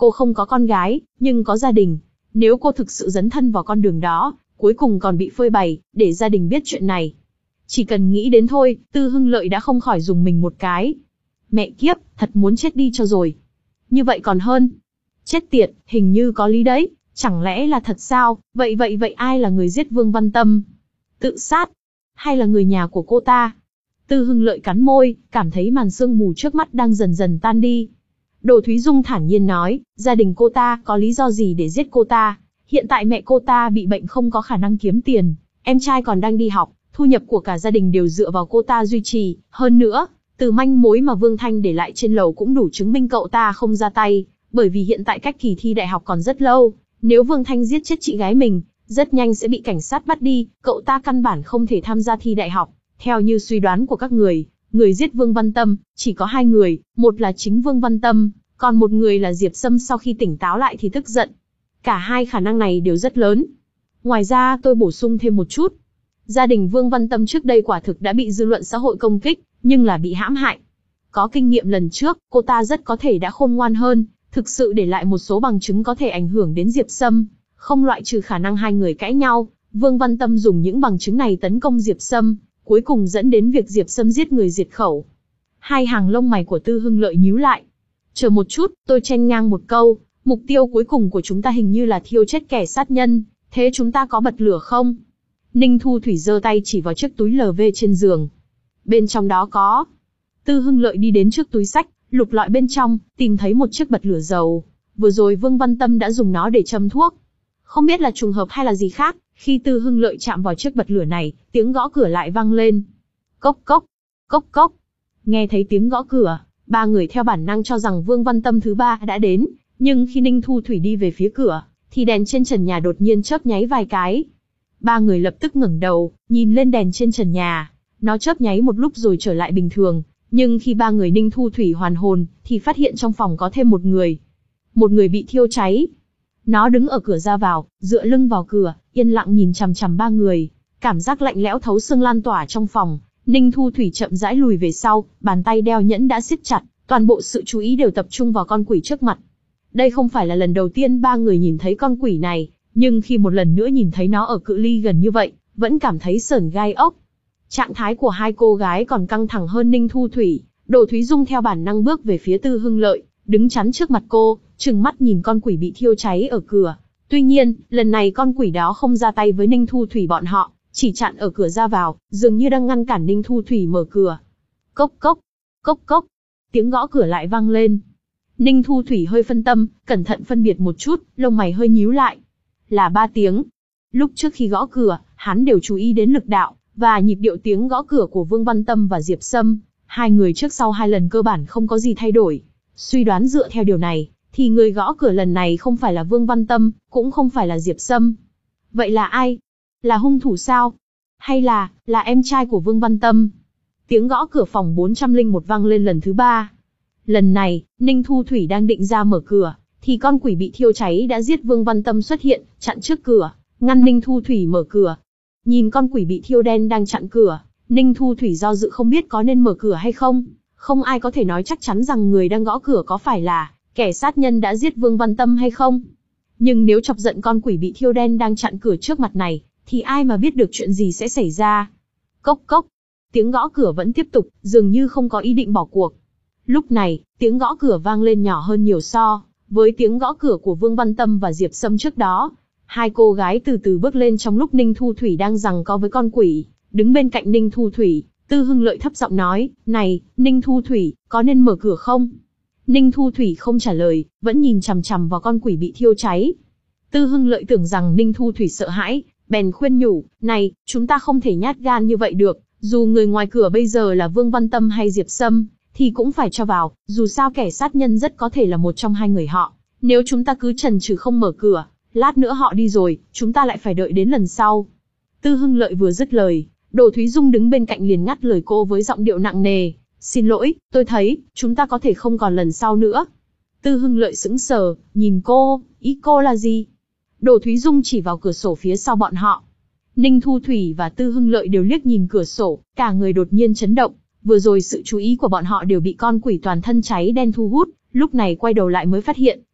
Cô không có con gái, nhưng có gia đình. Nếu cô thực sự dấn thân vào con đường đó, cuối cùng còn bị phơi bày, để gia đình biết chuyện này. Chỉ cần nghĩ đến thôi, Tư Hưng Lợi đã không khỏi dùng mình một cái. Mẹ kiếp, thật muốn chết đi cho rồi. Như vậy còn hơn. Chết tiệt, hình như có lý đấy. Chẳng lẽ là thật sao? Vậy vậy vậy ai là người giết Vương Văn Tâm? Tự sát? Hay là người nhà của cô ta? Tư Hưng Lợi cắn môi, cảm thấy màn sương mù trước mắt đang dần dần tan đi. Đồ Thúy Dung thản nhiên nói, gia đình cô ta có lý do gì để giết cô ta? Hiện tại mẹ cô ta bị bệnh không có khả năng kiếm tiền, em trai còn đang đi học, thu nhập của cả gia đình đều dựa vào cô ta duy trì. Hơn nữa, từ manh mối mà Vương Thanh để lại trên lầu cũng đủ chứng minh cậu ta không ra tay, bởi vì hiện tại cách kỳ thi đại học còn rất lâu. Nếu Vương Thanh giết chết chị gái mình, rất nhanh sẽ bị cảnh sát bắt đi, cậu ta căn bản không thể tham gia thi đại học. Theo như suy đoán của các người, người giết Vương Văn Tâm chỉ có hai người, một là chính Vương Văn Tâm, còn một người là Diệp Sâm sau khi tỉnh táo lại thì tức giận. Cả hai khả năng này đều rất lớn. Ngoài ra tôi bổ sung thêm một chút. Gia đình Vương Văn Tâm trước đây quả thực đã bị dư luận xã hội công kích, nhưng là bị hãm hại. Có kinh nghiệm lần trước, cô ta rất có thể đã khôn ngoan hơn, thực sự để lại một số bằng chứng có thể ảnh hưởng đến Diệp Sâm. Không loại trừ khả năng hai người cãi nhau, Vương Văn Tâm dùng những bằng chứng này tấn công Diệp Sâm, cuối cùng dẫn đến việc Diệp Sâm giết người diệt khẩu. Hai hàng lông mày của Tư Hưng Lợi nhíu lại. Chờ một chút, tôi chen ngang một câu, mục tiêu cuối cùng của chúng ta hình như là thiêu chết kẻ sát nhân, thế chúng ta có bật lửa không? Ninh Thu Thủy giơ tay chỉ vào chiếc túi lờ vê trên giường. Bên trong đó có. Tư Hưng Lợi đi đến trước túi sách, lục lọi bên trong, tìm thấy một chiếc bật lửa dầu. Vừa rồi Vương Văn Tâm đã dùng nó để châm thuốc. Không biết là trùng hợp hay là gì khác, khi Tư Hưng Lợi chạm vào chiếc bật lửa này, tiếng gõ cửa lại vang lên. Cốc cốc, cốc cốc. Nghe thấy tiếng gõ cửa, ba người theo bản năng cho rằng Vương Văn Tâm thứ ba đã đến, nhưng khi Ninh Thu Thủy đi về phía cửa, thì đèn trên trần nhà đột nhiên chớp nháy vài cái. Ba người lập tức ngẩng đầu, nhìn lên đèn trên trần nhà. Nó chớp nháy một lúc rồi trở lại bình thường, nhưng khi ba người Ninh Thu Thủy hoàn hồn, thì phát hiện trong phòng có thêm một người. Một người bị thiêu cháy. Nó đứng ở cửa ra vào, dựa lưng vào cửa, yên lặng nhìn chằm chằm ba người. Cảm giác lạnh lẽo thấu xương lan tỏa trong phòng. Ninh Thu Thủy chậm rãi lùi về sau, bàn tay đeo nhẫn đã siết chặt, toàn bộ sự chú ý đều tập trung vào con quỷ trước mặt. Đây không phải là lần đầu tiên ba người nhìn thấy con quỷ này, nhưng khi một lần nữa nhìn thấy nó ở cự ly gần như vậy, vẫn cảm thấy sởn gai ốc. Trạng thái của hai cô gái còn căng thẳng hơn Ninh Thu Thủy. Đồ Thúy Dung theo bản năng bước về phía Tư Hưng Lợi, đứng chắn trước mặt cô, trừng mắt nhìn con quỷ bị thiêu cháy ở cửa. Tuy nhiên, lần này con quỷ đó không ra tay với Ninh Thu Thủy bọn họ, chỉ chặn ở cửa ra vào, dường như đang ngăn cản Ninh Thu Thủy mở cửa. Cốc cốc, cốc cốc, tiếng gõ cửa lại vang lên. Ninh Thu Thủy hơi phân tâm, cẩn thận phân biệt một chút, lông mày hơi nhíu lại. Là ba tiếng. Lúc trước khi gõ cửa, hắn đều chú ý đến lực đạo và nhịp điệu tiếng gõ cửa của Vương Văn Tâm và Diệp Sâm. Hai người trước sau hai lần cơ bản không có gì thay đổi. Suy đoán dựa theo điều này, thì người gõ cửa lần này không phải là Vương Văn Tâm, cũng không phải là Diệp Sâm. Vậy là ai? Là hung thủ sao? Hay là, là em trai của Vương Văn Tâm? Tiếng gõ cửa phòng bốn trăm lẻ một vang lên lần thứ ba. Lần này, Ninh Thu Thủy đang định ra mở cửa, thì con quỷ bị thiêu cháy đã giết Vương Văn Tâm xuất hiện, chặn trước cửa, ngăn Ninh Thu Thủy mở cửa. Nhìn con quỷ bị thiêu đen đang chặn cửa, Ninh Thu Thủy do dự không biết có nên mở cửa hay không. Không ai có thể nói chắc chắn rằng người đang gõ cửa có phải là kẻ sát nhân đã giết Vương Văn Tâm hay không. Nhưng nếu chọc giận con quỷ bị thiêu đen đang chặn cửa trước mặt này, thì ai mà biết được chuyện gì sẽ xảy ra. Cốc cốc, tiếng gõ cửa vẫn tiếp tục, dường như không có ý định bỏ cuộc. Lúc này, tiếng gõ cửa vang lên nhỏ hơn nhiều so với tiếng gõ cửa của Vương Văn Tâm và Diệp Sâm trước đó. Hai cô gái từ từ bước lên trong lúc Ninh Thu Thủy đang giằng co với con quỷ. Đứng bên cạnh Ninh Thu Thủy, Tư Hưng Lợi thấp giọng nói, này, Ninh Thu Thủy, có nên mở cửa không? Ninh Thu Thủy không trả lời, vẫn nhìn chằm chằm vào con quỷ bị thiêu cháy. Tư Hưng Lợi tưởng rằng Ninh Thu Thủy sợ hãi, bèn khuyên nhủ, này, chúng ta không thể nhát gan như vậy được, dù người ngoài cửa bây giờ là Vương Văn Tâm hay Diệp Sâm, thì cũng phải cho vào, dù sao kẻ sát nhân rất có thể là một trong hai người họ. Nếu chúng ta cứ chần chừ không mở cửa, lát nữa họ đi rồi, chúng ta lại phải đợi đến lần sau. Tư Hưng Lợi vừa dứt lời, Đồ Thúy Dung đứng bên cạnh liền ngắt lời cô với giọng điệu nặng nề, xin lỗi, tôi thấy, chúng ta có thể không còn lần sau nữa. Tư Hưng Lợi sững sờ, nhìn cô, ý cô là gì? Đồ Thúy Dung chỉ vào cửa sổ phía sau bọn họ. Ninh Thu Thủy và Tư Hưng Lợi đều liếc nhìn cửa sổ, cả người đột nhiên chấn động. Vừa rồi sự chú ý của bọn họ đều bị con quỷ toàn thân cháy đen thu hút, lúc này quay đầu lại mới phát hiện,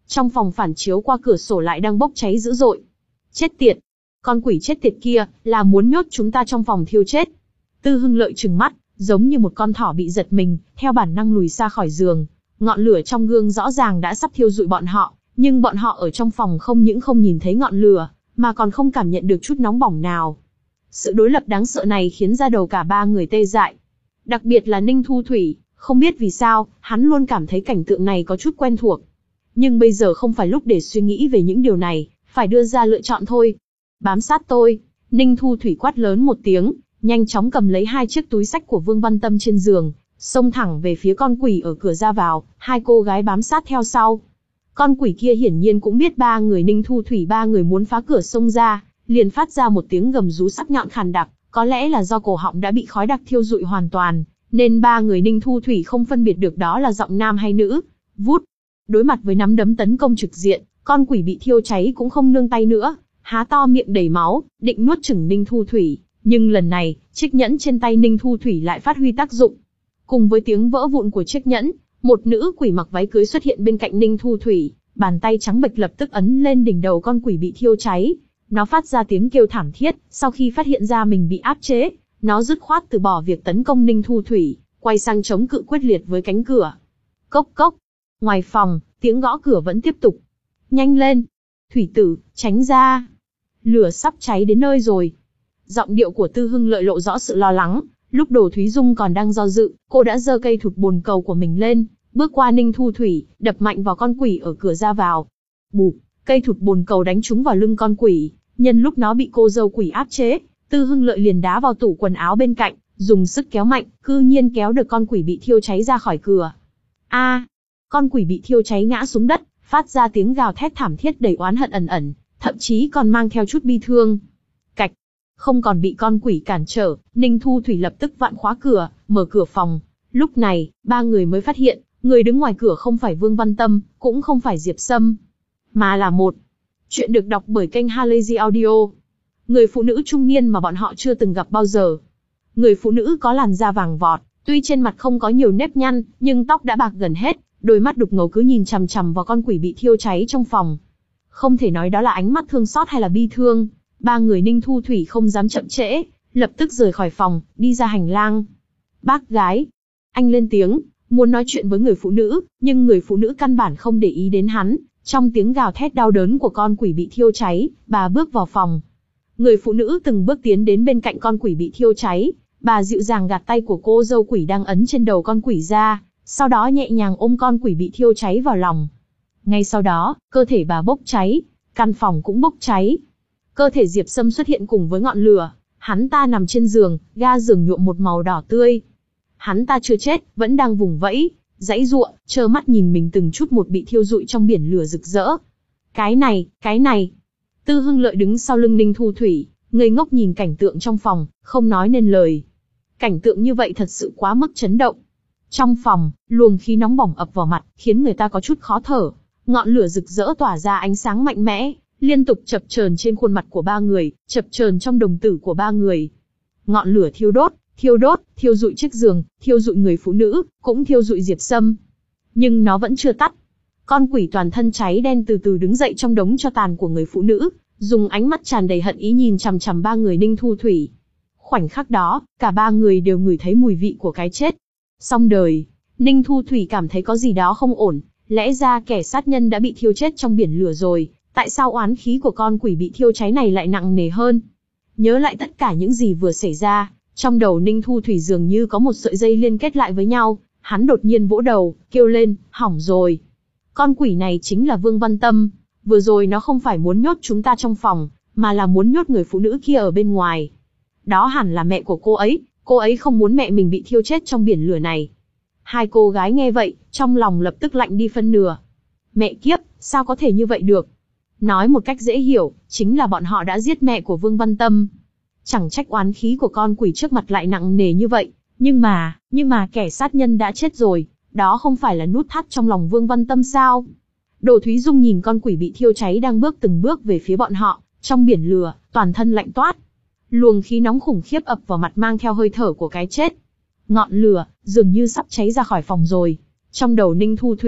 Trong phòng phản chiếu qua cửa sổ lại đang bốc cháy dữ dội. Chết tiệt! Con quỷ chết tiệt kia, là muốn nhốt chúng ta trong phòng thiêu chết. Tư Hưng Lợi trừng mắt, giống như một con thỏ bị giật mình, theo bản năng lùi xa khỏi giường. Ngọn lửa trong gương rõ ràng đã sắp thiêu rụi bọn họ, nhưng bọn họ ở trong phòng không những không nhìn thấy ngọn lửa, mà còn không cảm nhận được chút nóng bỏng nào. Sự đối lập đáng sợ này khiến da đầu cả ba người tê dại. Đặc biệt là Ninh Thu Thủy, không biết vì sao, hắn luôn cảm thấy cảnh tượng này có chút quen thuộc. Nhưng bây giờ không phải lúc để suy nghĩ về những điều này, phải đưa ra lựa chọn thôi. Bám sát tôi, Ninh Thu Thủy quát lớn một tiếng, nhanh chóng cầm lấy hai chiếc túi xách của Vương Văn Tâm trên giường, xông thẳng về phía con quỷ ở cửa ra vào, hai cô gái bám sát theo sau. Con quỷ kia hiển nhiên cũng biết ba người Ninh Thu Thủy ba người muốn phá cửa xông ra, liền phát ra một tiếng gầm rú sắc nhọn khàn đặc, có lẽ là do cổ họng đã bị khói đặc thiêu rụi hoàn toàn, nên ba người Ninh Thu Thủy không phân biệt được đó là giọng nam hay nữ. Vút! Đối mặt với nắm đấm tấn công trực diện, con quỷ bị thiêu cháy cũng không nương tay nữa, há to miệng đầy máu, định nuốt chửng Ninh Thu Thủy, nhưng lần này, chiếc nhẫn trên tay Ninh Thu Thủy lại phát huy tác dụng. Cùng với tiếng vỡ vụn của chiếc nhẫn, một nữ quỷ mặc váy cưới xuất hiện bên cạnh Ninh Thu Thủy, bàn tay trắng bệch lập tức ấn lên đỉnh đầu con quỷ bị thiêu cháy. Nó phát ra tiếng kêu thảm thiết, sau khi phát hiện ra mình bị áp chế, nó dứt khoát từ bỏ việc tấn công Ninh Thu Thủy, quay sang chống cự quyết liệt với cánh cửa. Cốc cốc. Ngoài phòng, tiếng gõ cửa vẫn tiếp tục. Nhanh lên! Thủy tử, tránh ra! Lửa sắp cháy đến nơi rồi. Giọng điệu của Tư Hưng Lợi lộ rõ sự lo lắng. Lúc Đồ Thúy Dung còn đang do dự, cô đã giơ cây thụt bồn cầu của mình lên, bước qua Ninh Thu Thủy, đập mạnh vào con quỷ ở cửa ra vào. Bụp, cây thụt bồn cầu đánh trúng vào lưng con quỷ. Nhân lúc nó bị cô dâu quỷ áp chế, Tư Hưng Lợi liền đá vào tủ quần áo bên cạnh, dùng sức kéo mạnh, cư nhiên kéo được con quỷ bị thiêu cháy ra khỏi cửa. A, à, con quỷ bị thiêu cháy ngã xuống đất, phát ra tiếng gào thét thảm thiết đầy oán hận ẩn ẩn, thậm chí còn mang theo chút bi thương. Cạch, không còn bị con quỷ cản trở, Ninh Thu Thủy lập tức vặn khóa cửa, mở cửa phòng. Lúc này, ba người mới phát hiện, người đứng ngoài cửa không phải Vương Văn Tâm, cũng không phải Diệp Sâm, mà là một. Chuyện được đọc bởi kênh Halazy Audio. Người phụ nữ trung niên mà bọn họ chưa từng gặp bao giờ. Người phụ nữ có làn da vàng vọt, tuy trên mặt không có nhiều nếp nhăn, nhưng tóc đã bạc gần hết, đôi mắt đục ngầu cứ nhìn chằm chằm vào con quỷ bị thiêu cháy trong phòng. Không thể nói đó là ánh mắt thương xót hay là bi thương. Ba người Ninh Thu Thủy không dám chậm trễ, lập tức rời khỏi phòng, đi ra hành lang. Bác gái, anh lên tiếng, muốn nói chuyện với người phụ nữ, nhưng người phụ nữ căn bản không để ý đến hắn. Trong tiếng gào thét đau đớn của con quỷ bị thiêu cháy, bà bước vào phòng. Người phụ nữ từng bước tiến đến bên cạnh con quỷ bị thiêu cháy, bà dịu dàng gạt tay của cô dâu quỷ đang ấn trên đầu con quỷ ra, sau đó nhẹ nhàng ôm con quỷ bị thiêu cháy vào lòng. Ngay sau đó, cơ thể bà bốc cháy, căn phòng cũng bốc cháy. Cơ thể Diệp Sâm xuất hiện cùng với ngọn lửa, hắn ta nằm trên giường, ga giường nhuộm một màu đỏ tươi. Hắn ta chưa chết, vẫn đang vùng vẫy, giãy giụa, trơ mắt nhìn mình từng chút một bị thiêu rụi trong biển lửa rực rỡ. Cái này, cái này. Tư Hưng Lợi đứng sau lưng Ninh Thu Thủy, ngây ngốc nhìn cảnh tượng trong phòng, không nói nên lời. Cảnh tượng như vậy thật sự quá mức chấn động. Trong phòng, luồng khí nóng bỏng ập vào mặt, khiến người ta có chút khó thở. Ngọn lửa rực rỡ tỏa ra ánh sáng mạnh mẽ, liên tục chập chờn trên khuôn mặt của ba người, chập chờn trong đồng tử của ba người. Ngọn lửa thiêu đốt, thiêu đốt, thiêu rụi chiếc giường, thiêu rụi người phụ nữ, cũng thiêu rụi Diệp Sâm. Nhưng nó vẫn chưa tắt. Con quỷ toàn thân cháy đen từ từ đứng dậy trong đống tro tàn của người phụ nữ, dùng ánh mắt tràn đầy hận ý nhìn chằm chằm ba người Ninh Thu Thủy. Khoảnh khắc đó, cả ba người đều ngửi thấy mùi vị của cái chết. Xong đời, Ninh Thu Thủy cảm thấy có gì đó không ổn, lẽ ra kẻ sát nhân đã bị thiêu chết trong biển lửa rồi, tại sao oán khí của con quỷ bị thiêu cháy này lại nặng nề hơn? Nhớ lại tất cả những gì vừa xảy ra, trong đầu Ninh Thu Thủy dường như có một sợi dây liên kết lại với nhau, hắn đột nhiên vỗ đầu, kêu lên, hỏng rồi. Con quỷ này chính là Vương Văn Tâm, vừa rồi nó không phải muốn nhốt chúng ta trong phòng, mà là muốn nhốt người phụ nữ kia ở bên ngoài. Đó hẳn là mẹ của cô ấy, cô ấy không muốn mẹ mình bị thiêu chết trong biển lửa này. Hai cô gái nghe vậy, trong lòng lập tức lạnh đi phân nửa. Mẹ kiếp, sao có thể như vậy được? Nói một cách dễ hiểu, chính là bọn họ đã giết mẹ của Vương Văn Tâm. Chẳng trách oán khí của con quỷ trước mặt lại nặng nề như vậy, nhưng mà, nhưng mà kẻ sát nhân đã chết rồi, đó không phải là nút thắt trong lòng Vương Văn Tâm sao? Đồ Thúy Dung nhìn con quỷ bị thiêu cháy đang bước từng bước về phía bọn họ, trong biển lửa, toàn thân lạnh toát. Luồng khí nóng khủng khiếp ập vào mặt mang theo hơi thở của cái chết. Ngọn lửa, dường như sắp cháy ra khỏi phòng rồi. Trong đầu Ninh Thu Thủy,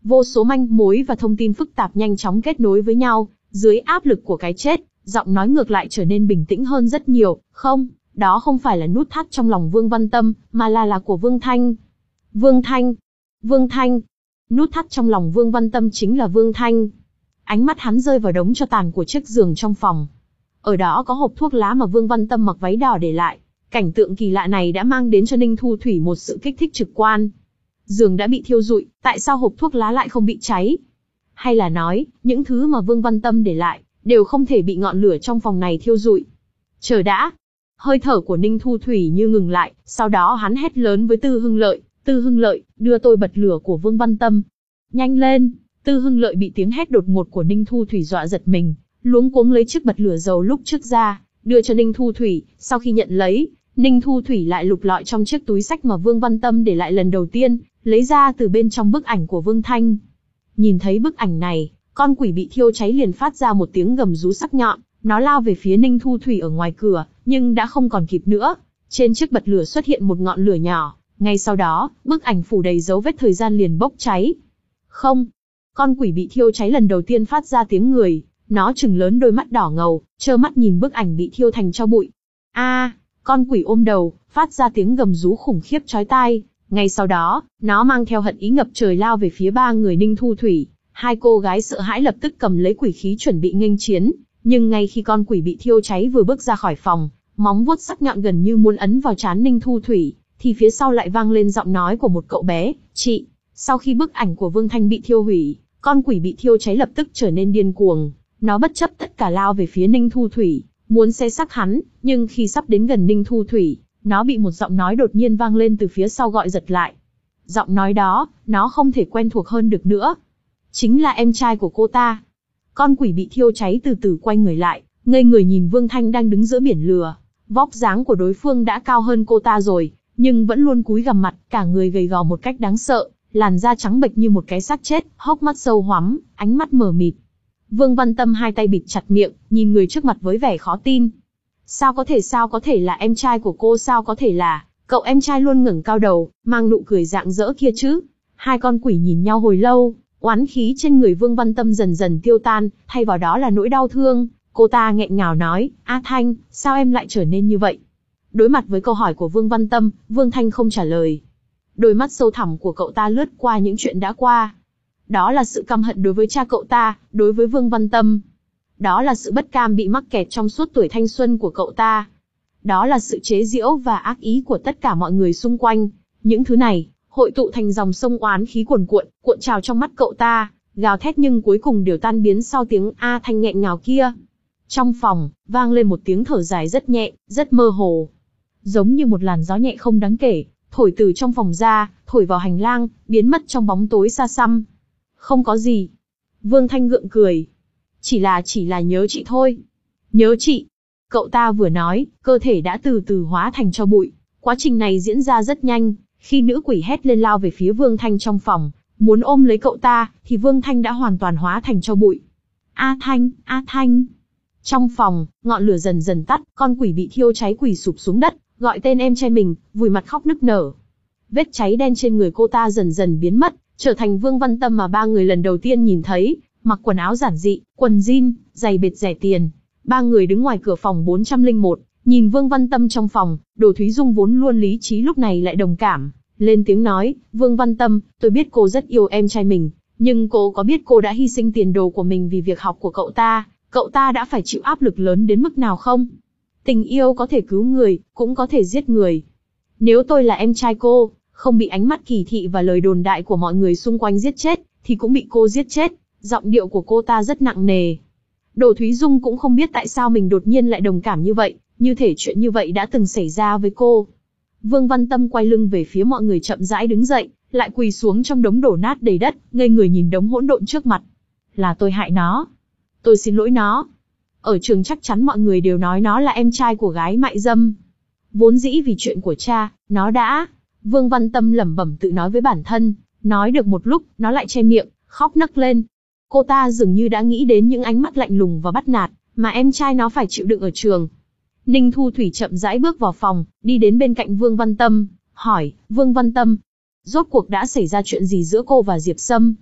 vô số manh mối và thông tin phức tạp nhanh chóng kết nối với nhau, dưới áp lực của cái chết, giọng nói ngược lại trở nên bình tĩnh hơn rất nhiều. Không, đó không phải là nút thắt trong lòng Vương Văn Tâm, mà là là của Vương Thanh. Vương Thanh, Vương Thanh, nút thắt trong lòng Vương Văn Tâm chính là Vương Thanh. Ánh mắt hắn rơi vào đống tro tàn của chiếc giường trong phòng. Ở đó có hộp thuốc lá mà Vương Văn Tâm mặc váy đỏ để lại. Cảnh tượng kỳ lạ này đã mang đến cho Ninh Thu Thủy một sự kích thích trực quan. Giường đã bị thiêu rụi, tại sao hộp thuốc lá lại không bị cháy? Hay là nói, những thứ mà Vương Văn Tâm để lại, đều không thể bị ngọn lửa trong phòng này thiêu rụi? Chờ đã! Hơi thở của Ninh Thu Thủy như ngừng lại, sau đó hắn hét lớn với Tư Hưng Lợi, Tư Hưng Lợi, đưa tôi bật lửa của Vương Văn Tâm. Nhanh lên! Tư Hưng Lợi bị tiếng hét đột ngột của Ninh Thu Thủy dọa giật mình, luống cuống lấy chiếc bật lửa dầu lúc trước ra, đưa cho Ninh Thu Thủy. Sau khi nhận lấy, Ninh Thu Thủy lại lục lọi trong chiếc túi xách mà Vương Văn Tâm để lại lần đầu tiên, lấy ra từ bên trong bức ảnh của Vương Thanh. Nhìn thấy bức ảnh này, con quỷ bị thiêu cháy liền phát ra một tiếng gầm rú sắc nhọn, nó lao về phía Ninh Thu Thủy ở ngoài cửa, nhưng đã không còn kịp nữa. Trên chiếc bật lửa xuất hiện một ngọn lửa nhỏ, ngay sau đó, bức ảnh phủ đầy dấu vết thời gian liền bốc cháy. Không, con quỷ bị thiêu cháy lần đầu tiên phát ra tiếng người, nó trừng lớn đôi mắt đỏ ngầu, trơ mắt nhìn bức ảnh bị thiêu thành tro bụi. A, à, con quỷ ôm đầu, phát ra tiếng gầm rú khủng khiếp chói tai. Ngay sau đó, nó mang theo hận ý ngập trời lao về phía ba người Ninh Thu Thủy. Hai cô gái sợ hãi lập tức cầm lấy quỷ khí chuẩn bị nghênh chiến, nhưng ngay khi con quỷ bị thiêu cháy vừa bước ra khỏi phòng, móng vuốt sắc nhọn gần như muốn ấn vào trán Ninh Thu Thủy, thì phía sau lại vang lên giọng nói của một cậu bé, "Chị." Sau khi bức ảnh của Vương Thanh bị thiêu hủy, con quỷ bị thiêu cháy lập tức trở nên điên cuồng, nó bất chấp tất cả lao về phía Ninh Thu Thủy, muốn xé xác hắn, nhưng khi sắp đến gần Ninh Thu Thủy, nó bị một giọng nói đột nhiên vang lên từ phía sau gọi giật lại. Giọng nói đó, nó không thể quen thuộc hơn được nữa. Chính là em trai của cô ta. Con quỷ bị thiêu cháy từ từ quay người lại, ngây người nhìn Vương Thanh đang đứng giữa biển lửa. Vóc dáng của đối phương đã cao hơn cô ta rồi, nhưng vẫn luôn cúi gằm mặt, cả người gầy gò một cách đáng sợ, làn da trắng bệch như một cái xác chết, hốc mắt sâu hoắm, ánh mắt mờ mịt. Vương Văn Tâm hai tay bịt chặt miệng, nhìn người trước mặt với vẻ khó tin. Sao có thể sao có thể là em trai của cô, sao có thể là cậu em trai luôn ngẩng cao đầu, mang nụ cười rạng rỡ kia chứ? Hai con quỷ nhìn nhau hồi lâu, oán khí trên người Vương Văn Tâm dần dần tiêu tan, thay vào đó là nỗi đau thương. Cô ta nghẹn ngào nói, A Thanh, sao em lại trở nên như vậy? Đối mặt với câu hỏi của Vương Văn Tâm, Vương Thanh không trả lời. Đôi mắt sâu thẳm của cậu ta lướt qua những chuyện đã qua. Đó là sự căm hận đối với cha cậu ta, đối với Vương Văn Tâm. Đó là sự bất cam bị mắc kẹt trong suốt tuổi thanh xuân của cậu ta. Đó là sự chế giễu và ác ý của tất cả mọi người xung quanh. Những thứ này, hội tụ thành dòng sông oán khí cuồn cuộn, cuộn trào trong mắt cậu ta, gào thét nhưng cuối cùng đều tan biến sau tiếng A Thanh nghẹn ngào kia. Trong phòng, vang lên một tiếng thở dài rất nhẹ, rất mơ hồ. Giống như một làn gió nhẹ không đáng kể, thổi từ trong phòng ra, thổi vào hành lang, biến mất trong bóng tối xa xăm. Không có gì. Vương Thanh gượng cười. Chỉ là chỉ là nhớ chị thôi. Nhớ chị. Cậu ta vừa nói, cơ thể đã từ từ hóa thành tro bụi. Quá trình này diễn ra rất nhanh. Khi nữ quỷ hét lên lao về phía Vương Thanh trong phòng, muốn ôm lấy cậu ta, thì Vương Thanh đã hoàn toàn hóa thành tro bụi. A Thanh, A Thanh. Trong phòng, ngọn lửa dần dần tắt, con quỷ bị thiêu cháy quỳ sụp xuống đất, gọi tên em trai mình, vùi mặt khóc nức nở. Vết cháy đen trên người cô ta dần dần biến mất, trở thành Vương Văn Tâm mà ba người lần đầu tiên nhìn thấy, mặc quần áo giản dị, quần jean, giày bệt rẻ tiền. Ba người đứng ngoài cửa phòng bốn trăm lẻ một, nhìn Vương Văn Tâm trong phòng, Đồ Thúy Dung vốn luôn lý trí lúc này lại đồng cảm, lên tiếng nói, Vương Văn Tâm, tôi biết cô rất yêu em trai mình, nhưng cô có biết cô đã hy sinh tiền đồ của mình vì việc học của cậu ta, cậu ta đã phải chịu áp lực lớn đến mức nào không? Tình yêu có thể cứu người, cũng có thể giết người. Nếu tôi là em trai cô, không bị ánh mắt kỳ thị và lời đồn đại của mọi người xung quanh giết chết, thì cũng bị cô giết chết. Giọng điệu của cô ta rất nặng nề. Đồ Thúy Dung cũng không biết tại sao mình đột nhiên lại đồng cảm như vậy, như thể chuyện như vậy đã từng xảy ra với cô. Vương Văn Tâm quay lưng về phía mọi người chậm rãi đứng dậy, lại quỳ xuống trong đống đổ nát đầy đất, ngây người nhìn đống hỗn độn trước mặt. Là tôi hại nó. Tôi xin lỗi nó. Ở trường chắc chắn mọi người đều nói nó là em trai của gái mại dâm. Vốn dĩ vì chuyện của cha, nó đã... Vương Văn Tâm lẩm bẩm tự nói với bản thân, nói được một lúc, nó lại che miệng, khóc nấc lên. Cô ta dường như đã nghĩ đến những ánh mắt lạnh lùng và bắt nạt, mà em trai nó phải chịu đựng ở trường. Ninh Thu Thủy chậm rãi bước vào phòng, đi đến bên cạnh Vương Văn Tâm, hỏi, Vương Văn Tâm, rốt cuộc đã xảy ra chuyện gì giữa cô và Diệp Sâm?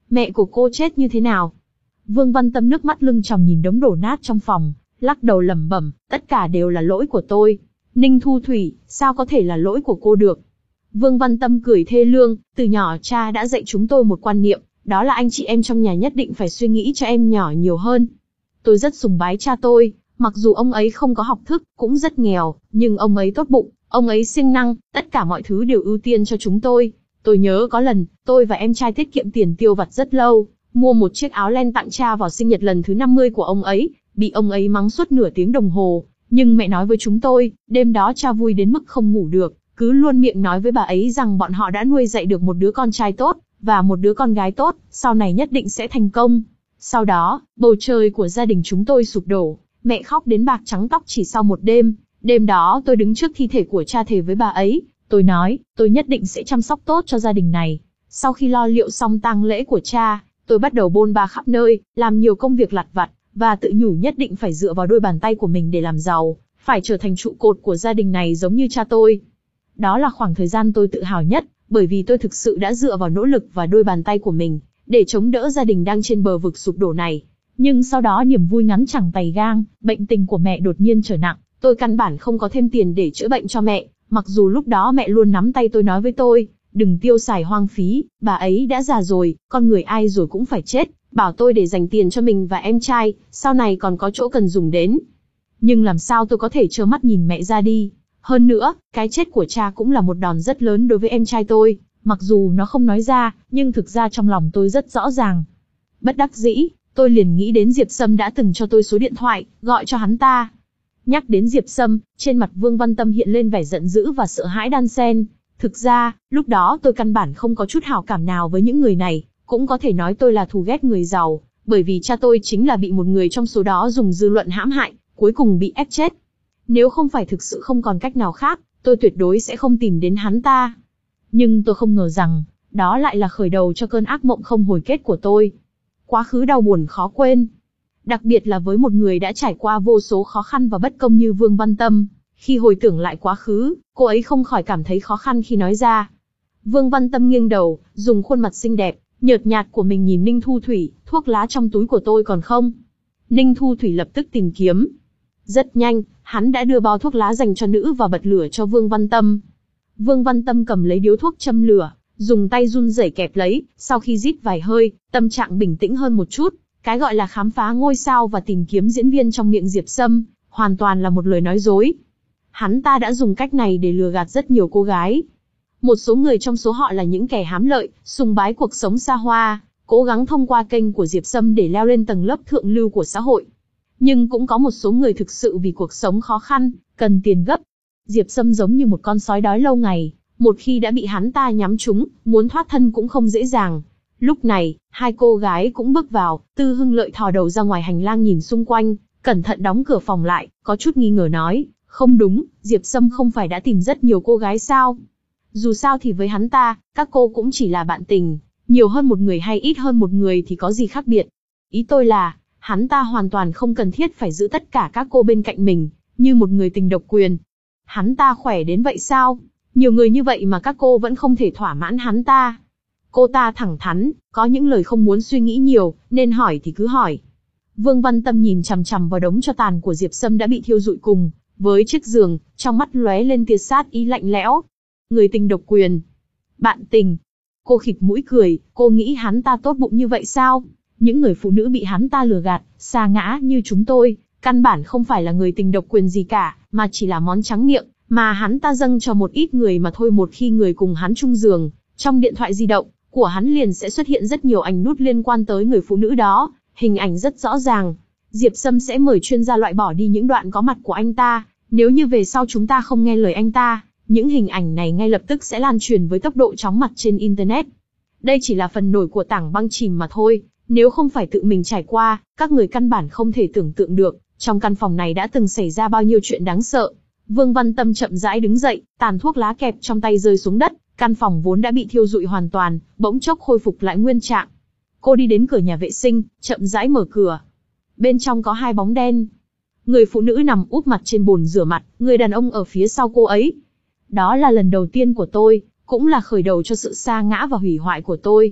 Mẹ của cô chết như thế nào? Vương Văn Tâm nước mắt lưng tròng nhìn đống đổ nát trong phòng, lắc đầu lẩm bẩm, tất cả đều là lỗi của tôi. Ninh Thu Thủy, sao có thể là lỗi của cô được? Vương Văn Tâm cười thê lương, từ nhỏ cha đã dạy chúng tôi một quan niệm, đó là anh chị em trong nhà nhất định phải suy nghĩ cho em nhỏ nhiều hơn. Tôi rất sùng bái cha tôi, mặc dù ông ấy không có học thức, cũng rất nghèo, nhưng ông ấy tốt bụng, ông ấy siêng năng, tất cả mọi thứ đều ưu tiên cho chúng tôi. Tôi nhớ có lần, tôi và em trai tiết kiệm tiền tiêu vặt rất lâu, mua một chiếc áo len tặng cha vào sinh nhật lần thứ năm mươi của ông ấy, bị ông ấy mắng suốt nửa tiếng đồng hồ. Nhưng mẹ nói với chúng tôi, đêm đó cha vui đến mức không ngủ được, cứ luôn miệng nói với bà ấy rằng bọn họ đã nuôi dạy được một đứa con trai tốt, và một đứa con gái tốt, sau này nhất định sẽ thành công. Sau đó, bầu trời của gia đình chúng tôi sụp đổ, mẹ khóc đến bạc trắng tóc chỉ sau một đêm. Đêm đó tôi đứng trước thi thể của cha thề với bà ấy, tôi nói, tôi nhất định sẽ chăm sóc tốt cho gia đình này. Sau khi lo liệu xong tang lễ của cha, tôi bắt đầu bôn ba khắp nơi, làm nhiều công việc lặt vặt, và tự nhủ nhất định phải dựa vào đôi bàn tay của mình để làm giàu, phải trở thành trụ cột của gia đình này giống như cha tôi. Đó là khoảng thời gian tôi tự hào nhất, bởi vì tôi thực sự đã dựa vào nỗ lực và đôi bàn tay của mình, để chống đỡ gia đình đang trên bờ vực sụp đổ này. Nhưng sau đó niềm vui ngắn chẳng tày gang, bệnh tình của mẹ đột nhiên trở nặng, tôi căn bản không có thêm tiền để chữa bệnh cho mẹ, mặc dù lúc đó mẹ luôn nắm tay tôi nói với tôi, đừng tiêu xài hoang phí, bà ấy đã già rồi, con người ai rồi cũng phải chết, bảo tôi để dành tiền cho mình và em trai, sau này còn có chỗ cần dùng đến. Nhưng làm sao tôi có thể trơ mắt nhìn mẹ ra đi? Hơn nữa, cái chết của cha cũng là một đòn rất lớn đối với em trai tôi, mặc dù nó không nói ra, nhưng thực ra trong lòng tôi rất rõ ràng. Bất đắc dĩ, tôi liền nghĩ đến Diệp Sâm đã từng cho tôi số điện thoại, gọi cho hắn ta. Nhắc đến Diệp Sâm, trên mặt Vương Văn Tâm hiện lên vẻ giận dữ và sợ hãi đan xen. Thực ra, lúc đó tôi căn bản không có chút hảo cảm nào với những người này, cũng có thể nói tôi là thù ghét người giàu, bởi vì cha tôi chính là bị một người trong số đó dùng dư luận hãm hại, cuối cùng bị ép chết. Nếu không phải thực sự không còn cách nào khác, tôi tuyệt đối sẽ không tìm đến hắn ta. Nhưng tôi không ngờ rằng, đó lại là khởi đầu cho cơn ác mộng không hồi kết của tôi. Quá khứ đau buồn khó quên. Đặc biệt là với một người đã trải qua vô số khó khăn và bất công như Vương Văn Tâm. Khi hồi tưởng lại quá khứ, cô ấy không khỏi cảm thấy khó khăn khi nói ra. Vương Văn Tâm nghiêng đầu, dùng khuôn mặt xinh đẹp, nhợt nhạt của mình nhìn Ninh Thu Thủy, thuốc lá trong túi của tôi còn không? Ninh Thu Thủy lập tức tìm kiếm. Rất nhanh, hắn đã đưa bao thuốc lá dành cho nữ và bật lửa cho Vương Văn Tâm. Vương Văn Tâm cầm lấy điếu thuốc châm lửa, dùng tay run rẩy kẹp lấy, sau khi rít vài hơi, tâm trạng bình tĩnh hơn một chút. Cái gọi là khám phá ngôi sao và tìm kiếm diễn viên trong miệng Diệp Sâm, hoàn toàn là một lời nói dối. Hắn ta đã dùng cách này để lừa gạt rất nhiều cô gái. Một số người trong số họ là những kẻ hám lợi, sùng bái cuộc sống xa hoa, cố gắng thông qua kênh của Diệp Sâm để leo lên tầng lớp thượng lưu của xã hội. Nhưng cũng có một số người thực sự vì cuộc sống khó khăn, cần tiền gấp. Diệp Sâm giống như một con sói đói lâu ngày, một khi đã bị hắn ta nhắm trúng, muốn thoát thân cũng không dễ dàng. Lúc này, hai cô gái cũng bước vào, Tư Hưng Lợi thò đầu ra ngoài hành lang nhìn xung quanh, cẩn thận đóng cửa phòng lại, có chút nghi ngờ nói, không đúng, Diệp Sâm không phải đã tìm rất nhiều cô gái sao? Dù sao thì với hắn ta, các cô cũng chỉ là bạn tình, nhiều hơn một người hay ít hơn một người thì có gì khác biệt. Ý tôi là, hắn ta hoàn toàn không cần thiết phải giữ tất cả các cô bên cạnh mình, như một người tình độc quyền. Hắn ta khỏe đến vậy sao? Nhiều người như vậy mà các cô vẫn không thể thỏa mãn hắn ta. Cô ta thẳng thắn, có những lời không muốn suy nghĩ nhiều, nên hỏi thì cứ hỏi. Vương Văn Tâm nhìn chằm chằm vào đống tro tàn của Diệp Sâm đã bị thiêu rụi cùng với chiếc giường, trong mắt lóe lên tia sát ý lạnh lẽo. Người tình độc quyền, bạn tình. Cô khịt mũi cười, cô nghĩ hắn ta tốt bụng như vậy sao? Những người phụ nữ bị hắn ta lừa gạt, sa ngã như chúng tôi, căn bản không phải là người tình độc quyền gì cả, mà chỉ là món trắng miệng mà hắn ta dâng cho một ít người mà thôi. Một khi người cùng hắn chung giường, trong điện thoại di động của hắn liền sẽ xuất hiện rất nhiều ảnh nút liên quan tới người phụ nữ đó, hình ảnh rất rõ ràng. Diệp Sâm sẽ mời chuyên gia loại bỏ đi những đoạn có mặt của anh ta, nếu như về sau chúng ta không nghe lời anh ta, những hình ảnh này ngay lập tức sẽ lan truyền với tốc độ chóng mặt trên Internet. Đây chỉ là phần nổi của tảng băng chìm mà thôi, nếu không phải tự mình trải qua, các người căn bản không thể tưởng tượng được, trong căn phòng này đã từng xảy ra bao nhiêu chuyện đáng sợ. Vương Văn Tâm chậm rãi đứng dậy, tàn thuốc lá kẹp trong tay rơi xuống đất, căn phòng vốn đã bị thiêu rụi hoàn toàn, bỗng chốc khôi phục lại nguyên trạng. Cô đi đến cửa nhà vệ sinh, chậm rãi mở cửa. Bên trong có hai bóng đen. Người phụ nữ nằm úp mặt trên bồn rửa mặt, người đàn ông ở phía sau cô ấy. Đó là lần đầu tiên của tôi, cũng là khởi đầu cho sự sa ngã và hủy hoại của tôi.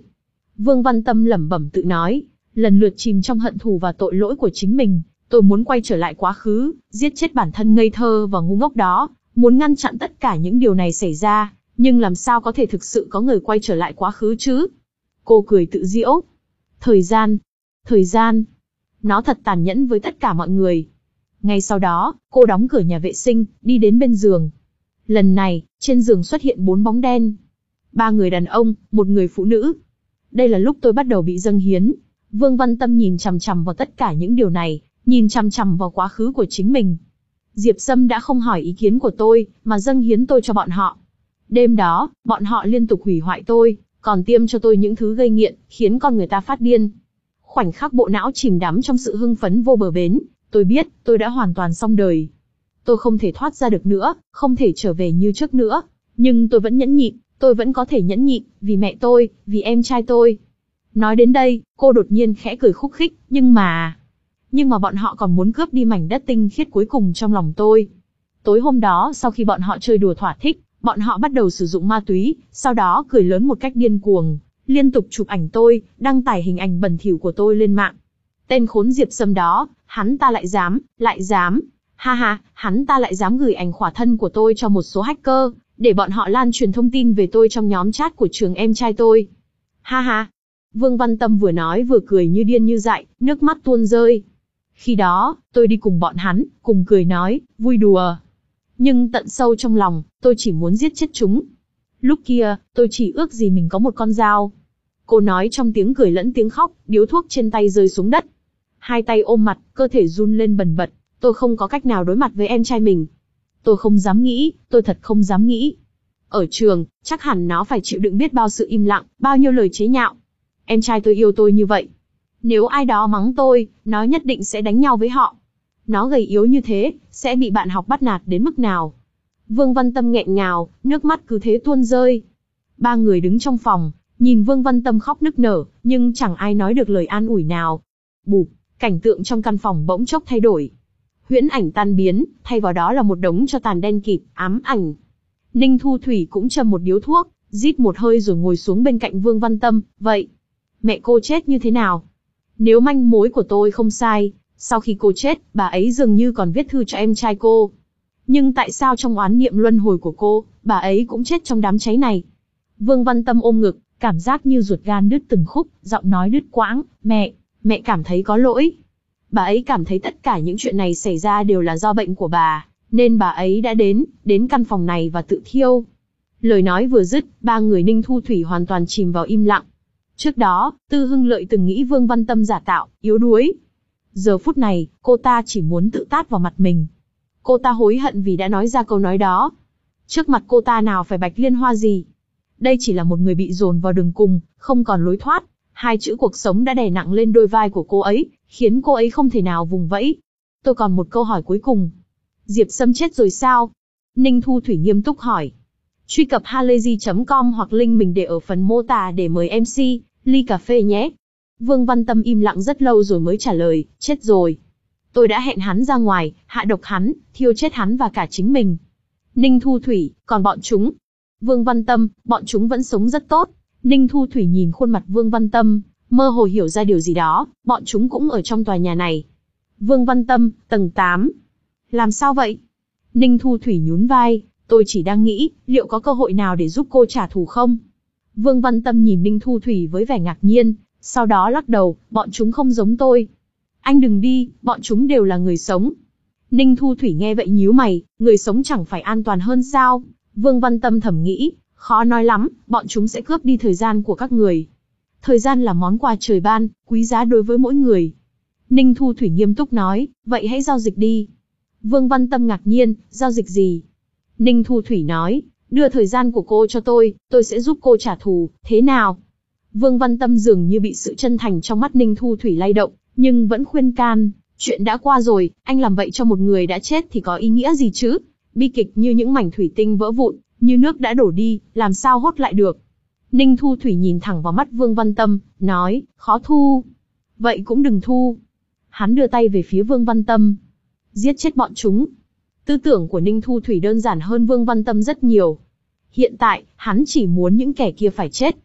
Vương Văn Tâm lẩm bẩm tự nói, lần lượt chìm trong hận thù và tội lỗi của chính mình. Tôi muốn quay trở lại quá khứ, giết chết bản thân ngây thơ và ngu ngốc đó, muốn ngăn chặn tất cả những điều này xảy ra, nhưng làm sao có thể thực sự có người quay trở lại quá khứ chứ? Cô cười tự giễu. Thời gian, thời gian, nó thật tàn nhẫn với tất cả mọi người. Ngay sau đó, cô đóng cửa nhà vệ sinh, đi đến bên giường. Lần này, trên giường xuất hiện bốn bóng đen. Ba người đàn ông, một người phụ nữ. Đây là lúc tôi bắt đầu bị dâng hiến. Vương Văn Tâm nhìn chằm chằm vào tất cả những điều này, nhìn chằm chằm vào quá khứ của chính mình. Diệp Sâm đã không hỏi ý kiến của tôi, mà dâng hiến tôi cho bọn họ. Đêm đó, bọn họ liên tục hủy hoại tôi, còn tiêm cho tôi những thứ gây nghiện, khiến con người ta phát điên. Khoảnh khắc bộ não chìm đắm trong sự hưng phấn vô bờ bến, tôi biết, tôi đã hoàn toàn xong đời. Tôi không thể thoát ra được nữa, không thể trở về như trước nữa. Nhưng tôi vẫn nhẫn nhịn, tôi vẫn có thể nhẫn nhịn, vì mẹ tôi, vì em trai tôi. Nói đến đây, cô đột nhiên khẽ cười khúc khích, nhưng mà... Nhưng mà bọn họ còn muốn cướp đi mảnh đất tinh khiết cuối cùng trong lòng tôi. Tối hôm đó, sau khi bọn họ chơi đùa thỏa thích, bọn họ bắt đầu sử dụng ma túy, sau đó cười lớn một cách điên cuồng, liên tục chụp ảnh tôi, đăng tải hình ảnh bẩn thỉu của tôi lên mạng. Tên khốn Diệp Sâm đó, hắn ta lại dám, lại dám, ha ha, hắn ta lại dám gửi ảnh khỏa thân của tôi cho một số hacker, để bọn họ lan truyền thông tin về tôi trong nhóm chat của trường em trai tôi. Ha ha. Vương Văn Tâm vừa nói vừa cười như điên như dại, nước mắt tuôn rơi. Khi đó, tôi đi cùng bọn hắn, cùng cười nói, vui đùa. Nhưng tận sâu trong lòng, tôi chỉ muốn giết chết chúng. Lúc kia, tôi chỉ ước gì mình có một con dao. Cô nói trong tiếng cười lẫn tiếng khóc, điếu thuốc trên tay rơi xuống đất. Hai tay ôm mặt, cơ thể run lên bần bật, tôi không có cách nào đối mặt với em trai mình. Tôi không dám nghĩ, tôi thật không dám nghĩ. Ở trường, chắc hẳn nó phải chịu đựng biết bao sự im lặng, bao nhiêu lời chế nhạo. Em trai tôi yêu tôi như vậy. Nếu ai đó mắng tôi, nó nhất định sẽ đánh nhau với họ. Nó gầy yếu như thế, sẽ bị bạn học bắt nạt đến mức nào? Vương Văn Tâm nghẹn ngào, nước mắt cứ thế tuôn rơi. Ba người đứng trong phòng, nhìn Vương Văn Tâm khóc nức nở, nhưng chẳng ai nói được lời an ủi nào. Bụp, cảnh tượng trong căn phòng bỗng chốc thay đổi. Huyễn ảnh tan biến, thay vào đó là một đống tro tàn đen kịt, ám ảnh. Ninh Thu Thủy cũng châm một điếu thuốc, rít một hơi rồi ngồi xuống bên cạnh Vương Văn Tâm. Vậy, mẹ cô chết như thế nào? Nếu manh mối của tôi không sai, sau khi cô chết, bà ấy dường như còn viết thư cho em trai cô. Nhưng tại sao trong oán niệm luân hồi của cô, bà ấy cũng chết trong đám cháy này? Vương Văn Tâm ôm ngực, cảm giác như ruột gan đứt từng khúc, giọng nói đứt quãng. Mẹ, mẹ cảm thấy có lỗi. Bà ấy cảm thấy tất cả những chuyện này xảy ra đều là do bệnh của bà, nên bà ấy đã đến, đến căn phòng này và tự thiêu. Lời nói vừa dứt, ba người Ninh Thu Thủy hoàn toàn chìm vào im lặng. Trước đó, Tư Hưng Lợi từng nghĩ Vương Văn Tâm giả tạo, yếu đuối. Giờ phút này, cô ta chỉ muốn tự tát vào mặt mình. Cô ta hối hận vì đã nói ra câu nói đó. Trước mặt cô ta nào phải bạch liên hoa gì. Đây chỉ là một người bị dồn vào đường cùng, không còn lối thoát. Hai chữ cuộc sống đã đè nặng lên đôi vai của cô ấy, khiến cô ấy không thể nào vùng vẫy. Tôi còn một câu hỏi cuối cùng. Diệp Sâm chết rồi sao? Ninh Thu Thủy nghiêm túc hỏi. Truy cập halayzi chấm com hoặc link mình để ở phần mô tả để mời em xê, ly cà phê nhé. Vương Văn Tâm im lặng rất lâu rồi mới trả lời, chết rồi. Tôi đã hẹn hắn ra ngoài, hạ độc hắn, thiêu chết hắn và cả chính mình. Ninh Thu Thủy, còn bọn chúng? Vương Văn Tâm, bọn chúng vẫn sống rất tốt. Ninh Thu Thủy nhìn khuôn mặt Vương Văn Tâm, mơ hồ hiểu ra điều gì đó, bọn chúng cũng ở trong tòa nhà này. Vương Văn Tâm, tầng tám. Làm sao vậy? Ninh Thu Thủy nhún vai, tôi chỉ đang nghĩ, liệu có cơ hội nào để giúp cô trả thù không? Vương Văn Tâm nhìn Ninh Thu Thủy với vẻ ngạc nhiên, sau đó lắc đầu, bọn chúng không giống tôi. Anh đừng đi, bọn chúng đều là người sống. Ninh Thu Thủy nghe vậy nhíu mày, người sống chẳng phải an toàn hơn sao? Vương Văn Tâm thầm nghĩ, khó nói lắm, bọn chúng sẽ cướp đi thời gian của các người. Thời gian là món quà trời ban, quý giá đối với mỗi người. Ninh Thu Thủy nghiêm túc nói, vậy hãy giao dịch đi. Vương Văn Tâm ngạc nhiên, giao dịch gì? Ninh Thu Thủy nói, đưa thời gian của cô cho tôi, tôi sẽ giúp cô trả thù, thế nào? Vương Văn Tâm dường như bị sự chân thành trong mắt Ninh Thu Thủy lay động, nhưng vẫn khuyên can, chuyện đã qua rồi, anh làm vậy cho một người đã chết thì có ý nghĩa gì chứ? Bi kịch như những mảnh thủy tinh vỡ vụn, như nước đã đổ đi, làm sao hốt lại được? Ninh Thu Thủy nhìn thẳng vào mắt Vương Văn Tâm, nói, khó thu. Vậy cũng đừng thu. Hắn đưa tay về phía Vương Văn Tâm. Giết chết bọn chúng. Tư tưởng của Ninh Thu Thủy đơn giản hơn Vương Văn Tâm rất nhiều. Hiện tại, hắn chỉ muốn những kẻ kia phải chết.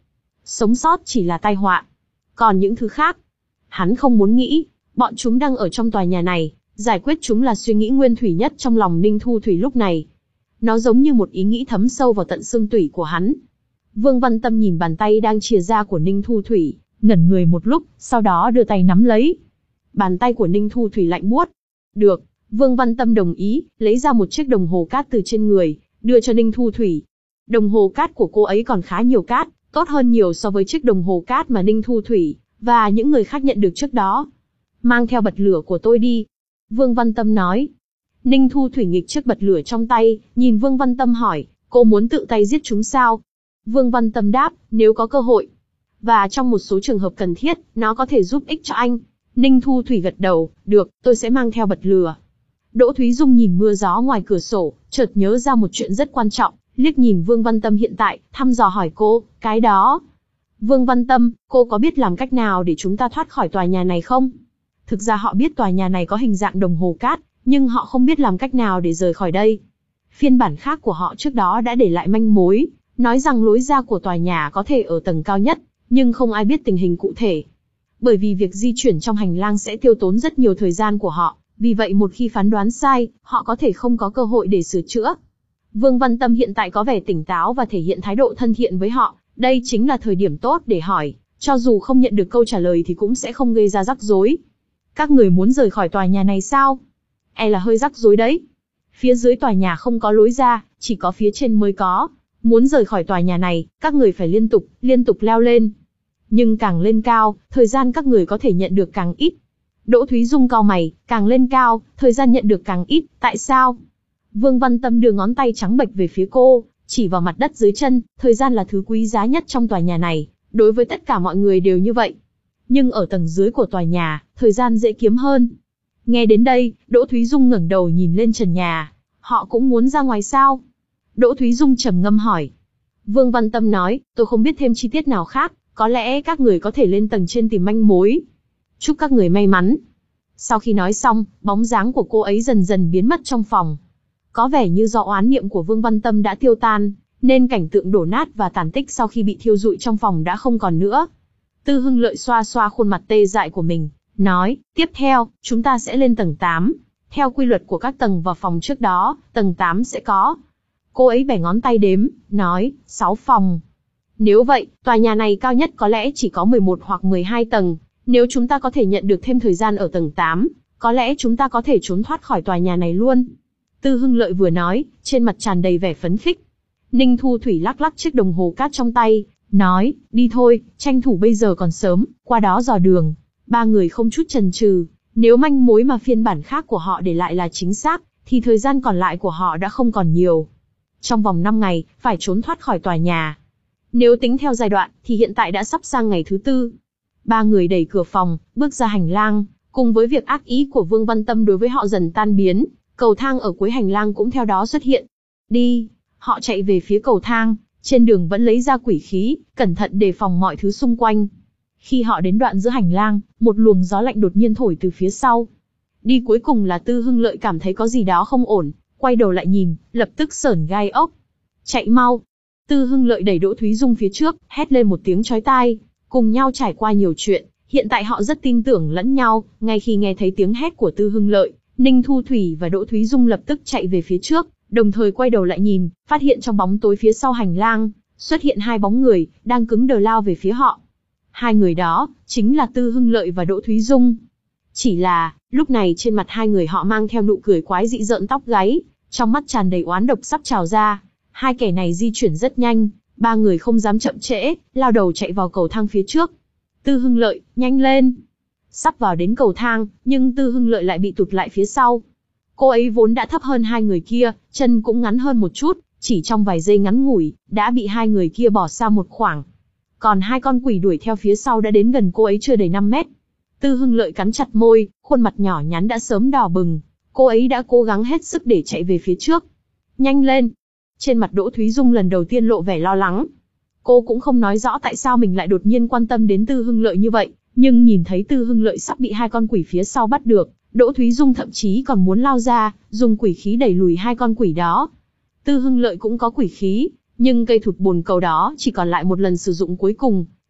Sống sót chỉ là tai họa. Còn những thứ khác, hắn không muốn nghĩ. Bọn chúng đang ở trong tòa nhà này, giải quyết chúng là suy nghĩ nguyên thủy nhất trong lòng Ninh Thu Thủy lúc này. Nó giống như một ý nghĩ thấm sâu vào tận xương tủy của hắn. Vương Văn Tâm nhìn bàn tay đang chìa ra của Ninh Thu Thủy, ngẩn người một lúc, sau đó đưa tay nắm lấy. Bàn tay của Ninh Thu Thủy lạnh buốt. Được, Vương Văn Tâm đồng ý, lấy ra một chiếc đồng hồ cát từ trên người, đưa cho Ninh Thu Thủy. Đồng hồ cát của cô ấy còn khá nhiều cát, tốt hơn nhiều so với chiếc đồng hồ cát mà Ninh Thu Thủy và những người khác nhận được trước đó. Mang theo bật lửa của tôi đi. Vương Văn Tâm nói. Ninh Thu Thủy nghịch chiếc bật lửa trong tay, nhìn Vương Văn Tâm hỏi, cô muốn tự tay giết chúng sao? Vương Văn Tâm đáp, nếu có cơ hội. Và trong một số trường hợp cần thiết, nó có thể giúp ích cho anh. Ninh Thu Thủy gật đầu, được, tôi sẽ mang theo bật lửa. Đỗ Thúy Dung nhìn mưa gió ngoài cửa sổ, chợt nhớ ra một chuyện rất quan trọng, liếc nhìn Vương Văn Tâm hiện tại, thăm dò hỏi cô, cái đó. Vương Văn Tâm, cô có biết làm cách nào để chúng ta thoát khỏi tòa nhà này không? Thực ra họ biết tòa nhà này có hình dạng đồng hồ cát, nhưng họ không biết làm cách nào để rời khỏi đây. Phiên bản khác của họ trước đó đã để lại manh mối, nói rằng lối ra của tòa nhà có thể ở tầng cao nhất, nhưng không ai biết tình hình cụ thể. Bởi vì việc di chuyển trong hành lang sẽ tiêu tốn rất nhiều thời gian của họ, vì vậy một khi phán đoán sai, họ có thể không có cơ hội để sửa chữa. Vương Văn Tâm hiện tại có vẻ tỉnh táo và thể hiện thái độ thân thiện với họ, đây chính là thời điểm tốt để hỏi, cho dù không nhận được câu trả lời thì cũng sẽ không gây ra rắc rối. Các người muốn rời khỏi tòa nhà này sao? E là hơi rắc rối đấy. Phía dưới tòa nhà không có lối ra, chỉ có phía trên mới có. Muốn rời khỏi tòa nhà này, các người phải liên tục, liên tục leo lên. Nhưng càng lên cao, thời gian các người có thể nhận được càng ít. Đỗ Thúy Dung cau mày, càng lên cao, thời gian nhận được càng ít, tại sao? Vương Văn Tâm đưa ngón tay trắng bệch về phía cô, chỉ vào mặt đất dưới chân, thời gian là thứ quý giá nhất trong tòa nhà này, đối với tất cả mọi người đều như vậy. Nhưng ở tầng dưới của tòa nhà, thời gian dễ kiếm hơn. Nghe đến đây, Đỗ Thúy Dung ngẩng đầu nhìn lên trần nhà. Họ cũng muốn ra ngoài sao? Đỗ Thúy Dung trầm ngâm hỏi. Vương Văn Tâm nói, tôi không biết thêm chi tiết nào khác, có lẽ các người có thể lên tầng trên tìm manh mối. Chúc các người may mắn. Sau khi nói xong, bóng dáng của cô ấy dần dần biến mất trong phòng. Có vẻ như do oán niệm của Vương Văn Tâm đã tiêu tan, nên cảnh tượng đổ nát và tàn tích sau khi bị thiêu rụi trong phòng đã không còn nữa. Tư Hưng Lợi xoa xoa khuôn mặt tê dại của mình, nói, tiếp theo, chúng ta sẽ lên tầng tám. Theo quy luật của các tầng và phòng trước đó, tầng tám sẽ có. Cô ấy bẻ ngón tay đếm, nói, sáu phòng. Nếu vậy, tòa nhà này cao nhất có lẽ chỉ có mười một hoặc mười hai tầng. Nếu chúng ta có thể nhận được thêm thời gian ở tầng tám, có lẽ chúng ta có thể trốn thoát khỏi tòa nhà này luôn. Tư Hưng Lợi vừa nói, trên mặt tràn đầy vẻ phấn khích. Ninh Thu Thủy lắc lắc chiếc đồng hồ cát trong tay, nói, đi thôi, tranh thủ bây giờ còn sớm, qua đó dò đường. Ba người không chút chần chừ, nếu manh mối mà phiên bản khác của họ để lại là chính xác, thì thời gian còn lại của họ đã không còn nhiều. Trong vòng năm ngày, phải trốn thoát khỏi tòa nhà. Nếu tính theo giai đoạn, thì hiện tại đã sắp sang ngày thứ tư. Ba người đẩy cửa phòng, bước ra hành lang, cùng với việc ác ý của Vương Văn Tâm đối với họ dần tan biến, cầu thang ở cuối hành lang cũng theo đó xuất hiện. Đi, họ chạy về phía cầu thang, trên đường vẫn lấy ra quỷ khí, cẩn thận đề phòng mọi thứ xung quanh. Khi họ đến đoạn giữa hành lang, một luồng gió lạnh đột nhiên thổi từ phía sau. Đi cuối cùng là Tư Hưng Lợi cảm thấy có gì đó không ổn, quay đầu lại nhìn, lập tức sởn gai ốc. Chạy mau! Tư Hưng Lợi đẩy Đỗ Thúy Dung phía trước, hét lên một tiếng chói tai. Cùng nhau trải qua nhiều chuyện, hiện tại họ rất tin tưởng lẫn nhau. Ngay khi nghe thấy tiếng hét của Tư Hưng Lợi, Ninh Thu Thủy và Đỗ Thúy Dung lập tức chạy về phía trước, đồng thời quay đầu lại nhìn, phát hiện trong bóng tối phía sau hành lang xuất hiện hai bóng người đang cứng đờ lao về phía họ. Hai người đó chính là Tư Hưng Lợi và Đỗ Thúy Dung. Chỉ là lúc này trên mặt hai người họ mang theo nụ cười quái dị rợn tóc gáy, trong mắt tràn đầy oán độc sắp trào ra. Hai kẻ này di chuyển rất nhanh, ba người không dám chậm trễ, lao đầu chạy vào cầu thang phía trước. Tư Hưng Lợi, nhanh lên! Sắp vào đến cầu thang, nhưng Tư Hưng Lợi lại bị tụt lại phía sau. Cô ấy vốn đã thấp hơn hai người kia, chân cũng ngắn hơn một chút, chỉ trong vài giây ngắn ngủi, đã bị hai người kia bỏ xa một khoảng. Còn hai con quỷ đuổi theo phía sau đã đến gần cô ấy chưa đầy năm mét. Tư Hưng Lợi cắn chặt môi, khuôn mặt nhỏ nhắn đã sớm đỏ bừng. Cô ấy đã cố gắng hết sức để chạy về phía trước. Nhanh lên! Trên mặt Đỗ Thúy Dung lần đầu tiên lộ vẻ lo lắng. Cô cũng không nói rõ tại sao mình lại đột nhiên quan tâm đến Tư Hưng Lợi như vậy, nhưng nhìn thấy Tư Hưng Lợi sắp bị hai con quỷ phía sau bắt được, Đỗ Thúy Dung thậm chí còn muốn lao ra, dùng quỷ khí đẩy lùi hai con quỷ đó. Tư Hưng Lợi cũng có quỷ khí, nhưng cây thụt bồn cầu đó chỉ còn lại một lần sử dụng cuối cùng,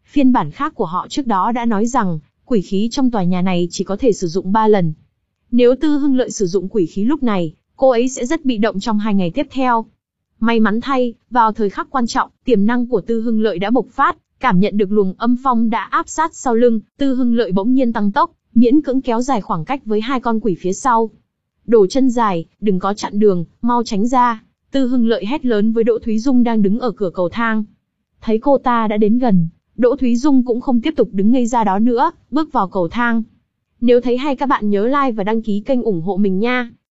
Phiên bản khác của họ trước đó đã nói rằng, quỷ khí trong tòa nhà này chỉ có thể sử dụng ba lần. Nếu Tư Hưng Lợi sử dụng quỷ khí lúc này, cô ấy sẽ rất bị động trong hai ngày tiếp theo. May mắn thay, vào thời khắc quan trọng, tiềm năng của Tư Hưng Lợi đã bộc phát, cảm nhận được luồng âm phong đã áp sát sau lưng, Tư Hưng Lợi bỗng nhiên tăng tốc, miễn cưỡng kéo dài khoảng cách với hai con quỷ phía sau. Đồ chân dài, đừng có chặn đường, mau tránh ra. Tư Hưng Lợi hét lớn với Đỗ Thúy Dung đang đứng ở cửa cầu thang. Thấy cô ta đã đến gần, Đỗ Thúy Dung cũng không tiếp tục đứng ngây ra đó nữa, bước vào cầu thang. Nếu thấy hay các bạn nhớ like và đăng ký kênh ủng hộ mình nha.